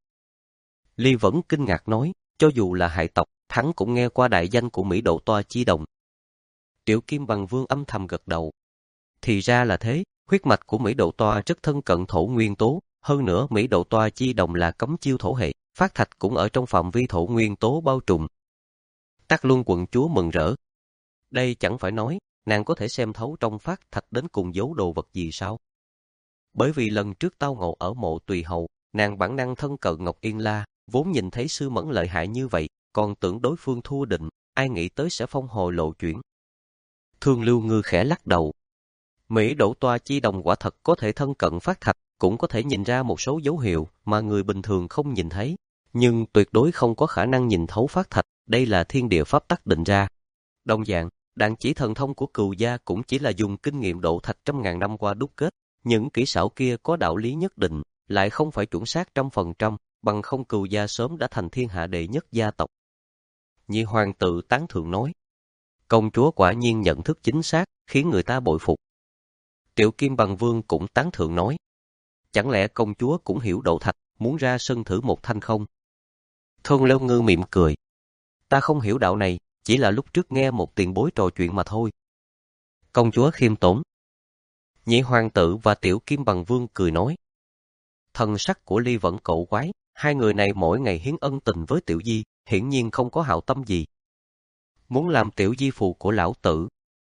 Speaker 1: Ly vẫn kinh ngạc nói, cho dù là hại tộc, hắn cũng nghe qua đại danh của Mỹ đổ toa chi đồng. Triệu Kim Bằng Vương âm thầm gật đầu. Thì ra là thế, huyết mạch của Mỹ đổ toa rất thân cận thổ nguyên tố, hơn nữa Mỹ đổ toa chi đồng là cấm chiêu thổ hệ, phát thạch cũng ở trong phạm vi thổ nguyên tố bao trùm. Tắc Luân quận chúa mừng rỡ. Đây chẳng phải nói, nàng có thể xem thấu trong phát thạch đến cùng giấu đồ vật gì sao? Bởi vì lần trước tao ngộ ở mộ Tùy Hầu, nàng bản năng thân cận Ngọc Yên La, vốn nhìn thấy Sư Mẫn lợi hại như vậy, còn tưởng đối phương thua định, ai nghĩ tới sẽ phong hồ lộ chuyển. Thương Lưu Ngư khẽ lắc đầu. Mỹ đổ toa chi đồng quả thật có thể thân cận phát thạch, cũng có thể nhìn ra một số dấu hiệu mà người bình thường không nhìn thấy, nhưng tuyệt đối không có khả năng nhìn thấu phát thạch, đây là thiên địa pháp tắc định ra. Đồng dạng, đạn chỉ thần thông của Cừu gia cũng chỉ là dùng kinh nghiệm độ thạch trăm ngàn năm qua đúc kết, những kỹ xảo kia có đạo lý nhất định, lại không phải chuẩn xác trăm phần trăm, bằng không Cừu gia sớm đã thành thiên hạ đệ nhất gia tộc. Nhị hoàng tự tán thưởng nói, công chúa quả nhiên nhận thức chính xác, khiến người ta bội phục. Triệu Kim Bằng Vương cũng tán thưởng nói, chẳng lẽ công chúa cũng hiểu độ thạch, muốn ra sân thử một thanh không? Thương Lưu Ngư mỉm cười, ta không hiểu đạo này, chỉ là lúc trước nghe một tiền bối trò chuyện mà thôi. Công chúa khiêm tốn. Nhị hoàng tử và Tiểu Kim Bằng Vương cười nói. Thần sắc của Ly vẫn cậu quái, hai người này mỗi ngày hiến ân tình với Tiểu Di, hiển nhiên không có hảo tâm gì. Muốn làm Tiểu Di phù của lão tử.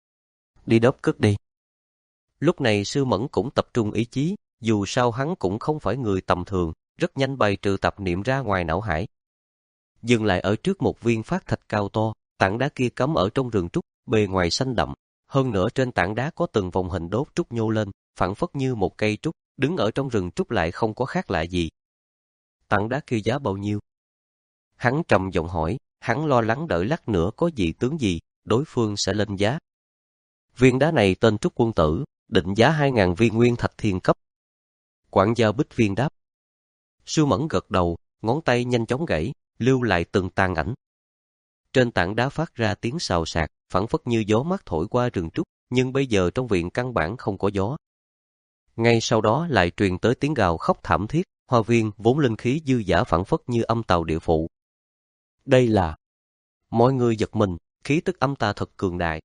Speaker 1: Đi đớp cất đi. Lúc này Sư Mẫn cũng tập trung ý chí, dù sao hắn cũng không phải người tầm thường, rất nhanh bày trừ tập niệm ra ngoài não hải. Dừng lại ở trước một viên phát thạch cao to, tảng đá kia cắm ở trong rừng trúc, bề ngoài xanh đậm, hơn nữa trên tảng đá có từng vòng hình đốt trúc nhô lên, phảng phất như một cây trúc, đứng ở trong rừng trúc lại không có khác lạ gì. Tảng đá kia giá bao nhiêu? Hắn trầm giọng hỏi, hắn lo lắng đợi lát nữa có dị tướng gì, đối phương sẽ lên giá. Viên đá này tên Trúc Quân Tử, định giá hai ngàn viên nguyên thạch thiên cấp. Quản gia Bích Viên đáp. Sư Mẫn gật đầu, ngón tay nhanh chóng gãy, lưu lại từng tàn ảnh. Trên tảng đá phát ra tiếng xào xạc, phảng phất như gió mát thổi qua rừng trúc, nhưng bây giờ trong viện căn bản không có gió. Ngay sau đó lại truyền tới tiếng gào khóc thảm thiết, hoa viên vốn linh khí dư dả phảng phất như âm tào địa phụ. Đây là... Mọi người giật mình, khí tức âm tà thật cường đại.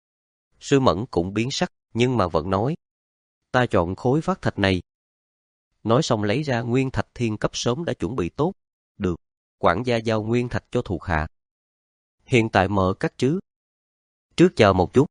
Speaker 1: Sư Mẫn cũng biến sắc, nhưng mà vẫn nói. Ta chọn khối phát thạch này. Nói xong lấy ra nguyên thạch thiên cấp sớm đã chuẩn bị tốt. Được, quản gia giao nguyên thạch cho thuộc hạ. Hiện tại mở cắt chứ. Trước chờ một chút.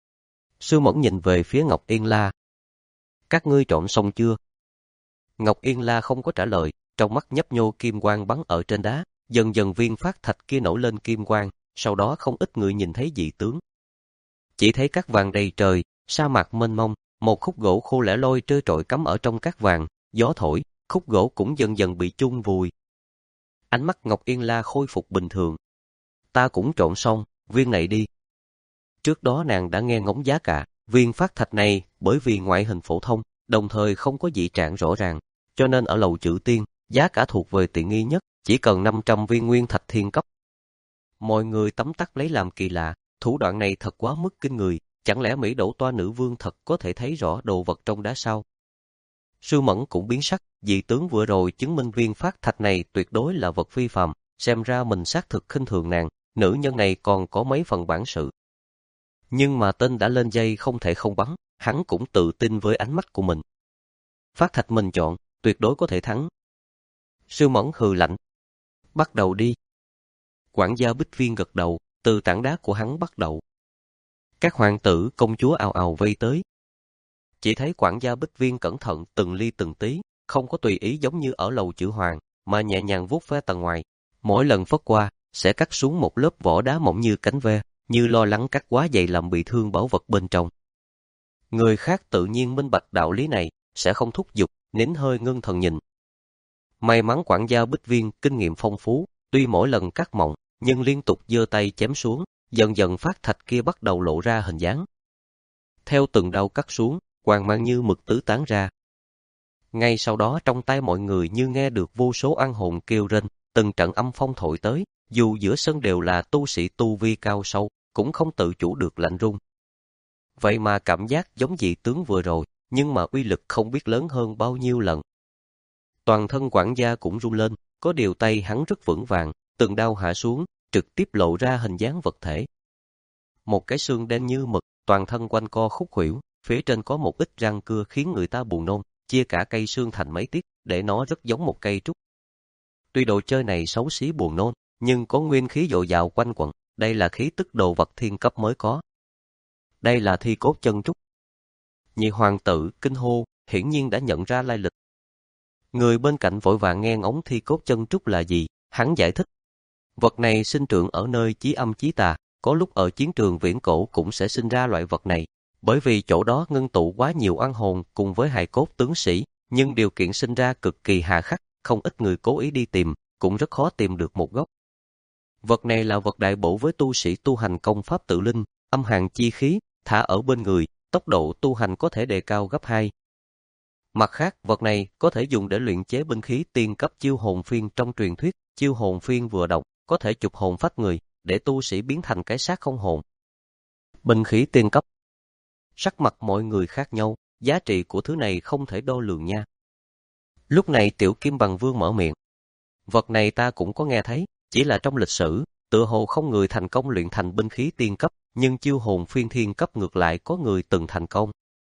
Speaker 1: Sư Mẫn nhìn về phía Ngọc Yên La. Các ngươi trộn xong chưa? Ngọc Yên La không có trả lời, trong mắt nhấp nhô kim quang bắn ở trên đá, dần dần viên phát thạch kia nổi lên kim quang, sau đó không ít người nhìn thấy dị tướng. Chỉ thấy cát vàng đầy trời, sa mạc mênh mông, một khúc gỗ khô lẻ loi trơ trọi cắm ở trong cát vàng, gió thổi, khúc gỗ cũng dần dần bị chôn vùi. Ánh mắt Ngọc Yên La khôi phục bình thường. Ta cũng trộn xong, viên này đi. Trước đó nàng đã nghe ngóng giá cả, viên phát thạch này bởi vì ngoại hình phổ thông, đồng thời không có dị trạng rõ ràng, cho nên ở lầu Chữ Tiên, giá cả thuộc về tiện nghi nhất, chỉ cần năm trăm viên nguyên thạch thiên cấp. Mọi người tấm tắc lấy làm kỳ lạ, thủ đoạn này thật quá mức kinh người, chẳng lẽ Mỹ Đỗ Toa nữ vương thật có thể thấy rõ đồ vật trong đá sao? Sư Mẫn cũng biến sắc, dị tướng vừa rồi chứng minh viên phát thạch này tuyệt đối là vật phi phàm, xem ra mình xác thực khinh thường nàng, nữ nhân này còn có mấy phần bản sự. Nhưng mà tên đã lên dây không thể không bắn, hắn cũng tự tin với ánh mắt của mình. Phát thạch mình chọn, tuyệt đối có thể thắng. Sư Mẫn hừ lạnh. Bắt đầu đi. Quản gia Bích Viên gật đầu, từ tảng đá của hắn bắt đầu. Các hoàng tử công chúa ào ào vây tới. Chỉ thấy quản gia Bích Viên cẩn thận từng ly từng tí, không có tùy ý giống như ở lầu Chữ Hoàng, mà nhẹ nhàng vuốt ve tầng ngoài. Mỗi lần phất qua, sẽ cắt xuống một lớp vỏ đá mỏng như cánh ve, như lo lắng cắt quá dày làm bị thương bảo vật bên trong. Người khác tự nhiên minh bạch đạo lý này, sẽ không thúc giục, nín hơi ngưng thần nhìn. May mắn quản gia Bích Viên kinh nghiệm phong phú, tuy mỗi lần cắt mỏng, nhưng liên tục giơ tay chém xuống, dần dần phát thạch kia bắt đầu lộ ra hình dáng. Theo từng đao cắt xuống, quang mang như mực tứ tán ra. Ngay sau đó trong tay mọi người như nghe được vô số oan hồn kêu rên, từng trận âm phong thổi tới, dù giữa sân đều là tu sĩ tu vi cao sâu, cũng không tự chủ được lạnh run. Vậy mà cảm giác giống dị tướng vừa rồi, nhưng mà uy lực không biết lớn hơn bao nhiêu lần. Toàn thân quản gia cũng run lên, có điều tay hắn rất vững vàng, từng đao hạ xuống, trực tiếp lộ ra hình dáng vật thể. Một cái xương đen như mực, toàn thân quanh co khúc khuỷu, phía trên có một ít răng cưa khiến người ta buồn nôn, chia cả cây xương thành mấy tiết, để nó rất giống một cây trúc. Tuy đồ chơi này xấu xí buồn nôn, nhưng có nguyên khí dồi dào quanh quẩn, đây là khí tức đồ vật thiên cấp mới có. Đây là thi cốt chân trúc. Nhị hoàng tử kinh hô, hiển nhiên đã nhận ra lai lịch. Người bên cạnh vội vàng nghe ngóng thi cốt chân trúc là gì, hắn giải thích. Vật này sinh trưởng ở nơi chí âm chí tà, có lúc ở chiến trường viễn cổ cũng sẽ sinh ra loại vật này, bởi vì chỗ đó ngưng tụ quá nhiều oan hồn cùng với hài cốt tướng sĩ, nhưng điều kiện sinh ra cực kỳ hà khắc, không ít người cố ý đi tìm, cũng rất khó tìm được một gốc. Vật này là vật đại bổ với tu sĩ tu hành công pháp tự linh, âm hàn chi khí, thả ở bên người, tốc độ tu hành có thể đề cao gấp hai. Mặt khác, vật này có thể dùng để luyện chế binh khí tiên cấp chiêu hồn phiên trong truyền thuyết, chiêu hồn phiên vừa độc, có thể chụp hồn phách người, để tu sĩ biến thành cái xác không hồn. Binh khí tiên cấp. Sắc mặt mọi người khác nhau, giá trị của thứ này không thể đo lường nha. Lúc này Tiểu Kim Bằng Vương mở miệng. Vật này ta cũng có nghe thấy, chỉ là trong lịch sử, tựa hồ không người thành công luyện thành binh khí tiên cấp, nhưng chiêu hồn phiên thiên cấp ngược lại có người từng thành công.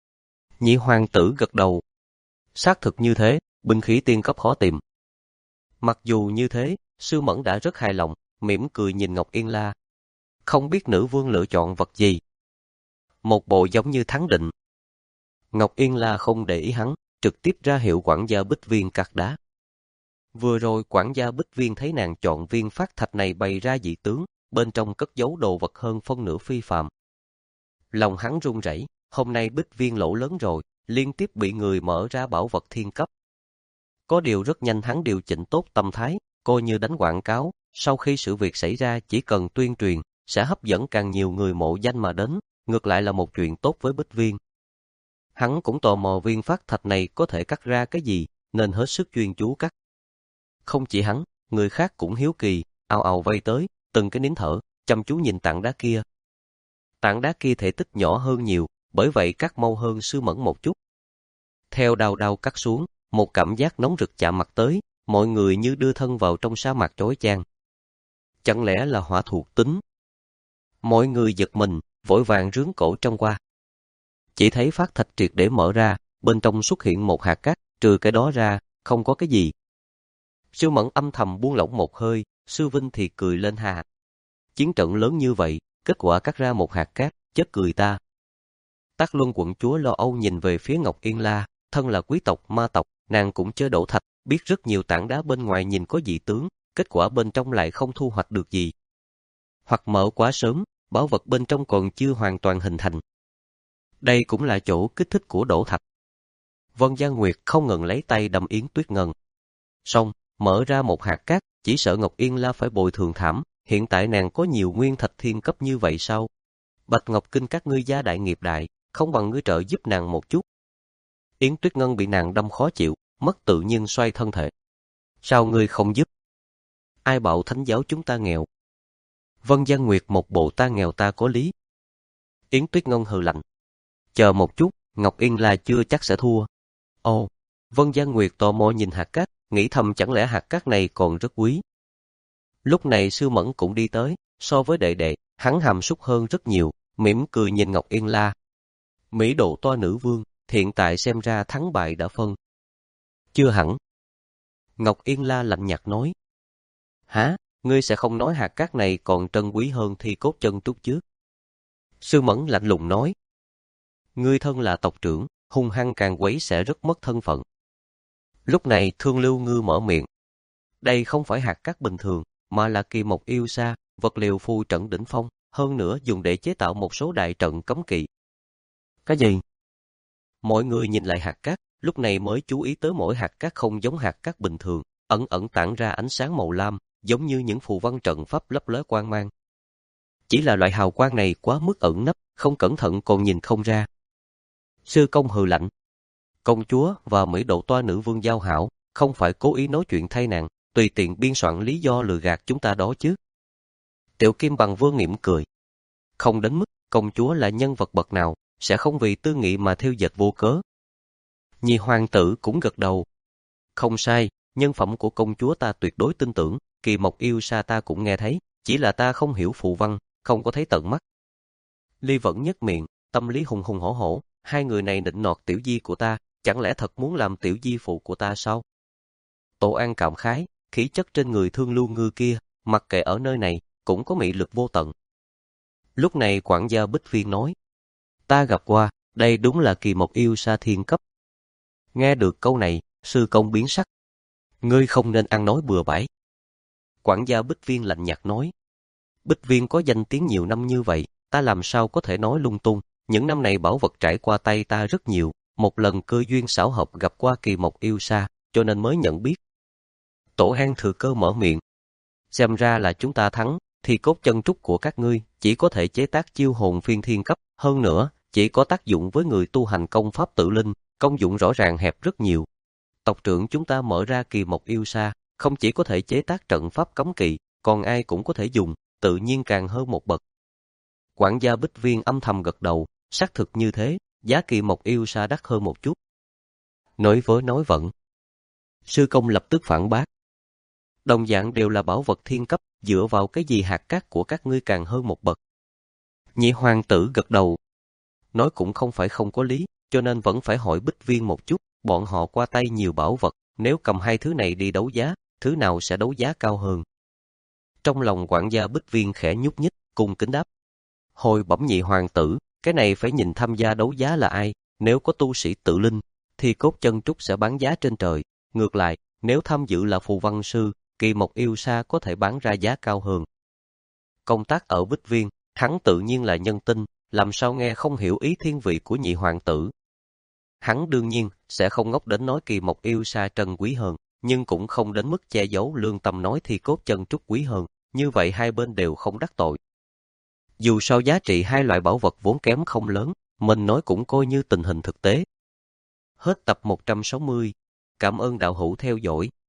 Speaker 1: Nhị hoàng tử gật đầu. Xác thực như thế, binh khí tiên cấp khó tìm. Mặc dù như thế, Sư Mẫn đã rất hài lòng, mỉm cười nhìn Ngọc Yên La. Không biết nữ vương lựa chọn vật gì. Một bộ giống như thắng định. Ngọc Yên La không để ý hắn, trực tiếp ra hiệu quản gia Bích Viên cắt đá. Vừa rồi quản gia Bích Viên thấy nàng chọn viên phát thạch này bày ra dị tướng, bên trong cất giấu đồ vật hơn phân nửa phi phàm. Lòng hắn run rẩy, hôm nay Bích Viên lỗ lớn rồi, liên tiếp bị người mở ra bảo vật thiên cấp. Có điều rất nhanh hắn điều chỉnh tốt tâm thái, coi như đánh quảng cáo, sau khi sự việc xảy ra chỉ cần tuyên truyền, sẽ hấp dẫn càng nhiều người mộ danh mà đến, ngược lại là một chuyện tốt với Bích Viên. Hắn cũng tò mò viên phát thạch này có thể cắt ra cái gì, nên hết sức chuyên chú cắt. Không chỉ hắn, người khác cũng hiếu kỳ, ào ào vây tới, từng cái nín thở, chăm chú nhìn tảng đá kia. Tảng đá kia thể tích nhỏ hơn nhiều, bởi vậy cắt mau hơn Sư Mẫn một chút. Theo đao đao cắt xuống, một cảm giác nóng rực chạm mặt tới, mọi người như đưa thân vào trong sa mạc chói chang. Chẳng lẽ là hỏa thuộc tính? Mọi người giật mình, vội vàng rướn cổ trông qua. Chỉ thấy phát thạch triệt để mở ra, bên trong xuất hiện một hạt cát, trừ cái đó ra, không có cái gì. Sư Mẫn âm thầm buông lỏng một hơi, Sư Vinh thì cười lên hà. Chiến trận lớn như vậy, kết quả cắt ra một hạt cát, chất cười ta. Tắc Luân quận chúa lo âu nhìn về phía Ngọc Yên La, thân là quý tộc ma tộc, nàng cũng chơi đổ thạch, biết rất nhiều tảng đá bên ngoài nhìn có dị tướng, kết quả bên trong lại không thu hoạch được gì. Hoặc mở quá sớm, bảo vật bên trong còn chưa hoàn toàn hình thành. Đây cũng là chỗ kích thích của đổ thạch. Vân Gia Nguyệt không ngừng lấy tay đâm Yến Tuyết Ngân. Xong, mở ra một hạt cát, chỉ sợ Ngọc Yên La phải bồi thường thảm, hiện tại nàng có nhiều nguyên thạch thiên cấp như vậy sao? Bạch Ngọc Kinh các ngươi gia đại nghiệp đại, không bằng ngươi trợ giúp nàng một chút. Yến Tuyết Ngân bị nàng đâm khó chịu, mất tự nhiên xoay thân thể. Sao ngươi không giúp? Ai bảo thánh giáo chúng ta nghèo? Vân Gia Nguyệt một bộ ta nghèo ta có lý. Yến Tuyết Ngân hừ lạnh. Chờ một chút, Ngọc Yên La chưa chắc sẽ thua. Ồ, Vân Gia Nguyệt tò mò nhìn hạt cát, nghĩ thầm chẳng lẽ hạt cát này còn rất quý. Lúc này Sư Mẫn cũng đi tới, so với đệ đệ, hắn hàm súc hơn rất nhiều, mỉm cười nhìn Ngọc Yên La. Mỹ độ toa nữ vương, hiện tại xem ra thắng bại đã phân. Chưa hẳn. Ngọc Yên La lạnh nhạt nói. Hả, ngươi sẽ không nói hạt cát này còn trân quý hơn thi cốt chân trúc chứ? Sư Mẫn lạnh lùng nói. Ngươi thân là tộc trưởng, hung hăng càng quấy sẽ rất mất thân phận. Lúc này Thương Lưu Ngư mở miệng. Đây không phải hạt cát bình thường, mà là kỳ mộc yêu sa, vật liệu phù trận đỉnh phong, hơn nữa dùng để chế tạo một số đại trận cấm kỵ. Cái gì? Mọi người nhìn lại hạt cát, lúc này mới chú ý tới mỗi hạt cát không giống hạt cát bình thường, ẩn ẩn tản ra ánh sáng màu lam, giống như những phù văn trận pháp lấp lóe quang mang. Chỉ là loại hào quang này quá mức ẩn nấp, không cẩn thận còn nhìn không ra. Sư Công hừ lạnh. Công chúa và Mỹ độ toa nữ vương giao hảo, không phải cố ý nói chuyện thay nàng, tùy tiện biên soạn lý do lừa gạt chúng ta đó chứ. Tiểu Kim Bằng Vương mỉm cười. Không đến mức, công chúa là nhân vật bậc nào, sẽ không vì tư nghị mà theo dệt vô cớ. Nhị hoàng tử cũng gật đầu. Không sai, nhân phẩm của công chúa ta tuyệt đối tin tưởng, kỳ mộc yêu sa ta cũng nghe thấy, chỉ là ta không hiểu phù văn, không có thấy tận mắt. Ly Vẫn nhếch miệng, tâm lý hùng hùng hổ hổ, hai người này định nọt tiểu di của ta, chẳng lẽ thật muốn làm tiểu di phụ của ta sao? Tổ An cảm khái, khí chất trên người Thương Lưu Ngư kia, mặc kệ ở nơi này, cũng có mị lực vô tận. Lúc này quản gia Bích Viên nói, ta gặp qua, đây đúng là kỳ mộc yêu sa thiên cấp. Nghe được câu này, Sư Công biến sắc. Ngươi không nên ăn nói bừa bãi. Quản gia Bích Viên lạnh nhạt nói, Bích Viên có danh tiếng nhiều năm như vậy, ta làm sao có thể nói lung tung, những năm này bảo vật trải qua tay ta rất nhiều, một lần cơ duyên xảo hợp gặp qua kỳ mộc yêu sa, cho nên mới nhận biết. Tổ An thừa cơ mở miệng. Xem ra là chúng ta thắng, thì cốt chân trúc của các ngươi chỉ có thể chế tác chiêu hồn phiên thiên cấp, hơn nữa, chỉ có tác dụng với người tu hành công pháp tự linh, công dụng rõ ràng hẹp rất nhiều. Tộc trưởng chúng ta mở ra kỳ mộc yêu sa, không chỉ có thể chế tác trận pháp cấm kỵ, còn ai cũng có thể dùng, tự nhiên càng hơn một bậc. Quản gia Bích Viên âm thầm gật đầu, xác thực như thế, giá kỳ mộc yêu sa đắt hơn một chút. Nói với nói vẫn. Sư Công lập tức phản bác. Đồng dạng đều là bảo vật thiên cấp, dựa vào cái gì hạt cát của các ngươi càng hơn một bậc. Nhị hoàng tử gật đầu. Nói cũng không phải không có lý, cho nên vẫn phải hỏi Bích Viên một chút, bọn họ qua tay nhiều bảo vật, nếu cầm hai thứ này đi đấu giá, thứ nào sẽ đấu giá cao hơn. Trong lòng quản gia Bích Viên khẽ nhúc nhích, cung kính đáp. Hồi bẩm nhị hoàng tử, cái này phải nhìn tham gia đấu giá là ai, nếu có tu sĩ tự linh, thì cốt chân trúc sẽ bán giá trên trời. Ngược lại, nếu tham dự là phù văn sư, kỳ mộc yêu sa có thể bán ra giá cao hơn. Công tác ở Bích Viên, hắn tự nhiên là nhân tinh, làm sao nghe không hiểu ý thiên vị của nhị hoàng tử. Hắn đương nhiên sẽ không ngốc đến nói kỳ mộc yêu sa trân quý hơn, nhưng cũng không đến mức che giấu lương tâm nói thì cốt chân trúc quý hơn, như vậy hai bên đều không đắc tội. Dù sao giá trị hai loại bảo vật vốn kém không lớn, mình nói cũng coi như tình hình thực tế. Hết tập một trăm sáu mươi. Cảm ơn đạo hữu theo dõi.